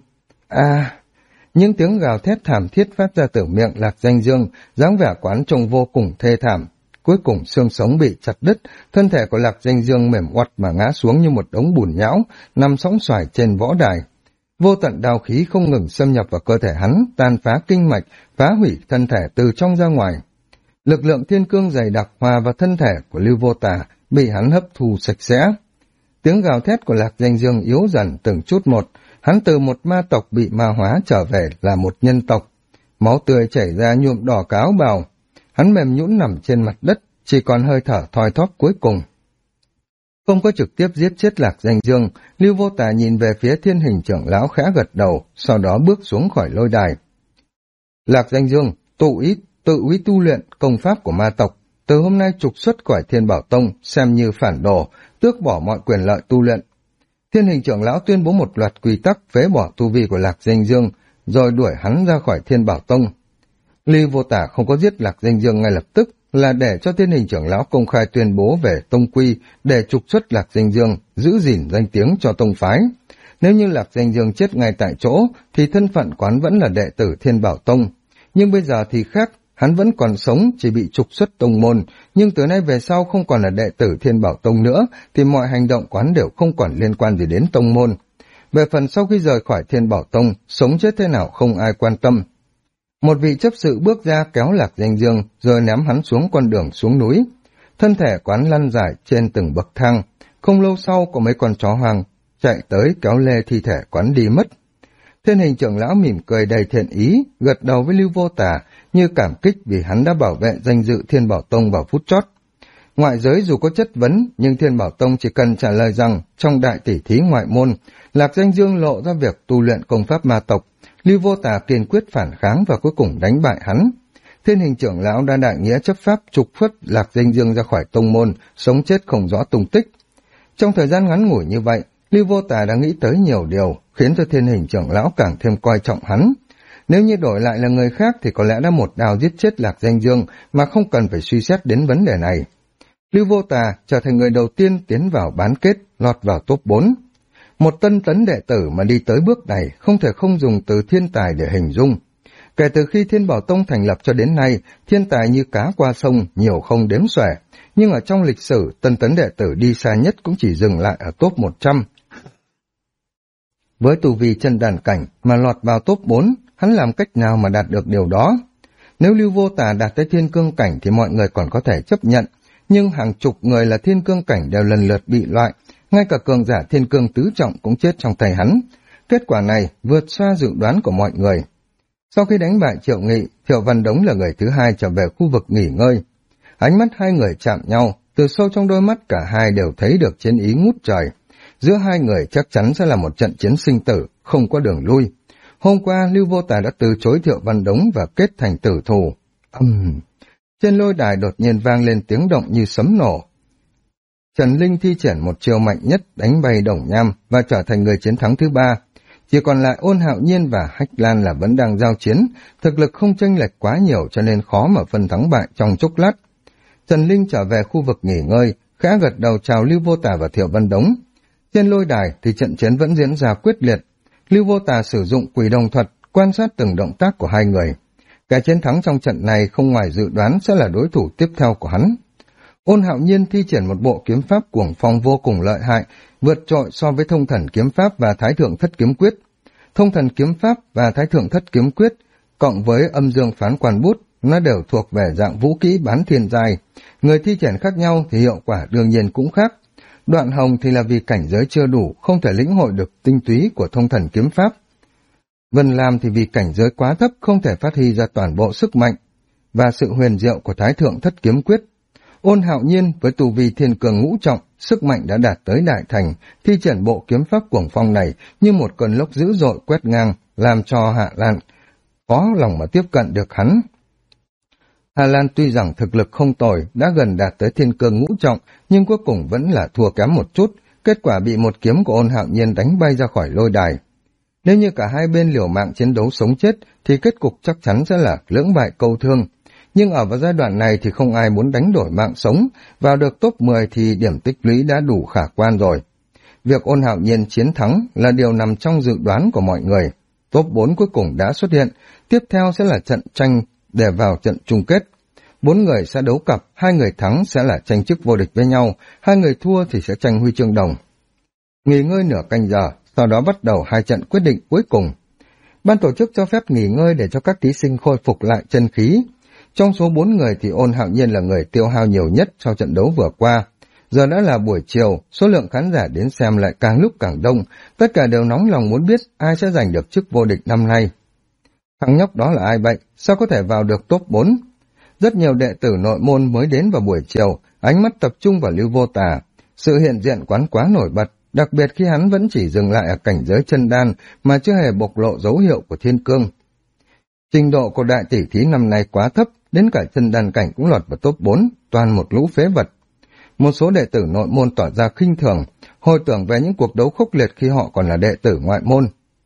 Những tiếng gào thét thảm thiết phát ra từ miệng Lạc Danh Dương, dáng vẻ quán trông vô cùng thê thảm. Cuối cùng xương sống bị chặt đứt, thân thể của Lạc Danh Dương mềm oặt mà ngã xuống như một đống bùn nhão, nằm sóng xoài trên võ đài. Vô tận đao khí không ngừng xâm nhập vào cơ thể hắn, tàn phá kinh mạch, phá hủy thân thể từ trong ra ngoài. Lực lượng thiên cương dày đặc hòa vào thân thể của Lưu Vô Tả bị hắn hấp thu sạch sẽ. Tiếng gào thét của Lạc Danh Dương yếu dần từng chút một, hắn từ một ma tộc bị ma hóa trở về là một nhân tộc. Máu tươi chảy ra nhuộm đỏ cả áo bào, hắn mềm nhũn nằm trên mặt đất, chỉ còn hơi thở thoi thóp cuối cùng. Không có trực tiếp giết chết Lạc Danh Dương, Lưu Vô Tả nhìn về phía Thiên Hình trưởng lão khẽ gật đầu, sau đó bước xuống khỏi lôi đài. Lạc Danh Dương, tự ý tu luyện công pháp của ma tộc, từ hôm nay trục xuất khỏi Thiên Bảo Tông, xem như phản đồ, tước bỏ mọi quyền lợi tu luyện. Thiên Hình trưởng lão tuyên bố một loạt quy tắc phế bỏ tu vi của Lạc Danh Dương, rồi đuổi hắn ra khỏi Thiên Bảo Tông. Lưu Vô Tả không có giết Lạc Danh Dương ngay lập tức, là để cho Thiên Hình trưởng lão công khai tuyên bố về tông quy để trục xuất Lạc Danh Dương, giữ gìn danh tiếng cho tông phái. Nếu như Lạc Danh Dương chết ngay tại chỗ, thì thân phận quán vẫn là đệ tử Thiên Bảo Tông. Nhưng bây giờ thì khác, hắn vẫn còn sống, chỉ bị trục xuất tông môn, nhưng từ nay về sau không còn là đệ tử Thiên Bảo Tông nữa, thì mọi hành động quán đều không còn liên quan gì đến tông môn. Về phần sau khi rời khỏi Thiên Bảo Tông, sống chết thế nào không ai quan tâm. Một vị chấp sự bước ra kéo Lạc Danh Dương, rồi ném hắn xuống con đường xuống núi. Thân thể quán lăn dài trên từng bậc thang. Không lâu sau có mấy con chó hoang chạy tới kéo lê thi thể quán đi mất. Thiên Hình trưởng lão mỉm cười đầy thiện ý, gật đầu với Lưu Vô Tả, như cảm kích vì hắn đã bảo vệ danh dự Thiên Bảo Tông vào phút chót. Ngoại giới dù có chất vấn, nhưng Thiên Bảo Tông chỉ cần trả lời rằng trong đại tỷ thí ngoại môn, Lạc Danh Dương lộ ra việc tu luyện công pháp ma tộc. Lưu Vô Tả kiên quyết phản kháng và cuối cùng đánh bại hắn. Thiên Hình trưởng lão đã đại nghĩa chấp pháp trục xuất Lạc Danh Dương ra khỏi tông môn, sống chết không rõ tung tích. Trong thời gian ngắn ngủi như vậy, Lưu Vô Tả đã nghĩ tới nhiều điều, khiến cho Thiên Hình trưởng lão càng thêm coi trọng hắn. Nếu như đổi lại là người khác thì có lẽ đã một đao giết chết Lạc Danh Dương mà không cần phải suy xét đến vấn đề này. Lưu Vô Tả trở thành người đầu tiên tiến vào bán kết, lọt vào top 4. Một tân tấn đệ tử mà đi tới bước này không thể không dùng từ thiên tài để hình dung. Kể từ khi Thiên Bảo Tông thành lập cho đến nay, thiên tài như cá qua sông, nhiều không đếm xuể. Nhưng ở trong lịch sử, tân tấn đệ tử đi xa nhất cũng chỉ dừng lại ở top 100. Với tu vi chân đàn cảnh mà lọt vào top 4, hắn làm cách nào mà đạt được điều đó? Nếu Lưu Vô Tả đạt tới thiên cương cảnh thì mọi người còn có thể chấp nhận, nhưng hàng chục người là thiên cương cảnh đều lần lượt bị loại, ngay cả cường giả thiên cương tứ trọng cũng chết trong tay hắn. Kết quả này vượt xa dự đoán của mọi người. Sau khi đánh bại Triệu Nghị, Thiệu Văn Đống là người thứ hai trở về khu vực nghỉ ngơi. Ánh mắt hai người chạm nhau, từ sâu trong đôi mắt cả hai đều thấy được chiến ý ngút trời. Giữa hai người chắc chắn sẽ là một trận chiến sinh tử, không có đường lui. Hôm qua, Lưu Vô Tả đã từ chối Thiệu Văn Đống và kết thành tử thù. Trên lôi đài đột nhiên vang lên tiếng động như sấm nổ. Trần Linh thi triển một chiêu mạnh nhất đánh bay Đồng Nham và trở thành người chiến thắng thứ 3. Chỉ còn lại Ôn Hạo Nhiên và Hách Lan là vẫn đang giao chiến, thực lực không chênh lệch quá nhiều cho nên khó mà phân thắng bại trong chốc lát. Trần Linh trở về khu vực nghỉ ngơi, khẽ gật đầu chào Lưu Vô Tả và Thiệu Văn Đống. Trên lôi đài thì trận chiến vẫn diễn ra quyết liệt. Lưu Vô Tả sử dụng quỷ đồng thuật, quan sát từng động tác của hai người. Kẻ chiến thắng trong trận này không ngoài dự đoán sẽ là đối thủ tiếp theo của hắn. Ôn Hạo Nhiên thi triển một bộ kiếm pháp cuồng phong vô cùng lợi hại, vượt trội so với Thông Thần kiếm pháp và Thái Thượng Thất kiếm quyết. Thông Thần kiếm pháp và Thái Thượng Thất kiếm quyết, cộng với Âm Dương Phán Quan bút, nó đều thuộc về dạng vũ kỹ bán thiên giai. Người thi triển khác nhau thì hiệu quả đương nhiên cũng khác. Đoạn Hồng thì là vì cảnh giới chưa đủ, không thể lĩnh hội được tinh túy của Thông Thần kiếm pháp. Vân Lam thì vì cảnh giới quá thấp, không thể phát huy ra toàn bộ sức mạnh và sự huyền diệu của Thái Thượng Thất kiếm quyết. Ôn Hạo Nhiên với tu vi thiên cường ngũ trọng, sức mạnh đã đạt tới đại thành, thi triển bộ kiếm pháp cuồng phong này như một cơn lốc dữ dội quét ngang, làm cho Hạ Lan khó lòng mà tiếp cận được hắn. Hà Lan tuy rằng thực lực không tồi, đã gần đạt tới thiên cương ngũ trọng, nhưng cuối cùng vẫn là thua kém một chút, kết quả bị một kiếm của Ôn Hạo Nhiên đánh bay ra khỏi lôi đài. Nếu như cả hai bên liều mạng chiến đấu sống chết, thì kết cục chắc chắn sẽ là lưỡng bại câu thương. Nhưng ở vào giai đoạn này thì không ai muốn đánh đổi mạng sống, vào được top 10 thì điểm tích lũy đã đủ khả quan rồi. Việc Ôn Hạo Nhiên chiến thắng là điều nằm trong dự đoán của mọi người. Top 4 cuối cùng đã xuất hiện, tiếp theo sẽ là trận tranh để vào trận chung kết. 4 người sẽ đấu cặp, 2 người thắng sẽ là tranh chức vô địch với nhau, 2 người thua thì sẽ tranh huy chương đồng. Nghỉ ngơi nửa canh giờ, sau đó bắt đầu 2 trận quyết định cuối cùng. Ban tổ chức cho phép nghỉ ngơi để cho các thí sinh khôi phục lại chân khí. Trong số 4 người thì Ôn Hạo Nhiên là người tiêu hao nhiều nhất sau trận đấu vừa qua. Giờ đã là buổi chiều, số lượng khán giả đến xem lại càng lúc càng đông, tất cả đều nóng lòng muốn biết ai sẽ giành được chức vô địch năm nay. Thằng nhóc đó là ai vậy? Sao có thể vào được top 4? Rất nhiều đệ tử nội môn mới đến vào buổi chiều, ánh mắt tập trung vào Lưu Vô Tà. Sự hiện diện quán quá nổi bật, đặc biệt khi hắn vẫn chỉ dừng lại ở cảnh giới chân đan mà chưa hề bộc lộ dấu hiệu của thiên cương. Trình độ của đại tỷ thí năm nay quá thấp, đến cả chân đan cảnh cũng lọt vào top 4, toàn một lũ phế vật. Một số đệ tử nội môn tỏ ra khinh thường, hồi tưởng về những cuộc đấu khốc liệt khi họ còn là đệ tử ngoại môn.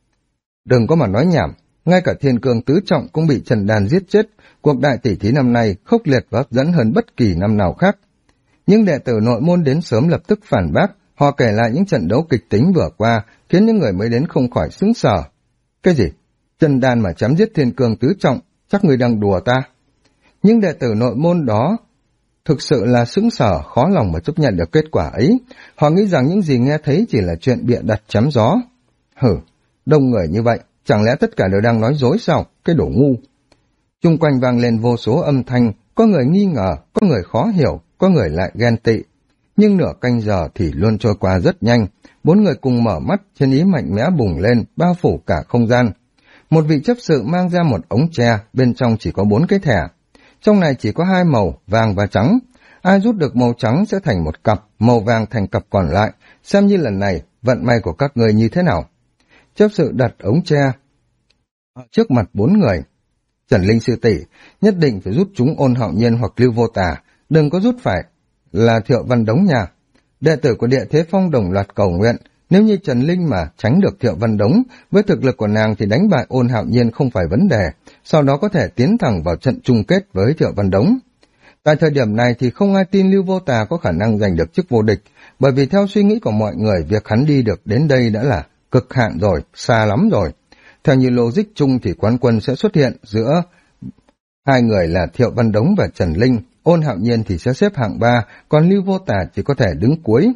Đừng có mà nói nhảm, ngay cả thiên cương tứ trọng cũng bị Trần Đan giết chết, cuộc đại tỷ thí năm nay khốc liệt và hấp dẫn hơn bất kỳ năm nào khác. Nhưng đệ tử nội môn đến sớm lập tức phản bác, họ kể lại những trận đấu kịch tính vừa qua, khiến những người mới đến không khỏi sững sờ. Cái gì? Trần Đan mà chém giết thiên cương tứ trọng, chắc người đang đùa ta. Nhưng đệ tử nội môn đó thực sự là sững sờ, khó lòng mà chấp nhận được kết quả ấy. Họ nghĩ rằng những gì nghe thấy chỉ là chuyện bịa đặt chém gió. Hử, đông người như vậy, chẳng lẽ tất cả đều đang nói dối sao? Cái đồ ngu. Chung quanh vang lên vô số âm thanh, có người nghi ngờ, có người khó hiểu, có người lại ghen tị. Nhưng nửa canh giờ thì luôn trôi qua rất nhanh, 4 người cùng mở mắt, chân ý mạnh mẽ bùng lên, bao phủ cả không gian. Một vị chấp sự mang ra một ống tre, bên trong chỉ có 4 cái thẻ. Trong này chỉ có 2 màu, vàng và trắng. Ai rút được màu trắng sẽ thành một cặp, màu vàng thành cặp còn lại, xem như lần này vận may của các người như thế nào. Chấp sự đặt ống tre trước mặt 4 người. Trần Linh sư tỷ, nhất định phải rút chúng Ôn Hạo Nhiên hoặc Lưu Vô Tà, đừng có rút phải là Thiệu Văn Đống nhà. Đệ tử của Địa Thế Phong đồng loạt cầu nguyện, nếu như Trần Linh mà tránh được Thiệu Văn Đống, với thực lực của nàng thì đánh bại Ôn Hạo Nhiên không phải vấn đề, sau đó có thể tiến thẳng vào trận chung kết với Thiệu Văn Đống. Tại thời điểm này thì không ai tin Lưu Vô Tà có khả năng giành được chức vô địch, bởi vì theo suy nghĩ của mọi người, việc hắn đi được đến đây đã là cực hạn rồi, xa lắm rồi. Theo như logic chung thì quán quân sẽ xuất hiện giữa hai người là Thiệu Văn Đống và Trần Linh, Ôn Hạo Nhiên thì sẽ xếp hạng 3, còn Lưu Vô Tà chỉ có thể đứng cuối.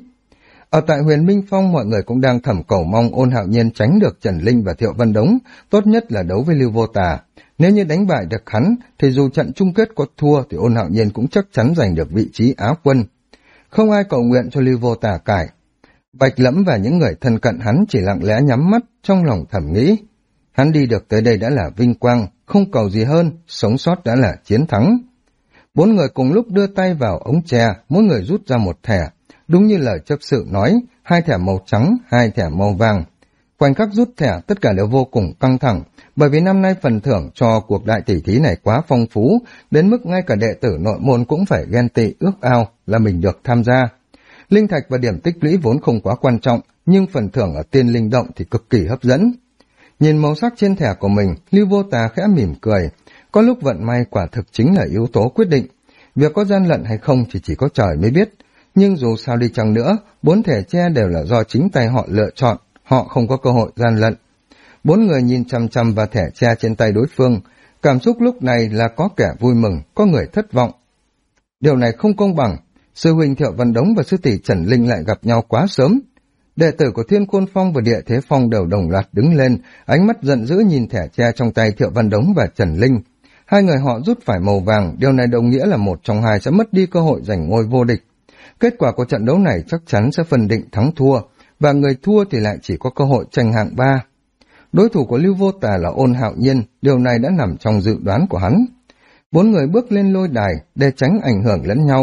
Ở tại Huyền Minh Phong, mọi người cũng đang thầm cầu mong Ôn Hạo Nhiên tránh được Trần Linh và Thiệu Văn Đống, tốt nhất là đấu với Lưu Vô Tà. Nếu như đánh bại được hắn, thì dù trận chung kết có thua thì Ôn Hạo Nhiên cũng chắc chắn giành được vị trí Á quân. Không ai cầu nguyện cho Lưu Vô Tà cải. Bạch Lẫm và những người thân cận hắn chỉ lặng lẽ nhắm mắt, trong lòng thầm nghĩ. Hắn đi được tới đây đã là vinh quang, không cầu gì hơn, sống sót đã là chiến thắng. 4 người cùng lúc đưa tay vào ống tre, mỗi người rút ra một thẻ. Đúng như lời chấp sự nói, 2 thẻ màu trắng, 2 thẻ màu vàng. Khoảnh khắc rút thẻ, tất cả đều vô cùng căng thẳng, bởi vì năm nay phần thưởng cho cuộc đại tỷ thí này quá phong phú, đến mức ngay cả đệ tử nội môn cũng phải ghen tị ước ao là mình được tham gia. Linh thạch và điểm tích lũy vốn không quá quan trọng, nhưng phần thưởng ở tiên linh động thì cực kỳ hấp dẫn. Nhìn màu sắc trên thẻ của mình, Lưu Vô Tà khẽ mỉm cười. Có lúc vận may quả thực chính là yếu tố quyết định. Việc có gian lận hay không thì chỉ có trời mới biết. Nhưng dù sao đi chăng nữa, 4 thẻ tre đều là do chính tay họ lựa chọn, họ không có cơ hội gian lận. 4 người nhìn chăm chăm vào thẻ tre trên tay đối phương. Cảm xúc lúc này là có kẻ vui mừng, có người thất vọng. Điều này không công bằng. Sư huynh Thiệu Văn Đống và sư tỷ Trần Linh lại gặp nhau quá sớm. Đệ tử của Thiên Côn Phong và Địa Thế Phong đều đồng loạt đứng lên, ánh mắt giận dữ nhìn thẻ tre trong tay Thiệu Văn Đống và Trần Linh. 2 người họ rút phải màu vàng, điều này đồng nghĩa là một trong hai sẽ mất đi cơ hội giành ngôi vô địch. Kết quả của trận đấu này chắc chắn sẽ phân định thắng thua, và người thua thì lại chỉ có cơ hội tranh hạng 3. Đối thủ của Lưu Vô Tà là Ôn Hạo Nhiên, điều này đã nằm trong dự đoán của hắn. 4 người bước lên lôi đài để tránh ảnh hưởng lẫn nhau.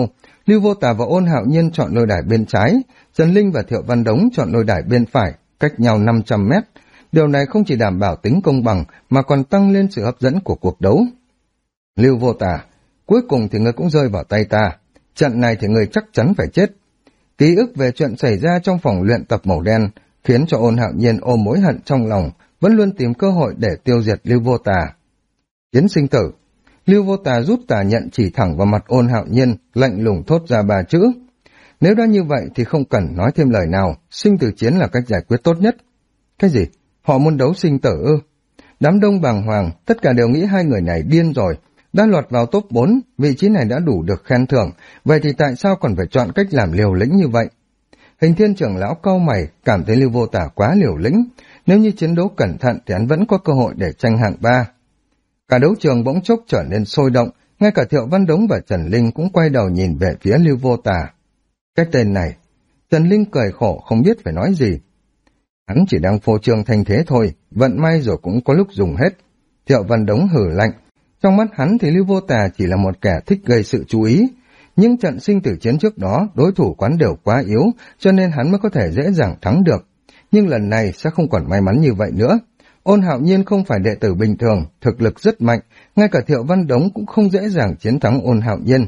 Lưu Vô Tà và Ôn Hạo Nhiên chọn lôi đài bên trái, Trần Linh và Thiệu Văn Đống chọn lôi đài bên phải, cách nhau 500 mét. Điều này không chỉ đảm bảo tính công bằng mà còn tăng lên sự hấp dẫn của cuộc đấu. Lưu Vô Tà, cuối cùng thì ngươi cũng rơi vào tay ta. Trận này thì ngươi chắc chắn phải chết. Ký ức về chuyện xảy ra trong phòng luyện tập màu đen khiến cho Ôn Hạo Nhiên ôm mối hận trong lòng, vẫn luôn tìm cơ hội để tiêu diệt Lưu Vô Tà. Chiến sinh tử. Lưu Vô Tà rút tà nhận chỉ thẳng vào mặt Ôn Hạo Nhiên, lạnh lùng thốt ra 3 chữ. Nếu đã như vậy thì không cần nói thêm lời nào, sinh tử chiến là cách giải quyết tốt nhất. Cái gì? Họ muốn đấu sinh tử ư? Đám đông bàng hoàng, tất cả đều nghĩ hai người này điên rồi. Đã lọt vào top 4, vị trí này đã đủ được khen thưởng, vậy thì tại sao còn phải chọn cách làm liều lĩnh như vậy? Hình Thiên trưởng lão cau mày, cảm thấy Lưu Vô Tà quá liều lĩnh. Nếu như chiến đấu cẩn thận thì hắn vẫn có cơ hội để tranh hạng 3. Cả đấu trường bỗng chốc trở nên sôi động, ngay cả Thiệu Văn Đống và Trần Linh cũng quay đầu nhìn về phía Lưu Vô Tà. Cái tên này, Trần Linh cười khổ không biết phải nói gì. Hắn chỉ đang phô trương thanh thế thôi, vận may rồi cũng có lúc dùng hết. Thiệu Văn Đống hử lạnh, trong mắt hắn thì Lưu Vô Tà chỉ là một kẻ thích gây sự chú ý. Nhưng trận sinh tử chiến trước đó, đối thủ quán đều quá yếu, cho nên hắn mới có thể dễ dàng thắng được. Nhưng lần này sẽ không còn may mắn như vậy nữa. Ôn Hạo Nhiên không phải đệ tử bình thường, thực lực rất mạnh, ngay cả Thiệu Văn Đống cũng không dễ dàng chiến thắng Ôn Hạo Nhiên.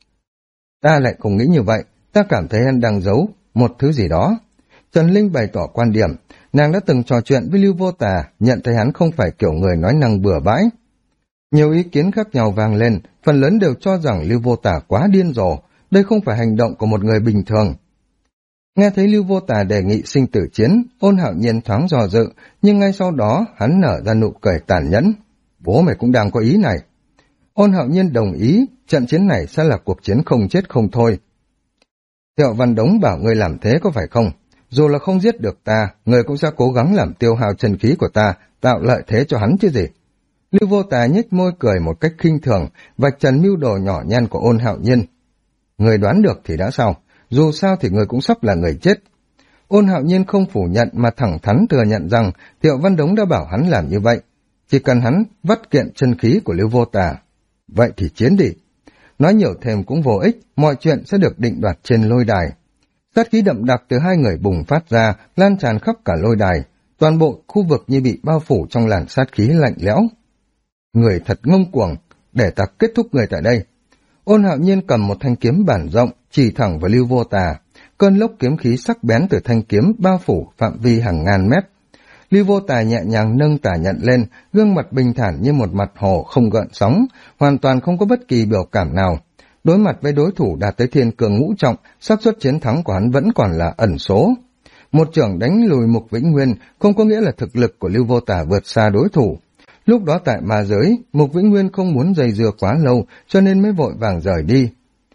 Ta lại không nghĩ như vậy, ta cảm thấy hắn đang giấu một thứ gì đó. Trần Linh bày tỏ quan điểm, nàng đã từng trò chuyện với Lưu Vô Tà, nhận thấy hắn không phải kiểu người nói năng bừa bãi. Nhiều ý kiến khác nhau vang lên, phần lớn đều cho rằng Lưu Vô Tà quá điên rồ, đây không phải hành động của một người bình thường. Nghe thấy Lưu Vô Tà đề nghị sinh tử chiến, Ôn Hạo Nhiên thoáng dò dự, nhưng ngay sau đó hắn nở ra nụ cười tàn nhẫn. Bố mày cũng đang có ý này. Ôn Hạo Nhiên đồng ý, trận chiến này sẽ là cuộc chiến không chết không thôi. Thiệu Văn Đống bảo ngươi làm thế có phải không? Dù là không giết được ta, ngươi cũng sẽ cố gắng làm tiêu hao chân khí của ta, tạo lợi thế cho hắn chứ gì. Lưu Vô Tà nhếch môi cười một cách khinh thường, vạch trần mưu đồ nhỏ nhen của Ôn Hạo Nhiên. Người đoán được thì đã sao, dù sao thì người cũng sắp là người chết. Ôn Hạo Nhiên không phủ nhận mà thẳng thắn thừa nhận rằng Thiệu Văn Đống đã bảo hắn làm như vậy. Chỉ cần hắn vắt kiện chân khí của Lưu Vô Tà. Vậy thì chiến đi. Nói nhiều thêm cũng vô ích, mọi chuyện sẽ được định đoạt trên lôi đài. Sát khí đậm đặc từ hai người bùng phát ra, lan tràn khắp cả lôi đài. Toàn bộ khu vực như bị bao phủ trong làn sát khí lạnh lẽo. Người thật ngông cuồng, để ta kết thúc người tại đây. Ôn Hạo Nhiên cầm một thanh kiếm bản rộng, chỉ thẳng vào Lưu Vô Tà. Cơn lốc kiếm khí sắc bén từ thanh kiếm bao phủ phạm vi hàng ngàn mét. Lưu Vô Tà nhẹ nhàng nâng tà nhận lên, gương mặt bình thản như một mặt hồ không gợn sóng, hoàn toàn không có bất kỳ biểu cảm nào. Đối mặt với đối thủ đạt tới thiên cường ngũ trọng, xác suất chiến thắng của hắn vẫn còn là ẩn số. Một chưởng đánh lùi Mục Vĩnh Nguyên không có nghĩa là thực lực của Lưu Vô Tà vượt xa đối thủ. Lúc đó tại ma giới, Mục Vĩnh Nguyên không muốn dây dưa quá lâu, cho nên mới vội vàng rời đi.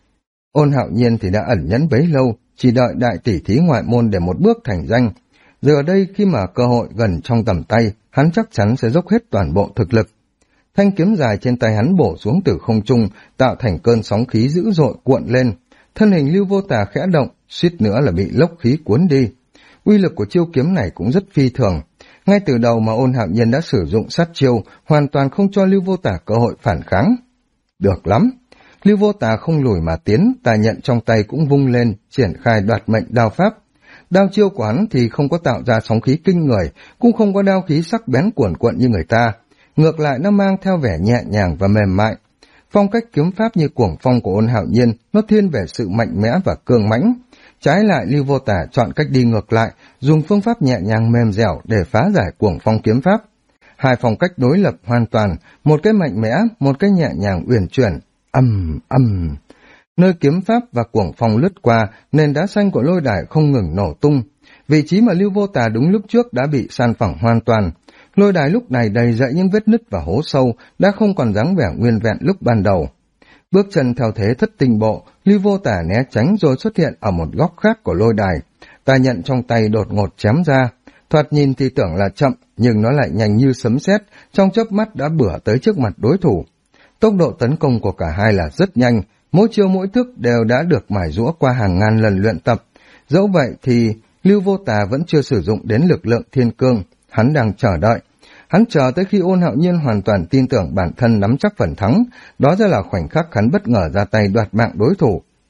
Ôn Hạo Nhiên thì đã ẩn nhẫn bấy lâu, chỉ đợi đại tỷ thí ngoại môn để một bước thành danh. Giờ đây khi mà cơ hội gần trong tầm tay, hắn chắc chắn sẽ dốc hết toàn bộ thực lực. Thanh kiếm dài trên tay hắn bổ xuống từ không trung, tạo thành cơn sóng khí dữ dội cuộn lên. Thân hình Lưu Vô Tà khẽ động, suýt nữa là bị lốc khí cuốn đi. Uy lực của chiêu kiếm này cũng rất phi thường. Ngay từ đầu mà Ôn Hạo Nhiên đã sử dụng sát chiêu, hoàn toàn không cho Lưu Vô Tà cơ hội phản kháng. Được lắm. Lưu Vô Tà không lùi mà tiến, tà nhận trong tay cũng vung lên, triển khai đoạt mệnh đao pháp. Đao chiêu của hắn thì không có tạo ra sóng khí kinh người, cũng không có đao khí sắc bén cuồn cuộn như người ta. Ngược lại nó mang theo vẻ nhẹ nhàng và mềm mại. Phong cách kiếm pháp như cuồng phong của Ôn Hạo Nhiên, nó thiên về sự mạnh mẽ và cường mãnh. Trái lại Lưu Vô Tà chọn cách đi ngược lại, dùng phương pháp nhẹ nhàng mềm dẻo để phá giải cuồng phong kiếm pháp. Hai phong cách đối lập hoàn toàn, một cái mạnh mẽ, một cái nhẹ nhàng uyển chuyển. Nơi kiếm pháp và cuồng phong lướt qua, nền đá xanh của lôi đài không ngừng nổ tung. Vị trí mà Lưu Vô Tà đúng lúc trước đã bị san phẳng hoàn toàn. Lôi đài lúc này đầy dậy những vết nứt và hố sâu, đã không còn dáng vẻ nguyên vẹn lúc ban đầu. Bước chân theo thế thất tinh bộ, Lưu Vô Tà né tránh rồi xuất hiện ở một góc khác của lôi đài. Tà nhận trong tay đột ngột chém ra. Thoạt nhìn thì tưởng là chậm, nhưng nó lại nhanh như sấm sét, trong chớp mắt đã bủa tới trước mặt đối thủ. Tốc độ tấn công của cả hai là rất nhanh, mỗi chiêu mỗi thức đều đã được mài giũa qua hàng ngàn lần luyện tập. Dẫu vậy thì Lưu Vô Tà vẫn chưa sử dụng đến lực lượng thiên cương, hắn đang chờ đợi. Hắn chờ tới khi Ôn Hạo Nhiên hoàn toàn tin tưởng bản thân nắm chắc phần thắng, đó ra là khoảnh khắc hắn bất ngờ ra tay đoạt mạng đối thủ.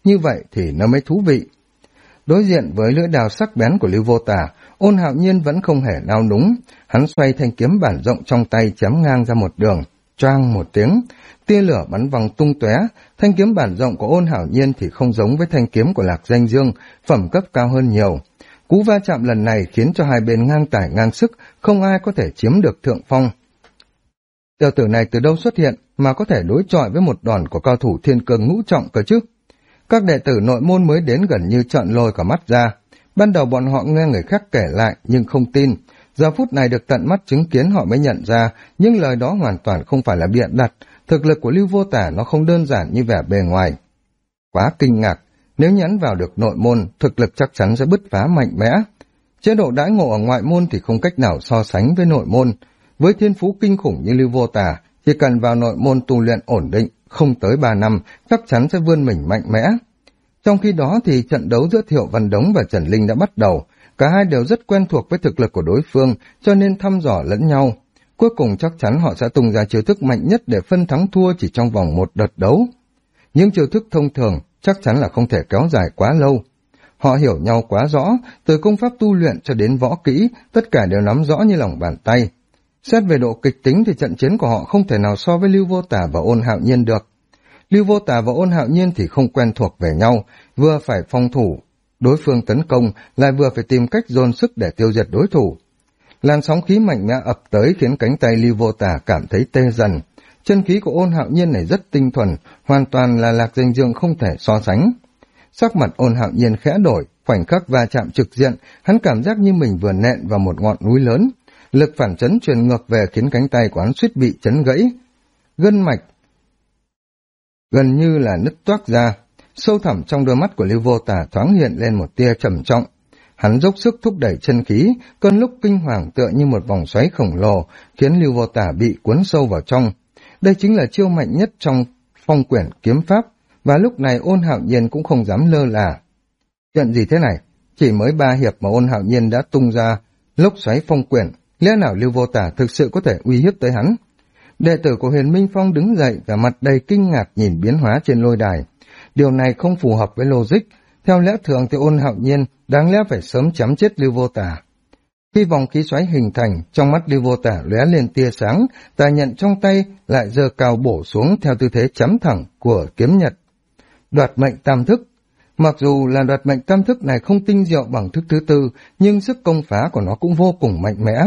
như vậy thì nó mới thú vị. Đối diện với lưỡi đao sắc bén của Lưu Vô Tà, Ôn Hạo Nhiên vẫn không hề nao núng, hắn xoay thanh kiếm bản rộng trong tay chém ngang ra một đường, choang một tiếng, tia lửa bắn văng tung tóe. Thanh kiếm bản rộng của Ôn Hạo Nhiên thì không giống với thanh kiếm của Lạc Danh Dương, phẩm cấp cao hơn nhiều. Cú va chạm lần này khiến cho hai bên ngang tài ngang sức, không ai có thể chiếm được thượng phong. Tiểu tử này từ đâu xuất hiện mà có thể đối chọi với một đòn của cao thủ thiên cương ngũ trọng cơ chứ? Các đệ tử nội môn mới đến gần như trợn lồi cả mắt ra. Ban đầu bọn họ nghe người khác kể lại nhưng không tin. Giờ phút này được tận mắt chứng kiến họ mới nhận ra những lời đó hoàn toàn không phải là bịa đặt. Thực lực của Lưu Vô Tả nó không đơn giản như vẻ bề ngoài. Quá kinh ngạc, nếu nhắn vào được nội môn, thực lực chắc chắn sẽ bứt phá mạnh mẽ. Chế độ đãi ngộ ở ngoại môn thì không cách nào so sánh với nội môn. Với thiên phú kinh khủng như Lưu Vô Tả, chỉ cần vào nội môn tu luyện ổn định, không tới 3 năm, chắc chắn sẽ vươn mình mạnh mẽ. Trong khi đó thì trận đấu giữa Thiệu Văn Đống và Trần Linh đã bắt đầu. Cả hai đều rất quen thuộc với thực lực của đối phương, cho nên thăm dò lẫn nhau. Cuối cùng chắc chắn họ sẽ tung ra chiêu thức mạnh nhất để phân thắng thua chỉ trong vòng một đợt đấu. Những chiêu thức thông thường chắc chắn là không thể kéo dài quá lâu. Họ hiểu nhau quá rõ, từ công pháp tu luyện cho đến võ kỹ, tất cả đều nắm rõ như lòng bàn tay. Xét về độ kịch tính thì trận chiến của họ không thể nào so với Lưu Vô Tả và Ôn Hạo Nhiên được. Lưu Vô Tả và Ôn Hạo Nhiên thì không quen thuộc về nhau, vừa phải phòng thủ, đối phương tấn công, lại vừa phải tìm cách dồn sức để tiêu diệt đối thủ. Làn sóng khí mạnh mẽ ập tới khiến cánh tay Lưu Vô Tả cảm thấy tê dần. Chân khí của Ôn Hạo Nhiên này rất tinh thuần, hoàn toàn là Lạc Danh Dương không thể so sánh. Sắc mặt Ôn Hạo Nhiên khẽ đổi, khoảnh khắc va chạm trực diện, hắn cảm giác như mình vừa nện vào một ngọn núi lớn. Lực phản chấn truyền ngược về khiến cánh tay của hắn suýt bị chấn gãy. Gân mạch gần như là nứt toác ra. Sâu thẳm trong đôi mắt của Lưu Vô Tả thoáng hiện lên một tia trầm trọng. Hắn dốc sức thúc đẩy chân khí, cơn lúc kinh hoàng tựa như một vòng xoáy khổng lồ, khiến Lưu Vô Tả bị cuốn sâu vào trong. Đây chính là chiêu mạnh nhất trong phong quyển kiếm pháp, và lúc này Ôn Hạo Nhiên cũng không dám lơ là. Chuyện gì thế này? Chỉ mới 3 hiệp mà Ôn Hạo Nhiên đã tung ra lốc xoáy phong quyển, lẽ nào Lưu Vô Tả thực sự có thể uy hiếp tới hắn? Đệ tử của Huyền Minh Phong đứng dậy và mặt đầy kinh ngạc nhìn biến hóa trên lôi đài. Điều này không phù hợp với logic. Theo lẽ thường thì Ôn Hạo Nhiên đáng lẽ phải sớm chém chết Lưu Vô Tả. Khi vòng khí xoáy hình thành, trong mắt Lưu Vô Tả lóe lên tia sáng, tài nhận trong tay lại giơ cao bổ xuống theo tư thế chém thẳng của kiếm nhật. Đoạt mệnh tam thức. Mặc dù là đoạt mệnh tam thức này không tinh diệu bằng thức thứ tư, nhưng sức công phá của nó cũng vô cùng mạnh mẽ.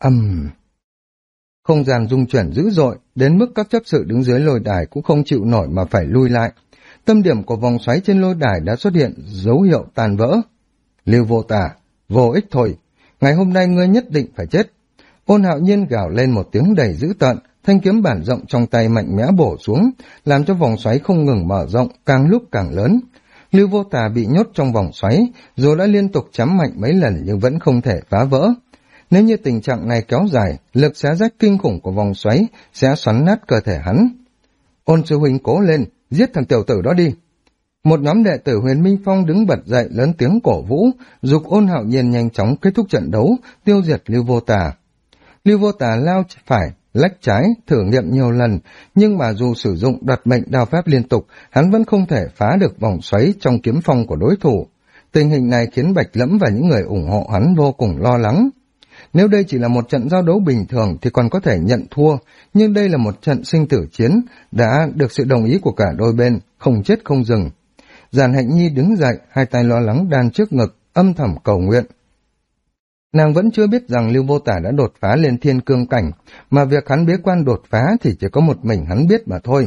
Không gian rung chuyển dữ dội, đến mức các chấp sự đứng dưới lôi đài cũng không chịu nổi mà phải lui lại. Tâm điểm của vòng xoáy trên lôi đài đã xuất hiện dấu hiệu tàn vỡ. Lưu Vô Tả, vô ích thôi, ngày hôm nay ngươi nhất định phải chết. Ôn Hạo Nhiên gào lên một tiếng đầy dữ tợn, thanh kiếm bản rộng trong tay mạnh mẽ bổ xuống, làm cho vòng xoáy không ngừng mở rộng, càng lúc càng lớn. Lưu Vô Tả bị nhốt trong vòng xoáy, dù đã liên tục chém mạnh mấy lần nhưng vẫn không thể phá vỡ. Nếu như tình trạng này kéo dài, lực xé rách kinh khủng của vòng xoáy sẽ xoắn nát cơ thể hắn. Ôn sư huynh cố lên, giết thằng tiểu tử đó đi. Một nhóm đệ tử Huyền Minh Phong đứng bật dậy lớn tiếng cổ vũ, giục Ôn Hạo Nhiên nhanh chóng kết thúc trận đấu, tiêu diệt Lưu Vô Tả. Lưu Vô Tả lao phải, lách trái, thử nghiệm nhiều lần, nhưng mà dù sử dụng đoạt mệnh đao pháp liên tục, hắn vẫn không thể phá được vòng xoáy trong kiếm phong của đối thủ. Tình hình này khiến Bạch Lẫm và những người ủng hộ hắn vô cùng lo lắng. Nếu đây chỉ là một trận giao đấu bình thường thì còn có thể nhận thua, nhưng đây là một trận sinh tử chiến, đã được sự đồng ý của cả đôi bên, không chết không dừng. Giản Hạnh Nhi đứng dậy, hai tay lo lắng đan trước ngực, âm thầm cầu nguyện. Nàng vẫn chưa biết rằng Lưu Vô Tả đã đột phá lên thiên cương cảnh, mà việc hắn bế quan đột phá thì chỉ có một mình hắn biết mà thôi.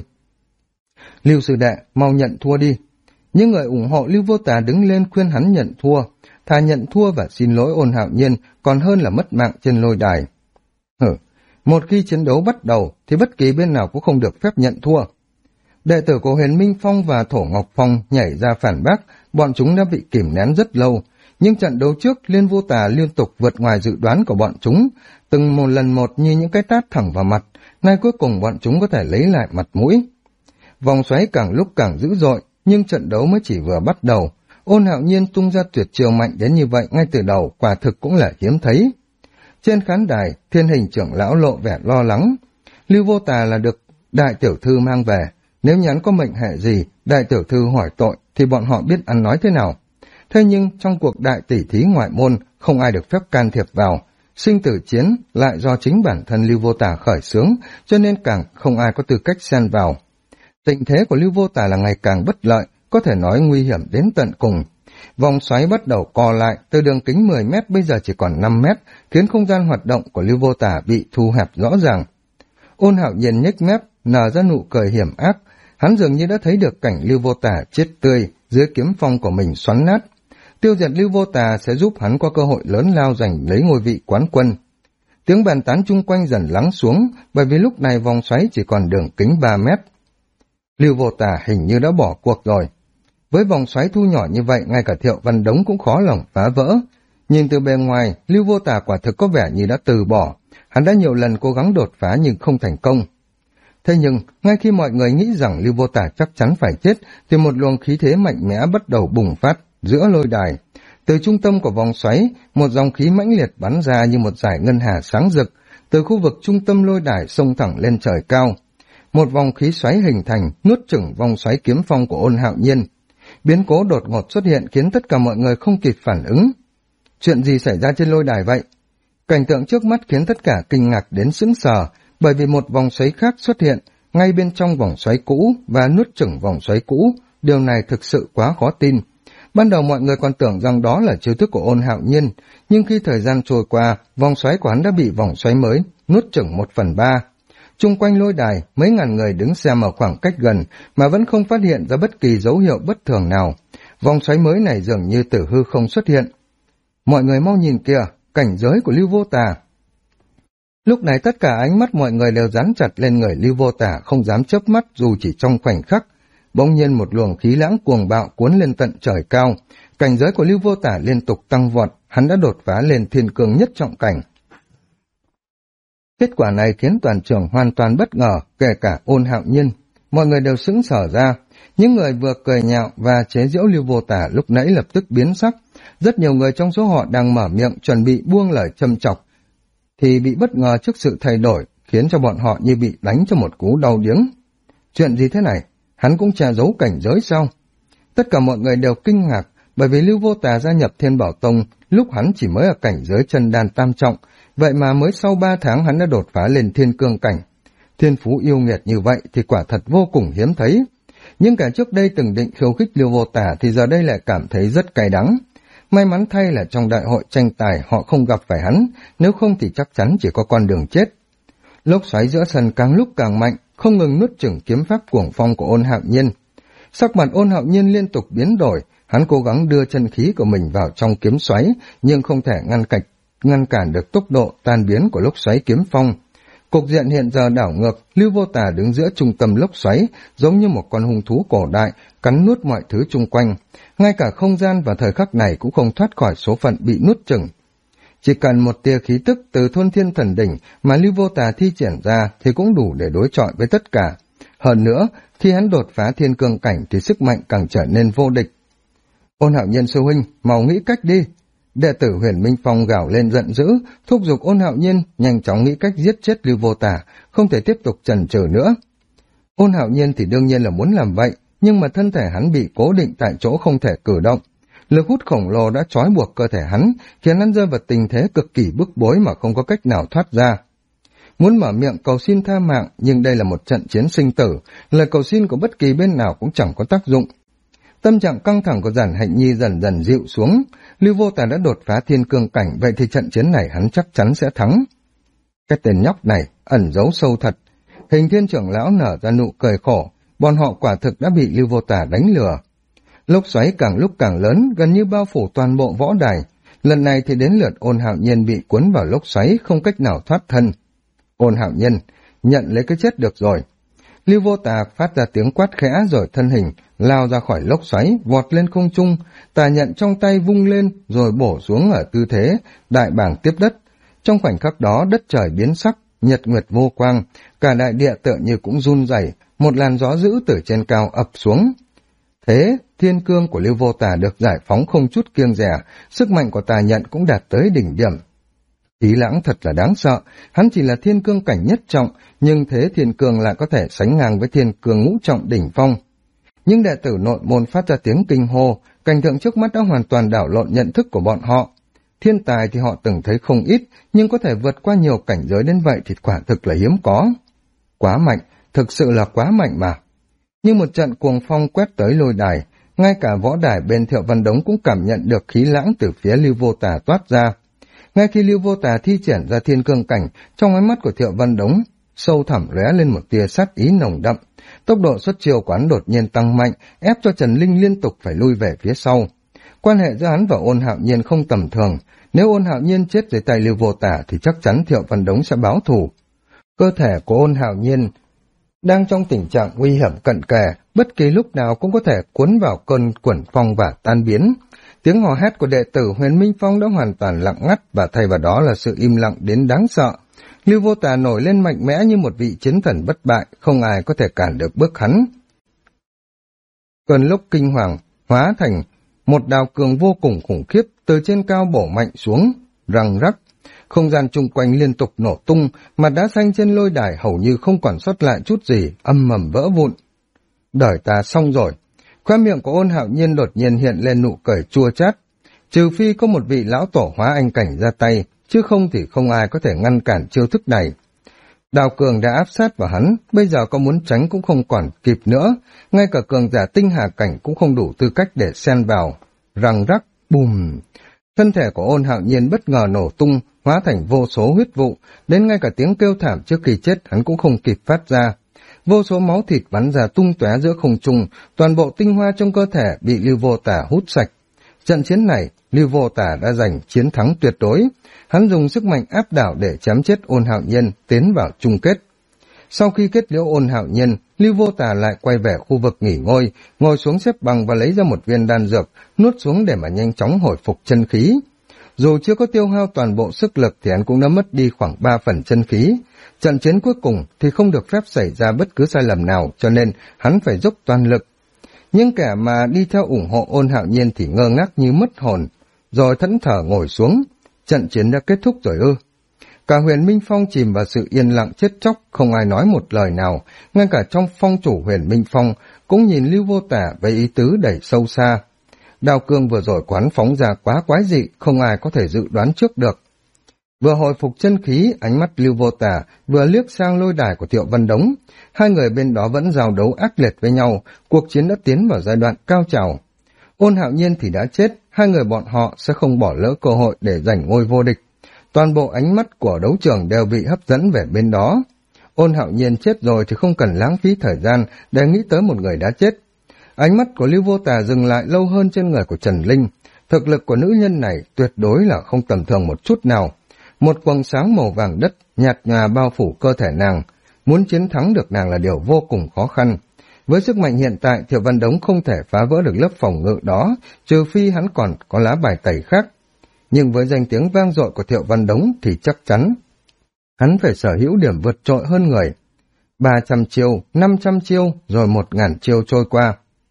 Lưu sư đệ, mau nhận thua đi. Những người ủng hộ Lưu Vô Tả đứng lên khuyên hắn nhận thua, thà nhận thua và xin lỗi Ôn Hạo Nhiên còn hơn là mất mạng trên lôi đài. Một khi chiến đấu bắt đầu thì bất kỳ bên nào cũng không được phép nhận thua. Đệ tử của Huyền Minh Phong và Thổ Ngọc Phong nhảy ra phản bác, bọn chúng đã bị kìm nén rất lâu. Nhưng trận đấu trước, Liên Vô Tả liên tục vượt ngoài dự đoán của bọn chúng, từng một lần một như những cái tát thẳng vào mặt, nay cuối cùng bọn chúng có thể lấy lại mặt mũi. Vòng xoáy càng lúc càng dữ dội, nhưng trận đấu mới chỉ vừa bắt đầu. Ôn Hạo Nhiên tung ra tuyệt chiêu mạnh đến như vậy ngay từ đầu, quả thực cũng là hiếm thấy. Trên khán đài, Thiên Hình trưởng lão lộ vẻ lo lắng. Lưu Vô Tả là được đại tiểu thư mang về, nếu nhắn có mệnh hệ gì, đại tiểu thư hỏi tội, thì bọn họ biết ăn nói thế nào. Thế nhưng trong cuộc đại tỷ thí ngoại môn không ai được phép can thiệp vào, sinh tử chiến lại do chính bản thân Lưu Vô Tả khởi xướng, cho nên càng không ai có tư cách xen vào. Tình thế của Lưu Vô Tả là ngày càng bất lợi, có thể nói nguy hiểm đến tận cùng. Vòng xoáy bắt đầu co lại, từ đường kính 10 mét bây giờ chỉ còn 5 mét, khiến không gian hoạt động của Lưu Vô Tả bị thu hẹp rõ ràng. Ôn Hạo Nhiên nhếch mép, nở ra nụ cười hiểm ác, hắn dường như đã thấy được cảnh Lưu Vô Tả chết tươi dưới kiếm phong của mình xoắn nát. Tiêu diệt Lưu Vô Tả sẽ giúp hắn có cơ hội lớn lao giành lấy ngôi vị quán quân. Tiếng bàn tán chung quanh dần lắng xuống, bởi vì lúc này vòng xoáy chỉ còn đường kính 3 mét. Lưu Vô Tả hình như đã bỏ cuộc rồi. Với vòng xoáy thu nhỏ như vậy, ngay cả Thiệu Văn Đống cũng khó lòng phá vỡ. Nhìn từ bề ngoài, Lưu Vô Tả quả thực có vẻ như đã từ bỏ. Hắn đã nhiều lần cố gắng đột phá nhưng không thành công. Thế nhưng, ngay khi mọi người nghĩ rằng Lưu Vô Tả chắc chắn phải chết, thì một luồng khí thế mạnh mẽ bắt đầu bùng phát giữa lôi đài. Từ trung tâm của vòng xoáy, một dòng khí mãnh liệt bắn ra như một dải ngân hà sáng rực, từ khu vực trung tâm lôi đài xông thẳng lên trời cao. Một vòng khí xoáy hình thành, nuốt chửng vòng xoáy kiếm phong của Ôn Hạo Nhiên. Biến cố đột ngột xuất hiện khiến tất cả mọi người không kịp phản ứng. Chuyện gì xảy ra trên lôi đài vậy? Cảnh tượng trước mắt khiến tất cả kinh ngạc đến sững sờ, bởi vì một vòng xoáy khác xuất hiện ngay bên trong vòng xoáy cũ và nuốt chửng vòng xoáy cũ. Điều này thực sự quá khó tin. Ban đầu mọi người còn tưởng rằng đó là chiêu thức của Ôn Hạo Nhiên, nhưng khi thời gian trôi qua, vòng xoáy của hắn đã bị vòng xoáy mới nuốt chửng 1/3. Chung quanh lôi đài, mấy ngàn người đứng xem ở khoảng cách gần mà vẫn không phát hiện ra bất kỳ dấu hiệu bất thường nào. Vòng xoáy mới này dường như từ hư không xuất hiện. Mọi người mau nhìn kìa, cảnh giới của Lưu Vô Tả. Lúc này tất cả ánh mắt mọi người đều dán chặt lên người Lưu Vô Tả, không dám chớp mắt dù chỉ trong khoảnh khắc. Bỗng nhiên một luồng khí lãng cuồng bạo cuốn lên tận trời cao. Cảnh giới của Lưu Vô Tả liên tục tăng vọt, hắn đã đột phá lên thiên cương nhất trọng cảnh. Kết quả này khiến toàn trường hoàn toàn bất ngờ, kể cả Ôn Hạo Nhiên. Mọi người đều sững sờ ra. Những người vừa cười nhạo và chế giễu Lưu Vô Tả lúc nãy lập tức biến sắc. Rất nhiều người trong số họ đang mở miệng chuẩn bị buông lời châm chọc, thì bị bất ngờ trước sự thay đổi, khiến cho bọn họ như bị đánh cho một cú đau điếng. Chuyện gì thế này? Hắn cũng che giấu cảnh giới sao? Tất cả mọi người đều kinh ngạc, bởi vì Lưu Vô Tả gia nhập Thiên Bảo Tông lúc hắn chỉ mới ở cảnh giới chân đan tam trọng, vậy mà mới sau 3 tháng hắn đã đột phá lên thiên cương cảnh. Thiên phú yêu nghiệt như vậy thì quả thật vô cùng hiếm thấy. Nhưng cả trước đây từng định khiêu khích Lưu Vô Tả thì giờ đây lại cảm thấy rất cay đắng. May mắn thay là trong đại hội tranh tài họ không gặp phải hắn, nếu không thì chắc chắn chỉ có con đường chết. Lốc xoáy giữa sân càng lúc càng mạnh, không ngừng nuốt chửng kiếm pháp cuồng phong của Ôn Hạo Nhiên. Sắc mặt Ôn Hạo Nhiên liên tục biến đổi, hắn cố gắng đưa chân khí của mình vào trong kiếm xoáy, nhưng không thể ngăn cản được tốc độ tan biến của lốc xoáy kiếm phong. Cục diện hiện giờ đảo ngược, Lưu Vô Tả đứng giữa trung tâm lốc xoáy, giống như một con hung thú cổ đại, cắn nuốt mọi thứ chung quanh. Ngay cả không gian và thời khắc này cũng không thoát khỏi số phận bị nuốt chửng. Chỉ cần một tia khí tức từ Thôn Thiên Thần Đỉnh mà Lưu Vô Tả thi triển ra thì cũng đủ để đối chọi với tất cả. Hơn nữa, khi hắn đột phá thiên cương cảnh thì sức mạnh càng trở nên vô địch. Ôn Hạo Nhiên sư huynh, mau nghĩ cách đi. Đệ tử Huyền Minh Phong gào lên giận dữ, thúc giục Ôn Hạo Nhiên nhanh chóng nghĩ cách giết chết Lưu Vô Tả, không thể tiếp tục chần chừ nữa. Ôn Hạo Nhiên thì đương nhiên là muốn làm vậy, nhưng mà thân thể hắn bị cố định tại chỗ không thể cử động. Lực hút khổng lồ đã trói buộc cơ thể hắn, khiến hắn rơi vào tình thế cực kỳ bức bối mà không có cách nào thoát ra. Muốn mở miệng cầu xin tha mạng, nhưng đây là một trận chiến sinh tử, lời cầu xin của bất kỳ bên nào cũng chẳng có tác dụng. Tâm trạng căng thẳng của Giản Hạnh Nhi dần dần dịu xuống. Lưu Vô Tả đã đột phá thiên cương cảnh, vậy thì trận chiến này hắn chắc chắn sẽ thắng. Cái tên nhóc này ẩn giấu sâu thật. Hình Thiên trưởng lão nở ra nụ cười khổ, bọn họ quả thực đã bị Lưu Vô Tả đánh lừa. Lốc xoáy càng lúc càng lớn, gần như bao phủ toàn bộ võ đài. Lần này thì đến lượt Ôn Hạo Nhiên bị cuốn vào lốc xoáy, không cách nào thoát thân. Ôn Hạo Nhiên, nhận lấy cái chết được rồi. Lưu Vô Tả phát ra tiếng quát khẽ rồi thân hình lao ra khỏi lốc xoáy, vọt lên không trung, tà nhận trong tay vung lên rồi bổ xuống ở tư thế đại bàng tiếp đất. Trong khoảnh khắc đó đất trời biến sắc, nhật nguyệt vô quang, cả đại địa tựa như cũng run rẩy, một làn gió dữ từ trên cao ập xuống. Thế thiên cương của Lưu Vô Tả được giải phóng không chút kiêng dè, sức mạnh của tà nhận cũng đạt tới đỉnh điểm. Khí lãng thật là đáng sợ, hắn chỉ là thiên cương cảnh nhất trọng, nhưng thế thiên cương lại có thể sánh ngang với thiên cương ngũ trọng đỉnh phong. Những đệ tử nội môn phát ra tiếng kinh hô, cảnh tượng trước mắt đã hoàn toàn đảo lộn nhận thức của bọn họ. Thiên tài thì họ từng thấy không ít, nhưng có thể vượt qua nhiều cảnh giới đến vậy thì quả thực là hiếm có. Quá mạnh, thực sự là quá mạnh mà. Như một trận cuồng phong quét tới lôi đài, ngay cả võ đài bên Thiệu Văn Đống cũng cảm nhận được khí lãng từ phía Lưu Vô Tà toát ra. Ngay khi Lưu Vô Tà thi triển ra thiên cương cảnh, trong ánh mắt của Thiệu Văn Đống sâu thẳm lóe lên một tia sát ý nồng đậm. Tốc độ xuất chiêu quán đột nhiên tăng mạnh, ép cho Trần Linh liên tục phải lui về phía sau. Quan hệ giữa hắn và Ôn Hạo Nhiên không tầm thường, nếu Ôn Hạo Nhiên chết dưới tay Lưu Vô Tà thì chắc chắn Thiệu Văn Đống sẽ báo thù. Cơ thể của Ôn Hạo Nhiên đang trong tình trạng nguy hiểm cận kề, bất kỳ lúc nào cũng có thể cuốn vào cơn quẩn phong và tan biến. Tiếng hò hét của đệ tử Huyền Minh Phong đã hoàn toàn lặng ngắt và thay vào đó là sự im lặng đến đáng sợ. Lưu Vô Tà nổi lên mạnh mẽ như một vị chiến thần bất bại, không ai có thể cản được bước hắn. Cơn lốc kinh hoàng hóa thành một đào cường vô cùng khủng khiếp từ trên cao bổ mạnh xuống, răng rắc. Không gian chung quanh liên tục nổ tung, mặt đá xanh trên lôi đài hầu như không còn sót lại chút gì, âm mầm vỡ vụn. Đời ta xong rồi. Khoe miệng của Ôn Hạo Nhiên đột nhiên hiện lên nụ cười chua chát. Trừ phi có một vị lão tổ hóa anh cảnh ra tay, chứ không thì không ai có thể ngăn cản chiêu thức này. Đào cường đã áp sát vào hắn, bây giờ có muốn tránh cũng không còn kịp nữa, ngay cả cường giả tinh hà cảnh cũng không đủ tư cách để xen vào. Răng rắc, bùm. Thân thể của Ôn Hạo Nhiên bất ngờ nổ tung, hóa thành vô số huyết vụ, đến ngay cả tiếng kêu thảm trước khi chết hắn cũng không kịp phát ra. Vô số máu thịt bắn ra tung tóe giữa không trung, toàn bộ tinh hoa trong cơ thể bị Lưu Vô Tà hút sạch. Trận chiến này, Lưu Vô Tà đã giành chiến thắng tuyệt đối. Hắn dùng sức mạnh áp đảo để chém chết Ôn Hạo Nhiên, tiến vào chung kết. Sau khi kết liễu Ôn Hạo Nhiên, Lưu Vô Tà lại quay về khu vực nghỉ ngơi, ngồi xuống xếp bằng và lấy ra một viên đan dược, nuốt xuống để mà nhanh chóng hồi phục chân khí. Dù chưa có tiêu hao toàn bộ sức lực thì hắn cũng đã mất đi khoảng 3 phần chân khí. Trận chiến cuối cùng thì không được phép xảy ra bất cứ sai lầm nào, cho nên hắn phải dốc toàn lực. Nhưng kẻ mà đi theo ủng hộ Ôn Hạo Nhiên thì ngơ ngác như mất hồn, rồi thẫn thờ ngồi xuống. Trận chiến đã kết thúc rồi ư? Cả Huyền Minh Phong chìm vào sự yên lặng chết chóc, không ai nói một lời nào, ngay cả trong phong chủ Huyền Minh Phong cũng nhìn Lưu Vô Tà với ý tứ đầy sâu xa. Đao cương vừa rồi quán phóng ra quá quái dị, không ai có thể dự đoán trước được. Vừa hồi phục chân khí, ánh mắt Lưu Vô Tà vừa liếc sang lôi đài của Thiệu Văn Đống. Hai người bên đó vẫn giao đấu ác liệt với nhau, cuộc chiến đã tiến vào giai đoạn cao trào. Ôn Hạo Nhiên thì đã chết, hai người bọn họ sẽ không bỏ lỡ cơ hội để giành ngôi vô địch. Toàn bộ ánh mắt của đấu trường đều bị hấp dẫn về bên đó. Ôn Hạo Nhiên chết rồi thì không cần lãng phí thời gian để nghĩ tới một người đã chết. Ánh mắt của Lưu Vô Tà dừng lại lâu hơn trên người của Trần Linh. Thực lực của nữ nhân này tuyệt đối là không tầm thường một chút nào. Một quầng sáng màu vàng đất nhạt nhòa bao phủ cơ thể nàng. Muốn chiến thắng được nàng là điều vô cùng khó khăn. Với sức mạnh hiện tại, Thiệu Văn Đống không thể phá vỡ được lớp phòng ngự đó, trừ phi hắn còn có lá bài tẩy khác. Nhưng với danh tiếng vang dội của Thiệu Văn Đống thì chắc chắn hắn phải sở hữu điểm vượt trội hơn người. 300 chiêu, 500 chiêu, rồi 1000 chiêu trôi qua.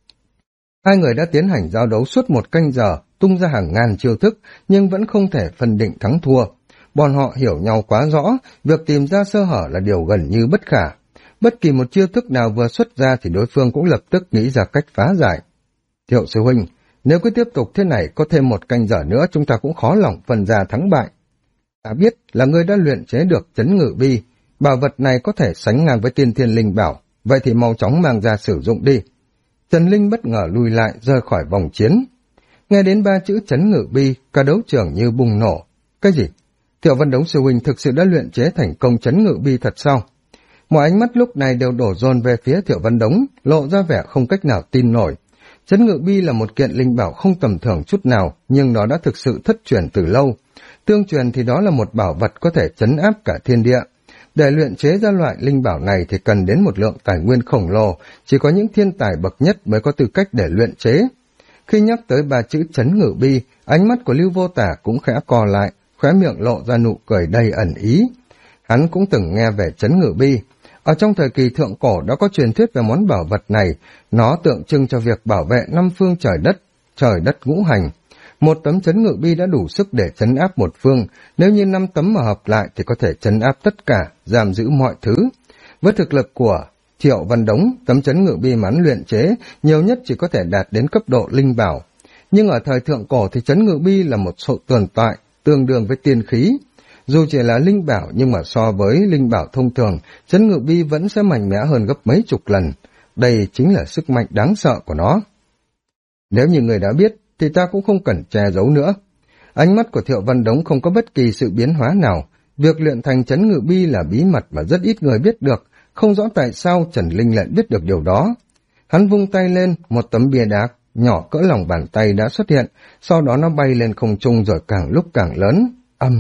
Hai người đã tiến hành giao đấu suốt 1 canh giờ, tung ra hàng ngàn chiêu thức, nhưng vẫn không thể phân định thắng thua. Bọn họ hiểu nhau quá rõ, việc tìm ra sơ hở là điều gần như bất khả. Bất kỳ một chiêu thức nào vừa xuất ra thì đối phương cũng lập tức nghĩ ra cách phá giải. Thiệu sư huynh, nếu cứ tiếp tục thế này có thêm 1 canh giờ nữa chúng ta cũng khó lòng phân ra thắng bại. Ta biết là ngươi đã luyện chế được chấn ngự bi, bảo vật này có thể sánh ngang với tiên thiên linh bảo, vậy thì mau chóng mang ra sử dụng đi. Trần Linh bất ngờ lùi lại rời khỏi vòng chiến. Nghe đến 3 chữ chấn ngự bi, cả đấu trường như bùng nổ. Cái gì? Thiệu Văn Đống sư huynh thực sự đã luyện chế thành công chấn ngự bi thật sao? Mọi ánh mắt lúc này đều đổ dồn về phía Thiệu Văn Đống, lộ ra vẻ không cách nào tin nổi. Chấn ngự bi là một kiện linh bảo không tầm thường chút nào, nhưng nó đã thực sự thất truyền từ lâu. Tương truyền thì đó là một bảo vật có thể trấn áp cả thiên địa. Để luyện chế ra loại linh bảo này thì cần đến một lượng tài nguyên khổng lồ, chỉ có những thiên tài bậc nhất mới có tư cách để luyện chế. Khi nhắc tới 3 chữ chấn ngự bi, ánh mắt của Lưu Vô Tà cũng khẽ co lại, khóe miệng lộ ra nụ cười đầy ẩn ý. Hắn cũng từng nghe về chấn ngự bi. Ở trong thời kỳ thượng cổ đã có truyền thuyết về món bảo vật này, nó tượng trưng cho việc bảo vệ 5 phương trời đất ngũ hành. 1 tấm chấn ngự bi đã đủ sức để trấn áp một phương, nếu như 5 tấm mà hợp lại thì có thể trấn áp tất cả, giam giữ mọi thứ. Với thực lực của Triệu Văn Đống, tấm chấn ngự bi mắn luyện chế nhiều nhất chỉ có thể đạt đến cấp độ linh bảo. Nhưng ở thời thượng cổ thì chấn ngự bi là một sự tồn tại tương đương với tiên khí. Dù chỉ là linh bảo nhưng mà so với linh bảo thông thường, chấn ngự bi vẫn sẽ mạnh mẽ hơn gấp mấy chục lần. Đây chính là sức mạnh đáng sợ của nó. Nếu như người đã biết thì ta cũng không cần che giấu nữa. Ánh mắt của Thiệu Văn Đống không có bất kỳ sự biến hóa nào. Việc luyện thành chấn ngự bi là bí mật mà rất ít người biết được, không rõ tại sao Trần Linh lại biết được điều đó. Hắn vung tay lên, một tấm bia đá nhỏ cỡ lòng bàn tay đã xuất hiện, sau đó nó bay lên không trung rồi càng lúc càng lớn.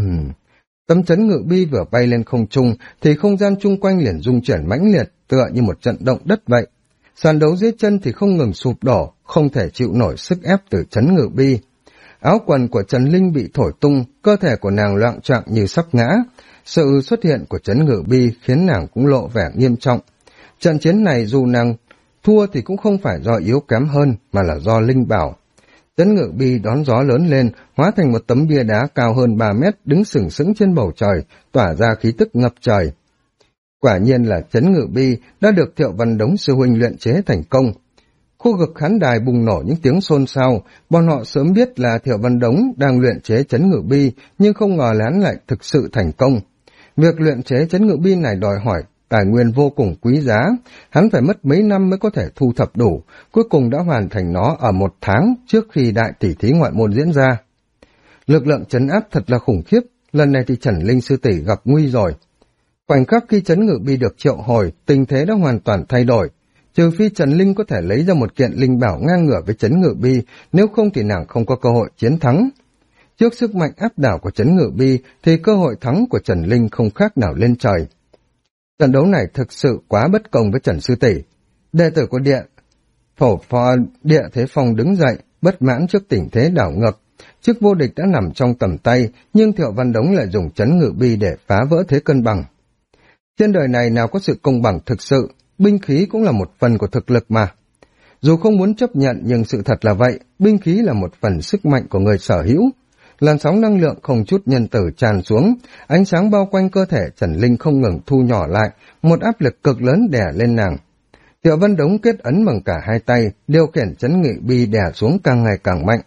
Tấm chấn ngự bi vừa bay lên không trung thì không gian chung quanh liền rung chuyển mãnh liệt, tựa như một trận động đất vậy. Sàn đấu dưới chân thì không ngừng sụp đổ, không thể chịu nổi sức ép từ chấn ngự bi. Áo quần của Trần Linh bị thổi tung, cơ thể của nàng loạng choạng như sắp ngã. Sự xuất hiện của chấn ngự bi khiến nàng cũng lộ vẻ nghiêm trọng. Trận chiến này dù nàng thua thì cũng không phải do yếu kém hơn, mà là do linh bảo. Chấn ngự bi đón gió lớn lên, hóa thành một tấm bia đá cao hơn 3 mét, đứng sừng sững trên bầu trời, tỏa ra khí tức ngập trời. Quả nhiên là chấn ngự bi đã được Thiệu Văn Đống sư huynh luyện chế thành công. Khu vực khán đài bùng nổ những tiếng xôn xao, bọn họ sớm biết là Thiệu Văn Đống đang luyện chế chấn ngự bi, nhưng không ngờ là hắn lại thực sự thành công. Việc luyện chế chấn ngự bi này đòi hỏi tài nguyên vô cùng quý giá, hắn phải mất mấy năm mới có thể thu thập đủ, cuối cùng đã hoàn thành nó ở 1 tháng trước khi đại tỷ thí ngoại môn diễn ra. Lực lượng trấn áp thật là khủng khiếp, lần này thì Trần Linh sư tỷ gặp nguy rồi. Khoảnh khắc khi chấn ngự bi được triệu hồi, tình thế đã hoàn toàn thay đổi. Trừ phi Trần Linh có thể lấy ra một kiện linh bảo ngang ngửa với chấn ngự bi, nếu không thì nàng không có cơ hội chiến thắng. Trước sức mạnh áp đảo của chấn ngự bi thì cơ hội thắng của Trần Linh không khác nào lên trời. Trận đấu này thực sự quá bất công với Trần sư tỷ. Đệ tử của Địa Thế Phong đứng dậy, bất mãn trước tình thế đảo ngược. Chức vô địch đã nằm trong tầm tay, nhưng Thiệu Văn Đống lại dùng chấn ngự bi để phá vỡ thế cân bằng. Trên đời này nào có sự công bằng thực sự, binh khí cũng là một phần của thực lực mà. Dù không muốn chấp nhận nhưng sự thật là vậy, binh khí là một phần sức mạnh của người sở hữu. Làn sóng năng lượng không chút nhân tử tràn xuống, ánh sáng bao quanh cơ thể Trần Linh không ngừng thu nhỏ lại, một áp lực cực lớn đè lên nàng. Thiệu Văn Đống kết ấn bằng cả hai tay, điều khiển chấn ngự bi đè xuống càng ngày càng mạnh.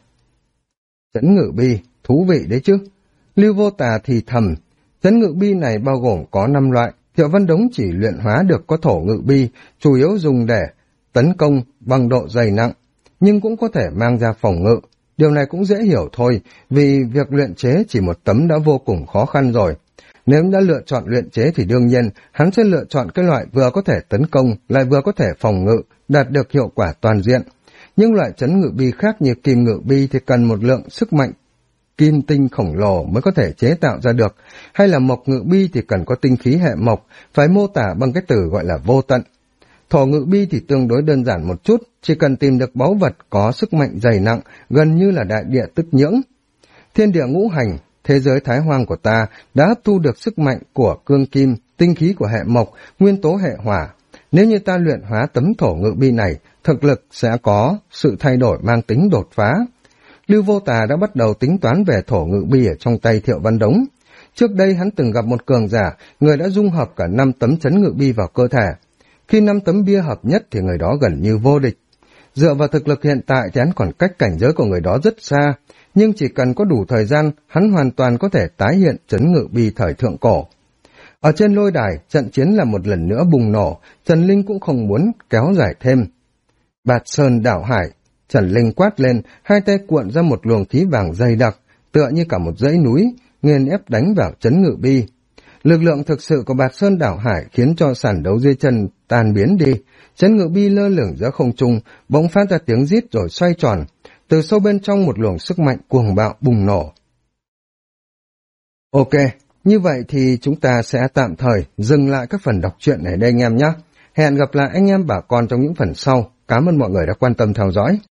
Chấn ngự bi, thú vị đấy chứ. Lưu Vô Tà thì thầm, chấn ngự bi này bao gồm có 5 loại, Thiệu Văn Đống chỉ luyện hóa được có thổ ngự bi, chủ yếu dùng để tấn công bằng độ dày nặng, nhưng cũng có thể mang ra phòng ngự. Điều này cũng dễ hiểu thôi, vì việc luyện chế chỉ một tấm đã vô cùng khó khăn rồi. Nếu đã lựa chọn luyện chế thì đương nhiên hắn sẽ lựa chọn cái loại vừa có thể tấn công, lại vừa có thể phòng ngự, đạt được hiệu quả toàn diện. Nhưng loại chấn ngự bi khác như kim ngự bi thì cần một lượng sức mạnh kim tinh khổng lồ mới có thể chế tạo ra được, hay là mộc ngự bi thì cần có tinh khí hệ mộc, phải mô tả bằng cái từ gọi là vô tận. Thổ ngự bi thì tương đối đơn giản một chút, chỉ cần tìm được báu vật có sức mạnh dày nặng, gần như là đại địa tức nhưỡng. Thiên địa ngũ hành, thế giới thái hoang của ta đã hấp thu được sức mạnh của cương kim, tinh khí của hệ mộc, nguyên tố hệ hỏa. Nếu như ta luyện hóa tấm thổ ngự bi này, thực lực sẽ có sự thay đổi mang tính đột phá. Lưu Vô Tà đã bắt đầu tính toán về thổ ngự bi ở trong tay Thiệu Văn Đống. Trước đây hắn từng gặp một cường giả, người đã dung hợp cả 5 tấm chấn ngự bi vào cơ thể. Khi 5 tấm bia hợp nhất thì người đó gần như vô địch. Dựa vào thực lực hiện tại thì hắn còn cách cảnh giới của người đó rất xa, nhưng chỉ cần có đủ thời gian, hắn hoàn toàn có thể tái hiện chấn ngự bi thời thượng cổ. Ở trên lôi đài, trận chiến là một lần nữa bùng nổ, Trần Linh cũng không muốn kéo dài thêm. Bạt Sơn đảo hải, Trần Linh quát lên, hai tay cuộn ra một luồng khí vàng dày đặc, tựa như cả một dãy núi, nghiền ép đánh vào chấn ngự bi. Lực lượng thực sự của Bạt Sơn đảo hải khiến cho sàn đấu dưới chân tan biến đi, chấn ngự bi lơ lửng giữa không trung, bỗng phát ra tiếng rít rồi xoay tròn, từ sâu bên trong một luồng sức mạnh cuồng bạo bùng nổ. Ok, như vậy thì chúng ta sẽ tạm thời dừng lại các phần đọc truyện này đây anh em nhé. Hẹn gặp lại anh em bà con trong những phần sau. Cảm ơn mọi người đã quan tâm theo dõi.